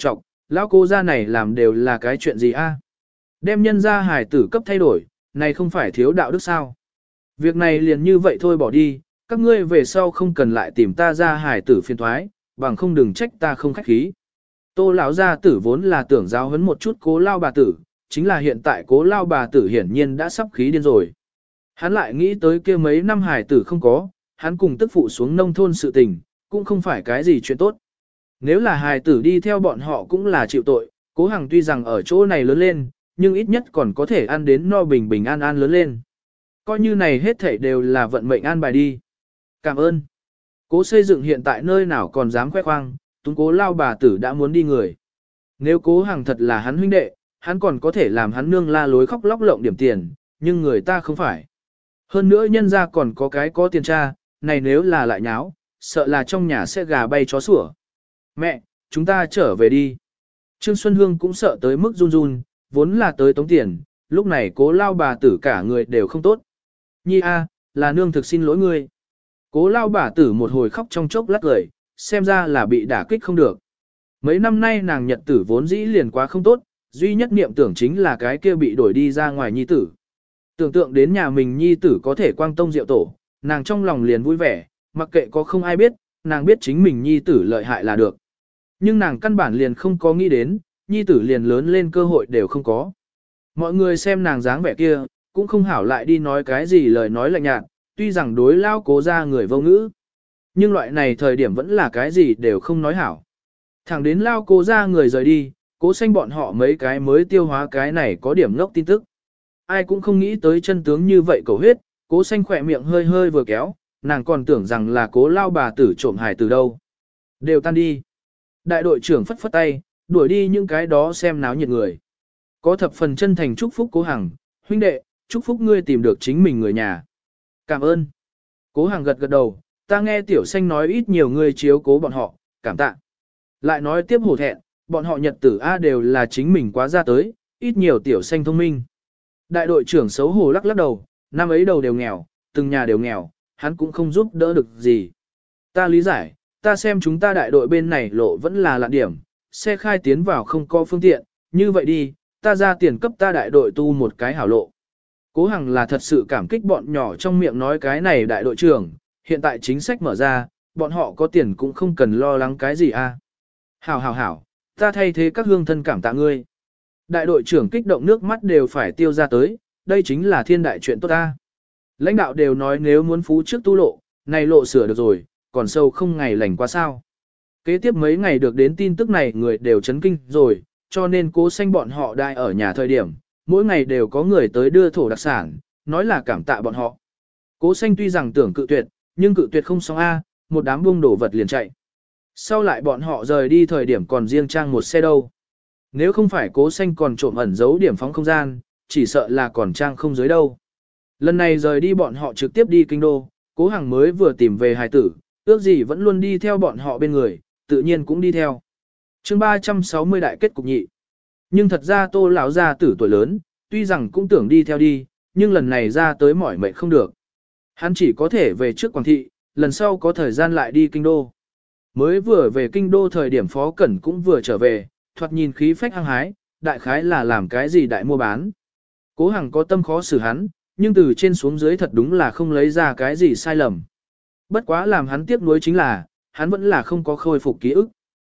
lão cô gia này làm đều là cái chuyện gì a? Đem nhân gia hài tử cấp thay đổi, này không phải thiếu đạo đức sao? Việc này liền như vậy thôi bỏ đi, các ngươi về sau không cần lại tìm ta ra hài tử phiền thoái, bằng không đừng trách ta không khách khí. Tô lão gia tử vốn là tưởng giáo huấn một chút cố lao bà tử, chính là hiện tại cố lao bà tử hiển nhiên đã sắp khí điên rồi. Hắn lại nghĩ tới kia mấy năm hài tử không có, hắn cùng tức phụ xuống nông thôn sự tình, cũng không phải cái gì chuyện tốt. Nếu là hài tử đi theo bọn họ cũng là chịu tội, cố Hằng tuy rằng ở chỗ này lớn lên, nhưng ít nhất còn có thể ăn đến no bình bình an an lớn lên. Coi như này hết thảy đều là vận mệnh an bài đi. Cảm ơn. Cố xây dựng hiện tại nơi nào còn dám khoe khoang, túng cố lao bà tử đã muốn đi người. Nếu cố Hằng thật là hắn huynh đệ, hắn còn có thể làm hắn nương la lối khóc lóc lộng điểm tiền, nhưng người ta không phải. Hơn nữa nhân ra còn có cái có tiền tra, này nếu là lại nháo, sợ là trong nhà sẽ gà bay chó sủa. Mẹ, chúng ta trở về đi. Trương Xuân Hương cũng sợ tới mức run run, vốn là tới tống tiền, lúc này cố lao bà tử cả người đều không tốt. Nhi a, là nương thực xin lỗi ngươi. Cố lao bà tử một hồi khóc trong chốc lát cười, xem ra là bị đả kích không được. Mấy năm nay nàng nhật tử vốn dĩ liền quá không tốt, duy nhất niệm tưởng chính là cái kia bị đổi đi ra ngoài nhi tử. Tưởng tượng đến nhà mình nhi tử có thể quang tông diệu tổ, nàng trong lòng liền vui vẻ, mặc kệ có không ai biết, nàng biết chính mình nhi tử lợi hại là được. Nhưng nàng căn bản liền không có nghĩ đến, nhi tử liền lớn lên cơ hội đều không có. Mọi người xem nàng dáng vẻ kia, cũng không hảo lại đi nói cái gì lời nói lạnh nhạt, tuy rằng đối lao cố ra người vô ngữ. Nhưng loại này thời điểm vẫn là cái gì đều không nói hảo. Thẳng đến lao cố ra người rời đi, cố xanh bọn họ mấy cái mới tiêu hóa cái này có điểm ngốc tin tức. Ai cũng không nghĩ tới chân tướng như vậy cầu huyết, cố xanh khỏe miệng hơi hơi vừa kéo, nàng còn tưởng rằng là cố lao bà tử trộm hài từ đâu. Đều tan đi. Đại đội trưởng phất phất tay, đuổi đi những cái đó xem náo nhiệt người. Có thập phần chân thành chúc phúc cố Hằng, huynh đệ, chúc phúc ngươi tìm được chính mình người nhà. Cảm ơn. Cố Hằng gật gật đầu, ta nghe tiểu xanh nói ít nhiều người chiếu cố bọn họ, cảm tạ. Lại nói tiếp hổ thẹn, bọn họ nhật tử A đều là chính mình quá ra tới, ít nhiều tiểu xanh thông minh. Đại đội trưởng xấu hổ lắc lắc đầu, năm ấy đầu đều nghèo, từng nhà đều nghèo, hắn cũng không giúp đỡ được gì. Ta lý giải, ta xem chúng ta đại đội bên này lộ vẫn là lạ điểm, xe khai tiến vào không có phương tiện, như vậy đi, ta ra tiền cấp ta đại đội tu một cái hảo lộ. Cố Hằng là thật sự cảm kích bọn nhỏ trong miệng nói cái này đại đội trưởng, hiện tại chính sách mở ra, bọn họ có tiền cũng không cần lo lắng cái gì a. Hảo hảo hảo, ta thay thế các hương thân cảm tạ ngươi. Đại đội trưởng kích động nước mắt đều phải tiêu ra tới, đây chính là thiên đại chuyện tốt ta. Lãnh đạo đều nói nếu muốn phú trước tu lộ, này lộ sửa được rồi, còn sâu không ngày lành quá sao. Kế tiếp mấy ngày được đến tin tức này người đều chấn kinh rồi, cho nên cố xanh bọn họ đại ở nhà thời điểm, mỗi ngày đều có người tới đưa thổ đặc sản, nói là cảm tạ bọn họ. Cố xanh tuy rằng tưởng cự tuyệt, nhưng cự tuyệt không xong A, một đám bung đổ vật liền chạy. Sau lại bọn họ rời đi thời điểm còn riêng trang một xe đâu. Nếu không phải cố xanh còn trộm ẩn giấu điểm phóng không gian, chỉ sợ là còn trang không dưới đâu. Lần này rời đi bọn họ trực tiếp đi kinh đô, cố Hằng mới vừa tìm về hài tử, ước gì vẫn luôn đi theo bọn họ bên người, tự nhiên cũng đi theo. chương 360 đại kết cục nhị. Nhưng thật ra Tô lão gia tử tuổi lớn, tuy rằng cũng tưởng đi theo đi, nhưng lần này ra tới mỏi mệt không được. Hắn chỉ có thể về trước Quảng Thị, lần sau có thời gian lại đi kinh đô. Mới vừa về kinh đô thời điểm Phó Cẩn cũng vừa trở về, thoạt nhìn khí phách hăng hái, đại khái là làm cái gì đại mua bán. Cố Hằng có tâm khó xử hắn, nhưng từ trên xuống dưới thật đúng là không lấy ra cái gì sai lầm. Bất quá làm hắn tiếc nuối chính là, hắn vẫn là không có khôi phục ký ức.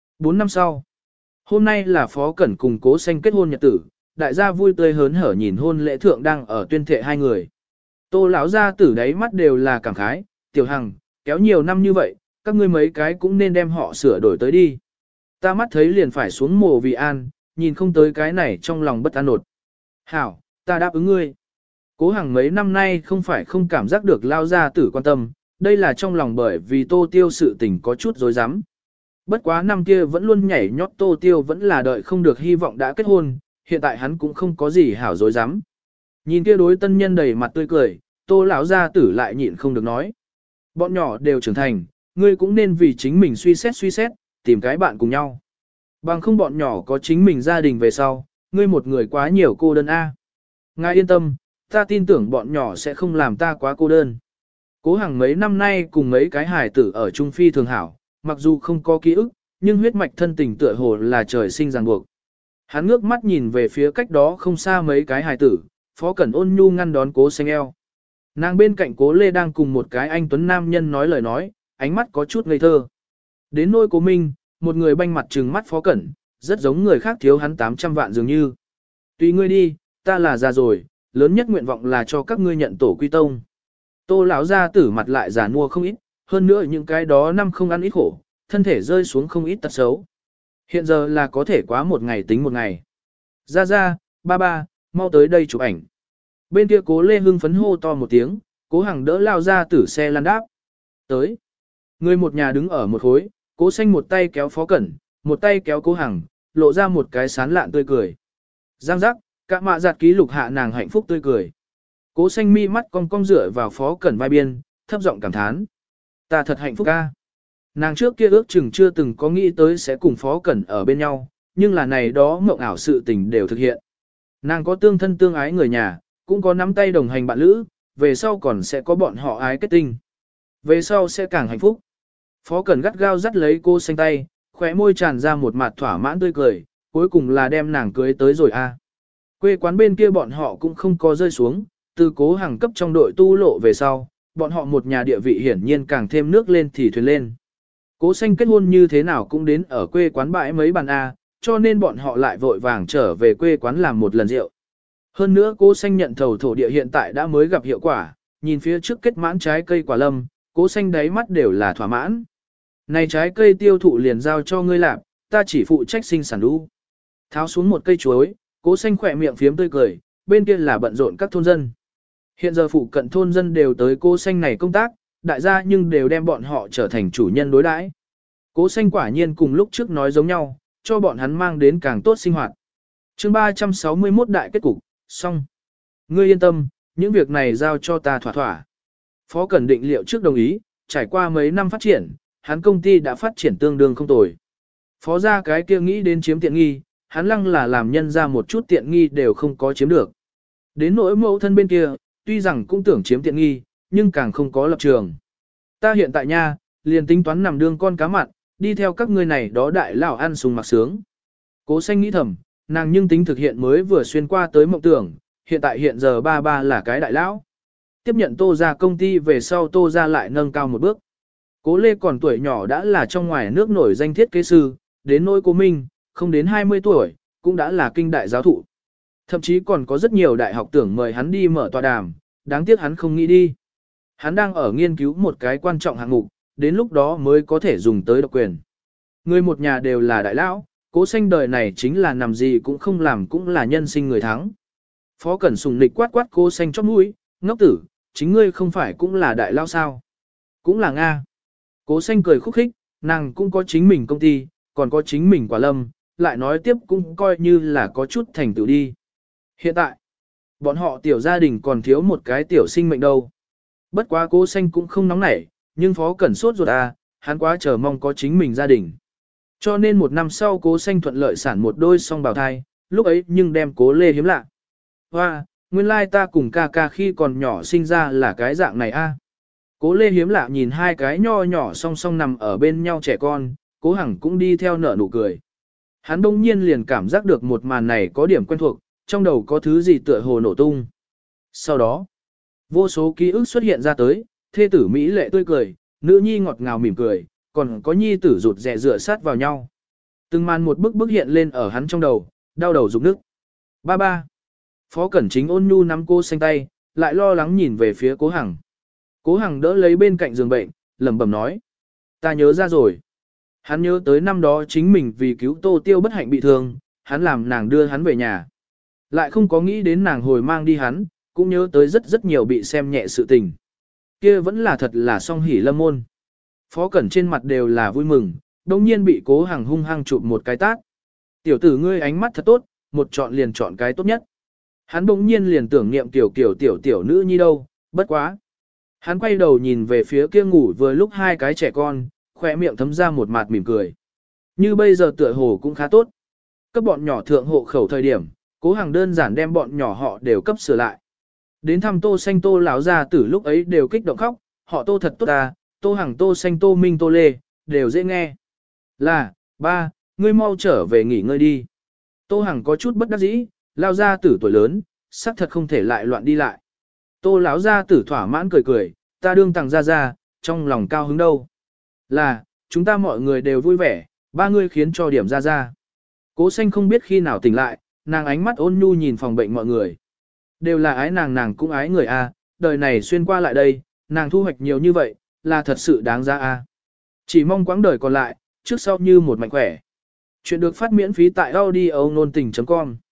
4 năm sau, hôm nay là Phó Cẩn cùng Cố Xanh kết hôn nhật tử, đại gia vui tươi hớn hở nhìn hôn lễ thượng đang ở tuyên thệ hai người. Tô lão gia tử đáy mắt đều là cảm khái, Tiểu Hằng, kéo nhiều năm như vậy, các ngươi mấy cái cũng nên đem họ sửa đổi tới đi. Ta mắt thấy liền phải xuống mồ vì an, nhìn không tới cái này trong lòng bất an nột. Hảo, ta đáp ứng ngươi. Cố Hằng mấy năm nay không phải không cảm giác được lao gia tử quan tâm, đây là trong lòng bởi vì Tô Tiêu sự tình có chút dối rắm. Bất quá năm kia vẫn luôn nhảy nhót Tô Tiêu vẫn là đợi không được hy vọng đã kết hôn, hiện tại hắn cũng không có gì hảo dối rắm. Nhìn kia đối tân nhân đầy mặt tươi cười, Tô lão gia tử lại nhịn không được nói. Bọn nhỏ đều trưởng thành, ngươi cũng nên vì chính mình suy xét, tìm cái bạn cùng nhau. Bằng không bọn nhỏ có chính mình gia đình về sau, ngươi một người quá nhiều cô đơn A. Ngài yên tâm, ta tin tưởng bọn nhỏ sẽ không làm ta quá cô đơn. Cố Hằng mấy năm nay cùng mấy cái hài tử ở Trung Phi thường hảo, mặc dù không có ký ức, nhưng huyết mạch thân tình tựa hồ là trời sinh ràng buộc. Hắn ngước mắt nhìn về phía cách đó không xa mấy cái hài tử, Phó Cẩn ôn nhu ngăn đón Cố Xanh eo. Nàng bên cạnh Cố Lê đang cùng một cái anh tuấn nam nhân nói lời nói, ánh mắt có chút ngây thơ. Đến nôi Cố Minh, một người banh mặt trừng mắt Phó Cẩn, rất giống người khác thiếu hắn 800 vạn dường như. Tùy ngươi đi, ta là già rồi, lớn nhất nguyện vọng là cho các ngươi nhận tổ quy tông. Tô lão gia tử mặt lại già nua không ít, hơn nữa những cái đó năm không ăn ít khổ, thân thể rơi xuống không ít tật xấu. Hiện giờ là có thể quá một ngày tính một ngày. Ra, ba, mau tới đây chụp ảnh. Bên kia Cố Lê hưng phấn hô to một tiếng, Cố Hằng đỡ lao ra tử xe lăn đáp. Tới. Người một nhà đứng ở một khối, Cố Xanh một tay kéo Phó Cẩn, một tay kéo Cố Hằng, lộ ra một cái sán lạn tươi cười. Giang giác, cả mạ giặt ký lục hạ nàng hạnh phúc tươi cười. Cố Xanh mi mắt cong cong dựa vào Phó Cẩn vai biên, thấp giọng cảm thán. Ta thật hạnh phúc ca. Nàng trước kia ước chừng chưa từng có nghĩ tới sẽ cùng Phó Cẩn ở bên nhau, nhưng là này đó mộng ảo sự tình đều thực hiện. Nàng có tương thân tương ái người nhà, cũng có nắm tay đồng hành bạn lữ, về sau còn sẽ có bọn họ ái kết tinh. Về sau sẽ càng hạnh phúc. Phó Cẩn gắt gao dắt lấy Cô Xanh tay, khóe môi tràn ra một mặt thỏa mãn tươi cười, cuối cùng là đem nàng cưới tới rồi a. Quê quán bên kia bọn họ cũng không có rơi xuống, từ Cố Hằng cấp trong đội tu lộ về sau, bọn họ một nhà địa vị hiển nhiên càng thêm nước lên thì thuyền lên. Cố Xanh kết hôn như thế nào cũng đến ở quê quán bãi mấy bàn A, cho nên bọn họ lại vội vàng trở về quê quán làm một lần rượu. Hơn nữa Cố Xanh nhận thầu thổ địa hiện tại đã mới gặp hiệu quả, nhìn phía trước kết mãn trái cây quả lâm, Cố Xanh đáy mắt đều là thỏa mãn. Này trái cây tiêu thụ liền giao cho ngươi làm, ta chỉ phụ trách sinh sản đu. Tháo xuống một cây chuối, Cố Xanh khỏe miệng phiếm tươi cười, bên kia là bận rộn các thôn dân. Hiện giờ phụ cận thôn dân đều tới Cố Xanh này công tác, đại gia nhưng đều đem bọn họ trở thành chủ nhân đối đãi. Cố Xanh quả nhiên cùng lúc trước nói giống nhau, cho bọn hắn mang đến càng tốt sinh hoạt. Chương 361 đại kết cục, xong. Ngươi yên tâm, những việc này giao cho ta thỏa thỏa. Phó Cẩn định liệu trước đồng ý, trải qua mấy năm phát triển, hắn công ty đã phát triển tương đương không tồi. Phó gia cái kia nghĩ đến chiếm tiện nghi, hắn lăng là làm nhân ra một chút tiện nghi đều không có chiếm được. Đến nỗi mẫu thân bên kia, tuy rằng cũng tưởng chiếm tiện nghi, nhưng càng không có lập trường. Ta hiện tại nha, liền tính toán nằm đương con cá mặn, đi theo các ngươi này đó đại lão ăn sung mặc sướng. Cố Xanh nghĩ thầm, nàng nhưng tính thực hiện mới vừa xuyên qua tới mộng tưởng, hiện giờ ba là cái đại lão. Tiếp nhận Tô gia công ty về sau Tô gia lại nâng cao một bước. Cố Lê còn tuổi nhỏ đã là trong ngoài nước nổi danh thiết kế sư, đến nỗi Cố Minh, không đến 20 tuổi, cũng đã là kinh đại giáo thụ. Thậm chí còn có rất nhiều đại học tưởng mời hắn đi mở tọa đàm, đáng tiếc hắn không nghĩ đi. Hắn đang ở nghiên cứu một cái quan trọng hạng mục, đến lúc đó mới có thể dùng tới độc quyền. Người một nhà đều là đại lão, Cố Xanh đời này chính là nằm gì cũng không làm cũng là nhân sinh người thắng. Phó Cẩn sùng nịch quát quát Cố Xanh chóp mũi, ngốc tử, chính ngươi không phải cũng là đại lão sao? Cũng là Nga. Cố Xanh cười khúc khích, nàng cũng có chính mình công ty, còn có chính mình quả lâm, lại nói tiếp cũng coi như là có chút thành tựu đi. Hiện tại, bọn họ tiểu gia đình còn thiếu một cái tiểu sinh mệnh đâu. Bất quá Cố Xanh cũng không nóng nảy, nhưng Phó Cẩn sốt ruột hắn quá chờ mong có chính mình gia đình. Cho nên một năm sau Cố Xanh thuận lợi sản một đôi song bào thai, lúc ấy nhưng đem Cố Lê hiếm lạ. Hoa, nguyên lai ta cùng ca ca khi còn nhỏ sinh ra là cái dạng này a. Cố Lê hiếm lạ nhìn hai cái nho nhỏ song song nằm ở bên nhau trẻ con, Cố Hằng cũng đi theo nở nụ cười. Hắn đông nhiên liền cảm giác được một màn này có điểm quen thuộc, trong đầu có thứ gì tựa hồ nổ tung. Sau đó, vô số ký ức xuất hiện ra tới, thê tử Mỹ lệ tươi cười, nữ nhi ngọt ngào mỉm cười, còn có nhi tử rụt rè dựa sát vào nhau. Từng màn một bức bức hiện lên ở hắn trong đầu, đau đầu rụng nước. Ba. Phó Cẩn Chính ôn nhu nắm Cô Xanh tay, lại lo lắng nhìn về phía Cố Hằng. Cố Hằng đỡ lấy bên cạnh giường bệnh, lẩm bẩm nói. Ta nhớ ra rồi. Hắn nhớ tới năm đó chính mình vì cứu Tô Tiêu bất hạnh bị thương, hắn làm nàng đưa hắn về nhà. Lại không có nghĩ đến nàng hồi mang đi hắn, cũng nhớ tới rất nhiều bị xem nhẹ sự tình. Kia vẫn là thật là song hỉ lâm môn. Phó Cẩn trên mặt đều là vui mừng, đồng nhiên bị Cố Hằng hung hăng chụp một cái tát. Tiểu tử ngươi ánh mắt thật tốt, một chọn liền chọn cái tốt nhất. Hắn bỗng nhiên liền tưởng niệm tiểu nữ nhi đâu, bất quá. Hắn quay đầu nhìn về phía kia ngủ vừa lúc hai cái trẻ con, khỏe miệng thấm ra một mặt mỉm cười. Như bây giờ tựa hồ cũng khá tốt. Các bọn nhỏ thượng hộ khẩu thời điểm, Cố Hằng đơn giản đem bọn nhỏ họ đều cấp sửa lại. Đến thăm Tô Xanh Tô lão gia tử lúc ấy đều kích động khóc, họ Tô thật tốt à, Tô Hằng Tô Xanh Tô Minh Tô Lê, đều dễ nghe. Là, Ba, ngươi mau trở về nghỉ ngơi đi. Tô Hằng có chút bất đắc dĩ, lao ra tử tuổi lớn, xác thật không thể lại loạn đi lại. Tô lão gia tử thỏa mãn cười cười, ta đương tàng ra, trong lòng cao hứng đâu. Là, chúng ta mọi người đều vui vẻ, ba ngươi khiến cho điểm ra. Cố Xanh không biết khi nào tỉnh lại, nàng ánh mắt ôn nhu nhìn phòng bệnh mọi người. Đều là ái nàng cũng ái người a, đời này xuyên qua lại đây, nàng thu hoạch nhiều như vậy, là thật sự đáng giá a. Chỉ mong quãng đời còn lại, trước sau như một mạnh khỏe. Chuyện được phát miễn phí tại audio nôn tình.com